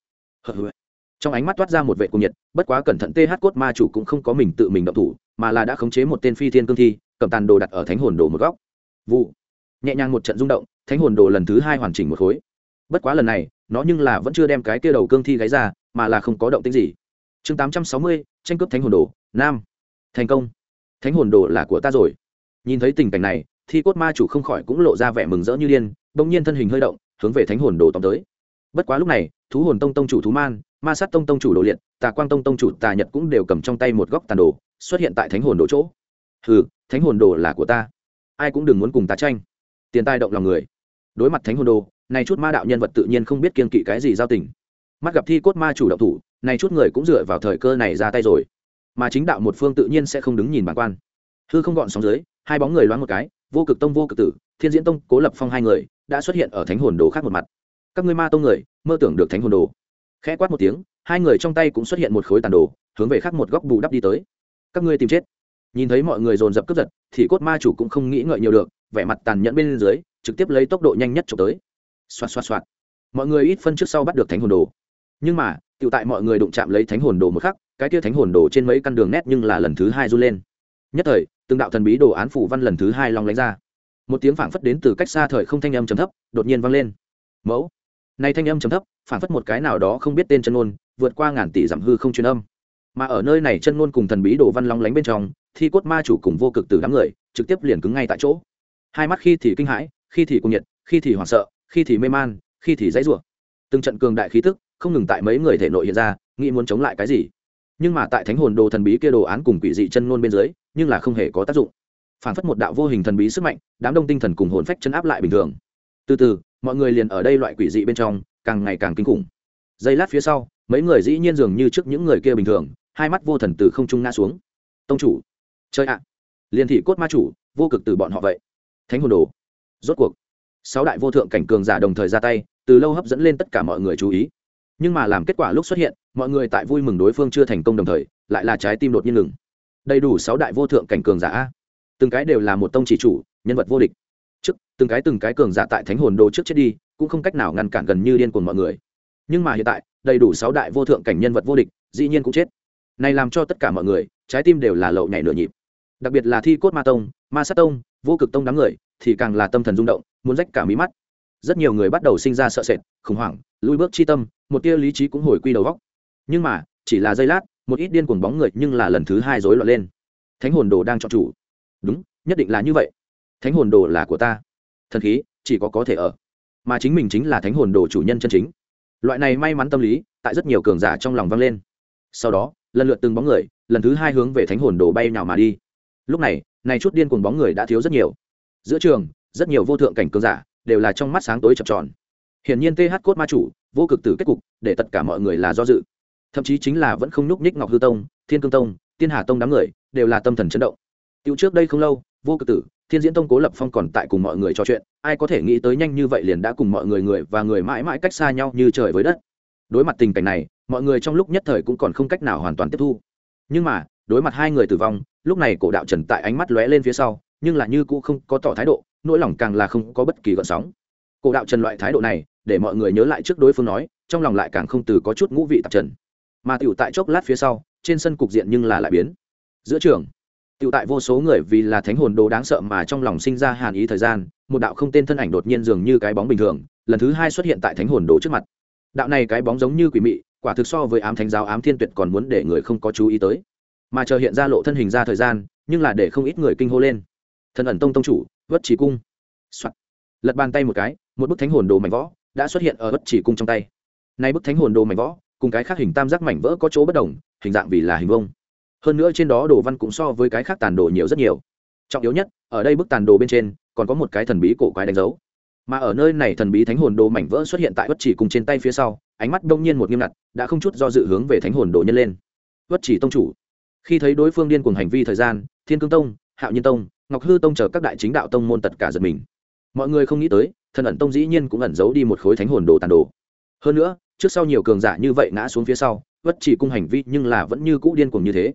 Trong ánh mắt toát ra một vệ cuồng nhiệt, bất quá cẩn thận th cốt ma chủ cũng không có mình tự mình động thủ, mà là đã khống chế một tên phi thiên cương thi cầm tàn đồ đặt ở thánh hồn đồ một góc. Vụ nhẹ nhàng một trận rung động, thánh hồn đồ lần thứ hai hoàn chỉnh một khối. Bất quá lần này nó nhưng là vẫn chưa đem cái kia đầu cương thi gáy ra, mà là không có động tĩnh gì. Chương 860, tranh cướp thánh hồn đồ nam thành công. Thánh hồn đồ là của ta rồi. Nhìn thấy tình cảnh này, thi cốt ma chủ không khỏi cũng lộ ra vẻ mừng rỡ như điên, bỗng nhiên thân hình hơi động hướng về thánh hồn đồ tóm tới. Bất quá lúc này thú hồn tông tông chủ thú man, ma sát tông tông chủ đồ liệt, tà quang tông tông chủ tà nhật cũng đều cầm trong tay một góc tàn đồ xuất hiện tại thánh hồn đồ chỗ. Hừ, thánh hồn đồ là của ta, ai cũng đừng muốn cùng ta tranh. Tiền tai động lòng người. Đối mặt thánh hồn đồ này, chút ma đạo nhân vật tự nhiên không biết kiêng kỵ cái gì giao tình. Mắt gặp thi cốt ma chủ động thủ, này chút người cũng dựa vào thời cơ này ra tay rồi. Mà chính đạo một phương tự nhiên sẽ không đứng nhìn bản quan. Hư không gọn sóng dưới, hai bóng người loáng một cái, vô cực tông vô cực tử, thiên diễn tông cố lập phong hai người đã xuất hiện ở thánh hồn đồ khác một mặt. Các ngươi ma tông người mơ tưởng được thánh hồn đồ. Khẽ quát một tiếng, hai người trong tay cũng xuất hiện một khối tàn đồ hướng về khác một góc bù đắp đi tới. Các ngươi tìm chết. Nhìn thấy mọi người dồn dập cướp giật, thì cốt ma chủ cũng không nghĩ ngợi nhiều được, vẻ mặt tàn nhẫn bên dưới trực tiếp lấy tốc độ nhanh nhất chụp tới. Xoạt xoạt xoạt, mọi người ít phân trước sau bắt được thánh hồn đồ. Nhưng mà tự tại mọi người đụng chạm lấy thánh hồn đồ một khắc, cái kia thánh hồn đồ trên mấy căn đường nét nhưng là lần thứ hai run lên. Nhất thời từng đạo thần bí đồ án phủ văn lần thứ hai long lánh ra. Một tiếng phảng phất đến từ cách xa thời không thanh âm trầm thấp đột nhiên vang lên. Mẫu này thanh âm trầm thấp phảng phất một cái nào đó không biết tên chân ngôn vượt qua ngàn tỷ dặm hư không truyền âm. Mà ở nơi này chân ngôn cùng thần bí đồ văn long lánh bên trong, thi cốt ma chủ cùng vô cực tử đám người trực tiếp liền cứng ngay tại chỗ. Hai mắt khi thì kinh hãi, khi thì cuồng nhiệt, khi thì hoảng sợ, khi thì mê man, khi thì dãy rủa. Từng trận cường đại khí tức không ngừng tại mấy người thể nội hiện ra, nghĩ muốn chống lại cái gì. Nhưng mà tại thánh hồn đồ thần bí kia đồ án cùng quỷ dị chân ngôn bên dưới, nhưng là không hề có tác dụng. Phản phất một đạo vô hình thần bí sức mạnh, đám đông tinh thần cùng hồn phách chân áp lại bình thường. Từ từ, mọi người liền ở đây loại quỷ dị bên trong, càng ngày càng kinh khủng. Giây lát phía sau, mấy người dĩ nhiên dường như trước những người kia bình thường, hai mắt vô thần từ không trung ngã xuống. Tông chủ, chơi ạ! Liên thị cốt ma chủ, vô cực từ bọn họ vậy. Thánh hồn đồ. Rốt cuộc, sáu đại vô thượng cảnh cường giả đồng thời ra tay, từ lâu hấp dẫn lên tất cả mọi người chú ý. Nhưng mà làm kết quả lúc xuất hiện, mọi người tại vui mừng đối phương chưa thành công đồng thời, lại là trái tim đột nhiên ngừng. Đầy đủ sáu đại vô thượng cảnh cường giả a, từng cái đều là một tông chỉ chủ, nhân vật vô địch. Trước, từng cái cường giả tại thánh hồn đồ trước chết đi, cũng không cách nào ngăn cản gần như điên cuồng mọi người. Nhưng mà hiện tại, đầy đủ sáu đại vô thượng cảnh nhân vật vô địch, dĩ nhiên cũng chết. Này làm cho tất cả mọi người, trái tim đều là lậu nhảy nửa nhịp. Đặc biệt là thi cốt ma tông, ma sát tông, vô cực tông đám người, thì càng là tâm thần rung động, muốn rách cả mí mắt. Rất nhiều người bắt đầu sinh ra sợ sệt, khủng hoảng, lùi bước chi tâm, một tia lý trí cũng hồi quy đầu góc. Nhưng mà chỉ là giây lát, một ít điên cuồng bóng người nhưng là lần thứ hai rối loạn lên. Thánh hồn đồ đang chọn chủ. Đúng, nhất định là như vậy. Thánh hồn đồ là của ta. Thần khí chỉ có thể ở, mà chính mình chính là thánh hồn đồ chủ nhân chân chính. Loại này may mắn tâm lý tại rất nhiều cường giả trong lòng vang lên. Sau đó lần lượt từng bóng người lần thứ hai hướng về thánh hồn đồ bay nhào mà đi. Lúc này này chút điên cuồng bóng người đã thiếu rất nhiều. Giữa trường rất nhiều vô thượng cảnh cường giả đều là trong mắt sáng tối chập tròn. Hiển nhiên th cốt ma chủ, vô cực tử kết cục để tất cả mọi người là do dự. Thậm chí chính là vẫn không nhúc nhích Ngọc Hư Tông, Thiên Cương Tông, Tiên Hà Tông đám người đều là tâm thần chấn động. Tiêu trước đây không lâu, vô cực tử, Thiên Diễn Tông cố lập phong còn tại cùng mọi người trò chuyện, ai có thể nghĩ tới nhanh như vậy liền đã cùng mọi người và người mãi mãi cách xa nhau như trời với đất. Đối mặt tình cảnh này, mọi người trong lúc nhất thời cũng còn không cách nào hoàn toàn tiếp thu. Nhưng mà đối mặt hai người tử vong, lúc này cổ đạo Trần tại ánh mắt lóe lên phía sau, nhưng là như cũ không có tỏ thái độ, nỗi lòng càng là không có bất kỳ gợn sóng. Cổ đạo Trần loại thái độ này để mọi người nhớ lại trước đối phương nói, trong lòng lại càng không từ có chút ngũ vị tạp trần. Mà tiểu tại chốc lát phía sau, trên sân cục diện nhưng là lại biến. Giữa trường, tiểu tại vô số người vì là thánh hồn đồ đáng sợ mà trong lòng sinh ra hàn ý thời gian, một đạo không tên thân ảnh đột nhiên dường như cái bóng bình thường, lần thứ hai xuất hiện tại thánh hồn đồ trước mặt. Đạo này cái bóng giống như quỷ mị, quả thực so với ám thánh giáo ám thiên tuyệt còn muốn để người không có chú ý tới. Mà chờ hiện ra lộ thân hình ra thời gian, nhưng là để không ít người kinh hô lên. Thần ẩn tông tông chủ, Vất Chỉ Cung. Soạt. Lật bàn tay một cái, một bức thánh hồn đồ mảnh võ đã xuất hiện ở Vất Chỉ Cung trong tay. Nay bức thánh hồn đồ mảnh võ cùng cái khác hình tam giác mảnh vỡ có chỗ bất đồng, hình dạng vì là hình vuông. Hơn nữa trên đó đồ văn cũng so với cái khác tàn đồ nhiều rất nhiều. Trọng yếu nhất, ở đây bức tàn đồ bên trên còn có một cái thần bí cổ quái đánh dấu. Mà ở nơi này thần bí thánh hồn đồ mảnh vỡ xuất hiện tại Vất Chỉ Cung trên tay phía sau, ánh mắt đông nhiên một nghiêm ngặt, đã không chút do dự hướng về thánh hồn đồ nhân lên. Vất Chỉ tông chủ. Khi thấy đối phương điên cuồng hành vi thời gian, Thiên Cương Tông, Hạo Nhiên Tông, Ngọc Hư Tông chờ các đại chính đạo tông môn tất cả giật mình. Mọi người không nghĩ tới, Thần ẩn tông dĩ nhiên cũng ẩn giấu đi một khối thánh hồn đồ tàn đồ. Hơn nữa, trước sau nhiều cường giả như vậy ngã xuống phía sau, Vất Chỉ Cung hành vi nhưng là vẫn như cũ điên cuồng như thế.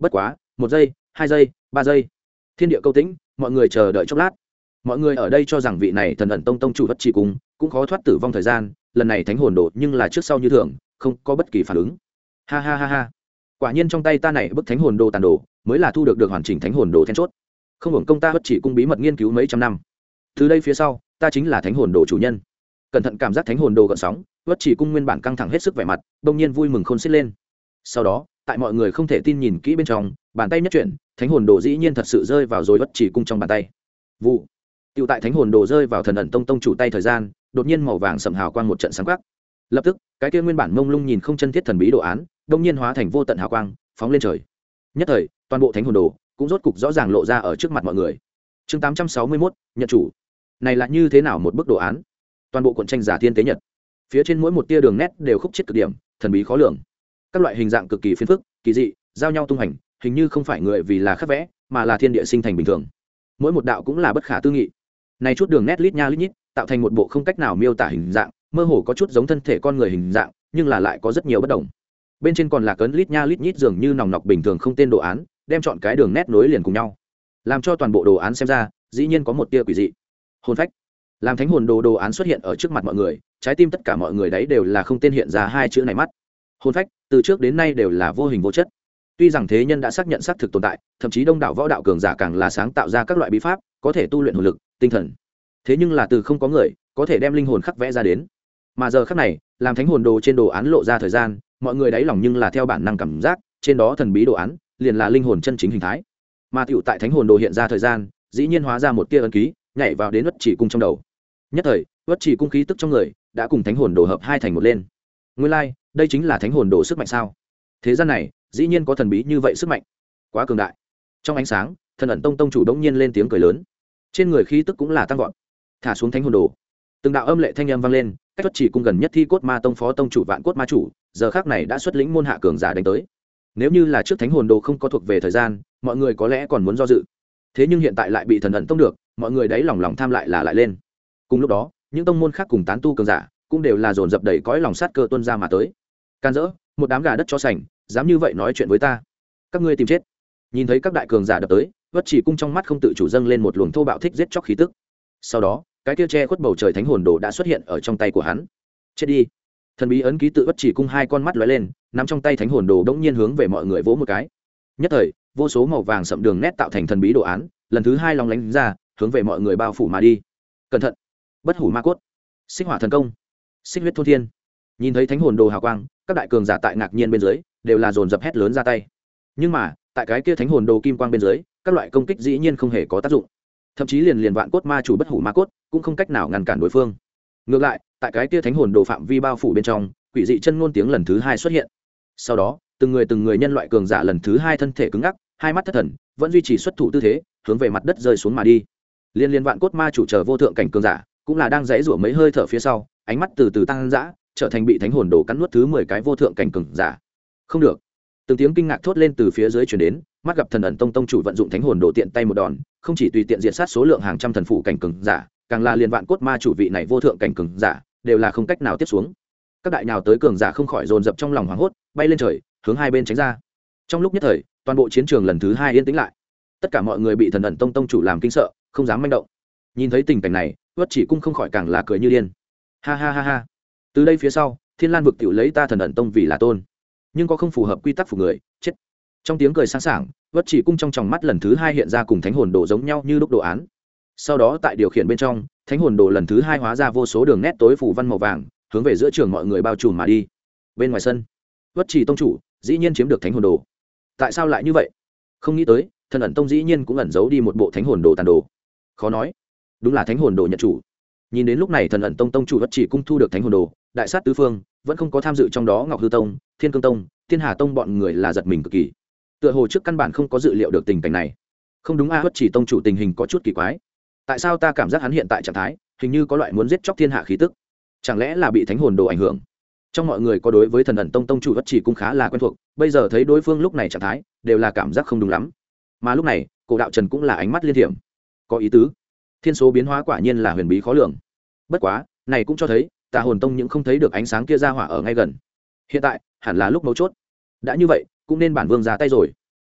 bất quá 1 giây 2 giây 3 giây, thiên địa câu tĩnh, mọi người chờ đợi chốc lát. Mọi người ở đây cho rằng vị này thần ẩn tông chủ Bất Chỉ Cung cũng khó thoát tử vong thời gian, lần này thánh hồn đồ nhưng là trước sau như thường, không có bất kỳ phản ứng. Ha ha ha ha, quả nhiên trong tay ta này bức thánh hồn đồ tàn đồ mới là thu được hoàn chỉnh thánh hồn đồ then chốt, không hưởng công ta Bất Chỉ Cung bí mật nghiên cứu mấy trăm năm. Từ đây phía sau ta chính là thánh hồn đồ chủ nhân. Cẩn thận cảm giác thánh hồn đồ gợn sóng, Bất Chỉ Cung nguyên bản căng thẳng hết sức vẻ mặt bỗng nhiên vui mừng khôn xiết lên. Sau đó tại mọi người không thể tin nhìn kỹ bên trong, bàn tay nhất chuyển, thánh hồn đồ dĩ nhiên thật sự rơi vào rồi Bất Chỉ Cung trong bàn tay. Vụ. Tiểu tại thánh hồn đồ rơi vào thần ẩn tông chủ tay thời gian, đột nhiên màu vàng sẫm hào quang một trận sáng quắc. Lập tức, cái kia nguyên bản mông lung nhìn không chân thiết thần bí đồ án, đột nhiên hóa thành vô tận hào quang, phóng lên trời. Nhất thời, toàn bộ thánh hồn đồ cũng rốt cục rõ ràng lộ ra ở trước mặt mọi người. Chương 861, nhận chủ. Này là như thế nào một bức đồ án? Toàn bộ cuộn tranh giả thiên tế nhật. Phía trên mỗi một tia đường nét đều khúc chiết cực điểm, thần bí khó lường. Các loại hình dạng cực kỳ phiền phức, kỳ dị, giao nhau tung hành, hình như không phải người vì là khắc vẽ, mà là thiên địa sinh thành bình thường. Mỗi một đạo cũng là bất khả tư nghị. Này chút đường nét lít nha lít nhít, tạo thành một bộ không cách nào miêu tả hình dạng, mơ hồ có chút giống thân thể con người hình dạng, nhưng là lại có rất nhiều bất đồng. Bên trên còn là cấn lít nha lít nhít dường như nòng nọc bình thường không tên đồ án, đem chọn cái đường nét nối liền cùng nhau, làm cho toàn bộ đồ án xem ra, dĩ nhiên có một tia quỷ dị. Hồn phách. Làm thánh hồn đồ án xuất hiện ở trước mặt mọi người, trái tim tất cả mọi người đấy đều là không tên hiện ra hai chữ này mắt. Hồn phách, từ trước đến nay đều là vô hình vô chất. Tuy rằng thế nhân đã xác nhận xác thực tồn tại, thậm chí đông đảo võ đạo cường giả càng là sáng tạo ra các loại bí pháp, có thể tu luyện hồn lực, tinh thần. Thế nhưng là từ không có người có thể đem linh hồn khắc vẽ ra đến. Mà giờ khắc này, làm thánh hồn đồ trên đồ án lộ ra thời gian, mọi người đáy lòng nhưng là theo bản năng cảm giác, trên đó thần bí đồ án liền là linh hồn chân chính hình thái. Mà tiểu tại thánh hồn đồ hiện ra thời gian, dĩ nhiên hóa ra một tia ấn ký, nhảy vào đến Uất Chỉ Cung trong đầu. Nhất thời, Uất Chỉ Cung khí tức trong người đã cùng thánh hồn đồ hợp hai thành một lên. Nguyên lai, like, đây chính là thánh hồn đồ sức mạnh sao? Thế gian này, dĩ nhiên có thần bí như vậy sức mạnh, quá cường đại. Trong ánh sáng, thần ẩn tông chủ đống nhiên lên tiếng cười lớn, trên người khí tức cũng là tăng vọt. Thả xuống thánh hồn đồ, từng đạo âm lệ thanh âm vang lên, cách Uất Chỉ Cung gần nhất Thi Cốt Ma tông phó tông chủ Vạn Cốt Ma chủ giờ khắc này đã xuất lĩnh môn hạ cường giả đánh tới. Nếu như là trước thánh hồn đồ không có thuộc về thời gian, mọi người có lẽ còn muốn do dự, thế nhưng hiện tại lại bị thần ẩn tông được, mọi người đấy lòng tham lại là lại lên. Cùng lúc đó, những tông môn khác cùng tán tu cường giả cũng đều là dồn dập đầy cõi lòng sát cơ tuôn ra mà tới. Can dỡ, một đám gà đất cho sành, dám như vậy nói chuyện với ta, các ngươi tìm chết. Nhìn thấy các đại cường giả đập tới, Uất Chỉ Cung trong mắt không tự chủ dâng lên một luồng thô bạo thích giết chóc khí tức. Sau đó, cái kia che khuất bầu trời thánh hồn đồ đã xuất hiện ở trong tay của hắn. Chết đi. Thần bí ấn ký tự Uất Chỉ Cung hai con mắt lóe lên, nắm trong tay thánh hồn đồ đống nhiên hướng về mọi người vỗ một cái. Nhất thời, vô số màu vàng sậm đường nét tạo thành thần bí đồ án, lần thứ hai long lánh ra, hướng về mọi người bao phủ mà đi. Cẩn thận. Bất hủ ma cốt, xích hỏa thần công, xích huyết thôn thiên. Nhìn thấy thánh hồn đồ hào quang, các đại cường giả tại ngạc nhiên bên dưới đều là dồn dập hét lớn ra tay. Nhưng mà tại cái kia thánh hồn đồ kim quang bên dưới, các loại công kích dĩ nhiên không hề có tác dụng, thậm chí liền Vạn Cốt Ma chủ bất hủ ma cốt cũng không cách nào ngăn cản đối phương. Ngược lại, tại cái kia thánh hồn đồ phạm vi bao phủ bên trong, quỷ dị chân ngôn tiếng lần thứ hai xuất hiện. Sau đó, từng người nhân loại cường giả lần thứ hai thân thể cứng ngắc, hai mắt thất thần, vẫn duy trì xuất thủ tư thế, hướng về mặt đất rơi xuống mà đi. Liên Vạn Cốt Ma chủ chờ vô thượng cảnh cường giả cũng là đang giãy giụa mấy hơi thở phía sau, ánh mắt từ từ tăng dã, trở thành bị thánh hồn đồ cắn nuốt thứ 10 cái vô thượng cảnh cường giả. Không được. Từng tiếng kinh ngạc thốt lên từ phía dưới truyền đến, mắt gặp thần ẩn tông chủ vận dụng thánh hồn đồ tiện tay một đòn, không chỉ tùy tiện diệt sát số lượng hàng trăm thần phụ cảnh cường giả, càng là liền Vạn Cốt Ma chủ vị này vô thượng cảnh cường giả, đều là không cách nào tiếp xuống. Các đại nào tới cường giả không khỏi dồn dập trong lòng hoảng hốt, bay lên trời, hướng hai bên tránh ra. Trong lúc nhất thời, toàn bộ chiến trường lần thứ hai yên tĩnh lại. Tất cả mọi người bị thần ẩn tông chủ làm kinh sợ, không dám manh động. Nhìn thấy tình cảnh này, Uất Chỉ Cung không khỏi càng là cười như điên. Ha ha ha ha. Từ đây phía sau, Thiên Lan vực tiểu lấy ta thần ẩn tông vì là tôn, nhưng có không phù hợp quy tắc phục người, chết. Trong tiếng cười sáng sảng, Uất Chỉ Cung trong tròng mắt lần thứ hai hiện ra cùng thánh hồn đồ giống nhau như đúc đồ án. Sau đó tại điều khiển bên trong, thánh hồn đồ lần thứ hai hóa ra vô số đường nét tối phủ văn màu vàng, hướng về giữa trường mọi người bao trùm mà đi. Bên ngoài sân, Uất Chỉ tông chủ dĩ nhiên chiếm được thánh hồn đồ. Tại sao lại như vậy? Không nghĩ tới, thần ẩn tông dĩ nhiên cũng ẩn giấu đi một bộ thánh hồn đồ tàn đồ. Khó nói, đúng là thánh hồn đồ nhận chủ. Nhìn đến lúc này thần ẩn tông chủ Uất Chỉ Cung thu được thánh hồn đồ, đại sát tứ phương, vẫn không có tham dự trong đó Ngọc Hư tông, Thiên Cương tông, Thiên Hà tông bọn người là giật mình cực kỳ. Tựa hồ trước căn bản không có dự liệu được tình cảnh này. Không đúng a, Uất Chỉ tông chủ tình hình có chút kỳ quái. Tại sao ta cảm giác hắn hiện tại trạng thái hình như có loại muốn giết chóc thiên hạ khí tức? Chẳng lẽ là bị thánh hồn đồ ảnh hưởng? Trong mọi người có đối với thần ẩn tông chủ Uất Chỉ Cung khá là quen thuộc, bây giờ thấy đối phương lúc này trạng thái đều là cảm giác không đúng lắm. Mà lúc này Cổ Đạo Trần cũng là ánh mắt liên thiểm, có ý tứ. Thiên số biến hóa quả nhiên là huyền bí khó lường. Bất quá này cũng cho thấy Tà Hồn tông những không thấy được ánh sáng kia ra hỏa ở ngay gần. Hiện tại hẳn là lúc mấu chốt. Đã như vậy cũng nên bản vương ra tay rồi.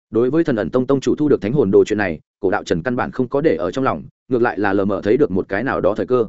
đối với thần ẩn tông tông chủ thu được thánh hồn đồ chuyện này, cổ đạo trần căn bản không có để ở trong lòng, ngược lại là lờ mờ thấy được một cái nào đó thời cơ.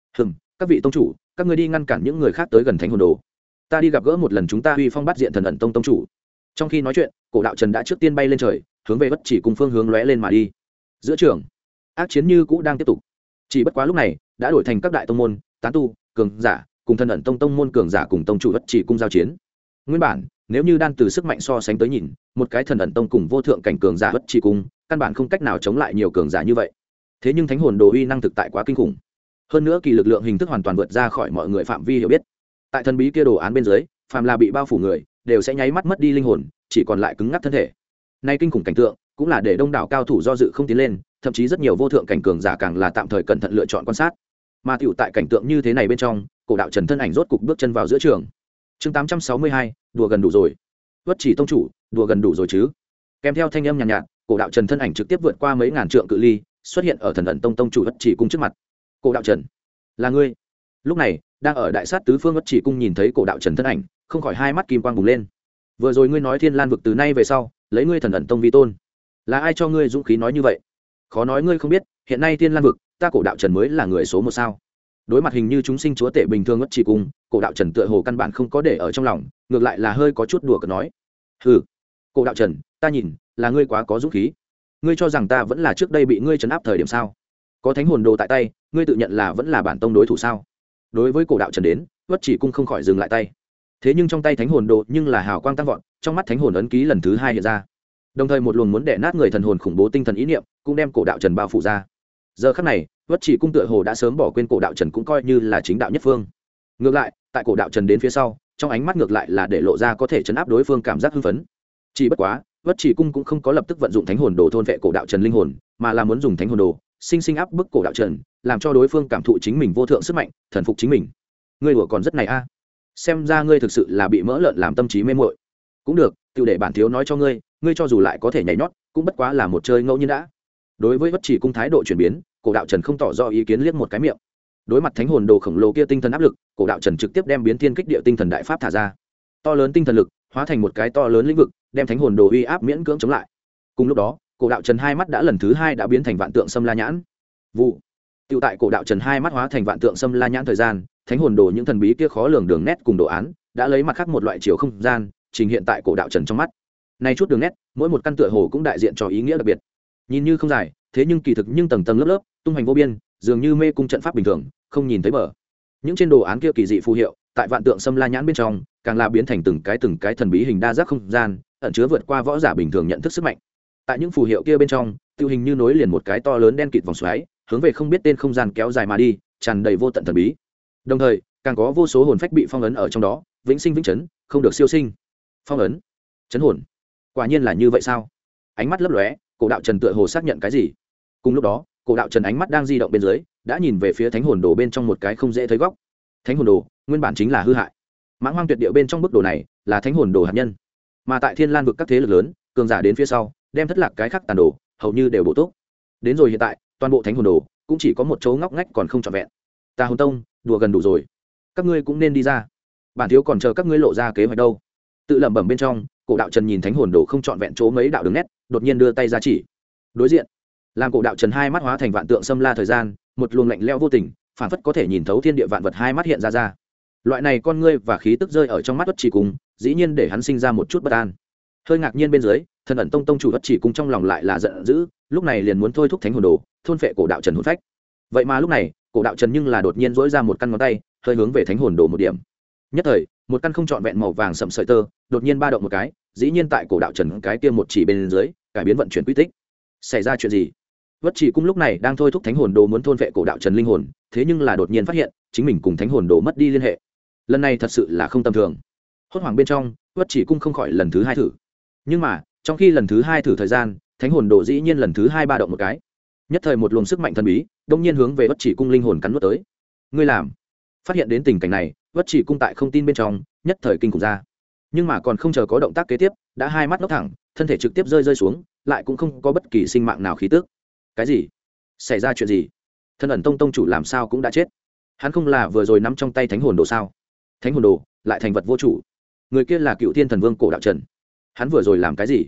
Các vị tông chủ, các ngươi đi ngăn cản những người khác tới gần thánh hồn đồ, ta đi gặp gỡ một lần chúng ta uy phong bắt diện thần ẩn tông tông chủ. Trong khi nói chuyện, cổ đạo trần đã trước tiên bay lên trời, hướng về Bất Chỉ Cung phương hướng lóe lên mà đi. Giữa trường, ác chiến như cũ đang tiếp tục, chỉ bất quá lúc này đã đổi thành các đại tông môn, tán tu, cường giả cùng thần ẩn tông tông môn cường giả cùng tông chủ Bất Chỉ Cung giao chiến. Nguyên bản nếu như đan từ sức mạnh so sánh tới nhìn, một cái thần ẩn tông cùng vô thượng cảnh cường giả Bất Chỉ Cung căn bản không cách nào chống lại nhiều cường giả như vậy. Thế nhưng thánh hồn đồ uy năng thực tại quá kinh khủng, hơn nữa kỳ lực lượng hình thức hoàn toàn vượt ra khỏi mọi người phạm vi hiểu biết. Tại thần bí kia đồ án bên dưới, phàm là bị bao phủ người đều sẽ nháy mắt mất đi linh hồn, chỉ còn lại cứng ngắc thân thể. Nay kinh khủng cảnh tượng cũng là để đông đảo cao thủ do dự không tiến lên, thậm chí rất nhiều vô thượng cảnh cường giả càng là tạm thời cẩn thận lựa chọn quan sát. Mà tiểu tại cảnh tượng như thế này bên trong, cổ đạo trần thân ảnh rốt cục bước chân vào giữa trường. Chương 862, đùa gần đủ rồi. Bất Chỉ tông chủ, đùa gần đủ rồi chứ? Kèm theo thanh âm nhàn nhạt, cổ đạo trần thân ảnh trực tiếp vượt qua mấy ngàn trượng cự ly, xuất hiện ở thần ẩn tông tông chủ Bất Chỉ Cung trước mặt. Cổ đạo trần, là ngươi? Lúc này đang ở đại sát tứ phương Bất Chỉ Cung nhìn thấy cổ đạo trần thân ảnh, không khỏi hai mắt kim quang bùng lên. Vừa rồi ngươi nói Thiên Lan vực từ nay về sau lấy ngươi thần ẩn tông vi tôn, là ai cho ngươi dũng khí nói như vậy? Khó nói ngươi không biết, hiện nay Thiên Lan vực ta cổ đạo trần mới là người số một sao? Đối mặt hình như chúng sinh chúa tể bình thường Bất Chỉ Cung, cổ đạo trần tựa hồ căn bản không có để ở trong lòng, ngược lại là hơi có chút đùa cợt nói: hừ, cổ đạo trần, ta nhìn là ngươi quá có dũng khí. Ngươi cho rằng ta vẫn là trước đây bị ngươi trấn áp thời điểm sao? Có thánh hồn đồ tại tay, ngươi tự nhận là vẫn là bản tông đối thủ sao? Đối với cổ đạo trần đến, Bất Chỉ Cung không khỏi dừng lại tay. Thế nhưng trong tay thánh hồn đồ nhưng là hào quang tăng vọt, trong mắt thánh hồn ấn ký lần thứ hai hiện ra, đồng thời một luồng muốn đè nát người thần hồn khủng bố tinh thần ý niệm cũng đem cổ đạo trần bao phủ ra. Giờ khắc này Bất Chỉ Cung tựa hồ đã sớm bỏ quên cổ đạo trần cũng coi như là chính đạo nhất phương. Ngược lại tại cổ đạo trần đến phía sau, trong ánh mắt ngược lại là để lộ ra có thể chấn áp đối phương cảm giác hưng phấn. Chỉ bất quá Bất Chỉ Cung cũng không có lập tức vận dụng thánh hồn đồ thôn vệ cổ đạo trần linh hồn, mà là muốn dùng thánh hồn đồ sinh sinh áp bức cổ đạo trần, làm cho đối phương cảm thụ chính mình vô thượng sức mạnh, thần phục chính mình. Ngươi đùa còn rất này a, xem ra ngươi thực sự là bị mỡ lợn làm tâm trí mê muội. Cũng được, tiêu để bản thiếu nói cho ngươi, ngươi cho dù lại có thể nhảy nhót cũng bất quá là một chơi ngẫu nhiên đã. Đối với Bất Chỉ Cung thái độ chuyển biến, cổ đạo trần không tỏ rõ ý kiến, liếc một cái miệng. Đối mặt thánh hồn đồ khổng lồ kia tinh thần áp lực, cổ đạo trần trực tiếp đem biến thiên kích địa tinh thần đại pháp thả ra. To lớn tinh thần lực hóa thành một cái to lớn lĩnh vực, đem thánh hồn đồ uy áp miễn cưỡng chống lại. Cùng lúc đó cổ đạo trần hai mắt đã lần thứ hai đã biến thành vạn tượng xâm la nhãn. Vụ. Tiêu tại cổ đạo trần hai mắt hóa thành vạn tượng xâm la nhãn thời gian, thánh hồn đồ những thần bí kia khó lường đường nét cùng đồ án đã lấy mặt khác một loại chiều không gian trình hiện tại cổ đạo trần trong mắt. Nay chút đường nét, mỗi một căn tựa hồ cũng đại diện cho ý nghĩa đặc biệt. Nhìn như không dài, thế nhưng kỳ thực nhưng tầng tầng lớp lớp, tung hoành vô biên, dường như mê cung trận pháp bình thường, không nhìn thấy bờ. Những trên đồ án kia kỳ dị phù hiệu, tại vạn tượng xâm la nhãn bên trong, càng là biến thành từng cái thần bí hình đa giác không gian, ẩn chứa vượt qua võ giả bình thường nhận thức sức mạnh. Tại những phù hiệu kia bên trong, tiêu hình như nối liền một cái to lớn đen kịt vòng xoáy, hướng về không biết tên không gian kéo dài mà đi, tràn đầy vô tận thần bí. Đồng thời càng có vô số hồn phách bị phong ấn ở trong đó, vĩnh sinh vĩnh chấn, không được siêu sinh. Phong ấn, chấn hồn, quả nhiên là như vậy sao? Ánh mắt lấp lóe, cổ đạo trần tựa hồ xác nhận cái gì. Cùng lúc đó cổ đạo trần ánh mắt đang di động bên dưới, đã nhìn về phía thánh hồn đồ bên trong một cái không dễ thấy góc. Thánh hồn đồ nguyên bản chính là hư hại, mãng hoang tuyệt địa bên trong bức đồ này là thánh hồn đồ hạt nhân, mà tại Thiên Lan vực các thế lực lớn cường giả đến phía sau đem thất lạc cái khác tàn đồ hầu như đều bổ túc. Đến rồi hiện tại toàn bộ thánh hồn đồ cũng chỉ có một chỗ ngóc ngách còn không trọn vẹn. Tà Hồn Tông đùa gần đủ rồi, các ngươi cũng nên đi ra, bản thiếu còn chờ các ngươi lộ ra kế hoạch đâu. Tự lẩm bẩm bên trong, cổ đạo trần nhìn thánh hồn đồ không trọn vẹn chỗ mấy đạo đường nét, đột nhiên đưa tay ra chỉ. Đối diện làm cổ đạo trần hai mắt hóa thành vạn tượng xâm la thời gian, một luồng lạnh lẽo vô tình phản phất có thể nhìn thấu thiên địa vạn vật hai mắt hiện ra. Loại này con ngươi và khí tức rơi ở trong mắt Bất Chỉ Cung, dĩ nhiên để hắn sinh ra một chút bất an. Hơi ngạc nhiên bên dưới, thần ẩn tông tông chủ Bất Chỉ Cung trong lòng lại là giận dữ, lúc này liền muốn thôi thúc thánh hồn đồ thôn phệ cổ đạo trần hồn phách. Vậy mà lúc này cổ đạo trần nhưng là đột nhiên dỗi ra một căn ngón tay, hơi hướng về thánh hồn đồ một điểm. Nhất thời một căn không trọn vẹn màu vàng sậm sợi tơ đột nhiên ba động một cái, dĩ nhiên tại cổ đạo trần cái kia một chỉ bên dưới cải biến vận chuyển quy tích. Xảy ra chuyện gì? Bất Chỉ Cung lúc này đang thôi thúc thánh hồn đồ muốn thôn vệ cổ đạo trần linh hồn, thế nhưng là đột nhiên phát hiện chính mình cùng thánh hồn đồ mất đi liên hệ. Lần này thật sự là không tầm thường. Hốt hoảng bên trong, Bất Chỉ Cung không khỏi lần thứ hai thử. Nhưng mà trong khi lần thứ hai thử thời gian, thánh hồn đồ dĩ nhiên lần thứ hai ba động một cái. Nhất thời một luồng sức mạnh thần bí đông nhiên hướng về Bất Chỉ Cung linh hồn cắn nuốt tới. Ngươi làm? Phát hiện đến tình cảnh này, Bất Chỉ Cung tại không tin bên trong nhất thời kinh khủng ra. Nhưng mà còn không chờ có động tác kế tiếp, đã hai mắt ngốc thẳng, thân thể trực tiếp rơi xuống, lại cũng không có bất kỳ sinh mạng nào khí tức. Cái gì? Xảy ra chuyện gì? Thần ẩn tông tông chủ làm sao cũng đã chết? Hắn không là vừa rồi nắm trong tay thánh hồn đồ sao? Thánh hồn đồ lại thành vật vô chủ. Người kia là Cựu Thiên Thần Vương cổ đạo trần. Hắn vừa rồi làm cái gì?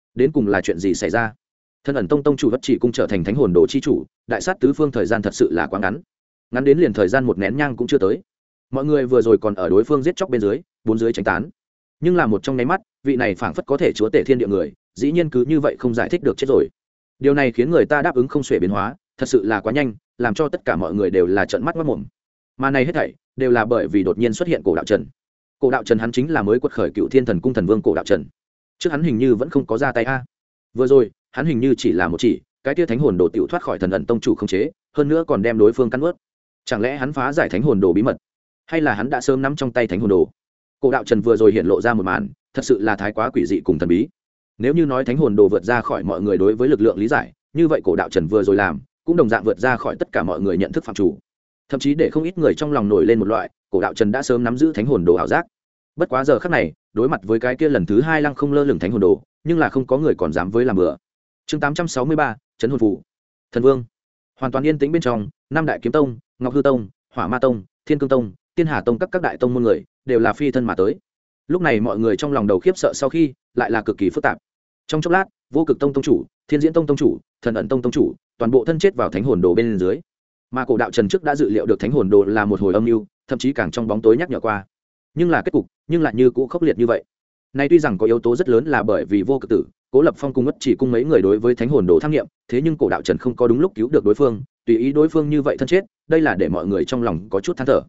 đến cùng là chuyện gì xảy ra? Thần ẩn tông tông chủ Bất Chỉ cung trở thành thánh hồn đồ chi chủ, đại sát tứ phương thời gian thật sự là quá ngắn, ngắn đến liền thời gian một nén nhang cũng chưa tới. Mọi người vừa rồi còn ở đối phương giết chóc bên dưới, bốn dưới tránh tán, nhưng là một trong nháy mắt, vị này phảng phất có thể chúa tể thiên địa người, dĩ nhiên cứ như vậy không giải thích được chết rồi. Điều này khiến người ta đáp ứng không xuể biến hóa, thật sự là quá nhanh, làm cho tất cả mọi người đều là trợn mắt ngoác mồm. Mà này hết thảy đều là bởi vì đột nhiên xuất hiện Cổ Đạo Trần. Cổ Đạo Trần hắn chính là mới quật khởi Cựu Thiên Thần Cung thần vương Cổ Đạo Trần. Trước hắn hình như vẫn không có ra tay a. Vừa rồi, hắn hình như chỉ là một chỉ, cái tia thánh hồn đồ tiểu thoát khỏi thần ẩn tông chủ không chế, hơn nữa còn đem đối phương cắn nuốt. Chẳng lẽ hắn phá giải thánh hồn đồ bí mật, hay là hắn đã sớm nắm trong tay thánh hồn đồ? Cổ Đạo Trần vừa rồi hiện lộ ra một màn, thật sự là thái quá quỷ dị cùng thần bí. Nếu như nói thánh hồn đồ vượt ra khỏi mọi người đối với lực lượng lý giải, như vậy Cổ Đạo Trần vừa rồi làm cũng đồng dạng vượt ra khỏi tất cả mọi người nhận thức phạm chủ, thậm chí để không ít người trong lòng nổi lên một loại Cổ Đạo Trần đã sớm nắm giữ thánh hồn đồ ảo giác. Bất quá giờ khắc này, đối mặt với cái kia lần thứ hai lăng không lơ lửng thánh hồn đồ, nhưng là không có người còn dám với làm bừa. Chương 863, Trấn hồn phù. Thần Vương. Hoàn toàn yên tĩnh bên trong, năm đại kiếm tông, Ngọc Hư Tông, Hỏa Ma Tông, Thiên Cương Tông, Tiên Hà Tông các đại tông môn người đều là phi thân mà tới. Lúc này mọi người trong lòng đầu khiếp sợ sau khi, lại là cực kỳ phức tạp. Trong chốc lát, Vô Cực Tông tông chủ, Thiên Diễn Tông tông chủ, Thần Ẩn Tông tông chủ, toàn bộ thân chết vào thánh hồn đồ bên dưới. Mà Cổ Đạo Trần trước đã dự liệu được thánh hồn đồ là một hồi âm mưu, thậm chí càng trong bóng tối nhắc nhở qua. Nhưng là kết cục, nhưng lại như cũ khốc liệt như vậy. Này tuy rằng có yếu tố rất lớn là bởi vì Vô Cực Tử, Cố Lập Phong cùng Bất Chỉ cung mấy người đối với thánh hồn đồ tham nghiệm, thế nhưng Cổ Đạo Trần không có đúng lúc cứu được đối phương, tùy ý đối phương như vậy thân chết, đây là để mọi người trong lòng có chút than thở.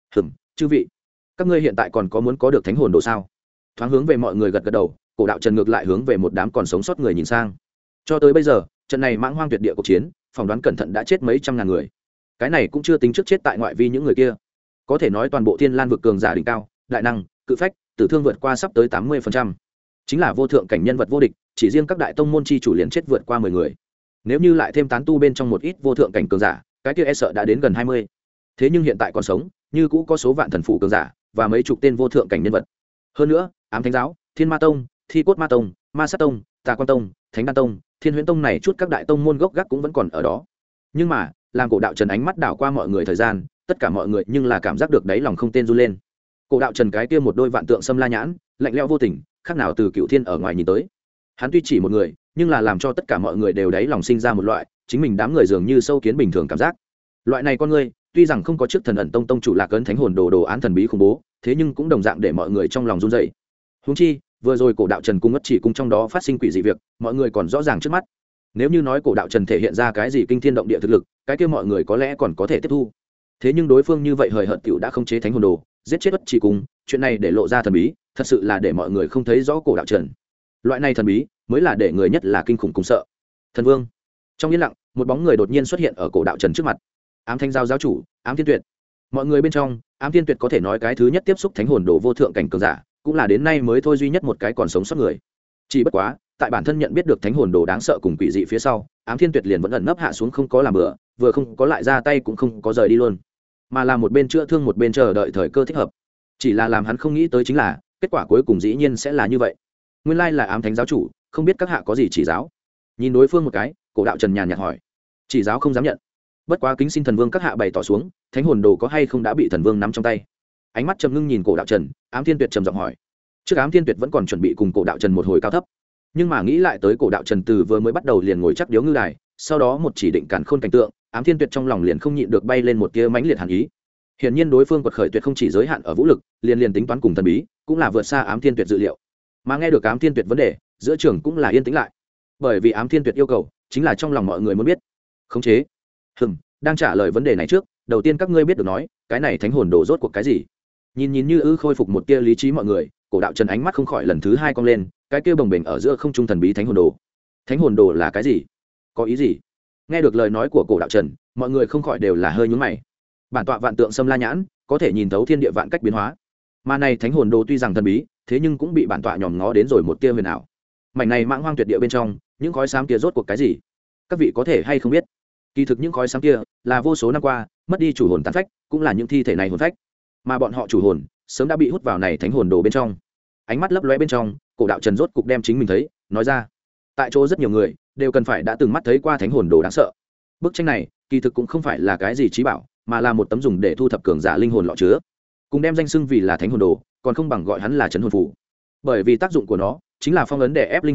Chư vị, các ngươi hiện tại còn có muốn có được thánh hồn đồ sao? Thoáng hướng về mọi người gật gật đầu, Cổ Đạo Trần ngược lại hướng về một đám còn sống sót người nhìn sang. Cho tới bây giờ, trận này mãng hoang tuyệt địa cuộc chiến, phỏng đoán cẩn thận đã chết mấy trăm ngàn người. Cái này cũng chưa tính trước chết tại ngoại vi những người kia. Có thể nói toàn bộ Thiên Lan vực cường giả đỉnh cao, đại năng, cự phách, tử thương vượt qua sắp tới 80%. Chính là vô thượng cảnh nhân vật vô địch, chỉ riêng các đại tông môn chi chủ liền chết vượt qua 10 người. Nếu như lại thêm tán tu bên trong một ít vô thượng cảnh cường giả, cái kia e sợ đã đến gần 20. Thế nhưng hiện tại còn sống, như cũ có số vạn thần phụ cường giả và mấy chục tên vô thượng cảnh nhân vật. Hơn nữa, Ám Thánh giáo, Thiên Ma tông, Thi Cốt Ma tông, Ma Sát tông, Tà Quan tông, Thánh Đan tông, Thiên Huyễn tông này chút các đại tông môn gốc gác cũng vẫn còn ở đó. Nhưng mà, làm Cổ Đạo Trần ánh mắt đảo qua mọi người thời gian, tất cả mọi người nhưng là cảm giác được đáy lòng không tên run lên. Cổ Đạo Trần cái kia một đôi vạn tượng xâm la nhãn, lạnh lẽo vô tình, khác nào từ cựu thiên ở ngoài nhìn tới. Hắn tuy chỉ một người, nhưng là làm cho tất cả mọi người đều đáy lòng sinh ra một loại chính mình đám người dường như sâu kiến bình thường cảm giác. Loại này con người, tuy rằng không có trước Thần Ẩn tông tông chủ Lạc Ấn thánh hồn đồ án thần bí khủng bố, thế nhưng cũng đồng dạng để mọi người trong lòng run rẩy. Huống chi, vừa rồi Cổ Đạo Trần cung Bất Chỉ cung trong đó phát sinh quỷ dị việc, mọi người còn rõ ràng trước mắt. Nếu như nói Cổ Đạo Trần thể hiện ra cái gì kinh thiên động địa thực lực, cái kia mọi người có lẽ còn có thể tiếp thu. Thế nhưng đối phương như vậy hời hợt tiểu đã không chế thánh hồn đồ, giết chết Bất Chỉ cung, chuyện này để lộ ra thần bí, thật sự là để mọi người không thấy rõ Cổ Đạo Trần. Loại này thần bí mới là để người nhất là kinh khủng cùng sợ. Thần Vương. Trong yên lặng, một bóng người đột nhiên xuất hiện ở Cổ Đạo Trần trước mặt. Ám Thanh giáo giáo chủ, Ám Thiên Tuyệt. Mọi người bên trong, Ám Thiên Tuyệt có thể nói cái thứ nhất tiếp xúc thánh hồn đồ vô thượng cảnh cường giả, cũng là đến nay mới thôi duy nhất một cái còn sống sót người. Chỉ bất quá, tại bản thân nhận biết được thánh hồn đồ đáng sợ cùng quỷ dị phía sau, Ám Thiên Tuyệt liền vẫn ẩn nấp hạ xuống không có làm bừa, vừa không có lại ra tay cũng không có rời đi luôn, mà là một bên chữa thương một bên chờ đợi thời cơ thích hợp. Chỉ là làm hắn không nghĩ tới chính là, kết quả cuối cùng dĩ nhiên sẽ là như vậy. Nguyên lai là Ám Thánh giáo chủ, không biết các hạ có gì chỉ giáo. Nhìn đối phương một cái, Cổ Đạo Trần nhàn nhạt hỏi. Chỉ giáo không dám nhận, bất quá kính xin thần vương các hạ bày tỏ xuống, thánh hồn đồ có hay không đã bị thần vương nắm trong tay. Ánh mắt trầm ngưng nhìn Cổ Đạo Trần, Ám Thiên Tuyệt trầm giọng hỏi. Trước Ám Thiên Tuyệt vẫn còn chuẩn bị cùng Cổ Đạo Trần một hồi cao thấp, nhưng mà nghĩ lại tới Cổ Đạo Trần từ vừa mới bắt đầu liền ngồi chắc điếu ngư đài, sau đó một chỉ định càn khôn cảnh tượng, Ám Thiên Tuyệt trong lòng liền không nhịn được bay lên một tia mãnh liệt hàn ý. Hiển nhiên đối phương quật khởi tuyệt không chỉ giới hạn ở vũ lực, liền tính toán cùng thần bí, cũng là vượt xa Ám Thiên Tuyệt dự liệu. Mà nghe được Ám Thiên Tuyệt vấn đề, giữa trường cũng là yên tĩnh lại, bởi vì Ám Thiên Tuyệt yêu cầu chính là trong lòng mọi người muốn biết. Khống chế. Đang trả lời vấn đề này trước, đầu tiên các ngươi biết được nói, cái này thánh hồn đồ rốt cuộc cái gì? Nhìn như ư khôi phục một tia lý trí mọi người, Cổ Đạo Trần ánh mắt không khỏi lần thứ hai cong lên, cái kia bồng bềnh ở giữa không trung thần bí thánh hồn đồ. Thánh hồn đồ là cái gì? Có ý gì? Nghe được lời nói của Cổ Đạo Trần, mọi người không khỏi đều là hơi nhướng mày. Bản tọa vạn tượng xâm la nhãn, có thể nhìn thấu thiên địa vạn cách biến hóa. Mà này thánh hồn đồ tuy rằng thần bí, thế nhưng cũng bị bản tọa nhòm ngó đến rồi một tia huyền ảo. Mảnh này mãng hoang tuyệt địa bên trong, những khói xám kia rốt cuộc cái gì? Các vị có thể hay không biết? Kỳ thực những khói xám kia là vô số năm qua mất đi chủ hồn tán phách, cũng là những thi thể này hồn phách, mà bọn họ chủ hồn sớm đã bị hút vào này thánh hồn đồ bên trong. Ánh mắt lấp lóe bên trong, Cổ Đạo Trần rốt cục đem chính mình thấy nói ra. Tại chỗ rất nhiều người đều cần phải đã từng mắt thấy qua thánh hồn đồ đáng sợ. Bức tranh này kỳ thực cũng không phải là cái gì trí bảo, mà là một tấm dùng để thu thập cường giả linh hồn lọ chứa, cùng đem danh xưng vì là thánh hồn đồ, còn không bằng gọi hắn là trấn hồn phù. Bởi vì tác dụng của nó chính là phong ấn để ép linh hồn,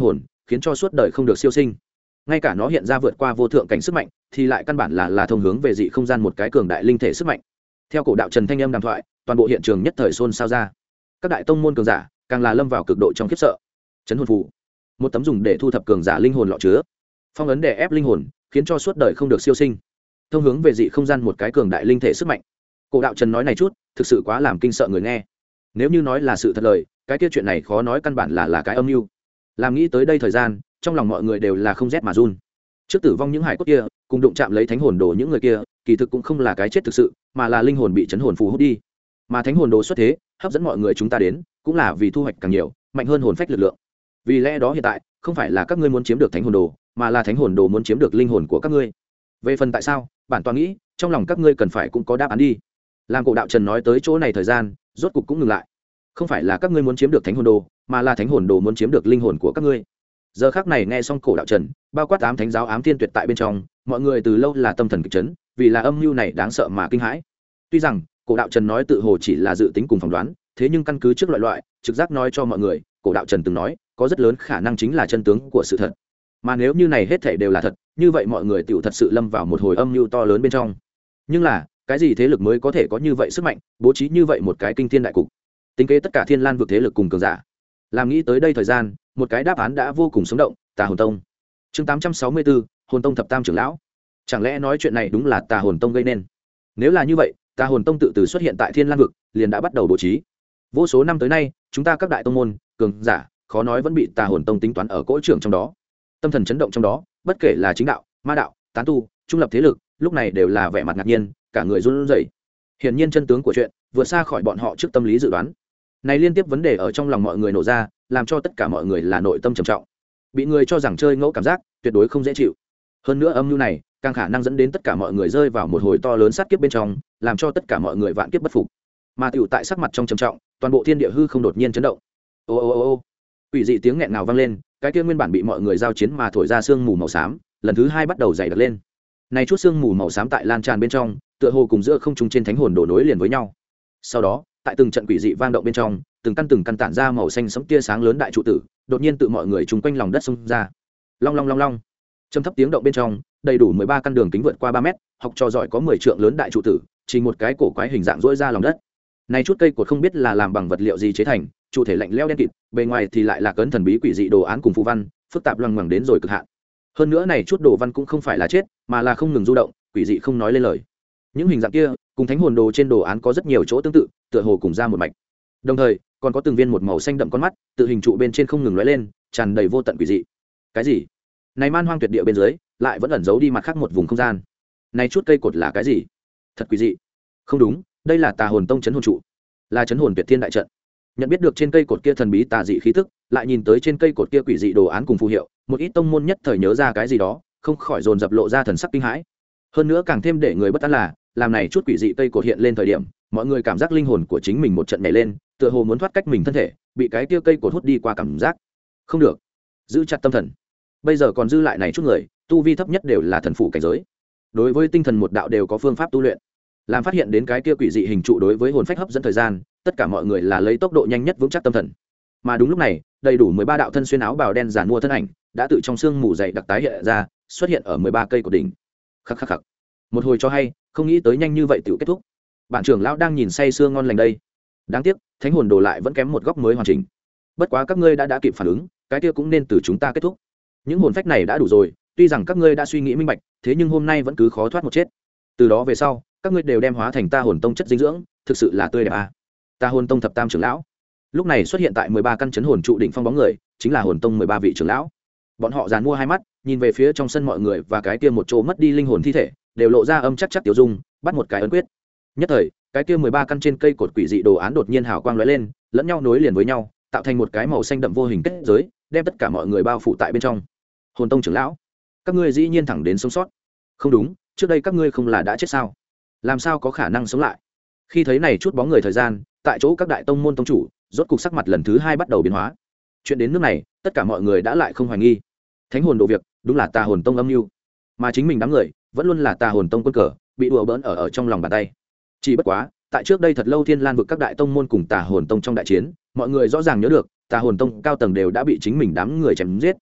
khiến cho suốt đời không được siêu sinh. Ngay cả nó hiện ra vượt qua vô thượng cảnh sức mạnh thì lại căn bản là thông hướng về dị không gian một cái cường đại linh thể sức mạnh. Theo cổ đạo Trần thanh âm đàm thoại, toàn bộ hiện trường nhất thời xôn xao ra. Các đại tông môn cường giả càng là lâm vào cực độ trong khiếp sợ. Chấn hồn phù, một tấm dùng để thu thập cường giả linh hồn lọ chứa, phong ấn đè ép linh hồn, khiến cho suốt đời không được siêu sinh, thông hướng về dị không gian một cái cường đại linh thể sức mạnh. Cổ đạo Trần nói này chút thực sự quá làm kinh sợ người nghe. Nếu như nói là sự thật lời, cái kia chuyện này khó nói căn bản là cái âm mưu. Làm nghĩ tới đây thời gian, trong lòng mọi người đều là không rét mà run. Trước tử vong những hải cốt kia cùng đụng chạm lấy thánh hồn đồ những người kia, kỳ thực cũng không là cái chết thực sự, mà là linh hồn bị chấn hồn phù hút đi. Mà thánh hồn đồ xuất thế, hấp dẫn mọi người chúng ta đến, cũng là vì thu hoạch càng nhiều, mạnh hơn hồn phách lực lượng. Vì lẽ đó hiện tại, không phải là các ngươi muốn chiếm được thánh hồn đồ, mà là thánh hồn đồ muốn chiếm được linh hồn của các ngươi. Về phần tại sao, bản toàn nghĩ, trong lòng các ngươi cần phải cũng có đáp án đi. Làm cổ đạo Trần nói tới chỗ này thời gian, rốt cục cũng ngừng lại. Không phải là các ngươi muốn chiếm được thánh hồn đồ, mà là thánh hồn đồ muốn chiếm được linh hồn của các ngươi. Giờ khắc này nghe xong cổ đạo Trần, bao quát ám thánh giáo ám thiên tuyệt tại bên trong, mọi người từ lâu là tâm thần kịch chấn, vì là âm mưu này đáng sợ mà kinh hãi. Tuy rằng cổ đạo Trần nói tự hồ chỉ là dự tính cùng phỏng đoán, thế nhưng căn cứ trước loại trực giác nói cho mọi người, cổ đạo Trần từng nói có rất lớn khả năng chính là chân tướng của sự thật. Mà nếu như này hết thảy đều là thật, như vậy mọi người tiểu thật sự lâm vào một hồi âm mưu to lớn bên trong. Nhưng là cái gì thế lực mới có thể có như vậy sức mạnh, bố trí như vậy một cái kinh thiên đại cục, tính kế tất cả thiên lan vực thế lực cùng cường giả. Làm nghĩ tới đây thời gian, một cái đáp án đã vô cùng sống động. Tà Hồn Tông. Chương 864, Hồn Tông thập tam trưởng lão. Chẳng lẽ nói chuyện này đúng là Tà Hồn Tông gây nên? Nếu là như vậy, Tà Hồn Tông tự từ xuất hiện tại thiên lan vực liền đã bắt đầu bố trí. Vô số năm tới nay, chúng ta các đại tông môn cường giả khó nói vẫn bị Tà Hồn Tông tính toán ở cỗ trưởng trong đó, tâm thần chấn động trong đó. Bất kể là chính đạo, ma đạo, tán tu, trung lập thế lực, lúc này đều là vẻ mặt ngạc nhiên, cả người run rẩy. Hiển nhiên chân tướng của chuyện vượt xa khỏi bọn họ trước tâm lý dự đoán. Này liên tiếp vấn đề ở trong lòng mọi người nổ ra, làm cho tất cả mọi người là nội tâm trầm trọng, bị người cho rằng chơi ngẫu cảm giác tuyệt đối không dễ chịu. Hơn nữa âm mưu này càng khả năng dẫn đến tất cả mọi người rơi vào một hồi to lớn sát kiếp bên trong, làm cho tất cả mọi người vạn kiếp bất phục. Mà tiểu tại sắc mặt trong trầm trọng, toàn bộ thiên địa hư không đột nhiên chấn động. Ô ô ô ô, quỷ dị tiếng nghẹn ngào vang lên, cái kia nguyên bản bị mọi người giao chiến mà thổi ra sương mù màu xám, lần thứ hai bắt đầu dày đặc lên. Này chút sương mù màu xám tại lan tràn bên trong, tựa hồ cùng giữa không trung trên thánh hồn đổ nối liền với nhau. Sau đó, tại từng trận quỷ dị vang động bên trong, từng căn tản ra màu xanh sẫm tia sáng lớn đại trụ tử, đột nhiên tự mọi người chung quanh lòng đất xông ra. Long long long long. Trầm thấp tiếng động bên trong, đầy đủ 13 căn đường kính vượt qua 3 mét, học trò giỏi có 10 trượng lớn đại trụ tử, chỉ một cái cổ quái hình dạng rỗi ra lòng đất. Này chút cây cột không biết là làm bằng vật liệu gì chế thành, trụ thể lạnh lẽo đen kịt, bề ngoài thì lại là cấn thần bí quỷ dị đồ án cùng phù văn, phức tạp loằng ngoằng đến rồi cực hạn. Hơn nữa này chút đồ văn cũng không phải là chết, mà là không ngừng du động, quỷ dị không nói lên lời. Những hình dạng kia cùng thánh hồn đồ trên đồ án có rất nhiều chỗ tương tự, tựa hồ cùng ra một mạch. Đồng thời, còn có từng viên một màu xanh đậm con mắt, tự hình trụ bên trên không ngừng lóe lên, tràn đầy vô tận quỷ dị. Cái gì? Này man hoang tuyệt địa bên dưới, lại vẫn ẩn giấu đi mặt khác một vùng không gian. Này chút cây cột là cái gì? Thật quỷ dị. Không đúng, đây là Tà Hồn Tông trấn hồn trụ, là trấn hồn tuyệt thiên đại trận. Nhận biết được trên cây cột kia thần bí tà dị khí tức, lại nhìn tới trên cây cột kia quỷ dị đồ án cùng phù hiệu, một ít tông môn nhất thời nhớ ra cái gì đó, không khỏi dồn dập lộ ra thần sắc kinh hãi. Hơn nữa càng thêm để người bất an là, làm này chút quỷ dị cây cột hiện lên thời điểm, mọi người cảm giác linh hồn của chính mình một trận nhảy lên, tựa hồ muốn thoát cách mình thân thể, bị cái kia cây cột hút đi qua cảm giác. Không được, giữ chặt tâm thần. Bây giờ còn dư lại này chút người, tu vi thấp nhất đều là thần phụ cảnh giới. Đối với tinh thần một đạo đều có phương pháp tu luyện. Làm phát hiện đến cái kia quỷ dị hình trụ đối với hồn phách hấp dẫn thời gian, tất cả mọi người là lấy tốc độ nhanh nhất vững chắc tâm thần. Mà đúng lúc này, đầy đủ 13 đạo thân xuyên áo bào đen giản mua thân ảnh, đã tự trong xương mù dày đặc tái hiện ra, xuất hiện ở 13 cây của đỉnh. Khắc khắc khắc. Một hồi cho hay, không nghĩ tới nhanh như vậy tiểu kết thúc. Bản trưởng lão đang nhìn say sưa ngon lành đây. Đáng tiếc, thánh hồn đồ lại vẫn kém một góc mới hoàn chỉnh. Bất quá các ngươi đã kịp phản ứng, cái kia cũng nên từ chúng ta kết thúc. Những hồn phách này đã đủ rồi, tuy rằng các ngươi đã suy nghĩ minh bạch, thế nhưng hôm nay vẫn cứ khó thoát một chết. Từ đó về sau, các ngươi đều đem hóa thành Ta Hồn Tông chất dinh dưỡng, thực sự là tươi đẹp à. Ta Hồn Tông thập tam trưởng lão. Lúc này xuất hiện tại 13 căn chấn hồn trụ đỉnh phong bóng người, chính là Hồn Tông 13 vị trưởng lão. Bọn họ giàn mua hai mắt, nhìn về phía trong sân mọi người và cái kia một chỗ mất đi linh hồn thi thể, đều lộ ra âm chắc chắc tiểu dung, bắt một cái ấn quyết. Nhất thời, cái kia 13 căn trên cây cột quỷ dị đồ án đột nhiên hào quang lóe lên, lẫn nhau nối liền với nhau, tạo thành một cái màu xanh đậm vô hình kết giới, đem tất cả mọi người bao phủ tại bên trong. Hồn Tông trưởng lão, các ngươi dĩ nhiên thẳng đến sống sót. Không đúng, trước đây các ngươi không là đã chết sao? Làm sao có khả năng sống lại? Khi thấy này chút bóng người thời gian, tại chỗ các đại tông môn tông chủ, rốt cục sắc mặt lần thứ hai bắt đầu biến hóa. Chuyện đến nước này, tất cả mọi người đã lại không hoài nghi. Thánh hồn độ việc, đúng là Tà Hồn Tông âm mưu, mà chính mình đám người vẫn luôn là Tà Hồn Tông quân cờ, bị đùa bỡn ở trong lòng bàn tay. Chỉ bất quá, tại trước đây thật lâu Thiên Lan vực các đại tông môn cùng Tà Hồn Tông trong đại chiến, mọi người rõ ràng nhớ được, Tà Hồn Tông cao tầng đều đã bị chính mình đám người chém giết.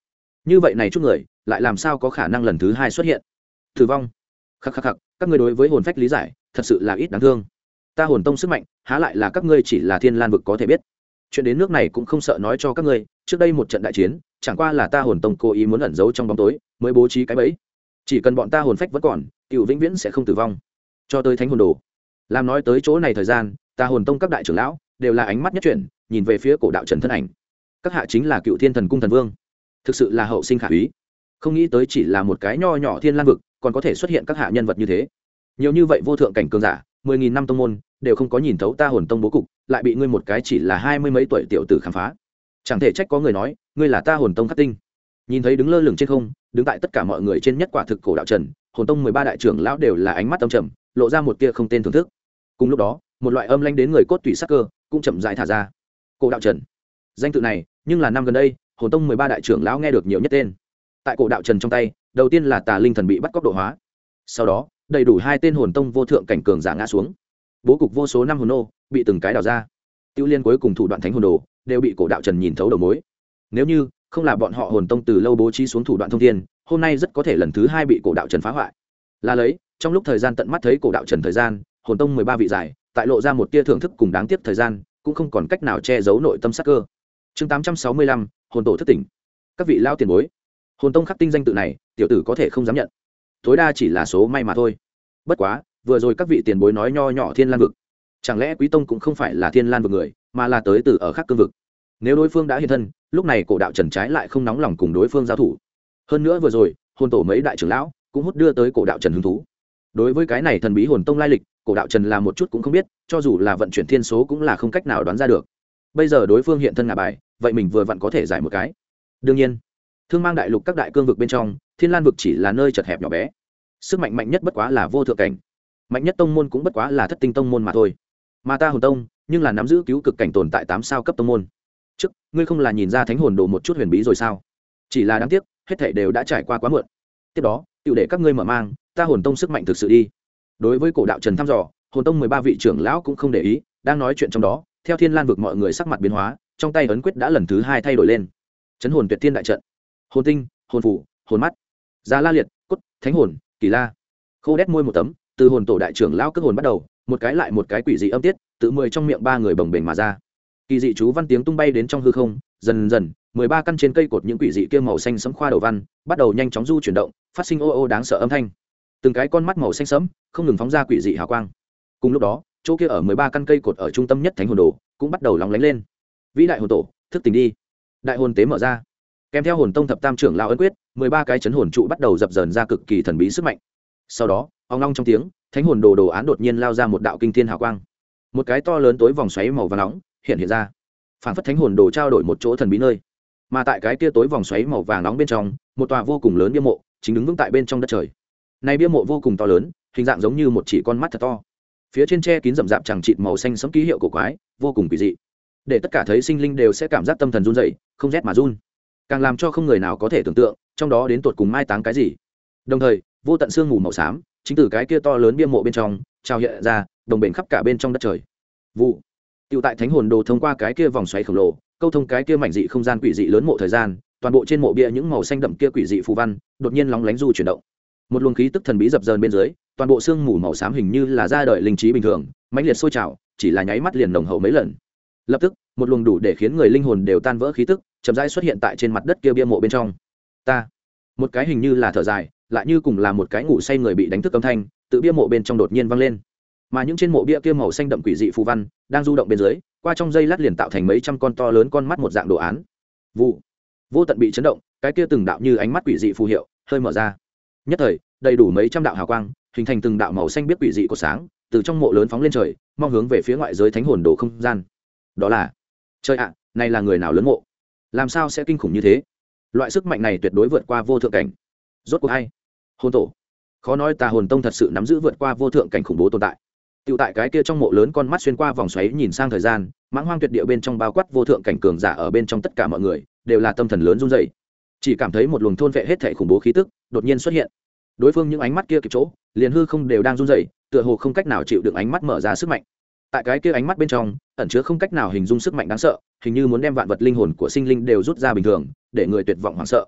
như vậy này chút người lại làm sao có khả năng lần thứ hai xuất hiện. Tử vong. Khắc khắc khắc, các ngươi đối với hồn phách lý giải thật sự là ít đáng thương. Ta hồn tông sức mạnh há lại là các ngươi chỉ là thiên lan vực có thể biết. Chuyện đến nước này cũng không sợ nói cho các ngươi, trước đây một trận đại chiến chẳng qua là ta hồn tông cố ý muốn ẩn giấu trong bóng tối mới bố trí cái bẫy. Chỉ cần bọn ta hồn phách vẫn còn, cựu vĩnh viễn sẽ không tử vong. Cho tới thánh hồn đồ. Làm nói tới chỗ này thời gian, ta hồn tông các đại trưởng lão đều là ánh mắt nhất chuyển, nhìn về phía cổ đạo trần thân ảnh. Các hạ chính là Cựu Thiên Thần Cung thần vương, thực sự là hậu sinh khả úy. Không nghĩ tới chỉ là một cái nho nhỏ thiên lan vực còn có thể xuất hiện các hạ nhân vật như thế. Nhiều như vậy vô thượng cảnh cường giả, 10.000 năm tông môn đều không có nhìn thấu ta hồn tông bố cục, lại bị ngươi một cái chỉ là 20 mấy tuổi tiểu tử khám phá. Chẳng thể trách có người nói ngươi là ta hồn tông khắc tinh. Nhìn thấy đứng lơ lửng trên không, đứng tại tất cả mọi người trên nhất quả thực cổ đạo trần, hồn tông 13 đại trưởng lão đều là ánh mắt âm trầm, lộ ra một tia không tên thưởng thức. Cùng lúc đó, một loại âm lãnh đến người cốt tủy sắc cơ cũng chậm rãi thả ra. Cổ đạo trần, danh tự này nhưng là năm gần đây hồn tông 13 đại trưởng lão nghe được nhiều nhất tên. Tại cổ đạo trần trong tay, đầu tiên là tà linh thần bị bắt cóc độ hóa, sau đó đầy đủ 2 tên hồn tông vô thượng cảnh cường giả ngã xuống, bố cục vô số năm hồn nô bị từng cái đào ra, tiêu liên cuối cùng thủ đoạn thánh hồn đồ đều bị cổ đạo trần nhìn thấu đầu mối. Nếu như không là bọn họ hồn tông từ lâu bố trí xuống thủ đoạn thông thiên, hôm nay rất có thể lần thứ 2 bị cổ đạo trần phá hoại. Là lấy trong lúc thời gian tận mắt thấy cổ đạo trần thời gian, hồn tông 13 vị giải tại lộ ra một tia thưởng thức cùng đáng tiếc thời gian, cũng không còn cách nào che giấu nội tâm sắc cơ. Chương 865, hồn tổ thức tỉnh. Các vị lao tiền bối, hồn tông khắc tinh danh tự này tiểu tử có thể không dám nhận, tối đa chỉ là số may mà thôi. Bất quá vừa rồi các vị tiền bối nói nho nhỏ thiên lan vực, chẳng lẽ quý tông cũng không phải là thiên lan vực người, mà là tới từ ở khác cương vực? Nếu đối phương đã hiện thân, lúc này cổ đạo trần trái lại không nóng lòng cùng đối phương giao thủ. Hơn nữa vừa rồi hồn tổ mấy đại trưởng lão cũng hút đưa tới cổ đạo trần hứng thú. Đối với cái này thần bí hồn tông lai lịch, cổ đạo trần là một chút cũng không biết, cho dù là vận chuyển thiên số cũng là không cách nào đoán ra được. Bây giờ đối phương hiện thân ngả bài, vậy mình vừa vặn có thể giải một cái. Đương nhiên thương mang đại lục các đại cương vực bên trong, thiên lan vực chỉ là nơi chật hẹp nhỏ bé, sức mạnh mạnh nhất bất quá là vô thượng cảnh, mạnh nhất tông môn cũng bất quá là thất tinh tông môn mà thôi. Mà ta hồn tông nhưng là nắm giữ cứu cực cảnh tồn tại 8 sao cấp tông môn. Trước ngươi không là nhìn ra thánh hồn đồ một chút huyền bí rồi sao? Chỉ là đáng tiếc hết thảy đều đã trải qua quá muộn. Tiếp đó tự để các ngươi mở mang ta hồn tông sức mạnh thực sự đi. Đối với cổ đạo trần thăm dò, hồn tông 13 vị trưởng lão cũng không để ý, đang nói chuyện trong đó, theo thiên lan vực mọi người sắc mặt biến hóa, trong tay ấn quyết đã lần thứ 2 thay đổi lên. Chấn hồn tuyệt thiên đại trận, hồn tinh, hồn phủ, hồn mắt, gia la liệt, cốt, thánh hồn, kỳ la. Khô đét môi một tấm, từ hồn tổ đại trưởng lão cất hồn bắt đầu, một cái lại một cái quỷ dị âm tiết tự 10 trong miệng 3 người bồng bềnh mà ra. Kỳ dị chú văn tiếng tung bay đến trong hư không, dần dần 13 căn trên cây cột những quỷ dị kia màu xanh sẫm khoa đầu văn bắt đầu nhanh chóng du chuyển động, phát sinh ô ô đáng sợ âm thanh. Từng cái con mắt màu xanh sẫm không ngừng phóng ra quỷ dị hào quang. Cùng lúc đó, chỗ kia ở 13 căn cây cột ở trung tâm nhất thánh hồn đồ cũng bắt đầu lóng lánh lên. Vĩ đại hồn tổ, thức tỉnh đi. Đại hồn tế mở ra. Kèm theo hồn tông thập tam trưởng lão ấn quyết, 13 cái chấn hồn trụ bắt đầu dập dờn ra cực kỳ thần bí sức mạnh. Sau đó, ong long trong tiếng, thánh hồn đồ đồ án đột nhiên lao ra một đạo kinh thiên hào quang. Một cái to lớn tối vòng xoáy màu vàng nóng hiện ra. Phản phất thánh hồn đồ trao đổi một chỗ thần bí nơi. Mà tại cái kia tối vòng xoáy màu vàng nóng bên trong, một tòa vô cùng lớn bia mộ chính đứng vững tại bên trong đất trời. Này bia mộ vô cùng to lớn, hình dạng giống như một chỉ con mắt thật to. Phía trên tre kín rậm rạp chẳng chịt màu xanh sẫm ký hiệu cổ quái, vô cùng kỳ dị. Để tất cả thấy sinh linh đều sẽ cảm giác tâm thần run rẩy, không rét mà run. Càng làm cho không người nào có thể tưởng tượng, trong đó đến tột cùng mai táng cái gì. Đồng thời, vô tận sương mù màu xám, chính từ cái kia to lớn bia mộ bên trong trào hiện ra, đồng bền khắp cả bên trong đất trời. Vụ. Tiểu tại thánh hồn đồ thông qua cái kia vòng xoáy khổng lồ, câu thông cái kia mảnh dị không gian quỷ dị lớn mộ thời gian, toàn bộ trên mộ bia những màu xanh đậm kia quỷ dị phù văn, đột nhiên lóng lánh du chuyển động. Một luồng khí tức thần bí dập dờn bên dưới, toàn bộ sương mù màu xám hình như là ra đời linh trí bình thường, mãnh liệt sôi trào, chỉ là nháy mắt liền nồng hậu mấy lần. Lập tức, một luồng đủ để khiến người linh hồn đều tan vỡ khí tức, chậm rãi xuất hiện tại trên mặt đất kia bia mộ bên trong. Ta, một cái hình như là thở dài, lại như cùng là một cái ngủ say người bị đánh thức âm thanh, tự bia mộ bên trong đột nhiên vang lên. Mà những trên mộ bia kia màu xanh đậm quỷ dị phù văn đang du động bên dưới, qua trong giây lát liền tạo thành mấy trăm con to lớn con mắt một dạng đồ án. Vụ. Vô tận bị chấn động, cái kia từng đạo như ánh mắt quỷ dị phù hiệu hơi mở ra. Nhất thời, đầy đủ mấy trăm đạo hào quang, hình thành từng đạo màu xanh biếc quỷ dị của sáng, từ trong mộ lớn phóng lên trời, mong hướng về phía ngoại giới thánh hồn đồ không gian. Đó là, trời ạ, này là người nào lớn mộ? Làm sao sẽ kinh khủng như thế? Loại sức mạnh này tuyệt đối vượt qua vô thượng cảnh. Rốt cuộc hay, hồn tổ. Khó nói tà hồn tông thật sự nắm giữ vượt qua vô thượng cảnh khủng bố tồn tại. Tiểu tại cái kia trong mộ lớn con mắt xuyên qua vòng xoáy nhìn sang thời gian, mãng hoang tuyệt địa bên trong bao quát vô thượng cảnh cường giả ở bên trong tất cả mọi người đều là tâm thần lớn run rẩy, chỉ cảm thấy một luồng thôn vệ hết thảy khủng bố khí tức đột nhiên xuất hiện. Đối phương những ánh mắt kia kịp chỗ, liền hư không đều đang run rẩy, tựa hồ không cách nào chịu đựng ánh mắt mở ra sức mạnh. Tại cái kia ánh mắt bên trong, ẩn chứa không cách nào hình dung sức mạnh đáng sợ, hình như muốn đem vạn vật linh hồn của sinh linh đều rút ra bình thường, để người tuyệt vọng hoảng sợ.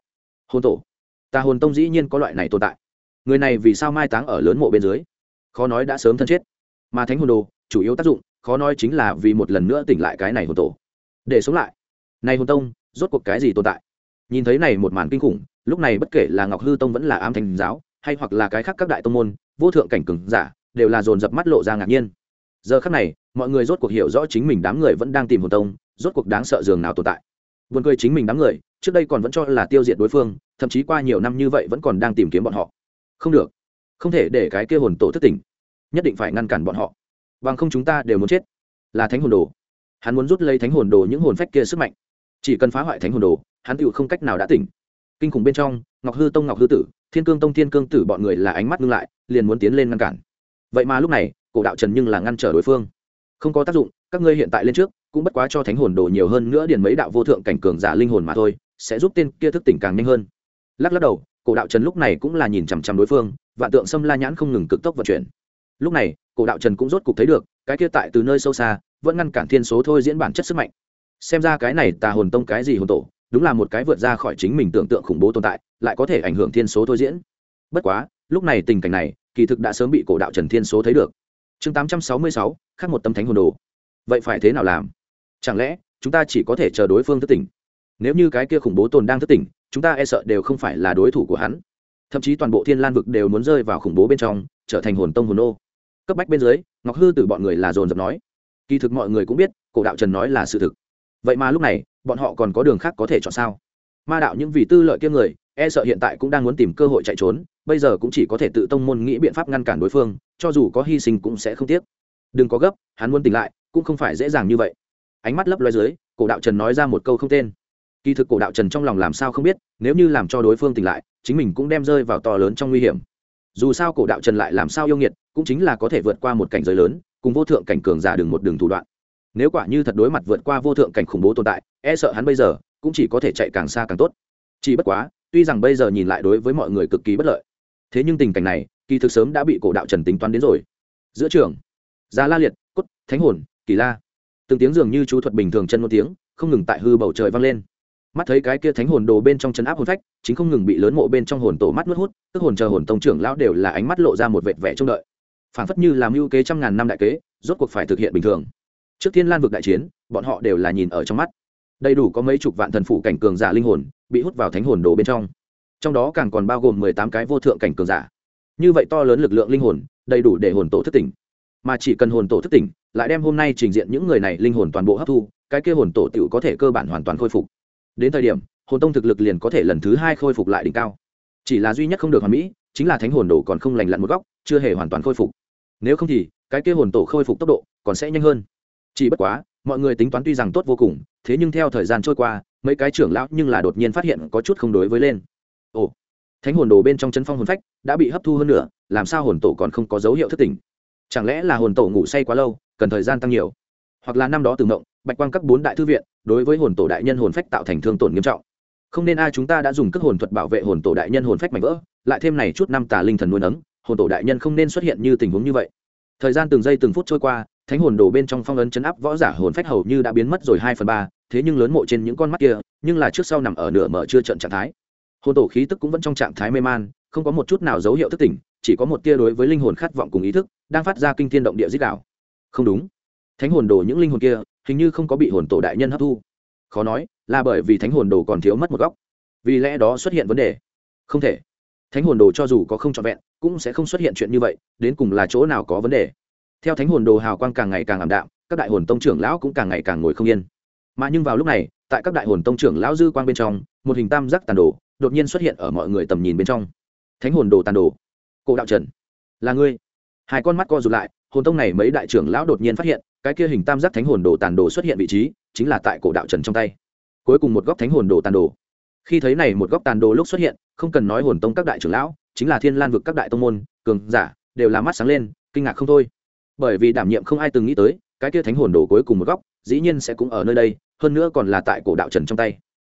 Hồn tổ, tà hồn tông dĩ nhiên có loại này tồn tại. Người này vì sao mai táng ở lớn mộ bên dưới? Khó nói đã sớm thân chết. Mà thánh hồn đồ chủ yếu tác dụng, khó nói chính là vì một lần nữa tỉnh lại cái này hồn tổ, để sống lại. Này hồn tông, rốt cuộc cái gì tồn tại? Nhìn thấy này một màn kinh khủng, lúc này bất kể là Ngọc Hư tông vẫn là Ám Thánh giáo, hay hoặc là cái khác các đại tông môn, vô thượng cảnh cường giả, đều là dồn dập mắt lộ ra ngạc nhiên. Giờ khắc này, mọi người rốt cuộc hiểu rõ chính mình đám người vẫn đang tìm hồn tông, rốt cuộc đáng sợ dường nào tồn tại. Buồn cười chính mình đám người, trước đây còn vẫn cho là tiêu diệt đối phương, thậm chí qua nhiều năm như vậy vẫn còn đang tìm kiếm bọn họ. Không được, không thể để cái kia hồn tổ thức tỉnh, nhất định phải ngăn cản bọn họ, bằng không chúng ta đều muốn chết. Là thánh hồn đồ, hắn muốn rút lấy thánh hồn đồ những hồn phách kia sức mạnh, chỉ cần phá hoại thánh hồn đồ, hắn tựu không cách nào đã tỉnh. Kinh khủng bên trong, Ngọc Hư tông Ngọc Hư tử, Thiên Cương tông Thiên Cương tử bọn người là ánh mắt ngưng lại, liền muốn tiến lên ngăn cản. Vậy mà lúc này, Cổ Đạo Trần nhưng là ngăn trở đối phương. Không có tác dụng, các ngươi hiện tại lên trước, cũng bất quá cho thánh hồn đồ nhiều hơn nữa điền mấy đạo vô thượng cảnh cường giả linh hồn mà thôi, sẽ giúp tên kia thức tỉnh càng nhanh hơn. Lắc lắc đầu, Cổ Đạo Trần lúc này cũng là nhìn chằm chằm đối phương, vạn tượng xâm la nhãn không ngừng cực tốc vận chuyển. Lúc này, Cổ Đạo Trần cũng rốt cục thấy được, cái kia tại từ nơi sâu xa, vẫn ngăn cản thiên số thôi diễn bản chất sức mạnh. Xem ra cái này tà hồn tông cái gì hồn tổ, đúng là một cái vượt ra khỏi chính mình tưởng tượng khủng bố tồn tại, lại có thể ảnh hưởng thiên số thôi diễn. Bất quá, lúc này tình cảnh này, kỳ thực đã sớm bị Cổ Đạo Trần thiên số thấy được. Chương 866, khác một tấm thánh hồn đồ. Vậy phải thế nào làm? Chẳng lẽ chúng ta chỉ có thể chờ đối phương thức tỉnh? Nếu như cái kia khủng bố tồn đang thức tỉnh, chúng ta e sợ đều không phải là đối thủ của hắn. Thậm chí toàn bộ Thiên Lan vực đều muốn rơi vào khủng bố bên trong, trở thành hồn tông hồn ô. Cấp bách bên dưới, Ngọc Hư Tử bọn người là dồn dập nói. Kỳ thực mọi người cũng biết, Cổ Đạo Trần nói là sự thực. Vậy mà lúc này, bọn họ còn có đường khác có thể chọn sao? Ma đạo những vì tư lợi kia người, e sợ hiện tại cũng đang muốn tìm cơ hội chạy trốn, bây giờ cũng chỉ có thể tự tông môn nghĩ biện pháp ngăn cản đối phương, cho dù có hy sinh cũng sẽ không tiếc. Đừng có gấp, hắn muốn tỉnh lại, cũng không phải dễ dàng như vậy. Ánh mắt lấp loé dưới, Cổ Đạo Trần nói ra một câu không tên. Kỳ thực Cổ Đạo Trần trong lòng làm sao không biết, nếu như làm cho đối phương tỉnh lại, chính mình cũng đem rơi vào to lớn trong nguy hiểm. Dù sao Cổ Đạo Trần lại làm sao yêu nghiệt, cũng chính là có thể vượt qua một cảnh giới lớn, cùng vô thượng cảnh cường giả đường một đường thủ đoạn. Nếu quả như thật đối mặt vượt qua vô thượng cảnh khủng bố tồn tại, e sợ hắn bây giờ cũng chỉ có thể chạy càng xa càng tốt. Chỉ bất quá, tuy rằng bây giờ nhìn lại đối với mọi người cực kỳ bất lợi, thế nhưng tình cảnh này, kỳ thực sớm đã bị Cổ Đạo Trần tính toán đến rồi. Giữa trường, Giá La Liệt, Cốt, Thánh Hồn, Kỳ La, từng tiếng dường như chú thuật bình thường chân một tiếng, không ngừng tại hư bầu trời vang lên. Mắt thấy cái kia thánh hồn đồ bên trong chân áp hồn phách, chính không ngừng bị lớn mộ bên trong hồn tổ mắt nuốt hút, tức hồn chờ hồn tông trưởng lão đều là ánh mắt lộ ra một vệt vẻ trông đợi. Phản phất như làm mưu kế trăm ngàn năm đại kế, rốt cuộc phải thực hiện bình thường. Trước Thiên Lan vực đại chiến, bọn họ đều là nhìn ở trong mắt. Đầy đủ có mấy chục vạn thần phụ cảnh cường giả linh hồn bị hút vào thánh hồn đồ bên trong. Trong đó càng còn bao gồm 18 cái vô thượng cảnh cường giả. Như vậy to lớn lực lượng linh hồn, đầy đủ để hồn tổ thức tỉnh. Mà chỉ cần hồn tổ thức tỉnh, lại đem hôm nay trình diện những người này linh hồn toàn bộ hấp thu, cái kia hồn tổ tiểu có thể cơ bản hoàn toàn khôi phục. Đến thời điểm, hồn tông thực lực liền có thể lần thứ 2 khôi phục lại đỉnh cao. Chỉ là duy nhất không được hoàn mỹ, chính là thánh hồn đồ còn không lành lặn một góc, chưa hề hoàn toàn khôi phục. Nếu không thì, cái kia hồn tổ khôi phục tốc độ còn sẽ nhanh hơn. Chỉ bất quá, mọi người tính toán tuy rằng tốt vô cùng, thế nhưng theo thời gian trôi qua, mấy cái trưởng lão nhưng là đột nhiên phát hiện có chút không đối với lên. Ồ, thánh hồn đồ bên trong chân phong hồn phách đã bị hấp thu hơn nữa, làm sao hồn tổ còn không có dấu hiệu thức tỉnh? Chẳng lẽ là hồn tổ ngủ say quá lâu, cần thời gian tăng nhiều? Hoặc là năm đó từ ngộng, bạch quang các 4 đại thư viện đối với hồn tổ đại nhân hồn phách tạo thành thương tổn nghiêm trọng. Không nên ai chúng ta đã dùng cước hồn thuật bảo vệ hồn tổ đại nhân hồn phách mảnh vỡ, lại thêm này chút năm tà linh thần nuôi nấng, hồn tổ đại nhân không nên xuất hiện như tình huống như vậy. Thời gian từng giây từng phút trôi qua, thánh hồn đồ bên trong phong ấn chấn áp võ giả hồn phách hầu như đã biến mất rồi 2/3, thế nhưng lớn mộ trên những con mắt kia, nhưng là trước sau nằm ở nửa mở chưa trận trạng thái. Hồn tổ khí tức cũng vẫn trong trạng thái mê man, không có một chút nào dấu hiệu thức tỉnh, chỉ có một tia đối với linh hồn khát vọng cùng ý thức, đang phát ra kinh thiên động địa rít gào. Không đúng, thánh hồn đồ những linh hồn kia, hình như không có bị hồn tổ đại nhân hấp thu. Khó nói, là bởi vì thánh hồn đồ còn thiếu mất một góc. Vì lẽ đó xuất hiện vấn đề. Không thể. Thánh hồn đồ cho dù có không trọn vẹn, cũng sẽ không xuất hiện chuyện như vậy, đến cùng là chỗ nào có vấn đề. Theo thánh hồn đồ hào quang càng ngày càng ảm đạm, các đại hồn tông trưởng lão cũng càng ngày càng ngồi không yên. Mà nhưng vào lúc này, tại các đại hồn tông trưởng lão dư quang bên trong, một hình tam giác tàn đồ đột nhiên xuất hiện ở mọi người tầm nhìn bên trong. Thánh hồn đồ tàn đồ. Cổ Đạo Trần, là ngươi? Hai con mắt co rụt lại, hồn tông này mấy đại trưởng lão đột nhiên phát hiện, cái kia hình tam giác thánh hồn đồ tàn đồ xuất hiện vị trí, chính là tại Cổ Đạo Trần trong tay. Cuối cùng một góc thánh hồn đồ tàn đồ. Khi thấy này một góc tàn đồ lúc xuất hiện, không cần nói hồn tông các đại trưởng lão, chính là Thiên Lan vực các đại tông môn cường giả đều là mắt sáng lên, kinh ngạc không thôi. Bởi vì đảm nhiệm không ai từng nghĩ tới, cái kia thánh hồn đồ cuối cùng một góc, dĩ nhiên sẽ cũng ở nơi đây, hơn nữa còn là tại Cổ Đạo Trần trong tay.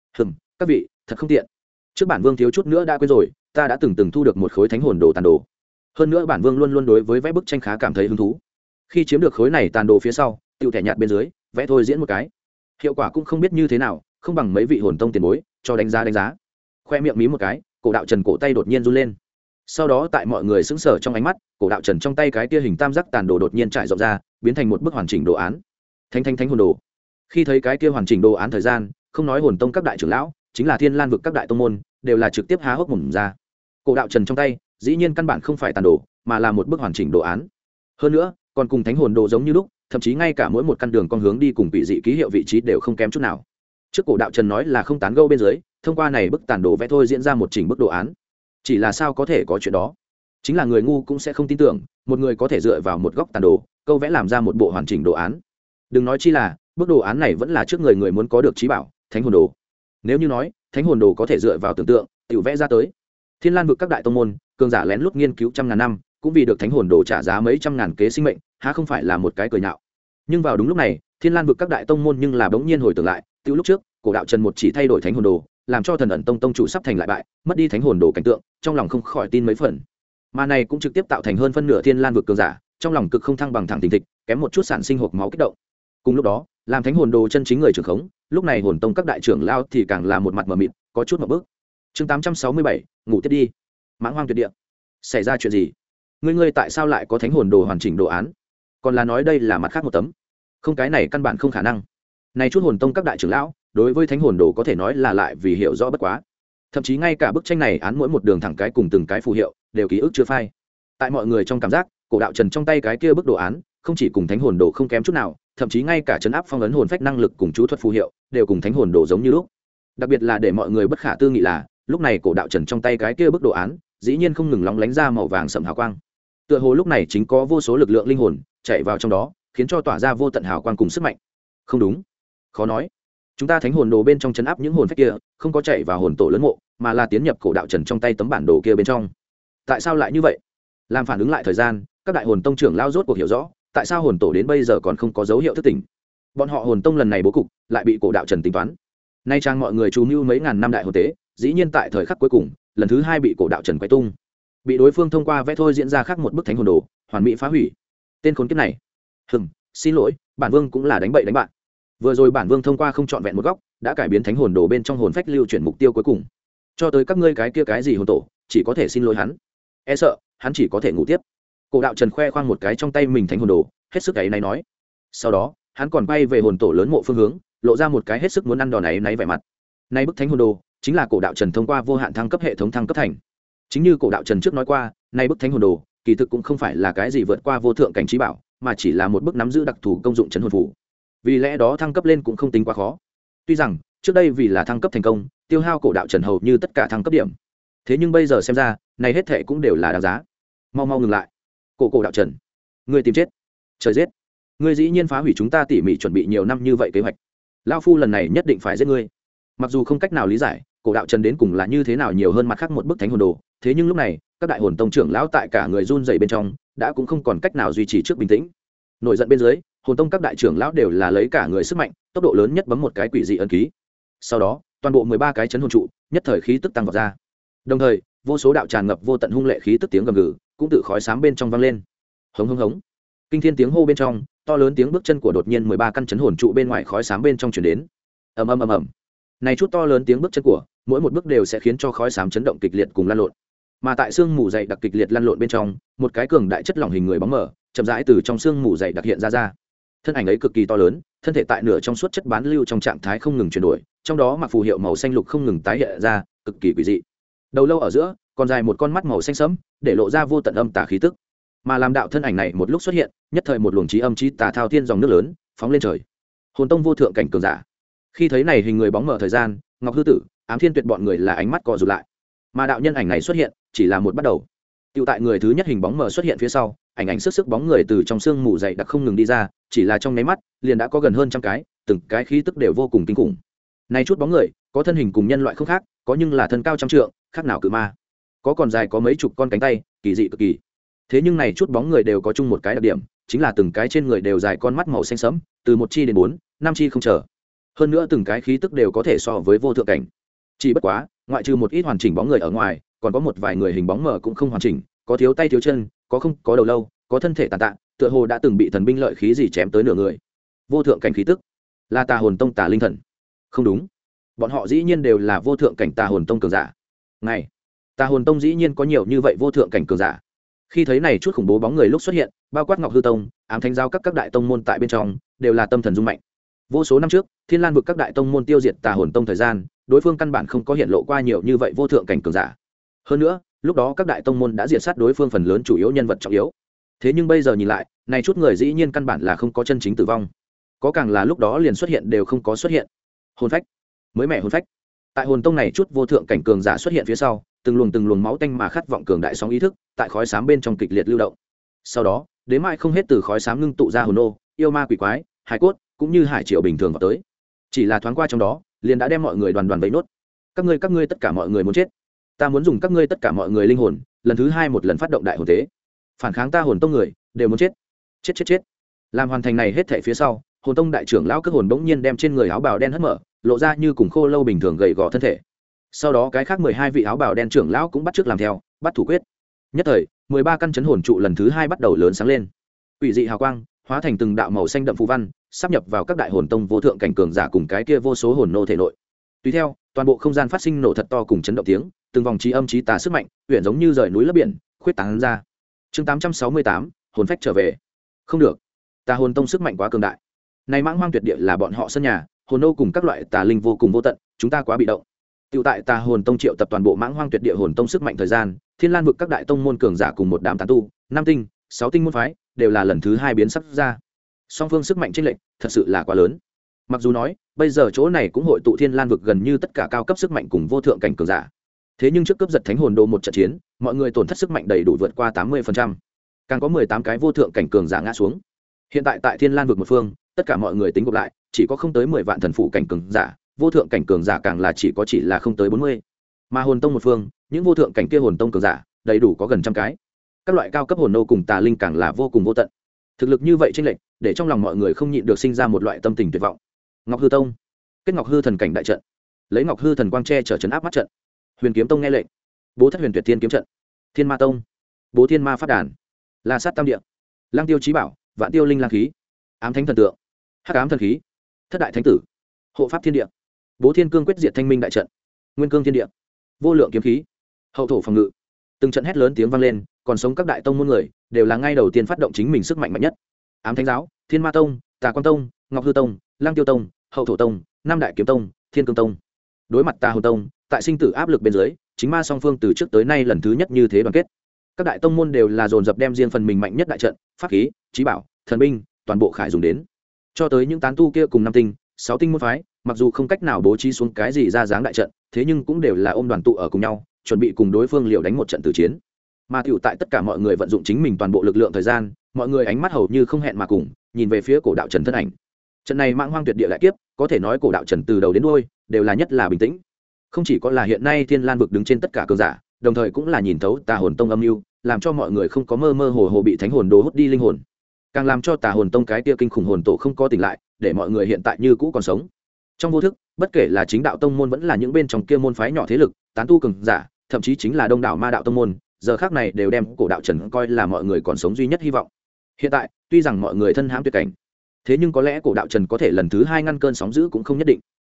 Các vị, thật không tiện. Trước bản vương thiếu chút nữa đã quên rồi, ta đã từng thu được một khối thánh hồn đồ tàn đồ. Hơn nữa bản vương luôn luôn đối với vẽ bức tranh khá cảm thấy hứng thú. Khi chiếm được khối này tàn đồ phía sau, tiêu thẻ nhạt bên dưới, vẽ thôi diễn một cái. Hiệu quả cũng không biết như thế nào, không bằng mấy vị hồn tông tiền bối cho đánh giá. khoe miệng mí một cái, cổ đạo trần cổ tay đột nhiên run lên. Sau đó tại mọi người sững sờ trong ánh mắt, cổ đạo trần trong tay cái kia hình tam giác tàn đồ đột nhiên trải rộng ra, biến thành một bức hoàn chỉnh đồ án. Thánh hồn đồ. Khi thấy cái kia hoàn chỉnh đồ án thời gian, không nói hồn tông các đại trưởng lão, chính là Thiên Lan vực các đại tông môn, đều là trực tiếp há hốc mồm ra. Cổ đạo trần trong tay, dĩ nhiên căn bản không phải tàn đồ, mà là một bức hoàn chỉnh đồ án. Hơn nữa, còn cùng thánh hồn đồ giống như lúc, thậm chí ngay cả mỗi một căn đường con hướng đi cùng vị dị ký hiệu vị trí đều không kém chút nào. Trước cổ đạo trần nói là không tán gẫu bên dưới, thông qua này bức tàn đồ vẽ thôi diễn ra một chỉnh bức đồ án. Chỉ là sao có thể có chuyện đó? Chính là người ngu cũng sẽ không tin tưởng, một người có thể dựa vào một góc tàn đồ, câu vẽ làm ra một bộ hoàn chỉnh đồ án. Đừng nói chi là, bức đồ án này vẫn là trước người muốn có được trí bảo, thánh hồn đồ. Nếu như nói, thánh hồn đồ có thể dựa vào tưởng tượng, tự vẽ ra tới. Thiên Lan vực các đại tông môn, cường giả lén lút nghiên cứu trăm ngàn năm, cũng vì được thánh hồn đồ trả giá mấy trăm ngàn kế sinh mệnh, há không phải là một cái cười nhạo. Nhưng vào đúng lúc này, Thiên Lan vực các đại tông môn nhưng là bỗng nhiên hồi tưởng lại, từ lúc trước, cổ đạo trần một chỉ thay đổi thánh hồn đồ, làm cho thần ẩn tông chủ sắp thành lại bại, mất đi thánh hồn đồ cảnh tượng, trong lòng không khỏi tin mấy phần. Mà này cũng trực tiếp tạo thành hơn phân nửa Thiên Lan vực cường giả, trong lòng cực không thăng bằng thẳng thình thịch, kém một chút sản sinh hộc máu kích động. Cùng lúc đó, làm thánh hồn đồ chân chính người trưởng khống, lúc này hồn tông các đại trưởng lao thì càng là một mặt mờ mịt, có chút một bước. Chương 867, ngủ tiếp đi. Mãng hoang tuyệt địa. Xảy ra chuyện gì? Ngươi tại sao lại có thánh hồn đồ hoàn chỉnh đồ án? Còn là nói đây là mặt khác một tấm? Không, cái này căn bản không khả năng. Này chút hồn tông các đại trưởng lão, đối với thánh hồn đồ có thể nói là lại vì hiểu rõ bất quá. Thậm chí ngay cả bức tranh này án mỗi một đường thẳng cái cùng từng cái phù hiệu, đều ký ức chưa phai. Tại mọi người trong cảm giác, cổ đạo trần trong tay cái kia bức đồ án, không chỉ cùng thánh hồn đồ không kém chút nào, thậm chí ngay cả trấn áp phong ấn hồn phách năng lực cùng chú thuật phù hiệu, đều cùng thánh hồn đồ giống như lúc. Đặc biệt là để mọi người bất khả tư nghị là, lúc này cổ đạo trần trong tay cái kia bức đồ án, dĩ nhiên không ngừng lóng lánh ra màu vàng sẫm hào quang. Tựa hồ lúc này chính có vô số lực lượng linh hồn chạy vào trong đó, khiến cho tỏa ra vô tận hào quang cùng sức mạnh. Không đúng, khó nói. Chúng ta thánh hồn đồ bên trong trấn áp những hồn phách kia, không có chạy vào hồn tổ lớn mộ, mà là tiến nhập cổ đạo trần trong tay tấm bản đồ kia bên trong. Tại sao lại như vậy? Làm phản ứng lại thời gian, các đại hồn tông trưởng lao rốt cuộc hiểu rõ, tại sao hồn tổ đến bây giờ còn không có dấu hiệu thức tỉnh. Bọn họ hồn tông lần này bố cục lại bị cổ đạo trần tính toán. Nay trang mọi người chú mưu mấy ngàn năm đại hồn tế, dĩ nhiên tại thời khắc cuối cùng, lần thứ hai bị cổ đạo trần quay tung, bị đối phương thông qua vẽ thôi diễn ra khác một bức thánh hồn đồ, hoàn mỹ phá hủy. Tên khốn kiếp này, xin lỗi, bản vương cũng là đánh bậy đánh bạn. Vừa rồi bản vương thông qua không chọn vẹn một góc, đã cải biến thánh hồn đồ bên trong hồn phách lưu chuyển mục tiêu cuối cùng. Cho tới các ngươi cái kia cái gì hồn tổ, chỉ có thể xin lỗi hắn. E sợ, hắn chỉ có thể ngủ tiếp. Cổ đạo trần khoe khoang một cái trong tay mình thánh hồn đồ, hết sức ấy náy nói. Sau đó, hắn còn bay về hồn tổ lớn mộ phương hướng, lộ ra một cái hết sức muốn ăn đòn ấy náy vẻ mặt. Nay bức thánh hồn đồ chính là cổ đạo trần thông qua vô hạn thăng cấp hệ thống thăng cấp thành. Chính như cổ đạo trần trước nói qua, nay bức thánh hồn đồ kỳ thực cũng không phải là cái gì vượt qua vô thượng cảnh trí bảo, mà chỉ là một bức nắm giữ đặc thù công dụng chấn hồn phù. Vì lẽ đó thăng cấp lên cũng không tính quá khó. Tuy rằng trước đây vì là thăng cấp thành công, tiêu hao cổ đạo trần hầu như tất cả thăng cấp điểm, thế nhưng bây giờ xem ra, này hết thệ cũng đều là đáng giá. Mau ngừng lại, cổ đạo trần, ngươi tìm chết, trời giết, ngươi dĩ nhiên phá hủy chúng ta tỉ mỉ chuẩn bị nhiều năm như vậy kế hoạch. Lão phu lần này nhất định phải giết ngươi. Mặc dù không cách nào lý giải cổ đạo trần đến cùng là như thế nào nhiều hơn mặt khác một bức thánh hồn đồ, thế nhưng lúc này các đại hồn tông trưởng lão tại cả người run rẩy bên trong đã cũng không còn cách nào duy trì trước bình tĩnh. Nổi giận bên dưới, hồn tông các đại trưởng lão đều là lấy cả người sức mạnh, tốc độ lớn nhất bấm một cái quỷ dị ấn ký. Sau đó toàn bộ 13 cái chấn hồn trụ nhất thời khí tức tăng vọt ra, đồng thời vô số đạo tràn ngập vô tận hung lệ khí tức tiếng gầm gừ cũng tự khói xám bên trong vang lên. Hống kinh thiên tiếng hô bên trong, to lớn tiếng bước chân của đột nhiên 13 căn chấn hồn trụ bên ngoài khói xám bên trong truyền đến. Ầm. Này chút to lớn tiếng bước chân của, mỗi một bước đều sẽ khiến cho khói xám chấn động kịch liệt cùng lăn lộn. Mà tại xương mù dày đặc kịch liệt lăn lộn bên trong, một cái cường đại chất lỏng hình người bóng mờ, chậm rãi từ trong xương mù dày đặc hiện ra. Thân ảnh ấy cực kỳ to lớn, thân thể tại nửa trong suốt chất bán lưu trong trạng thái không ngừng chuyển đổi, trong đó mặc phù hiệu màu xanh lục không ngừng tái hiện ra, cực kỳ quỷ dị. Đầu lâu ở giữa, còn dài một con mắt màu xanh sẫm, để lộ ra vô tận âm tà khí tức. Mà làm đạo thân ảnh này một lúc xuất hiện, nhất thời một luồng chí âm chí tà thao thiên dòng nước lớn, phóng lên trời. Hồn tông vô thượng cảnh cường giả. Khi thấy này hình người bóng mờ thời gian, Ngọc Hư Tử, Ám Thiên Tuyệt bọn người là ánh mắt co rụt lại. Mà đạo nhân ảnh này xuất hiện, chỉ là một bắt đầu. Tiểu tại người thứ nhất hình bóng mờ xuất hiện phía sau, ảnh sức bóng người từ trong xương mù dày đặc không ngừng đi ra, chỉ là trong nháy mắt, liền đã có gần hơn trăm cái, từng cái khí tức đều vô cùng kinh khủng. Này chút bóng người, có thân hình cùng nhân loại không khác, có nhưng là thân cao trăm trượng, khác nào cự ma. Có còn dài có mấy chục con cánh tay, kỳ dị cực kỳ. Thế nhưng này chút bóng người đều có chung một cái đặc điểm, chính là từng cái trên người đều dài con mắt màu xanh sẫm, từ 1 chi đến 4, 5 chi không chờ. Hơn nữa từng cái khí tức đều có thể so với vô thượng cảnh. Chỉ bất quá, ngoại trừ một ít hoàn chỉnh bóng người ở ngoài, còn có một vài người hình bóng mờ cũng không hoàn chỉnh, có thiếu tay thiếu chân, có không có đầu lâu, có thân thể tàn tạ, tựa hồ đã từng bị thần binh lợi khí gì chém tới nửa người. Vô thượng cảnh khí tức, là Tà Hồn Tông Tà Linh Thần. Không đúng, bọn họ dĩ nhiên đều là vô thượng cảnh tà hồn tông cường giả. Này, tà hồn tông dĩ nhiên có nhiều như vậy vô thượng cảnh cường giả. Khi thấy này chút khủng bố bóng người lúc xuất hiện, bao quát Ngọc Hư Tông, Ám Thánh Giáo các đại tông môn tại bên trong, đều là tâm thần rung mạnh. Vô số năm trước, Thiên Lan vực các đại tông môn tiêu diệt tà hồn tông thời gian, đối phương căn bản không có hiện lộ qua nhiều như vậy vô thượng cảnh cường giả. Hơn nữa, lúc đó các đại tông môn đã diệt sát đối phương phần lớn chủ yếu nhân vật trọng yếu. Thế nhưng bây giờ nhìn lại, này chút người dĩ nhiên căn bản là không có chân chính tử vong, có càng là lúc đó liền xuất hiện đều không có xuất hiện. Hồn phách, mới mẹ hồn phách. Tại hồn tông này chút vô thượng cảnh cường giả xuất hiện phía sau, từng luồng máu tanh mà khát vọng cường đại sóng ý thức, tại khói xám bên trong kịch liệt lưu động. Sau đó, đến mãi không hết từ khói xám ngưng tụ ra hồn nô, yêu ma quỷ quái, hải cốt, cũng như hải triều bình thường vào tới. Chỉ là thoáng qua trong đó, liền đã đem mọi người đoàn vây nốt. Các ngươi tất cả mọi người muốn chết. Ta muốn dùng các ngươi tất cả mọi người linh hồn, lần thứ hai một lần phát động đại hồn tế. Phản kháng ta hồn tông người, đều muốn chết. Chết. Làm hoàn thành này hết thảy phía sau, hồn tông đại trưởng lão cước hồn bỗng nhiên đem trên người áo bào đen hất mở, lộ ra như cùng khô lâu bình thường gầy gò thân thể. Sau đó cái khác 12 vị áo bào đen trưởng lão cũng bắt chước làm theo, bắt thủ quyết. Nhất thời, 13 căn chấn hồn trụ lần thứ hai bắt đầu lớn sáng lên. Quỷ dị hào quang, hóa thành từng đạo màu xanh đậm phù văn, sắp nhập vào các đại hồn tông vô thượng cảnh cường giả cùng cái kia vô số hồn nô thể nội. Tùy theo, toàn bộ không gian phát sinh nổ thật to cùng chấn động tiếng, từng vòng trí âm trí tà sức mạnh, huyền giống như rời núi lấp biển, khuyết tán ra. Chương 868, hồn phách trở về. Không được, tà hồn tông sức mạnh quá cường đại. Này mãng hoang tuyệt địa là bọn họ sân nhà, hồn nô cùng các loại tà linh vô cùng vô tận, chúng ta quá bị động. Tiểu tại tà hồn tông triệu tập toàn bộ mãng hoang tuyệt địa hồn tông sức mạnh thời gian, Thiên Lan vực các đại tông môn cường giả cùng một đám tán tu, 5 tinh, 6 tinh môn phái, đều là lần thứ hai biến sắc ra. Song phương sức mạnh chênh lệch thật sự là quá lớn. Mặc dù nói, bây giờ chỗ này cũng hội tụ Thiên Lan vực gần như tất cả cao cấp sức mạnh cùng vô thượng cảnh cường giả. Thế nhưng trước cướp giật thánh hồn đồ một trận chiến, mọi người tổn thất sức mạnh đầy đủ vượt qua 80%. Càng có 18 cái vô thượng cảnh cường giả ngã xuống. Hiện tại tại Thiên Lan vực một phương, tất cả mọi người tính gộp lại, chỉ có không tới 10 vạn thần phụ cảnh cường giả, vô thượng cảnh cường giả càng là chỉ là không tới 40. Mà hồn tông một phương, những vô thượng cảnh kia hồn tông cường giả, đầy đủ có gần trăm cái. Các loại cao cấp hồn nô cùng tà linh càng là vô cùng vô tận. Thực lực như vậy chênh lệch, để trong lòng mọi người không nhịn được sinh ra một loại tâm tình tuyệt vọng. Ngọc Hư Tông, kết Ngọc Hư thần cảnh đại trận, lấy Ngọc Hư thần quang che chở trấn áp mắt trận. Huyền Kiếm Tông nghe lệnh, bố Thất Huyền Tuyệt Thiên kiếm trận. Thiên Ma Tông, bố Thiên Ma pháp đàn. La Sát Tam Địa, Lang Tiêu Chí Bảo, Vạn Tiêu Linh Lang khí. Ám Thánh thần tượng, Hắc Ám thần khí. Thất Đại Thánh tử, Hộ Pháp Thiên Địa, bố Thiên Cương quyết diệt Thanh Minh đại trận. Nguyên Cương Thiên Địa, vô lượng kiếm khí. Hậu thổ phòng ngự. Từng trận hét lớn tiếng vang lên, còn sống các đại tông môn người đều là ngay đầu tiên phát động chính mình sức mạnh mạnh nhất. Ám Thánh giáo, Thiên Ma Tông, Tà Quan Tông, Ngọc Hư Tông, Lang Tiêu Tông, Hậu thổ Tông, Nam Đại Kiếm Tông, Thiên Cương Tông. Đối mặt Tà Hồn Tông, tại sinh tử áp lực bên dưới, chính ma song phương từ trước tới nay lần thứ nhất như thế đoàn kết. Các đại tông môn đều là dồn dập đem riêng phần mình mạnh nhất đại trận, pháp khí, chí bảo, thần binh, toàn bộ khải dùng đến. Cho tới những tán tu kia cùng 5 tinh, 6 tinh môn phái, mặc dù không cách nào bố trí xuống cái gì ra dáng đại trận, thế nhưng cũng đều là ôm đoàn tụ ở cùng nhau, chuẩn bị cùng đối phương liều đánh một trận tử chiến. Mà tiểu tại tất cả mọi người vận dụng chính mình toàn bộ lực lượng thời gian, mọi người ánh mắt hầu như không hẹn mà cùng, nhìn về phía Cổ Đạo Trần thân ảnh. Trận này mãng hoang tuyệt địa đại kiếp, có thể nói Cổ Đạo Trần từ đầu đến đuôi đều là nhất là bình tĩnh. Không chỉ có là hiện nay Thiên Lan vực đứng trên tất cả cường giả, đồng thời cũng là nhìn thấu Tà Hồn Tông âm mưu, làm cho mọi người không có mơ mơ hồ hồ bị thánh hồn đồ hút đi linh hồn, càng làm cho Tà Hồn Tông cái kia kinh khủng hồn tổ không có tỉnh lại, để mọi người hiện tại như cũ còn sống. Trong vô thức, bất kể là chính đạo tông môn vẫn là những bên trong kia môn phái nhỏ thế lực, tán tu cường giả, thậm chí chính là đông đảo ma đạo tông môn, giờ khắc này đều đem Cổ Đạo Trần coi là mọi người còn sống duy nhất hy vọng. Hiện tại, tuy rằng mọi người thân hãm tuyệt cảnh, thế nhưng có lẽ Cổ Đạo Trần có thể lần thứ hai ngăn cơn sóng dữ cũng không nhất định.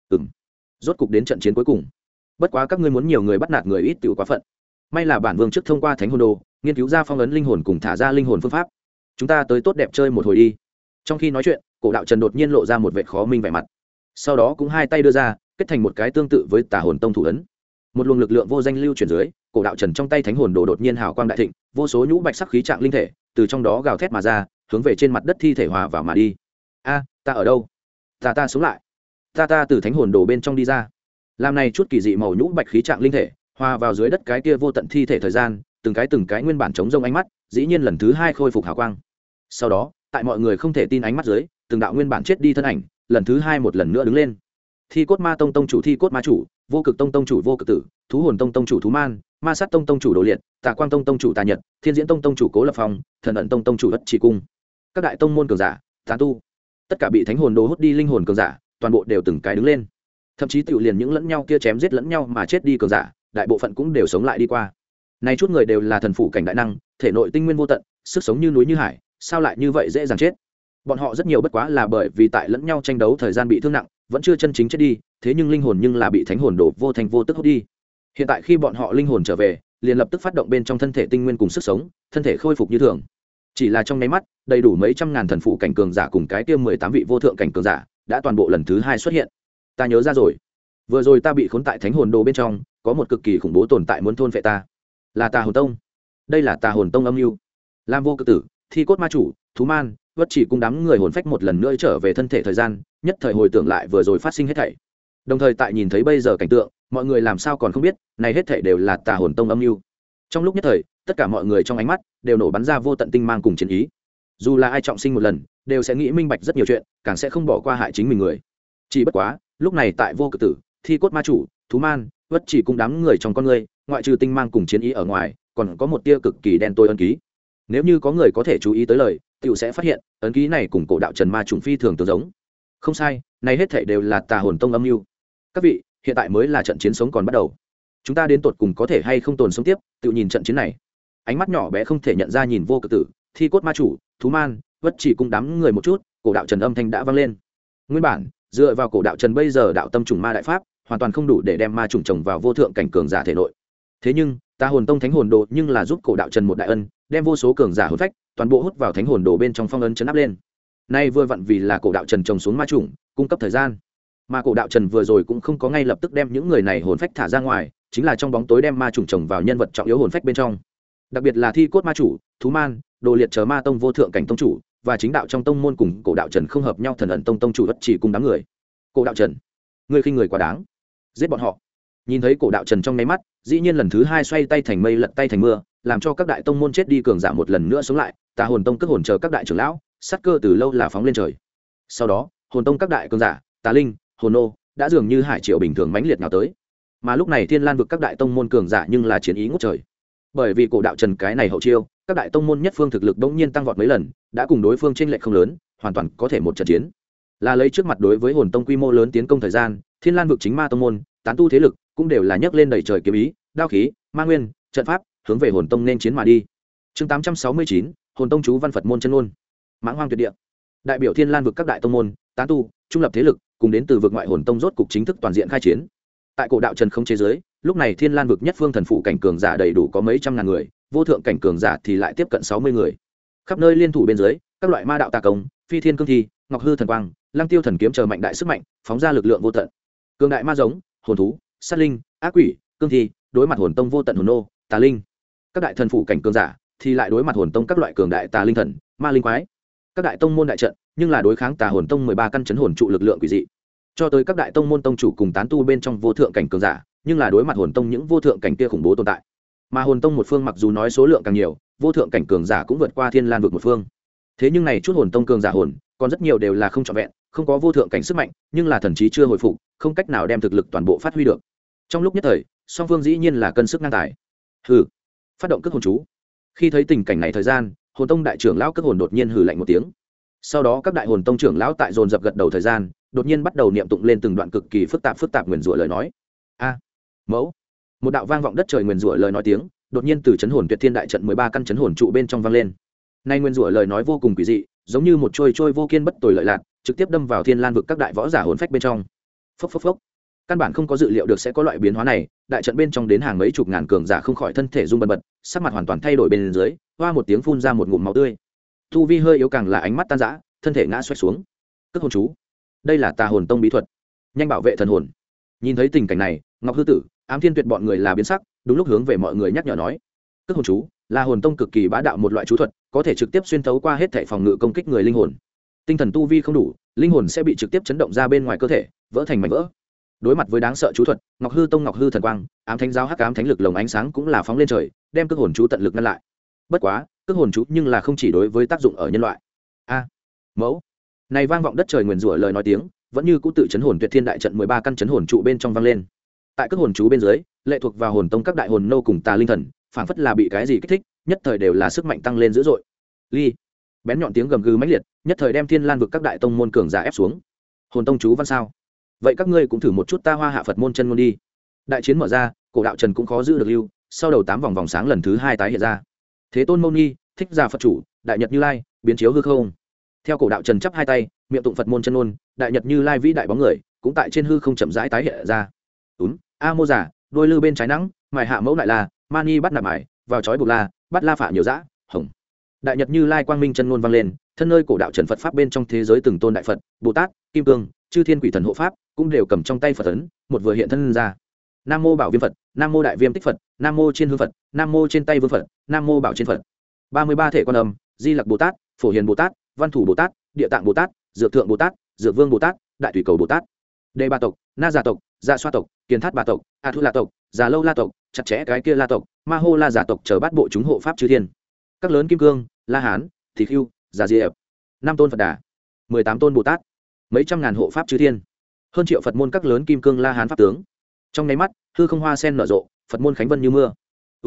Rốt cục đến trận chiến cuối cùng. Bất quá các ngươi muốn nhiều người bắt nạt người ít tiểu quá phận. May là bản vương trước thông qua thánh hồn đồ, nghiên cứu ra phong ấn linh hồn cùng thả ra linh hồn phương pháp. Chúng ta tới tốt đẹp chơi một hồi đi. Trong khi nói chuyện, Cổ Đạo Trần đột nhiên lộ ra một vẻ khó minh vẻ mặt. Sau đó cũng hai tay đưa ra, kết thành một cái tương tự với Tà Hồn Tông thủ ấn. Một luồng lực lượng vô danh lưu chuyển dưới, Cổ Đạo Trần trong tay thánh hồn đồ đột nhiên hào quang đại thịnh, vô số nhũ bạch sắc khí trạng linh thể từ trong đó gào thét mà ra, hướng về trên mặt đất thi thể hòa vào mà đi. A, ta ở đâu? Ta sống lại. Ta từ thánh hồn đồ bên trong đi ra. Làm này chút kỳ dị màu nhũ bạch khí trạng linh thể hòa vào dưới đất cái kia vô tận thi thể thời gian, từng cái nguyên bản chống rông ánh mắt, dĩ nhiên lần thứ hai khôi phục hào quang. Sau đó, tại mọi người không thể tin ánh mắt dưới, từng đạo nguyên bản chết đi thân ảnh, lần thứ hai một lần nữa đứng lên. Thi Cốt Ma Tông tông chủ Thi Cốt Ma chủ, Vô Cực Tông tông chủ Vô Cực Tử, Thú Hồn Tông tông chủ Thú Man, Ma Sát Tông tông chủ Đồ Liệt, Tà Quang Tông tông chủ Tà Nhật, Thiên Diễn Tông tông chủ Cố Lập Phong, Thần Ẩn Tông tông chủ Ất Chỉ Cung. Các đại tông môn cường giả, tán tu, tất cả bị thánh hồn đồ hút đi linh hồn cường giả, toàn bộ đều từng cái đứng lên. Thậm chí tiểu liền những lẫn nhau kia chém giết lẫn nhau mà chết đi cường giả, đại bộ phận cũng đều sống lại đi qua. Này chút người đều là thần phụ cảnh đại năng, thể nội tinh nguyên vô tận, sức sống như núi như hải, sao lại như vậy dễ dàng chết? Bọn họ rất nhiều bất quá là bởi vì tại lẫn nhau tranh đấu thời gian bị thương nặng, vẫn chưa chân chính chết đi, thế nhưng linh hồn nhưng là bị thánh hồn đồ vô thành vô tức hút đi. Hiện tại khi bọn họ linh hồn trở về, liền lập tức phát động bên trong thân thể tinh nguyên cùng sức sống, thân thể khôi phục như thường. Chỉ là trong nháy mắt, đầy đủ mấy trăm ngàn thần phụ cảnh cường giả cùng cái kia 18 vị vô thượng cảnh cường giả đã toàn bộ lần thứ hai xuất hiện. Ta nhớ ra rồi, vừa rồi ta bị khốn tại thánh hồn đồ bên trong, có một cực kỳ khủng bố tồn tại muốn thôn phệ ta, là Tà Hồn Tông. Đây là Tà Hồn Tông âm mưu. Lam Vô Cực Tử, Thi Cốt Ma Chủ, Thú Man, Vất Chỉ cùng đám người hồn phách một lần nữa trở về thân thể thời gian, nhất thời hồi tưởng lại vừa rồi phát sinh hết thảy. Đồng thời tại nhìn thấy bây giờ cảnh tượng, mọi người làm sao còn không biết, này hết thảy đều là Tà Hồn Tông âm mưu. Trong lúc nhất thời, tất cả mọi người trong ánh mắt đều nổ bắn ra vô tận tinh mang cùng chiến ý. Dù là ai trọng sinh một lần, đều sẽ nghĩ minh bạch rất nhiều chuyện, càng sẽ không bỏ qua hại chính mình người. Chỉ bất quá, lúc này tại Vô Cực Tử, Thi Cốt Ma Chủ, Thú Man, Vất Chỉ cùng đám người trong con người, ngoại trừ tinh mang cùng chiến ý ở ngoài, còn có một tia cực kỳ đen tối ấn ký. Nếu như có người có thể chú ý tới lời, tiểu sẽ phát hiện, ấn ký này cùng cổ đạo Trần Ma trùng phi thường tương giống. Không sai, này hết thảy đều là Tà Hồn Tông âm mưu. Các vị, hiện tại mới là trận chiến sống còn bắt đầu. Chúng ta đến tột cùng có thể hay không tồn sống tiếp, tự nhìn trận chiến này. Ánh mắt nhỏ bé không thể nhận ra nhìn Vô Cực Tử, Thi Cốt Ma Chủ, Thú Man, Vất Chỉ cùng đám người một chút, cổ đạo Trần âm thanh đã vang lên. Nguyên bản, dựa vào cổ đạo Trần bây giờ đạo tâm trùng ma đại pháp, hoàn toàn không đủ để đem ma trùng trồng vào vô thượng cảnh cường giả thể nội. Thế nhưng, Tà Hồn Tông Thánh Hồn Đồ nhưng là giúp cổ đạo Trần một đại ân, đem vô số cường giả hồn phách toàn bộ hút vào Thánh Hồn Đồ bên trong phong ấn trấn áp lên. Nay vừa vặn vì là cổ đạo Trần trồng xuống ma trùng, cung cấp thời gian. Mà cổ đạo Trần vừa rồi cũng không có ngay lập tức đem những người này hồn phách thả ra ngoài, chính là trong bóng tối đem ma trùng trồng vào nhân vật trọng yếu hồn phách bên trong. Đặc biệt là Thi Cốt Ma Chủ, Thú Man, Đồ Liệt chờ ma tông vô thượng cảnh tông chủ, và chính đạo trong tông môn cùng cổ đạo Trần không hợp nhau thần ẩn tông tông chủ Vất Chỉ cùng đám người. Cổ đạo Trần, ngươi khinh người quá đáng, giết bọn họ. Nhìn thấy cổ đạo Trần trong nháy mắt, dĩ nhiên lần thứ hai xoay tay thành mây lật tay thành mưa, làm cho các đại tông môn chết đi cường giả một lần nữa sống lại. Tà Hồn Tông cất hồn chờ các đại trưởng lão, sát cơ từ lâu là phóng lên trời. Sau đó, Hồn Tông các đại cường giả, Tà Linh, Hồn Nô đã dường như hải triều bình thường mãnh liệt nào tới. Mà lúc này Thiên Lan vực các đại tông môn cường giả nhưng là chiến ý ngút trời. Bởi vì cổ đạo Trần cái này hậu chiêu, các đại tông môn nhất phương thực lực bỗng nhiên tăng vọt mấy lần, đã cùng đối phương chênh lệch không lớn, hoàn toàn có thể một trận chiến. Là lấy trước mặt đối với Hồn Tông quy mô lớn tiến công thời gian, Thiên Lan vực chính ma tông môn, tán tu thế lực cũng đều là nhấc lên đầy trời kiếm ý, đao khí, ma nguyên, trận pháp, hướng về Hồn Tông nên chiến mà đi. Chương 869, Hồn Tông chú văn Phật môn chân ngôn. Mãng Hoang Tuyệt Địa. Đại biểu Thiên Lan vực các đại tông môn, tán tu, trung lập thế lực, cùng đến từ vực ngoại Hồn Tông rốt cục chính thức toàn diện khai chiến. Tại cổ đạo Trần không chế giới, lúc này Thiên Lan vực nhất phương thần phụ cảnh cường giả đầy đủ có mấy trăm ngàn người, vô thượng cảnh cường giả thì lại tiếp cận 60 người. Khắp nơi liên thủ bên dưới, các loại ma đạo tà công, phi thiên cương thi, ngọc hư thần quang, lăng tiêu thần kiếm chờ mạnh đại sức mạnh, phóng ra lực lượng vô tận. Cường đại ma giống, hồn thú, sát linh, ác quỷ, cương thi, đối mặt Hồn Tông vô tận hồn nô, tà linh. Các đại thần phụ cảnh cường giả thì lại đối mặt Hồn Tông các loại cường đại tà linh thần, ma linh quái. Các đại tông môn đại trận, nhưng là đối kháng Tà Hồn Tông 13 căn chấn hồn trụ lực lượng quỷ dị. Cho tới các đại tông môn tông chủ cùng tán tu bên trong vô thượng cảnh cường giả, nhưng là đối mặt Hồn Tông những vô thượng cảnh kia khủng bố tồn tại. Mà Hồn Tông một phương mặc dù nói số lượng càng nhiều, vô thượng cảnh cường giả cũng vượt qua Thiên Lan vực một phương. Thế nhưng này chút Hồn Tông cường giả hồn, còn rất nhiều đều là không trọn vẹn, không có vô thượng cảnh sức mạnh, nhưng là thần trí chưa hồi phục, không cách nào đem thực lực toàn bộ phát huy được. Trong lúc nhất thời, song phương dĩ nhiên là cân sức ngang tài. Hừ, phát động cước hồn chú. Khi thấy tình cảnh này thời gian, Hồn Tông đại trưởng lão cước hồn đột nhiên hừ lạnh một tiếng. Sau đó các đại Hồn Tông trưởng lão tại dồn dập gật đầu thời gian, đột nhiên bắt đầu niệm tụng lên từng đoạn cực kỳ phức tạp nguyền rủa lời nói. A, mẫu. Một đạo vang vọng đất trời nguyền rủa lời nói tiếng, đột nhiên từ chấn hồn tuyệt thiên đại trận 13 căn chấn hồn trụ bên trong vang lên. Nay nguyên rủa lời nói vô cùng quỷ dị, giống như một trôi vô kiên bất tồi lợi lạc, trực tiếp đâm vào Thiên Lan vực các đại võ giả hồn phách bên trong. Phốc phốc phốc. Căn bản không có dự liệu được sẽ có loại biến hóa này, đại trận bên trong đến hàng mấy chục ngàn cường giả không khỏi thân thể rung bần bật, sắc mặt hoàn toàn thay đổi bên dưới, hoa một tiếng phun ra một ngụm máu tươi. Tu vi hơi yếu càng là ánh mắt tan rã, thân thể ngã xoay xuống. Cước hồn chú, đây là Tà Hồn Tông bí thuật, nhanh bảo vệ thần hồn. Nhìn thấy tình cảnh này, Ngọc Hư Tử, Ám Thiên Tuyệt bọn người là biến sắc, đúng lúc hướng về mọi người nhắc nhở nói: cước hồn chú là Hồn Tông cực kỳ bá đạo một loại chú thuật, có thể trực tiếp xuyên thấu qua hết thảy phòng ngự công kích người linh hồn. Tinh thần tu vi không đủ, linh hồn sẽ bị trực tiếp chấn động ra bên ngoài cơ thể, vỡ thành mảnh vỡ. Đối mặt với đáng sợ chú thuật, Ngọc Hư Tông Ngọc Hư Thần Quang, Ám Thánh Giáo Hắc Ám Thánh Lực lồng ánh sáng cũng là phóng lên trời, đem cước hồn chú tận lực ngăn lại. Bất quá, cước hồn chú nhưng là không chỉ đối với tác dụng ở nhân loại. Mẫu. Này vang vọng đất trời nguyền rủa lời nói tiếng, vẫn như cũ tự chấn hồn tuyệt thiên đại trận 13 căn chấn hồn trụ bên trong vang lên. Tại cước hồn chú bên dưới, lệ thuộc vào Hồn Tông các đại hồn nô cùng tà linh thần, phảng phất là bị cái gì kích thích, nhất thời đều là sức mạnh tăng lên dữ dội. Ly. Bén nhọn tiếng gầm gừ mãnh liệt, nhất thời đem Thiên Lan vực các đại tông môn cường giả ép xuống. Hồn Tông chú văn sao? Vậy các ngươi cũng thử một chút ta Hoa Hạ Phật môn chân ngôn đi. Đại chiến mở ra, cổ đạo Trần cũng khó giữ được lưu, sau đầu 8 vòng sáng lần thứ 2 tái hiện ra. Thế Tôn Mâu Ni, Thích Giả Phật chủ, Đại Nhật Như Lai, biến chiếu hư không. Theo cổ đạo Trần chắp hai tay, miệng tụng Phật môn chân ngôn, Đại Nhật Như Lai vĩ đại bóng người, cũng tại trên hư không chậm rãi tái hiện ra. A mô giả đôi lư bên trái nắng mài hạ mẫu lại là mani bắt nạp mài vào chói buộc la bắt la phạ nhiều dã hồng. Đại nhật Như Lai quang minh chân ngôn vang lên, thân nơi cổ đạo trần Phật pháp bên trong thế giới từng tôn đại Phật, Bồ Tát, Kim Cương, chư thiên quỷ thần hộ pháp cũng đều cầm trong tay Phật ấn, một vừa hiện thân ra. Nam mô Bảo Viêm Phật, Nam mô Đại Viêm Tích Phật, Nam mô Trên Hương Phật, Nam mô Trên Tay Vương Phật, Nam mô Bảo Trên Phật. 33 thể quan âm, Di Lặc Bồ Tát, Phổ Hiền Bồ Tát, Văn Thủ Bồ Tát, Địa Tạng Bồ Tát, Dược Thượng Bồ Tát, Dược Vương Bồ Tát, Đại Thủy Cầu Bồ Tát. Đề Ba tộc, Na Giả tộc, Dạ Xoa tộc, Kiền Thát Bà tộc, A Thu La tộc, Già Lâu La tộc, chặt chẽ cái kia La tộc, Ma Hô La Giả tộc chờ bát bộ chúng hộ pháp chư thiên. Các lớn kim cương, La Hán, Thì Khưu, Giả Diệp, 5 tôn Phật Đà, 18 tôn Bồ Tát, mấy trăm ngàn hộ pháp chư thiên, hơn triệu Phật môn các lớn kim cương La Hán pháp tướng. Trong nháy mắt, hư không hoa sen nở rộ, Phật môn khánh vân như mưa.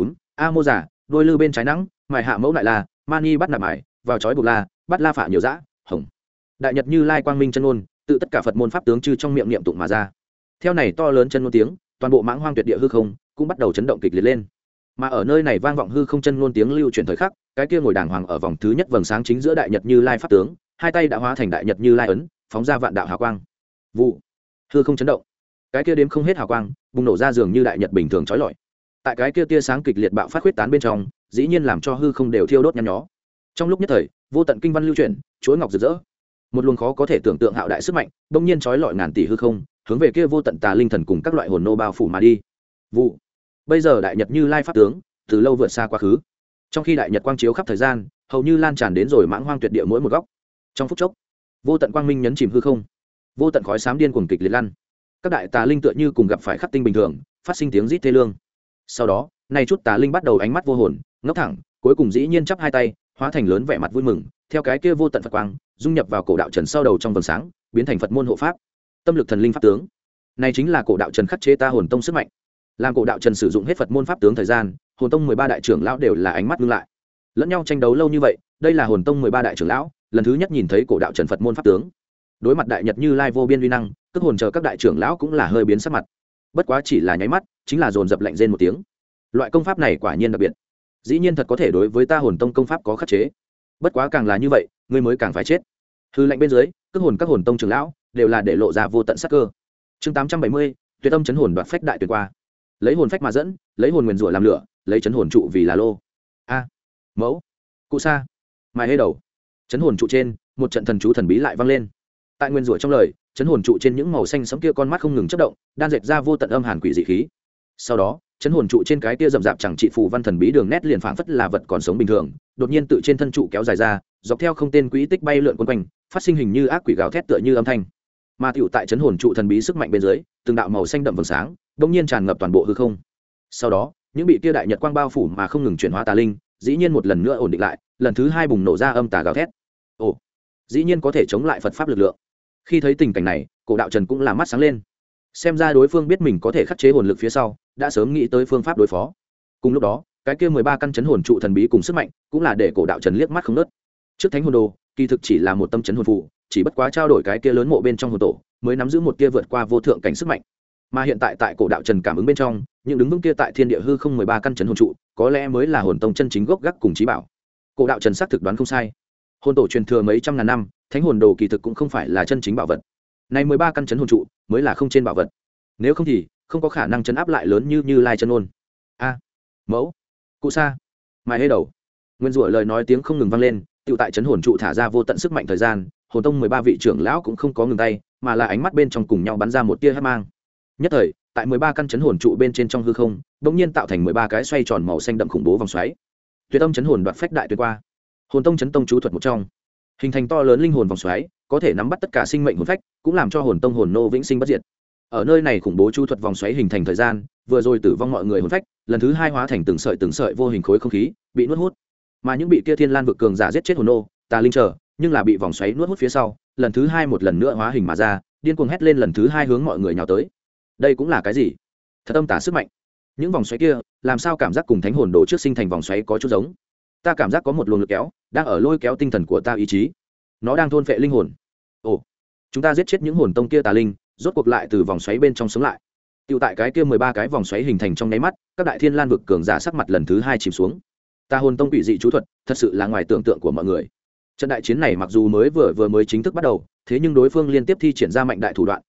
A mô giả, đôi lư bên trái nắng, mài hạ mẫu lại là, mani bắt nạp mài, vào chói buộc la, bắt la phạ nhiều dã, hồng. Đại nhật Như Lai quang minh chân ngôn, tự tất cả Phật môn pháp tướng chư trong miệng niệm tụng mà ra. Theo này to lớn chân ngôn tiếng, toàn bộ mãng hoang tuyệt địa hư không cũng bắt đầu chấn động kịch liệt lên. Mà ở nơi này vang vọng hư không chân ngôn tiếng lưu truyền thời khắc, cái kia ngồi đàng hoàng ở vòng thứ nhất vầng sáng chính giữa đại nhật Như Lai pháp tướng, hai tay đã hóa thành đại nhật Như Lai ấn, phóng ra vạn đạo hào quang. Vụ, hư không chấn động. Cái kia đếm không hết hào quang, bùng nổ ra dường như đại nhật bình thường chói lọi. Tại cái kia tia sáng kịch liệt bạo phát huyết tán bên trong, dĩ nhiên làm cho hư không đều thiêu đốt nhăn nhó. Trong lúc nhất thời, vô tận kinh văn lưu chuyển, chuỗi ngọc rực rỡ. Một luồng khó có thể tưởng tượng hạo đại sức mạnh, bỗng nhiên chói lọi ngàn tỷ hư không, hướng về kia vô tận tà linh thần cùng các loại hồn nô bao phủ mà đi. Vụ. Bây giờ đại nhật Như Lai pháp tướng, từ lâu vượt xa quá khứ. Trong khi đại nhật quang chiếu khắp thời gian, hầu như lan tràn đến rồi mãng hoang tuyệt địa mỗi một góc. Trong phút chốc, vô tận quang minh nhấn chìm hư không, vô tận khói xám điên cuồng kịch liệt lăn. Các đại tà linh tựa như cùng gặp phải khắc tinh bình thường, phát sinh tiếng rít thê lương. Sau đó, này chút tà linh bắt đầu ánh mắt vô hồn, ngốc thẳng, cuối cùng dĩ nhiên chắp hai tay, hóa thành lớn vẻ mặt vui mừng, theo cái kia vô tận Phật quang, dung nhập vào cổ đạo trần sau đầu trong vầng sáng, biến thành Phật môn hộ pháp, tâm lực thần linh pháp tướng. Này chính là cổ đạo trần khắc chế ta hồn tông sức mạnh. Làm cổ đạo trần sử dụng hết Phật môn pháp tướng thời gian, hồn tông 13 đại trưởng lão đều là ánh mắt ngưng lại. Lẫn nhau tranh đấu lâu như vậy, đây là hồn tông 13 đại trưởng lão lần thứ nhất nhìn thấy cổ đạo trần Phật môn pháp tướng. Đối mặt đại nhật Như Lai vô biên uy năng, tức hồn chờ các đại trưởng lão cũng là hơi biến sắc mặt. Bất quá chỉ là nháy mắt, chính là dồn dập lạnh rên một tiếng. Loại công pháp này quả nhiên đặc biệt, dĩ nhiên thật có thể đối với ta hồn tông công pháp có khắc chế. Bất quá càng là như vậy, ngươi mới càng phải chết. Hư lạnh bên dưới, tức hồn các hồn tông trưởng lão đều là để lộ ra vô tận sát cơ. Chương 870, Tuyệt Âm chấn hồn đoạt phách đại tuyệt qua. Lấy hồn phách mà dẫn, lấy hồn nguyên rủa làm lửa, lấy chấn hồn trụ vì là lô. Mẫu, cụ sa, mài hê đầu. Chấn hồn trụ trên, một trận thần chú thần bí lại vang lên. Tại nguyên rủa trong lời, chấn hồn trụ trên những màu xanh sẫm kia con mắt không ngừng chớp động, đan dệt ra vô tận âm hàn quỷ dị khí. Sau đó, chấn hồn trụ trên cái kia rậm rạp chẳng trị phù văn thần bí đường nét liền phảng phất là vật còn sống bình thường, đột nhiên tự trên thân trụ kéo dài ra, dọc theo không tên quỹ tích bay lượn quấn quanh, phát sinh hình như ác quỷ gào thét tựa như âm thanh. Mà tiểu tại chấn hồn trụ thần bí sức mạnh bên dưới, từng đạo màu xanh đậm vầng sáng, đột nhiên tràn ngập toàn bộ hư không. Sau đó, những bị kia đại nhật quang bao phủ mà không ngừng chuyển hóa tà linh, dĩ nhiên một lần nữa ổn định lại, lần thứ hai bùng nổ ra âm tà gào thét. Ồ, dĩ nhiên có thể chống lại Phật pháp lực lượng. Khi thấy tình cảnh này, cổ đạo trần cũng là mắt sáng lên. Xem ra đối phương biết mình có thể khắc chế hồn lực phía sau, đã sớm nghĩ tới phương pháp đối phó. Cùng lúc đó, cái kia 13 căn chấn hồn trụ thần bí cùng sức mạnh, cũng là để cổ đạo trần liếc mắt không ngớt. Trước thánh hồn đồ, kỳ thực chỉ là một tâm chấn hồn phù, chỉ bất quá trao đổi cái kia lớn mộ bên trong hồn tổ, mới nắm giữ một kia vượt qua vô thượng cảnh sức mạnh. Mà hiện tại tại cổ đạo trần cảm ứng bên trong, những đứng vững kia tại thiên địa hư không 13 căn chấn hồn trụ, có lẽ mới là hồn tông chân chính gốc gác cùng chí bảo. Cổ đạo trần xác thực đoán không sai. Hồn tổ truyền thừa mấy trăm ngàn năm, thánh hồn đồ kỳ thực cũng không phải là chân chính bảo vật. Này 13 căn chấn hồn trụ mới là không trên bảo vật. Nếu không thì không có khả năng chấn áp lại lớn như Lai chân ôn. Mẫu, cụ sa, mài hê đầu. Nguyên rủa lời nói tiếng không ngừng vang lên, tự tại chấn hồn trụ thả ra vô tận sức mạnh thời gian, hồn tông 13 vị trưởng lão cũng không có ngừng tay, mà là ánh mắt bên trong cùng nhau bắn ra một tia hắc mang. Nhất thời, tại 13 căn chấn hồn trụ bên trên trong hư không, bỗng nhiên tạo thành 13 cái xoay tròn màu xanh đậm khủng bố vòng xoáy. Tuyệt Âm chấn hồn đoạt phách đại tuyệt qua. Hồn tông chấn tông chú thuật một trong, hình thành to lớn linh hồn vòng xoáy, có thể nắm bắt tất cả sinh mệnh hồn phách, cũng làm cho hồn tông hồn nô vĩnh sinh bất diệt. Ở nơi này khủng bố chú thuật vòng xoáy hình thành thời gian, vừa rồi tử vong mọi người hồn phách, lần thứ hai hóa thành từng sợi vô hình khối không khí, bị nuốt hút. Mà những bị kia thiên lan vực cường giả giết chết hồn nô, tà linh trở, nhưng là bị vòng xoáy nuốt hút phía sau, lần thứ hai một lần nữa hóa hình mà ra, điên cuồng hét lên lần thứ hai hướng mọi người nhào tới. Đây cũng là cái gì? Thật âm tà sức mạnh. Những vòng xoáy kia, làm sao cảm giác cùng thánh hồn đồ trước sinh thành vòng xoáy có chút giống? Ta cảm giác có một luồng lực kéo, đang ở lôi kéo tinh thần của ta ý chí. Nó đang thôn phệ linh hồn. Ồ, chúng ta giết chết những hồn tông kia tà linh, rốt cuộc lại từ vòng xoáy bên trong sống lại. Tiêu tại cái kia 13 cái vòng xoáy hình thành trong nháy mắt, các đại thiên lan vực cường giả sắc mặt lần thứ hai chìm xuống. Tà hồn tông quỷ dị chú thuật, thật sự là ngoài tưởng tượng của mọi người. Trận đại chiến này mặc dù mới vừa mới chính thức bắt đầu, thế nhưng đối phương liên tiếp thi triển ra mạnh đại thủ đoạn,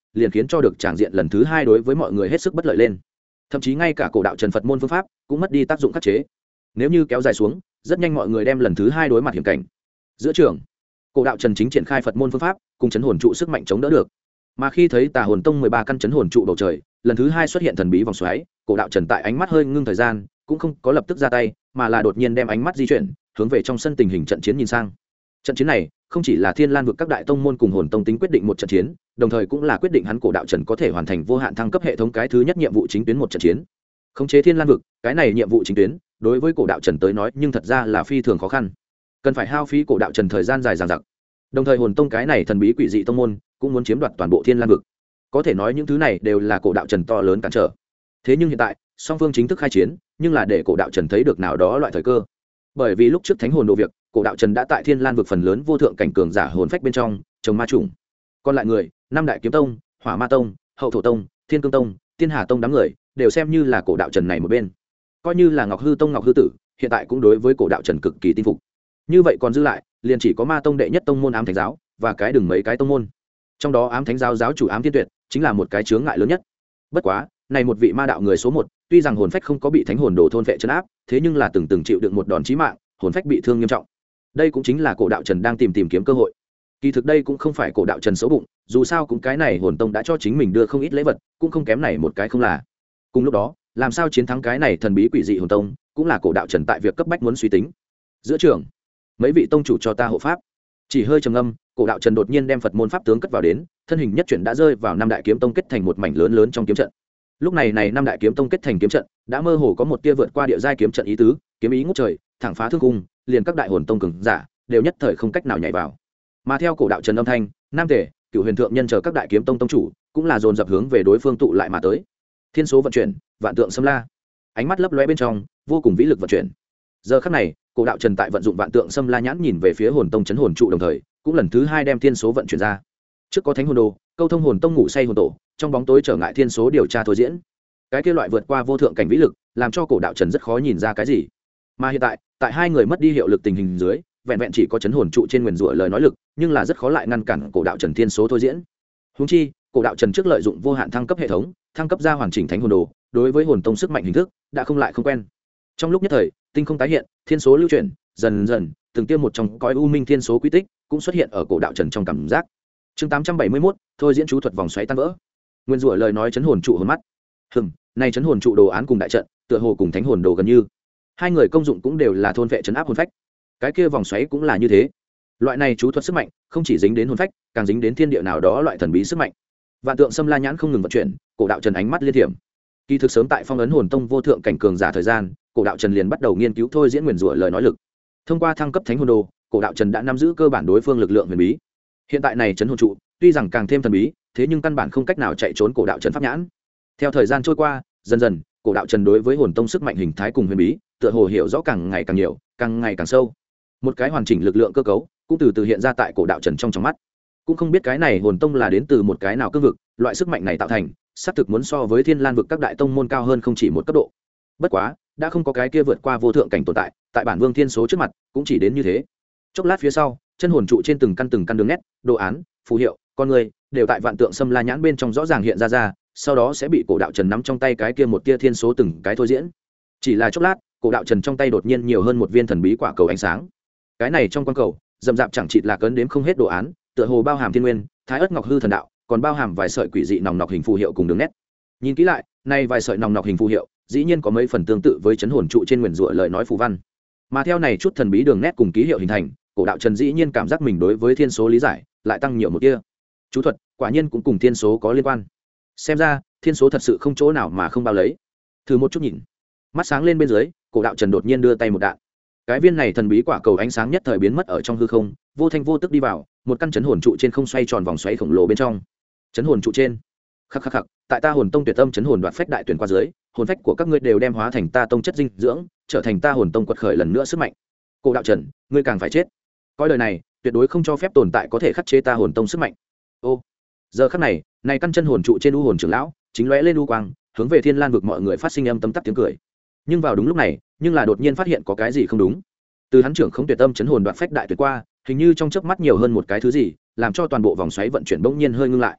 liền khiến cho được tràng diện lần thứ hai đối với mọi người hết sức bất lợi lên. Thậm chí ngay cả cổ đạo trần Phật môn phương pháp cũng mất đi tác dụng khắc chế. Nếu như kéo dài xuống, rất nhanh mọi người đem lần thứ hai đối mặt hiểm cảnh. Giữa trường, cổ đạo trần chính triển khai Phật môn phương pháp cùng chấn hồn trụ sức mạnh chống đỡ được. Mà khi thấy Tà Hồn Tông 13 căn chấn hồn trụ bầu trời lần thứ hai xuất hiện thần bí vòng xoáy, cổ đạo trần tại ánh mắt hơi ngưng thời gian cũng không có lập tức ra tay, mà là đột nhiên đem ánh mắt di chuyển hướng về trong sân tình hình trận chiến nhìn sang. Trận chiến này không chỉ là Thiên Lan vực các đại tông môn cùng Hồn Tông tính quyết định một trận chiến, đồng thời cũng là quyết định hắn cổ đạo trần có thể hoàn thành vô hạn thăng cấp hệ thống cái thứ nhất nhiệm vụ chính tuyến một trận chiến. Khống chế Thiên Lan vực, cái này nhiệm vụ chính tuyến, đối với cổ đạo trần tới nói nhưng thật ra là phi thường khó khăn, cần phải hao phí cổ đạo trần thời gian dài dằng dặc. Đồng thời Hồn Tông cái này thần bí quỷ dị tông môn cũng muốn chiếm đoạt toàn bộ Thiên Lan vực, có thể nói những thứ này đều là cổ đạo trần to lớn cản trở. Thế nhưng hiện tại song phương chính thức khai chiến, nhưng là để cổ đạo trần thấy được nào đó loại thời cơ. Bởi vì lúc trước thánh hồn đồ việc, cổ đạo trần đã tại Thiên Lan vực phần lớn vô thượng cảnh cường giả hồn phách bên trong trồng ma trùng. Còn lại người, năm đại kiếm tông, Hỏa Ma tông, Hậu Thổ tông, Thiên Cương tông, Tiên Hà tông đám người đều xem như là cổ đạo trần này một bên. Coi như là Ngọc Hư tông Ngọc Hư tử, hiện tại cũng đối với cổ đạo trần cực kỳ tin phục. Như vậy còn dư lại, liền chỉ có Ma tông đệ nhất tông môn Ám Thánh giáo và cái đừng mấy cái tông môn. Trong đó Ám Thánh giáo giáo chủ Ám Thiên Tuyệt chính là một cái chướng ngại lớn nhất. Bất quá, này một vị ma đạo người số 1, tuy rằng hồn phách không có bị thánh hồn đồ thôn vệ trấn áp, thế nhưng là từng chịu đựng một đòn chí mạng, hồn phách bị thương nghiêm trọng. Đây cũng chính là cổ đạo trần đang tìm kiếm cơ hội. Kỳ thực đây cũng không phải cổ đạo trần xấu bụng, dù sao cũng cái này hồn tông đã cho chính mình đưa không ít lễ vật, cũng không kém này một cái không là. Cùng lúc đó, làm sao chiến thắng cái này thần bí quỷ dị hồn tông, cũng là cổ đạo trần tại việc cấp bách muốn suy tính. Giữa trường, mấy vị tông chủ cho ta hộ pháp. Chỉ hơi trầm ngâm, cổ đạo trần đột nhiên đem Phật môn pháp tướng cất vào đến, thân hình nhất chuyển đã rơi vào năm đại kiếm tông kết thành một mảnh lớn lớn trong kiếm trận. Lúc này năm đại kiếm tông kết thành kiếm trận đã mơ hồ có một tia vượt qua địa giai kiếm trận ý tứ, kiếm ý ngút trời, thẳng phá thương cung, liền các đại hồn tông cường giả đều nhất thời không cách nào nhảy vào. Mà theo cổ đạo trần âm thanh, Nam Tề, Cửu Huyền thượng nhân chờ các đại kiếm tông tông chủ cũng là dồn dập hướng về đối phương tụ lại mà tới. Thiên số vận chuyển, vạn tượng xâm la, ánh mắt lấp lóe bên trong vô cùng vĩ lực vận chuyển. Giờ khắc này, cổ đạo trần tại vận dụng vạn tượng xâm la nhãn nhìn về phía hồn tông chấn hồn trụ, đồng thời cũng lần thứ hai đem thiên số vận chuyển ra. Trước có thánh hồn đồ, câu thông hồn tông ngủ say hồn tổ, trong bóng tối trở ngại thiên số điều tra thôi diễn. Cái kia loại vượt qua vô thượng cảnh vĩ lực, làm cho cổ đạo trần rất khó nhìn ra cái gì. Mà hiện tại, tại hai người mất đi hiệu lực tình hình dưới, vẹn vẹn chỉ có chấn hồn trụ trên nguyền rủa lời nói lực, nhưng là rất khó lại ngăn cản cổ đạo trần thiên số thôi diễn. Huống chi, cổ đạo trần trước lợi dụng vô hạn thăng cấp hệ thống, thăng cấp ra hoàn chỉnh thánh hồn đồ, đối với hồn tông sức mạnh hình thức đã không lại không quen. Trong lúc nhất thời, tinh không tái hiện, thiên số lưu chuyển, dần dần, từng tiêm một trong cõi u minh thiên số quy tích cũng xuất hiện ở cổ đạo trần trong cảm giác. Chương 871, thôi diễn chú thuật vòng xoáy tan vỡ. Nguyên rủa lời nói chấn hồn trụ hồn mắt. Này chấn hồn trụ đồ án cùng đại trận, tựa hồ cùng thánh hồn đồ gần như. Hai người công dụng cũng đều là thôn vệ chấn áp hồn phách. Cái kia vòng xoáy cũng là như thế. Loại này chú thuật sức mạnh, không chỉ dính đến hồn phách, càng dính đến thiên địa nào đó loại thần bí sức mạnh. Vạn tượng xâm la nhãn không ngừng vận chuyển, cổ đạo trần ánh mắt liên thiểm. Kỳ thực sớm tại phong ấn hồn tông vô thượng cảnh cường giả thời gian, cổ đạo trần liền bắt đầu nghiên cứu thôi diễn nguyên rủa lời nói lực. Thông qua thăng cấp thánh hồn đồ, cổ đạo trần đã nắm giữ cơ bản đối phương lực lượng huyền bí. Hiện tại này chấn hồn trụ, tuy rằng càng thêm thần bí, thế nhưng căn bản không cách nào chạy trốn cổ đạo trần pháp nhãn. Theo thời gian trôi qua, dần dần, cổ đạo trần đối với hồn tông sức mạnh hình thái cùng huyền bí, tựa hồ hiểu rõ càng ngày càng nhiều, càng ngày càng sâu. Một cái hoàn chỉnh lực lượng cơ cấu cũng từ từ hiện ra tại cổ đạo trần trong mắt. Cũng không biết cái này hồn tông là đến từ một cái nào cương vực, loại sức mạnh này tạo thành, xác thực muốn so với Thiên Lan vực các đại tông môn cao hơn không chỉ một cấp độ. Bất quá, đã không có cái kia vượt qua vô thượng cảnh tồn tại, tại bản vương thiên số trước mặt, cũng chỉ đến như thế. Chốc lát phía sau, chân hồn trụ trên từng căn đường nét, đồ án, phù hiệu, con người đều tại vạn tượng xâm la nhãn bên trong rõ ràng hiện ra, sau đó sẽ bị cổ đạo trần nắm trong tay cái kia một tia thiên số từng cái thôi diễn. Chỉ là chốc lát, cổ đạo trần trong tay đột nhiên nhiều hơn một viên thần bí quả cầu ánh sáng. Cái này trong quan cầu, rậm rạp chẳng chịt là cấn đếm không hết đồ án, tựa hồ bao hàm thiên nguyên, thái ất ngọc hư thần đạo, còn bao hàm vài sợi quỷ dị nòng nọc hình phù hiệu cùng đường nét. Nhìn kỹ lại, nay vài sợi nòng nọc hình phù hiệu, dĩ nhiên có mấy phần tương tự với chấn hồn trụ trên nguyền rủa lời nói phù văn. Mà theo này chút thần bí đường nét cùng ký hiệu hình thành, cổ đạo trần dĩ nhiên cảm giác mình đối với thiên số lý giải lại tăng nhiều một tia. Chú thuật, quả nhiên cũng cùng thiên số có liên quan. Xem ra, thiên số thật sự không chỗ nào mà không bao lấy. Thử một chút nhìn. Mắt sáng lên bên dưới, cổ đạo trần đột nhiên đưa tay một đạn. Cái viên này thần bí quả cầu ánh sáng nhất thời biến mất ở trong hư không, vô thanh vô tức đi vào một căn chấn hồn trụ trên không xoay tròn vòng xoáy khổng lồ bên trong. Chấn hồn trụ trên, khắc, tại ta hồn tông tuyệt tâm chấn hồn đoạt phách đại tuyển qua dưới, hồn phách của các ngươi đều đem hóa thành ta tông chất dinh dưỡng, trở thành ta hồn tông quật khởi lần nữa sức mạnh. Cổ đạo trần, ngươi càng phải chết. Coi đời này, tuyệt đối không cho phép tồn tại có thể khắc chế ta hồn tông sức mạnh. Ô, giờ khắc này, này căn chân hồn trụ trên u hồn trưởng lão chính lóe lên u quang, hướng về Thiên Lan vực mọi người phát sinh âm tấm tắc tiếng cười. Nhưng vào đúng lúc này, nhưng là đột nhiên phát hiện có cái gì không đúng. Từ hắn trưởng không tuyệt tâm chấn hồn đoạt phách đại tuyệt qua, hình như trong chớp mắt nhiều hơn một cái thứ gì, làm cho toàn bộ vòng xoáy vận chuyển bỗng nhiên hơi ngưng lại.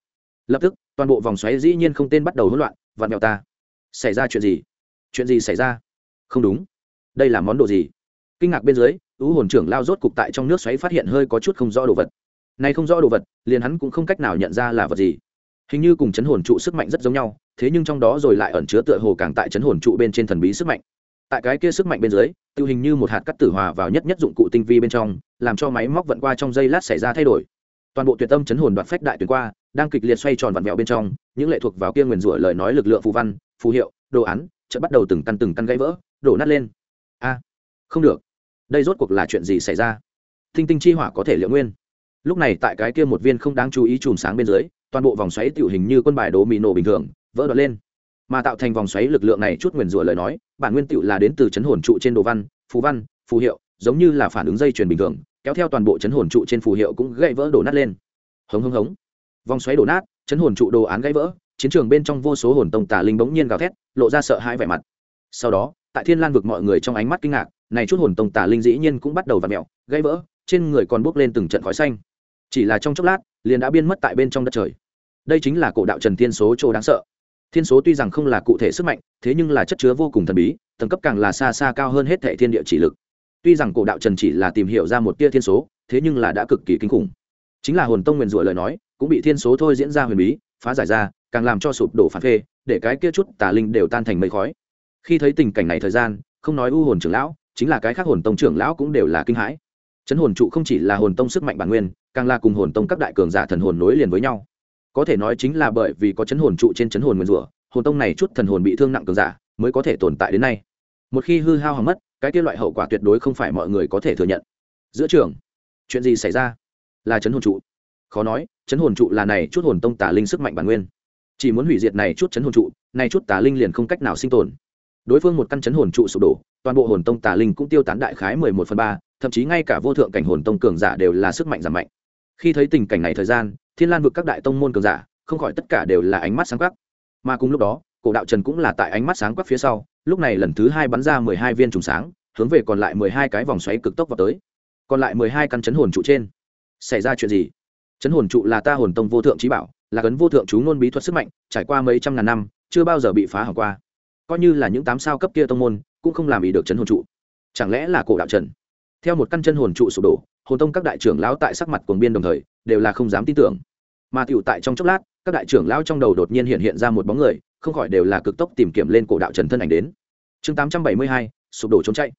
Lập tức toàn bộ vòng xoáy dĩ nhiên không tên bắt đầu hỗn loạn. Vặn mèo ta, xảy ra chuyện gì? Chuyện gì xảy ra? Không đúng, đây là món đồ gì? Kinh ngạc bên dưới, u hồn trưởng lao rốt cục tại trong nước xoáy phát hiện hơi có chút không rõ đồ vật. Này không rõ đồ vật, liền hắn cũng không cách nào nhận ra là vật gì. Hình như cùng chấn hồn trụ sức mạnh rất giống nhau, thế nhưng trong đó rồi lại ẩn chứa tựa hồ càng tại chấn hồn trụ bên trên thần bí sức mạnh. Tại cái kia sức mạnh bên dưới, tiêu hình như một hạt cát tử hòa vào nhất dụng cụ tinh vi bên trong, làm cho máy móc vận qua trong giây lát xảy ra thay đổi. Toàn bộ tuyệt tâm chấn hồn đoạt phách đại tuyển qua, đang kịch liệt xoay tròn vặn vẹo bên trong, những lệ thuộc vào kia nguyền rủa lời nói lực lượng phù văn, phù hiệu, đồ án, chợt bắt đầu từng căn gãy vỡ, đổ nát lên. A, không được, đây rốt cuộc là chuyện gì xảy ra? Tinh tinh chi hỏa có thể liệu nguyên. Lúc này tại cái kia một viên không đáng chú ý chùm sáng bên dưới, toàn bộ vòng xoáy tiểu hình như quân bài đố mì nổ bình thường, vỡ đoạn lên. Mà tạo thành vòng xoáy lực lượng này chút nguyền rủa lời nói, bản nguyên tiểu là đến từ chấn hồn trụ trên đồ văn, phù hiệu, giống như là phản ứng dây chuyền bình thường, kéo theo toàn bộ chấn hồn trụ trên phù hiệu cũng gãy vỡ đổ nát lên. Hống hống hống. Vòng xoáy đổ nát, chấn hồn trụ đồ án gãy vỡ, chiến trường bên trong vô số hồn tông tà linh bỗng nhiên gào thét, lộ ra sợ hãi vẻ mặt. Sau đó, tại Thiên Lan vực mọi người trong ánh mắt kinh ngạc, này chút hồn tông tà linh dĩ nhiên cũng bắt đầu vặn mèo, gãy vỡ, trên người còn bốc lên từng trận khói xanh. Chỉ là trong chốc lát, liền đã biến mất tại bên trong đất trời. Đây chính là cổ đạo Trần Thiên số chỗ đáng sợ. Thiên số tuy rằng không là cụ thể sức mạnh, thế nhưng là chất chứa vô cùng thần bí, tầng cấp càng là xa xa cao hơn hết thảy thiên địa chỉ lực. Tuy rằng cổ đạo Trần chỉ là tìm hiểu ra một tia thiên số, thế nhưng là đã cực kỳ kinh khủng. Chính là hồn tông nguyên rủa lời nói, cũng bị thiên số thôi diễn ra huyền bí, phá giải ra, càng làm cho sụp đổ phản phê, để cái kia chút tà linh đều tan thành mây khói. Khi thấy tình cảnh này thời gian, không nói u hồn trưởng lão, chính là cái khác hồn tông trưởng lão cũng đều là kinh hãi. Chấn hồn trụ không chỉ là hồn tông sức mạnh bản nguyên, càng là cùng hồn tông các đại cường giả thần hồn nối liền với nhau. Có thể nói chính là bởi vì có chấn hồn trụ trên chấn hồn nguyên rủa, hồn tông này chút thần hồn bị thương nặng cường giả mới có thể tồn tại đến nay. Một khi hư hao hỏng mất, cái kia loại hậu quả tuyệt đối không phải mọi người có thể thừa nhận. Giữa trường, chuyện gì xảy ra? Là chấn hồn trụ. Khó nói, chấn hồn trụ là này chút hồn tông tà linh sức mạnh bản nguyên. Chỉ muốn hủy diệt này chút chấn hồn trụ, này chút tà linh liền không cách nào sinh tồn. Đối phương một căn chấn hồn trụ sụp đổ, toàn bộ hồn tông tà linh cũng tiêu tán đại khái 11/3, thậm chí ngay cả vô thượng cảnh hồn tông cường giả đều là sức mạnh giảm mạnh. Khi thấy tình cảnh này thời gian, Thiên Lan vực các đại tông môn cường giả, không khỏi tất cả đều là ánh mắt sáng quắc. Mà cùng lúc đó, cổ đạo Trần cũng là tại ánh mắt sáng quắc phía sau, lúc này lần thứ 2 bắn ra 12 viên trùng sáng, hướng về còn lại 12 cái vòng xoáy cực tốc vào tới. Còn lại 12 căn chấn hồn trụ trên, xảy ra chuyện gì? Chấn hồn trụ là ta hồn tông vô thượng chí bảo, là cấn vô thượng chú ngôn bí thuật sức mạnh, trải qua mấy trăm ngàn năm, chưa bao giờ bị phá hỏng qua. Coi như là những 8 sao cấp kia tông môn, cũng không làm ý được chấn hồn trụ. Chẳng lẽ là cổ đạo Trần? Theo một căn chân hồn trụ sụp đổ, hồn tông các đại trưởng lão tại sắc mặt cuồng biên đồng thời, đều là không dám tin tưởng. Mà tiểu tại trong chốc lát, các đại trưởng lão trong đầu đột nhiên hiện ra một bóng người, không khỏi đều là cực tốc tìm kiếm lên cổ đạo Trần thân ảnh đến. Chương 872, sụp đổ trốn chạy.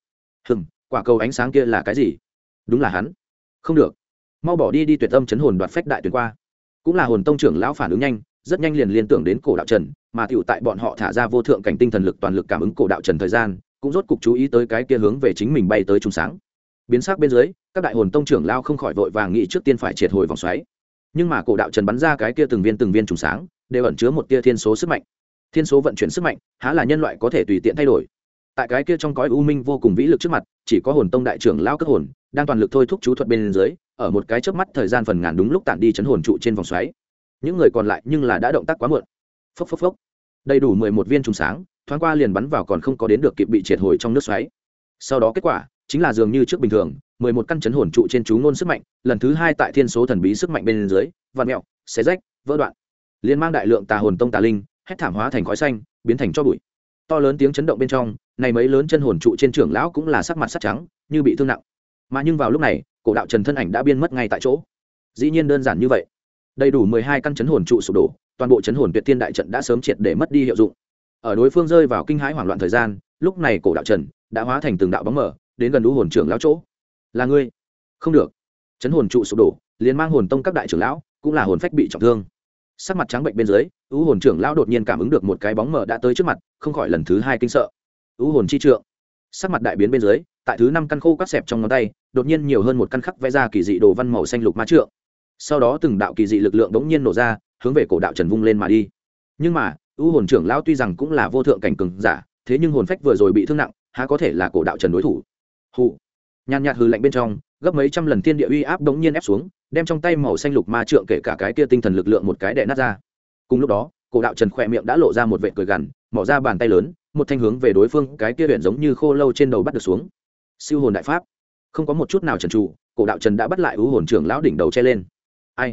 Quả cầu ánh sáng kia là cái gì? Đúng là hắn. Không được, mau bỏ đi tuyệt âm chấn hồn đoạt phách đại tuyển qua. Cũng là hồn tông trưởng lão phản ứng nhanh, rất nhanh liền liên tưởng đến cổ đạo Trần, mà tiểu tại bọn họ thả ra vô thượng cảnh tinh thần lực toàn lực cảm ứng cổ đạo Trần thời gian, cũng rốt cục chú ý tới cái kia hướng về chính mình bay tới trùng sáng. Biến sắc bên dưới, các đại hồn tông trưởng lão không khỏi vội vàng nghĩ trước tiên phải triệt hồi vòng xoáy. Nhưng mà cổ đạo Trần bắn ra cái kia từng viên trùng sáng, đều ẩn chứa một tia thiên số sức mạnh. Thiên số vận chuyển sức mạnh, há là nhân loại có thể tùy tiện thay đổi. Tại cái kia trong cõi u minh vô cùng vĩ lực trước mặt, chỉ có hồn tông đại trưởng lão cất hồn, đang toàn lực thôi thúc chú thuật bên dưới, ở một cái chớp mắt thời gian phần ngàn đúng lúc tản đi chấn hồn trụ trên vòng xoáy. Những người còn lại nhưng là đã động tác quá muộn. Phốc phốc phốc. Đầy đủ 11 viên trùng sáng, thoáng qua liền bắn vào còn không có đến được kịp bị triệt hồi trong nước xoáy. Sau đó kết quả chính là dường như trước bình thường, 11 căn chấn hồn trụ trên chú ngôn sức mạnh, lần thứ 2 tại thiên số thần bí sức mạnh bên dưới, vặn mèo, xé rách, vỡ đoạn. Liên mang đại lượng tà hồn tông tà linh, hét thảm hóa thành khói xanh, biến thành tro bụi. To lớn tiếng chấn động bên trong, này mấy lớn chân hồn trụ trên trưởng lão cũng là sắc mặt sắt trắng, như bị thương nặng. Mà nhưng vào lúc này, cổ đạo Trần thân ảnh đã biến mất ngay tại chỗ. Dĩ nhiên đơn giản như vậy. Đầy đủ 12 căn chấn hồn trụ sụp đổ, toàn bộ chấn hồn tuyệt tiên đại trận đã sớm triệt để mất đi hiệu dụng. Ở đối phương rơi vào kinh hãi hoảng loạn thời gian, lúc này cổ đạo Trần đã hóa thành từng đạo bóng mờ, đến gần u hồn trưởng lão chỗ. Là ngươi? Không được. Chấn hồn trụ sụp đổ, liền mang hồn tông các đại trưởng lão, cũng là hồn phách bị trọng thương. Sắc mặt trắng bệnh bên dưới, u hồn trưởng lão đột nhiên cảm ứng được một cái bóng mờ đã tới trước mặt, không khỏi lần thứ 2 kinh sợ. U hồn chi trượng. Sắc mặt đại biến bên dưới, tại thứ 5 căn khô các xẹp trong ngón tay, đột nhiên nhiều hơn một căn khắc vẽ ra kỳ dị đồ văn màu xanh lục ma trượng. Sau đó từng đạo kỳ dị lực lượng bỗng nhiên nổ ra, hướng về cổ đạo Trần vung lên mà đi. Nhưng mà, u hồn trưởng lão tuy rằng cũng là vô thượng cảnh cường giả, thế nhưng hồn phách vừa rồi bị thương nặng, há có thể là cổ đạo Trần đối thủ. Hù. Nhàn nhạt hừ lạnh bên trong, gấp mấy trăm lần thiên địa uy áp bỗng nhiên ép xuống, đem trong tay màu xanh lục ma trượng kể cả cái kia tinh thần lực lượng một cái đè nát ra. Cùng lúc đó, cổ đạo Trần khỏe miệng đã lộ ra một vệt cười gằn, mỏ ra bàn tay lớn, một thanh hướng về đối phương cái kia luyện giống như khô lâu trên đầu bắt được xuống. Siêu hồn đại pháp, không có một chút nào chần chừ, cổ đạo Trần đã bắt lại u hồn trưởng lão đỉnh đầu che lên. Ai?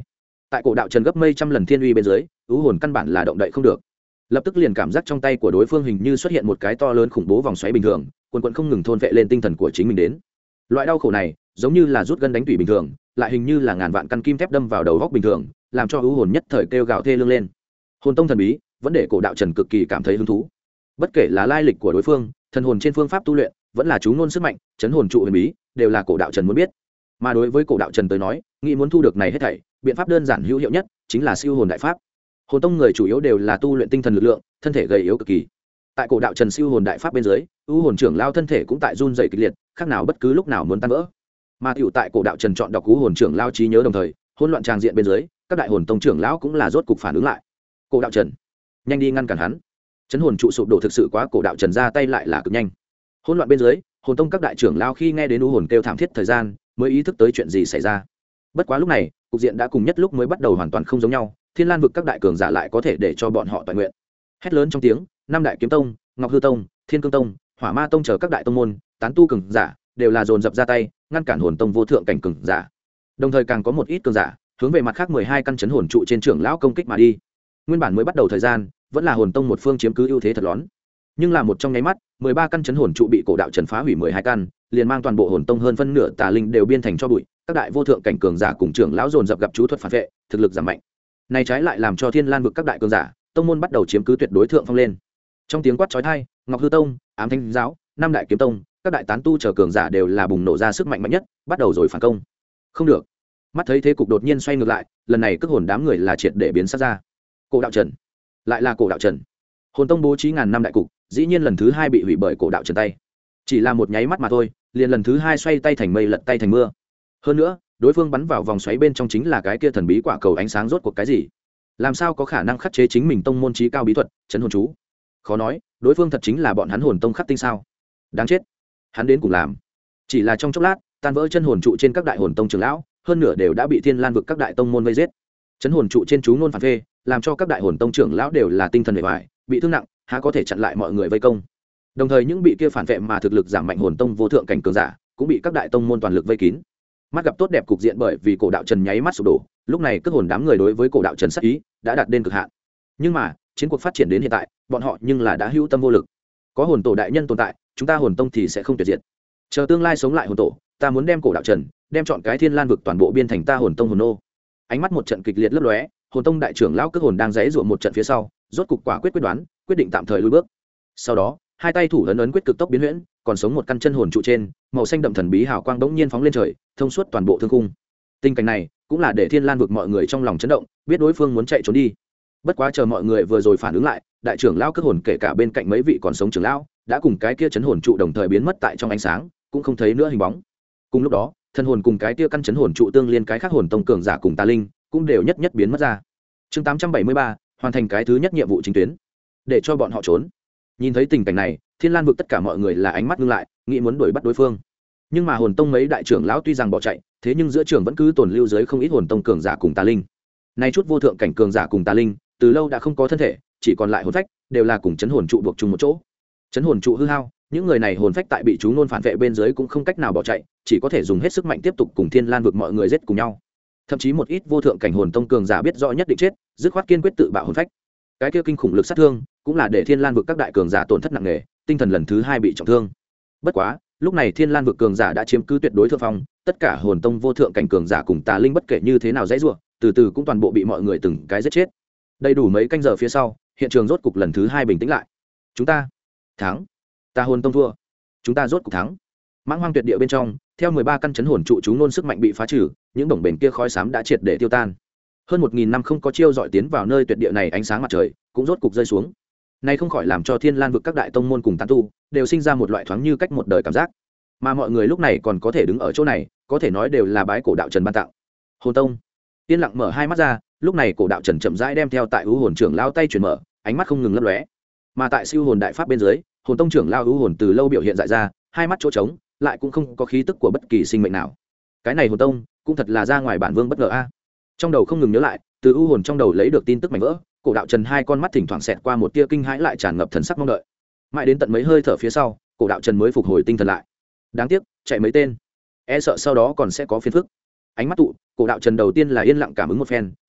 tại cổ đạo trần gấp mây trăm lần thiên uy bên dưới ưu hồn căn bản là động đậy không được, lập tức liền cảm giác trong tay của đối phương hình như xuất hiện một cái to lớn khủng bố vòng xoáy bình thường, quần quận không ngừng thôn vệ lên tinh thần của chính mình đến. Loại đau khổ này giống như là rút gân đánh tủy bình thường, lại hình như là ngàn vạn căn kim thép đâm vào đầu góc bình thường, làm cho ưu hồn nhất thời kêu gào thê lương lên. Hồn tông thần bí vẫn để cổ đạo trần cực kỳ cảm thấy hứng thú, bất kể là lai lịch của đối phương, thần hồn trên phương pháp tu luyện, vẫn là chú ngôn sức mạnh, chấn hồn trụ huyền bí, đều là cổ đạo trần muốn biết. Mà đối với cổ đạo trần tới nói, nghĩ muốn thu được này hết thảy, biện pháp đơn giản hữu hiệu nhất chính là siêu hồn đại pháp. Hồn tông người chủ yếu đều là tu luyện tinh thần lực lượng, thân thể gầy yếu cực kỳ. Tại cổ đạo trần siêu hồn đại pháp bên dưới, ưu hồn trưởng lao thân thể cũng tại run rẩy kịch liệt, khác nào bất cứ lúc nào muốn tan vỡ. Mà tiểu tại cổ đạo trần chọn đọc ưu hồn trưởng lao trí nhớ đồng thời, hỗn loạn tràng diện bên dưới, các đại hồn tông trưởng lão cũng là rốt cục phản ứng lại. Cổ đạo trần, nhanh đi ngăn cản hắn. Chấn hồn trụ sụp đổ thực sự quá, cổ đạo trần ra tay lại là cực nhanh. Hỗn loạn bên dưới, hồn tông các đại trưởng lao khi nghe đến ưu hồn kêu thảm thiết thời gian, mới ý thức tới chuyện gì xảy ra. Bất quá lúc này, cục diện đã cùng nhất lúc mới bắt đầu hoàn toàn không giống nhau, Thiên Lan vực các đại cường giả lại có thể để cho bọn họ toàn nguyện. Hét lớn trong tiếng, năm đại kiếm tông, Ngọc Hư tông, Thiên Cương tông, Hỏa Ma tông chờ các đại tông môn, tán tu cường giả đều là dồn dập ra tay, ngăn cản hồn tông vô thượng cảnh cường giả. Đồng thời càng có một ít cường giả hướng về mặt khác 12 căn chấn hồn trụ trên trưởng lão công kích mà đi. Nguyên bản mới bắt đầu thời gian, vẫn là hồn tông một phương chiếm cứ ưu thế thật lớn, nhưng là một trong nháy mắt, 13 căn chấn hồn trụ bị cổ đạo trần phá hủy 12 căn, liền mang toàn bộ hồn tông hơn phân nửa tà linh đều biên thành cho bụi, các đại vô thượng cảnh cường giả cùng trưởng lão dồn dập gặp chú thuật phản vệ, thực lực giảm mạnh. Này trái lại làm cho Thiên Lan vực các đại cường giả, tông môn bắt đầu chiếm cứ tuyệt đối thượng phong lên. Trong tiếng quát chói tai, Ngọc Hư tông, Ám Thanh giáo, năm đại kiếm tông, các đại tán tu chờ cường giả đều là bùng nổ ra sức mạnh mạnh nhất, bắt đầu rồi phản công. Không được. Mắt thấy thế cục đột nhiên xoay ngược lại, lần này cước hồn đám người là triệt để biến sắc ra. Cổ đạo trần, lại là cổ đạo trần. Hồn tông bố trí ngàn năm đại cục, dĩ nhiên lần thứ 2 bị hủy bởi cổ đạo trần tay. Chỉ là một nháy mắt mà thôi, liền lần thứ 2 xoay tay thành mây lật tay thành mưa. Hơn nữa, đối phương bắn vào vòng xoáy bên trong chính là cái kia thần bí quả cầu ánh sáng, rốt cuộc cái gì? Làm sao có khả năng khắc chế chính mình tông môn trí cao bí thuật, chấn hồn chú? Khó nói, đối phương thật chính là bọn hắn hồn tông khắc tinh sao? Đáng chết. Hắn đến cùng làm. Chỉ là trong chốc lát, tan vỡ chân hồn trụ trên các đại hồn tông trưởng lão, hơn nửa đều đã bị Thiên Lan vực các đại tông môn vây giết. Chấn hồn trụ trên chú ngôn phản phê, làm cho các đại hồn tông trưởng lão đều là tinh thần bề bại, bị thương nặng, há có thể chặn lại mọi người vây công. Đồng thời những bị kia phản vệ mà thực lực giảm mạnh hồn tông vô thượng cảnh cường giả, cũng bị các đại tông môn toàn lực vây kín. Mắt gặp tốt đẹp cục diện bởi vì cổ đạo trần nháy mắt sụp đổ, lúc này cước hồn đám người đối với cổ đạo trần sát ý đã đạt đến cực hạn. Nhưng mà chiến cuộc phát triển đến hiện tại, bọn họ nhưng là đã hữu tâm vô lực. Có hồn tổ đại nhân tồn tại, chúng ta hồn tông thì sẽ không tuyệt diệt. Chờ tương lai sống lại hồn tổ, ta muốn đem cổ đạo trần, đem chọn cái Thiên Lan vực toàn bộ biên thành ta hồn tông hồn nô. Ánh mắt một trận kịch liệt lấp lóe, hồn tông đại trưởng lão cước hồn đang giãy giụa một trận phía sau, rốt cục quả quyết đoán, quyết định tạm thời lùi bước. Sau đó, hai tay thủ ấn ấn quyết cực tốc biến huyễn, còn sống một căn chân hồn trụ trên, màu xanh đậm thần bí hào quang bỗng nhiên phóng lên trời, thông suốt toàn bộ thương khung. Tình cảnh này cũng là để Thiên Lan vực mọi người trong lòng chấn động, biết đối phương muốn chạy trốn đi. Bất quá chờ mọi người vừa rồi phản ứng lại, đại trưởng lão cước hồn kể cả bên cạnh mấy vị còn sống trưởng lão, đã cùng cái kia chấn hồn trụ đồng thời biến mất tại trong ánh sáng, cũng không thấy nữa hình bóng. Cùng lúc đó, thân hồn cùng cái kia căn chấn hồn trụ tương liên cái khác hồn tông cường giả cùng tà linh, cũng đều nhất nhất biến mất ra. Chương 873, hoàn thành cái thứ nhất nhiệm vụ chính tuyến, để cho bọn họ trốn. Nhìn thấy tình cảnh này, Thiên Lan vực tất cả mọi người là ánh mắt ngưng lại, nghĩ muốn đuổi bắt đối phương. Nhưng mà hồn tông mấy đại trưởng lão tuy rằng bỏ chạy, thế nhưng giữa trường vẫn cứ tồn lưu dưới không ít hồn tông cường giả cùng tà linh. Nay chút vô thượng cảnh cường giả cùng tà linh, từ lâu đã không có thân thể, chỉ còn lại hồn phách, đều là cùng chấn hồn trụ buộc chung một chỗ. Chấn hồn trụ hư hao, những người này hồn phách tại bị chúng nôn phản vệ bên dưới cũng không cách nào bỏ chạy, chỉ có thể dùng hết sức mạnh tiếp tục cùng Thiên Lan vực mọi người giết cùng nhau. Thậm chí một ít vô thượng cảnh hồn tông cường giả biết rõ nhất định chết, dứt khoát kiên quyết tự bạo hồn phách. Cái kia kinh khủng lực sát thương, cũng là để Thiên Lan vực các đại cường giả tổn thất nặng nề, tinh thần lần thứ 2 bị trọng thương. Bất quá, lúc này Thiên Lan vực cường giả đã chiếm cứ tuyệt đối thượng phong, tất cả hồn tông vô thượng cảnh cường giả cùng tà linh bất kể như thế nào dãy rủa, từ từ cũng toàn bộ bị mọi người từng cái giết chết. Đầy đủ mấy canh giờ phía sau, hiện trường rốt cục lần thứ 2 bình tĩnh lại. Chúng ta thắng. Ta hồn tông thua. Chúng ta rốt cục thắng. Mãng hoang tuyệt địa bên trong, theo 13 căn chấn hồn trụ chúng nôn sức mạnh bị phá trừ, những đồng bền kia khói xám đã triệt để tiêu tan. Hơn 1000 năm không có chiêu dọi tiến vào nơi tuyệt địa này, ánh sáng mặt trời cũng rốt cục rơi xuống. Này không khỏi làm cho Thiên Lan vực các đại tông môn cùng tán tu đều sinh ra một loại thoáng như cách một đời cảm giác. Mà mọi người lúc này còn có thể đứng ở chỗ này, có thể nói đều là bái cổ đạo Trần ban tặng. Hồn tông yên lặng mở hai mắt ra, lúc này cổ đạo Trần chậm rãi đem theo tại ưu hồn trưởng lao tay chuyển mở, ánh mắt không ngừng lấp lóe. Mà tại siêu hồn đại pháp bên dưới, hồn tông trưởng lao ưu hồn từ lâu biểu hiện dại ra, hai mắt chỗ trống, lại cũng không có khí tức của bất kỳ sinh mệnh nào. Cái này hồn tông cũng thật là ra ngoài bản vương bất ngờ a. Trong đầu không ngừng nhớ lại, từ ưu hồn trong đầu lấy được tin tức mảnh vỡ, cổ đạo Trần hai con mắt thỉnh thoảng xẹt qua một tia kinh hãi lại tràn ngập thần sắc mong đợi. Mãi đến tận mấy hơi thở phía sau, cổ đạo Trần mới phục hồi tinh thần lại. Đáng tiếc, chạy mấy tên, e sợ sau đó còn sẽ có phiền phức. Ánh mắt tụ, cổ đạo Trần đầu tiên là yên lặng cảm ứng một phen,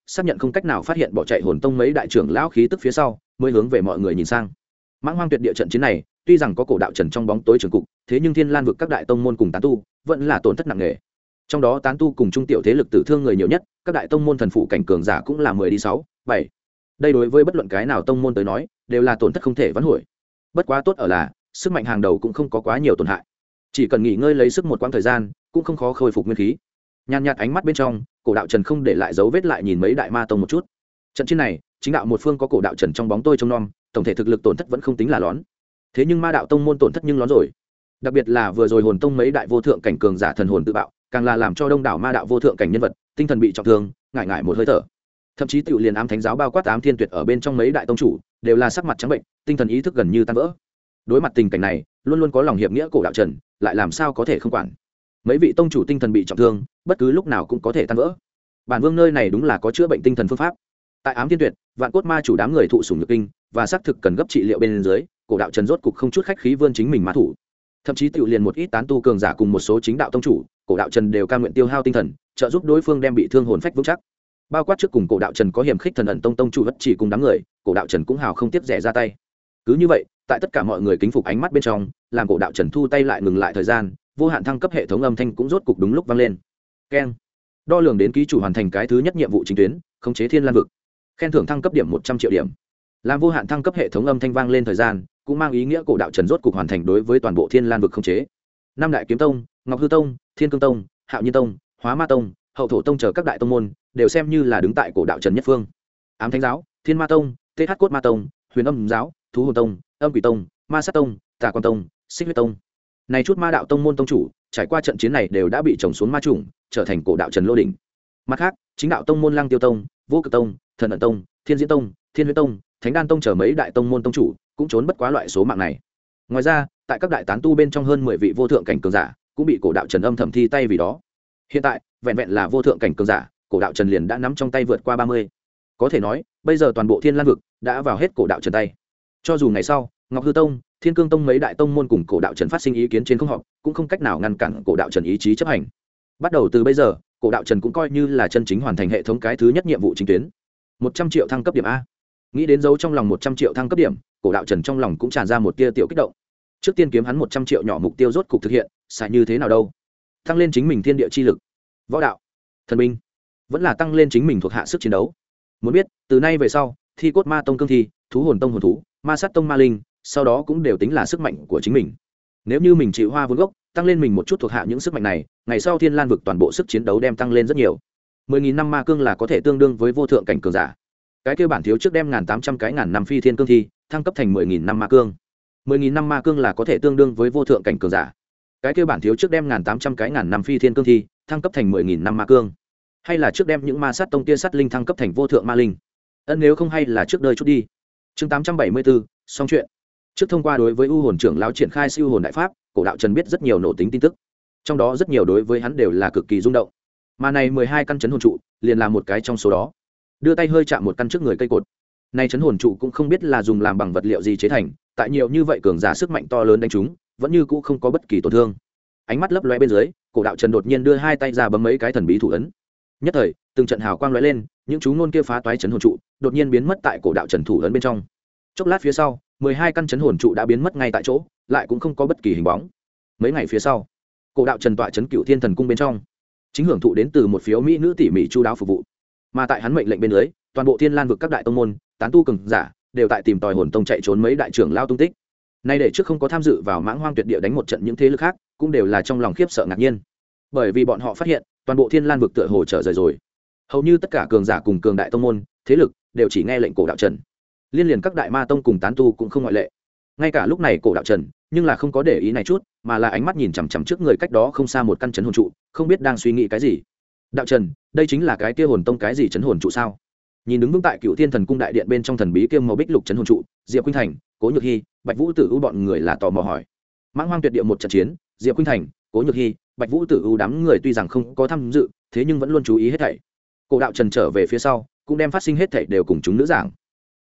xác nhận không cách nào phát hiện bỏ chạy hồn tông mấy đại trưởng lão khí tức phía sau mới hướng về mọi người nhìn sang. Mãng hoang tuyệt địa trận chiến này tuy rằng có cổ đạo trần trong bóng tối trường cục, thế nhưng thiên lan vực các đại tông môn cùng tán tu vẫn là tổn thất nặng nề. Trong đó tán tu cùng trung tiểu thế lực tử thương người nhiều nhất, các đại tông môn thần phụ cảnh cường giả cũng là 10 đi 6, 7. Đây đối với bất luận cái nào tông môn tới nói đều là tổn thất không thể vãn hồi. Bất quá tốt ở là sức mạnh hàng đầu cũng không có quá nhiều tổn hại, chỉ cần nghỉ ngơi lấy sức một quãng thời gian cũng không khó khôi phục nguyên khí. Nhàn nhạt ánh mắt bên trong, cổ đạo trần không để lại dấu vết lại nhìn mấy đại ma tông một chút. Trận chiến này chính đạo một phương có cổ đạo trần trong bóng tôi trông nom, tổng thể thực lực tổn thất vẫn không tính là lớn, thế nhưng ma đạo tông môn tổn thất nhưng lớn rồi. Đặc biệt là vừa rồi hồn tông mấy đại vô thượng cảnh cường giả thần hồn tự bạo, càng là làm cho đông đảo ma đạo vô thượng cảnh nhân vật tinh thần bị trọng thương, ngại một hơi thở. Thậm chí tiểu liền ám thánh giáo bao quát ám thiên tuyệt ở bên trong mấy đại tông chủ đều là sắc mặt trắng bệnh, tinh thần ý thức gần như tan vỡ. Đối mặt tình cảnh này, luôn luôn có lòng hiệp nghĩa cổ đạo trần lại làm sao có thể không quản. Mấy vị tông chủ tinh thần bị trọng thương, bất cứ lúc nào cũng có thể tan vỡ. Bản vương nơi này đúng là có chữa bệnh tinh thần phương pháp. Tại ám thiên tuyệt, vạn cốt ma chủ đám người thụ sủng nhược kinh và xác thực cần gấp trị liệu bên dưới, cổ đạo trần rốt cục không chút khách khí vươn chính mình ma thủ. Thậm chí tiểu liền một ít tán tu cường giả cùng một số chính đạo tông chủ, cổ đạo trần đều cam nguyện tiêu hao tinh thần, trợ giúp đối phương đem bị thương hồn phách vững chắc. Bao quát trước cùng cổ đạo trần có hiểm khích thần ẩn tông chủ vất chỉ cùng đám người, cổ đạo trần cũng hào không tiếp rẻ ra tay. Cứ như vậy, tại tất cả mọi người kính phục ánh mắt bên trong, làm cổ đạo trần thu tay lại ngừng lại thời gian, vô hạn thăng cấp hệ thống âm thanh cũng rốt cục đúng lúc vang lên. Keng. Đo lường đến ký chủ hoàn thành cái thứ nhất nhiệm vụ chính tuyến, khống chế thiên lan vực. Khen thưởng thăng cấp điểm 100 triệu điểm. Làm vô hạn thăng cấp hệ thống âm thanh vang lên thời gian, cũng mang ý nghĩa cổ đạo trần rốt cục hoàn thành đối với toàn bộ thiên lan vực khống chế. Năm đại kiếm tông, Ngọc Hư tông, Thiên Cương tông, Hạo Nhiên tông, Hóa Ma tông, Hậu Thổ tông chờ các đại tông môn đều xem như là đứng tại cổ đạo trần nhất phương. Ám thánh giáo, Thiên Ma tông, Tê Hắc cốt ma tông, Huyền âm giáo, Thú hồn tông, Âm quỷ tông, Ma sát tông, Tà quan tông, Xích huyết tông. Này chút ma đạo tông môn tông chủ, trải qua trận chiến này đều đã bị trồng xuống ma chủng, trở thành cổ đạo trần lô đỉnh. Mặt khác, chính đạo tông môn Lăng Tiêu tông, Vô Cực tông, Thần ẩn tông, Thiên diễn tông, Thiên huyết tông, Thánh đan tông chờ mấy đại tông môn tông chủ cũng trốn bất quá loại số mạng này. Ngoài ra, tại các đại tán tu bên trong hơn 10 vị vô thượng cảnh cường giả cũng bị cổ đạo trần âm thầm thi tay vì đó. Hiện tại, vẹn vẹn là vô thượng cảnh cường giả, cổ đạo trần liền đã nắm trong tay vượt qua 30. Có thể nói, bây giờ toàn bộ thiên lan vực đã vào hết cổ đạo trần tay. Cho dù ngày sau Ngọc Hư tông, Thiên Cương tông mấy đại tông môn cùng cổ đạo trần phát sinh ý kiến trên không họp, cũng không cách nào ngăn cản cổ đạo trần ý chí chấp hành. Bắt đầu từ bây giờ, cổ đạo trần cũng coi như là chân chính hoàn thành hệ thống cái thứ nhất nhiệm vụ chính tuyến. 100 triệu thăng cấp điểm a. Nghĩ đến dấu trong lòng 100 triệu thăng cấp điểm, cổ đạo trần trong lòng cũng tràn ra một tia tiểu kích động. Trước tiên kiếm hắn 100 triệu nhỏ mục tiêu rốt cục thực hiện, xài như thế nào đâu? Tăng lên chính mình thiên địa chi lực, võ đạo, thần binh, vẫn là tăng lên chính mình thuộc hạ sức chiến đấu. Muốn biết, từ nay về sau, Thi cốt ma tông cương thi, Thú hồn tông hồn thú, Ma sát tông ma linh, sau đó cũng đều tính là sức mạnh của chính mình. Nếu như mình chịu hoa vốn gốc, tăng lên mình một chút thuộc hạ những sức mạnh này, ngày sau thiên lan vực toàn bộ sức chiến đấu đem tăng lên rất nhiều. 10.000 năm ma cương là có thể tương đương với vô thượng cảnh cường giả. Cái kia bản thiếu trước đem 1.800 cái ngàn năm phi thiên cương thi thăng cấp thành 10.000 năm ma cương. 10.000 năm ma cương là có thể tương đương với vô thượng cảnh cường giả. Cái kia bản thiếu trước đem 1.800 cái ngàn năm phi thiên cương thi thăng cấp thành 10.000 năm ma cương. Hay là trước đem những ma sát tông kia sát linh thăng cấp thành vô thượng ma linh. Nếu không hay là trước đời chút đi. Chương 874, xong chuyện. Trước thông qua đối với u hồn trưởng lão triển khai siêu hồn đại pháp, cổ đạo trần biết rất nhiều nổ tính tin tức. Trong đó rất nhiều đối với hắn đều là cực kỳ rung động. Mà này 12 căn chấn hồn trụ, liền là một cái trong số đó. Đưa tay hơi chạm một căn trước người cây cột. Này chấn hồn trụ cũng không biết là dùng làm bằng vật liệu gì chế thành, tại nhiều như vậy cường giả sức mạnh to lớn đánh chúng, vẫn như cũ không có bất kỳ tổn thương. Ánh mắt lấp lóe bên dưới, cổ đạo trần đột nhiên đưa hai tay ra bấm mấy cái thần bí thủ ấn. Nhất thời, từng trận hào quang lóe lên, những chú ngôn kia phá toái chấn hồn trụ, đột nhiên biến mất tại cổ đạo trần thủ ấn bên trong. Chốc lát phía sau, 12 căn chấn hồn trụ đã biến mất ngay tại chỗ, lại cũng không có bất kỳ hình bóng. Mấy ngày phía sau, cổ đạo trần tọa chấn Cửu Thiên Thần cung bên trong, chính hưởng thụ đến từ một phiếu mỹ nữ tỉ mỉ chu đáo phục vụ. Mà tại hắn mệnh lệnh bên dưới, toàn bộ thiên lan vực các đại tông môn, tán tu cường giả đều tại tìm tòi hồn tông chạy trốn mấy đại trưởng lao tung tích. Nay để trước không có tham dự vào mãng hoang tuyệt địa đánh một trận những thế lực khác, cũng đều là trong lòng khiếp sợ ngạc nhiên, bởi vì bọn họ phát hiện toàn bộ thiên lan vực tựa hồ trở rời rồi. Hầu như tất cả cường giả cùng cường đại tông môn, thế lực đều chỉ nghe lệnh cổ đạo trần. Liên liền các đại ma tông cùng tán tu cũng không ngoại lệ. Ngay cả lúc này cổ đạo trần, nhưng là không có để ý này chút, mà là ánh mắt nhìn chằm chằm trước người cách đó không xa một căn chấn hồn trụ, không biết đang suy nghĩ cái gì. Đạo trần, đây chính là cái kia hồn tông cái gì chấn hồn trụ sao? Nhìn đứng vững tại Cửu Thiên Thần cung đại điện bên trong thần bí kiêm màu bích lục chấn hồn trụ, Diệp Khuynh Thành, Cố Nhược Hi, Bạch Vũ Tử U bọn người là tò mò hỏi. Mãng hoang tuyệt địa một trận chiến, Diệp Khuynh Thành, Cố Nhược Hi, Bạch Vũ Tử U đám người tuy rằng không có tham dự, thế nhưng vẫn luôn chú ý hết thảy. Cổ đạo trần trở về phía sau, cũng đem phát sinh hết thảy đều cùng chúng nữ giảng.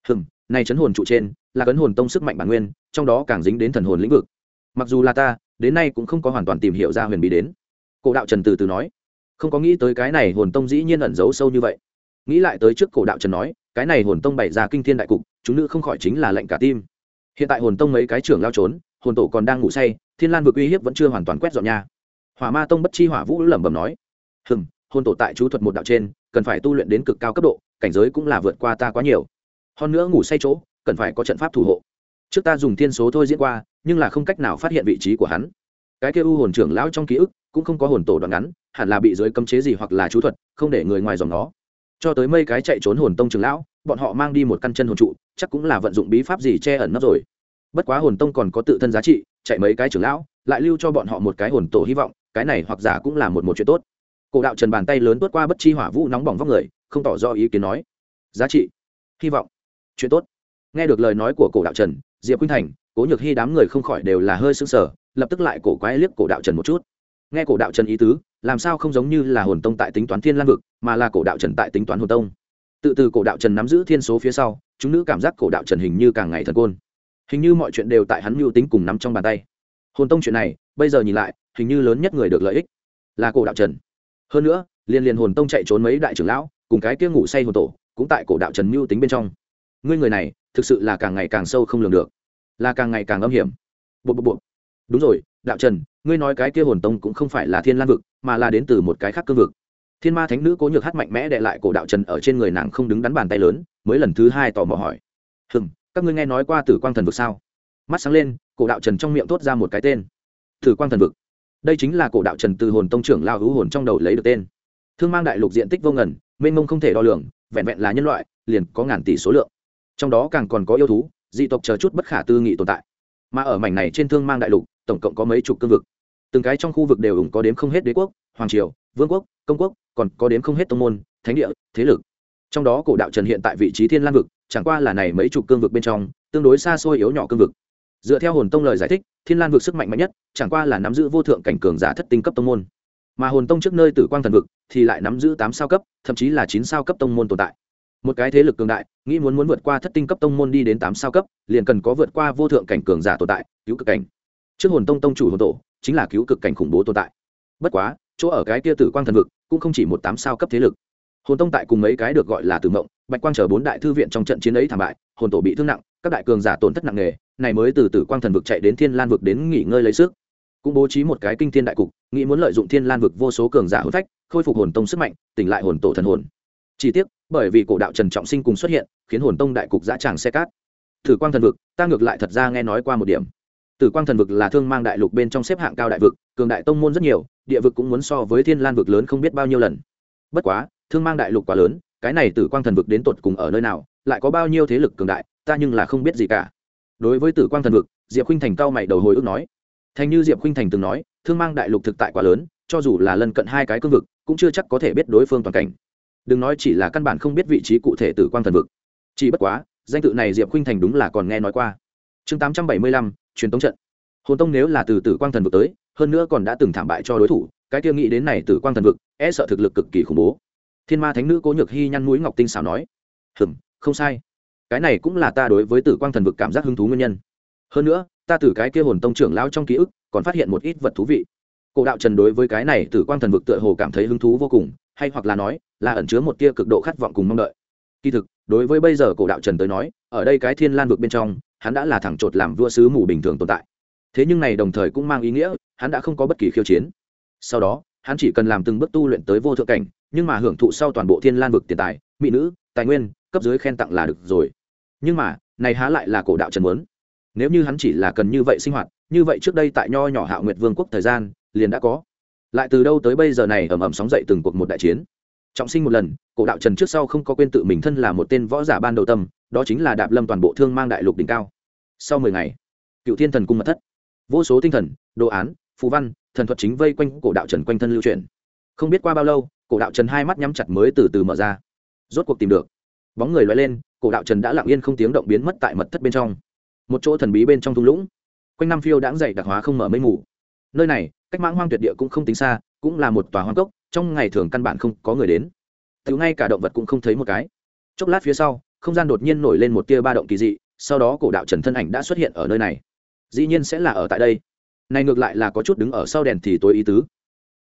Này chấn hồn trụ trên là cấn hồn tông sức mạnh bản nguyên, trong đó càng dính đến thần hồn lĩnh vực. Mặc dù là ta, đến nay cũng không có hoàn toàn tìm hiểu ra huyền bí đến. Cổ đạo trần từ từ nói, không có nghĩ tới cái này hồn tông dĩ nhiên ẩn giấu sâu như vậy. nghĩ lại tới trước cổ đạo trần nói cái này hồn tông bày ra kinh thiên đại cục, chúng nữ không khỏi chính là lệnh cả tim. Hiện tại hồn tông mấy cái trưởng lao trốn, hồn tổ còn đang ngủ say, thiên lan vực uy hiếp vẫn chưa hoàn toàn quét dọn nha. Hỏa ma tông bất chi hỏa vũ lẩm bẩm nói, hồn tổ tại chú thuật một đạo trên cần phải tu luyện đến cực cao cấp độ, cảnh giới cũng là vượt qua ta quá nhiều. Hơn nữa ngủ say chỗ cần phải có trận pháp thủ hộ, trước ta dùng thiên số thôi diễn qua nhưng là không cách nào phát hiện vị trí của hắn. Cái kia u hồn trưởng lão trong ký ức cũng không có hồn tổ đoạn ngắn, hẳn là bị dưới cấm chế gì hoặc là chú thuật không để người ngoài dòng nó. Cho tới mấy cái chạy trốn hồn tông trưởng lão, bọn họ mang đi một căn chân hồn trụ, chắc cũng là vận dụng bí pháp gì che ẩn nấp rồi. Bất quá hồn tông còn có tự thân giá trị, chạy mấy cái trưởng lão lại lưu cho bọn họ một cái hồn tổ hy vọng, cái này hoặc giả cũng là một chuyện tốt. Cổ đạo trần bàn tay lớn tuốt qua bất chi hỏa vũ nóng bỏng vóc người, không tỏ rõ ý kiến nói, giá trị, hy vọng, chuyện tốt. Nghe được lời nói của cổ đạo trần, Diệp Khuynh Thành, Cố Nhược Hi đám người không khỏi đều là hơi sững sờ, lập tức lại cổ quái liếc cổ đạo trần một chút. Nghe cổ đạo trần ý tứ, làm sao không giống như là hồn tông tại tính toán thiên lan vực, mà là cổ đạo trần tại tính toán hồn tông. Từ cổ đạo trần nắm giữ thiên số phía sau, chúng nữ cảm giác cổ đạo trần hình như càng ngày thần côn, hình như mọi chuyện đều tại hắn mưu tính cùng nắm trong bàn tay. Hồn tông chuyện này bây giờ nhìn lại, hình như lớn nhất người được lợi ích là cổ đạo trần. Hơn nữa liên hồn tông chạy trốn mấy đại trưởng lão cùng cái kia ngủ say hồn tổ cũng tại cổ đạo trần mưu tính bên trong. Ngươi người này thực sự là càng ngày càng sâu không lường được, là càng ngày càng âm hiểm. Bộ. Đúng rồi, đạo trần, ngươi nói cái kia hồn tông cũng không phải là thiên lan vực, mà là đến từ một cái khác cương vực. Thiên ma thánh nữ Cố Nhược Hát mạnh mẽ đè lại cổ đạo trần ở trên người nàng không đứng đắn bàn tay lớn, mới lần thứ hai tò mò hỏi, các ngươi nghe nói qua Tử Quang Thần vực sao? Mắt sáng lên, cổ đạo trần trong miệng thốt ra một cái tên, Tử Quang Thần vực. Đây chính là cổ đạo trần từ hồn tông trưởng lao hữu hồn trong đầu lấy được tên. Thương mang đại lục diện tích vô ngần, mênh mông không thể đo lường, vẹn vẹn là nhân loại liền có ngàn tỷ số lượng, trong đó càng còn có yêu thú, dị tộc chờ chút bất khả tư nghị tồn tại. Mà ở mảnh này trên thương mang đại lục tổng cộng có mấy chục cương vực, từng cái trong khu vực đều có đếm không hết đế quốc, hoàng triều, vương quốc, công quốc, còn có đếm không hết tông môn, thánh địa, thế lực. Trong đó cổ đạo trần hiện tại vị trí thiên lan vực chẳng qua là này mấy chục cương vực bên trong tương đối xa xôi yếu nhỏ cương vực. Dựa theo hồn tông lời giải thích, thiên lan vực sức mạnh mạnh nhất chẳng qua là nắm giữ vô thượng cảnh cường giả thất tinh cấp tông môn, mà hồn tông trước nơi Tử Quang Thần vực thì lại nắm giữ 8 sao cấp, thậm chí là 9 sao cấp tông môn tồn tại. Một cái thế lực cường đại nghĩ muốn vượt qua thất tinh cấp tông môn đi đến 8 sao cấp, liền cần có vượt qua vô thượng cảnh cường giả tồn tại, cứu cực cảnh. Trước hồn tông tông chủ hồn tổ chính là cứu cực cảnh khủng bố tồn tại. Bất quá chỗ ở cái kia Tử Quang Thần vực cũng không chỉ một 8 sao cấp thế lực. Hồn tông tại cùng mấy cái được gọi là Tử Mộng, Bạch Quang chờ 4 đại thư viện trong trận chiến ấy thảm bại, hồn tổ bị thương nặng, các đại cường giả tổn thất nặng nề, này mới từ Tử Quang Thần vực chạy đến Thiên Lan vực đến nghỉ ngơi lấy sức. Cũng bố trí một cái kinh thiên đại cục, nghĩ muốn lợi dụng Thiên Lan vực vô số cường giả hồn phách, khôi phục hồn tông sức mạnh, tỉnh lại hồn tổ thần hồn. Chỉ tiếc, bởi vì cổ đạo Trần Trọng Sinh cùng xuất hiện, khiến hồn tông đại cục dã tràng xe cát. Tử Quang Thần vực, ta ngược lại thật ra nghe nói qua một điểm. Tử Quang Thần vực là thương mang đại lục bên trong xếp hạng cao đại vực, cường đại tông môn rất nhiều, địa vực cũng muốn so với Thiên Lan vực lớn không biết bao nhiêu lần. Bất quá, thương mang đại lục quá lớn, cái này Tử Quang Thần vực đến tột cùng ở nơi nào, lại có bao nhiêu thế lực cường đại, ta nhưng là không biết gì cả. Đối với Tử Quang Thần vực, Diệp Khuynh Thành cao mày đầu hồi ức nói. Thành như Diệp Khuynh Thành từng nói, thương mang đại lục thực tại quá lớn, cho dù là lân cận hai cái cương vực, cũng chưa chắc có thể biết đối phương toàn cảnh. Đừng nói chỉ là căn bản không biết vị trí cụ thể Tử Quang Thần vực. Chỉ bất quá, danh tự này Diệp Khuynh Thành đúng là còn nghe nói qua. Chương 875, truyền tống trận. Hồn tông nếu là từ Tử Quang Thần vực tới, hơn nữa còn đã từng thảm bại cho đối thủ, cái kia nghĩ đến này Tử Quang Thần vực, e sợ thực lực cực kỳ khủng bố. Thiên ma thánh nữ Cố Nhược Hi nhăn mũi ngọc tinh xảo nói, không sai, cái này cũng là ta đối với Tử Quang Thần vực cảm giác hứng thú nguyên nhân. Hơn nữa, ta từ cái kia hồn tông trưởng lão trong ký ức còn phát hiện một ít vật thú vị. Cổ đạo Trần đối với cái này Tử Quang Thần vực tựa hồ cảm thấy hứng thú vô cùng, hay hoặc là nói là ẩn chứa một tia cực độ khát vọng cùng mong đợi. Kỳ thực, đối với bây giờ cổ đạo Trần tới nói, ở đây cái Thiên Lan vực bên trong, hắn đã là thẳng chột làm vua sứ mù bình thường tồn tại. Thế nhưng này đồng thời cũng mang ý nghĩa, hắn đã không có bất kỳ khiêu chiến. Sau đó, hắn chỉ cần làm từng bước tu luyện tới vô thượng cảnh, nhưng mà hưởng thụ sau toàn bộ Thiên Lan vực tiền tài, mỹ nữ, tài nguyên, cấp dưới khen tặng là được rồi. Nhưng mà, này há lại là cổ đạo Trần muốn. Nếu như hắn chỉ là cần như vậy sinh hoạt, như vậy trước đây tại nho nhỏ Hạo Nguyệt Vương quốc thời gian, liền đã có. Lại từ đâu tới bây giờ này ầm ầm sóng dậy từng cuộc một đại chiến. Trọng sinh một lần, cổ đạo Trần trước sau không có quên tự mình thân là một tên võ giả ban đầu tâm, đó chính là đạp lâm toàn bộ thương mang đại lục đỉnh cao. Sau 10 ngày, Cựu Thiên Thần cung mật thất, vô số tinh thần, đồ án, phù văn, thần thuật chính vây quanh cổ đạo Trần quanh thân lưu chuyển. Không biết qua bao lâu, cổ đạo Trần hai mắt nhắm chặt mới từ từ mở ra. Rốt cuộc tìm được. Bóng người lóe lên, cổ đạo Trần đã lặng yên không tiếng động biến mất tại mật thất bên trong. Một chỗ thần bí bên trong thung lũng, quanh năm phiêu đãng dày đặc hóa không mở mây mù. Nơi này, cách Mãng Hoang tuyệt địa cũng không tính xa, cũng là một tòa hoang cốc, trong ngày thường căn bản không có người đến. Từ ngay cả động vật cũng không thấy một cái. Chốc lát phía sau, không gian đột nhiên nổi lên một tia ba động kỳ dị, sau đó cổ đạo Trần thân ảnh đã xuất hiện ở nơi này. Dĩ nhiên sẽ là ở tại đây. Này ngược lại là có chút đứng ở sau đèn thì tối ý tứ.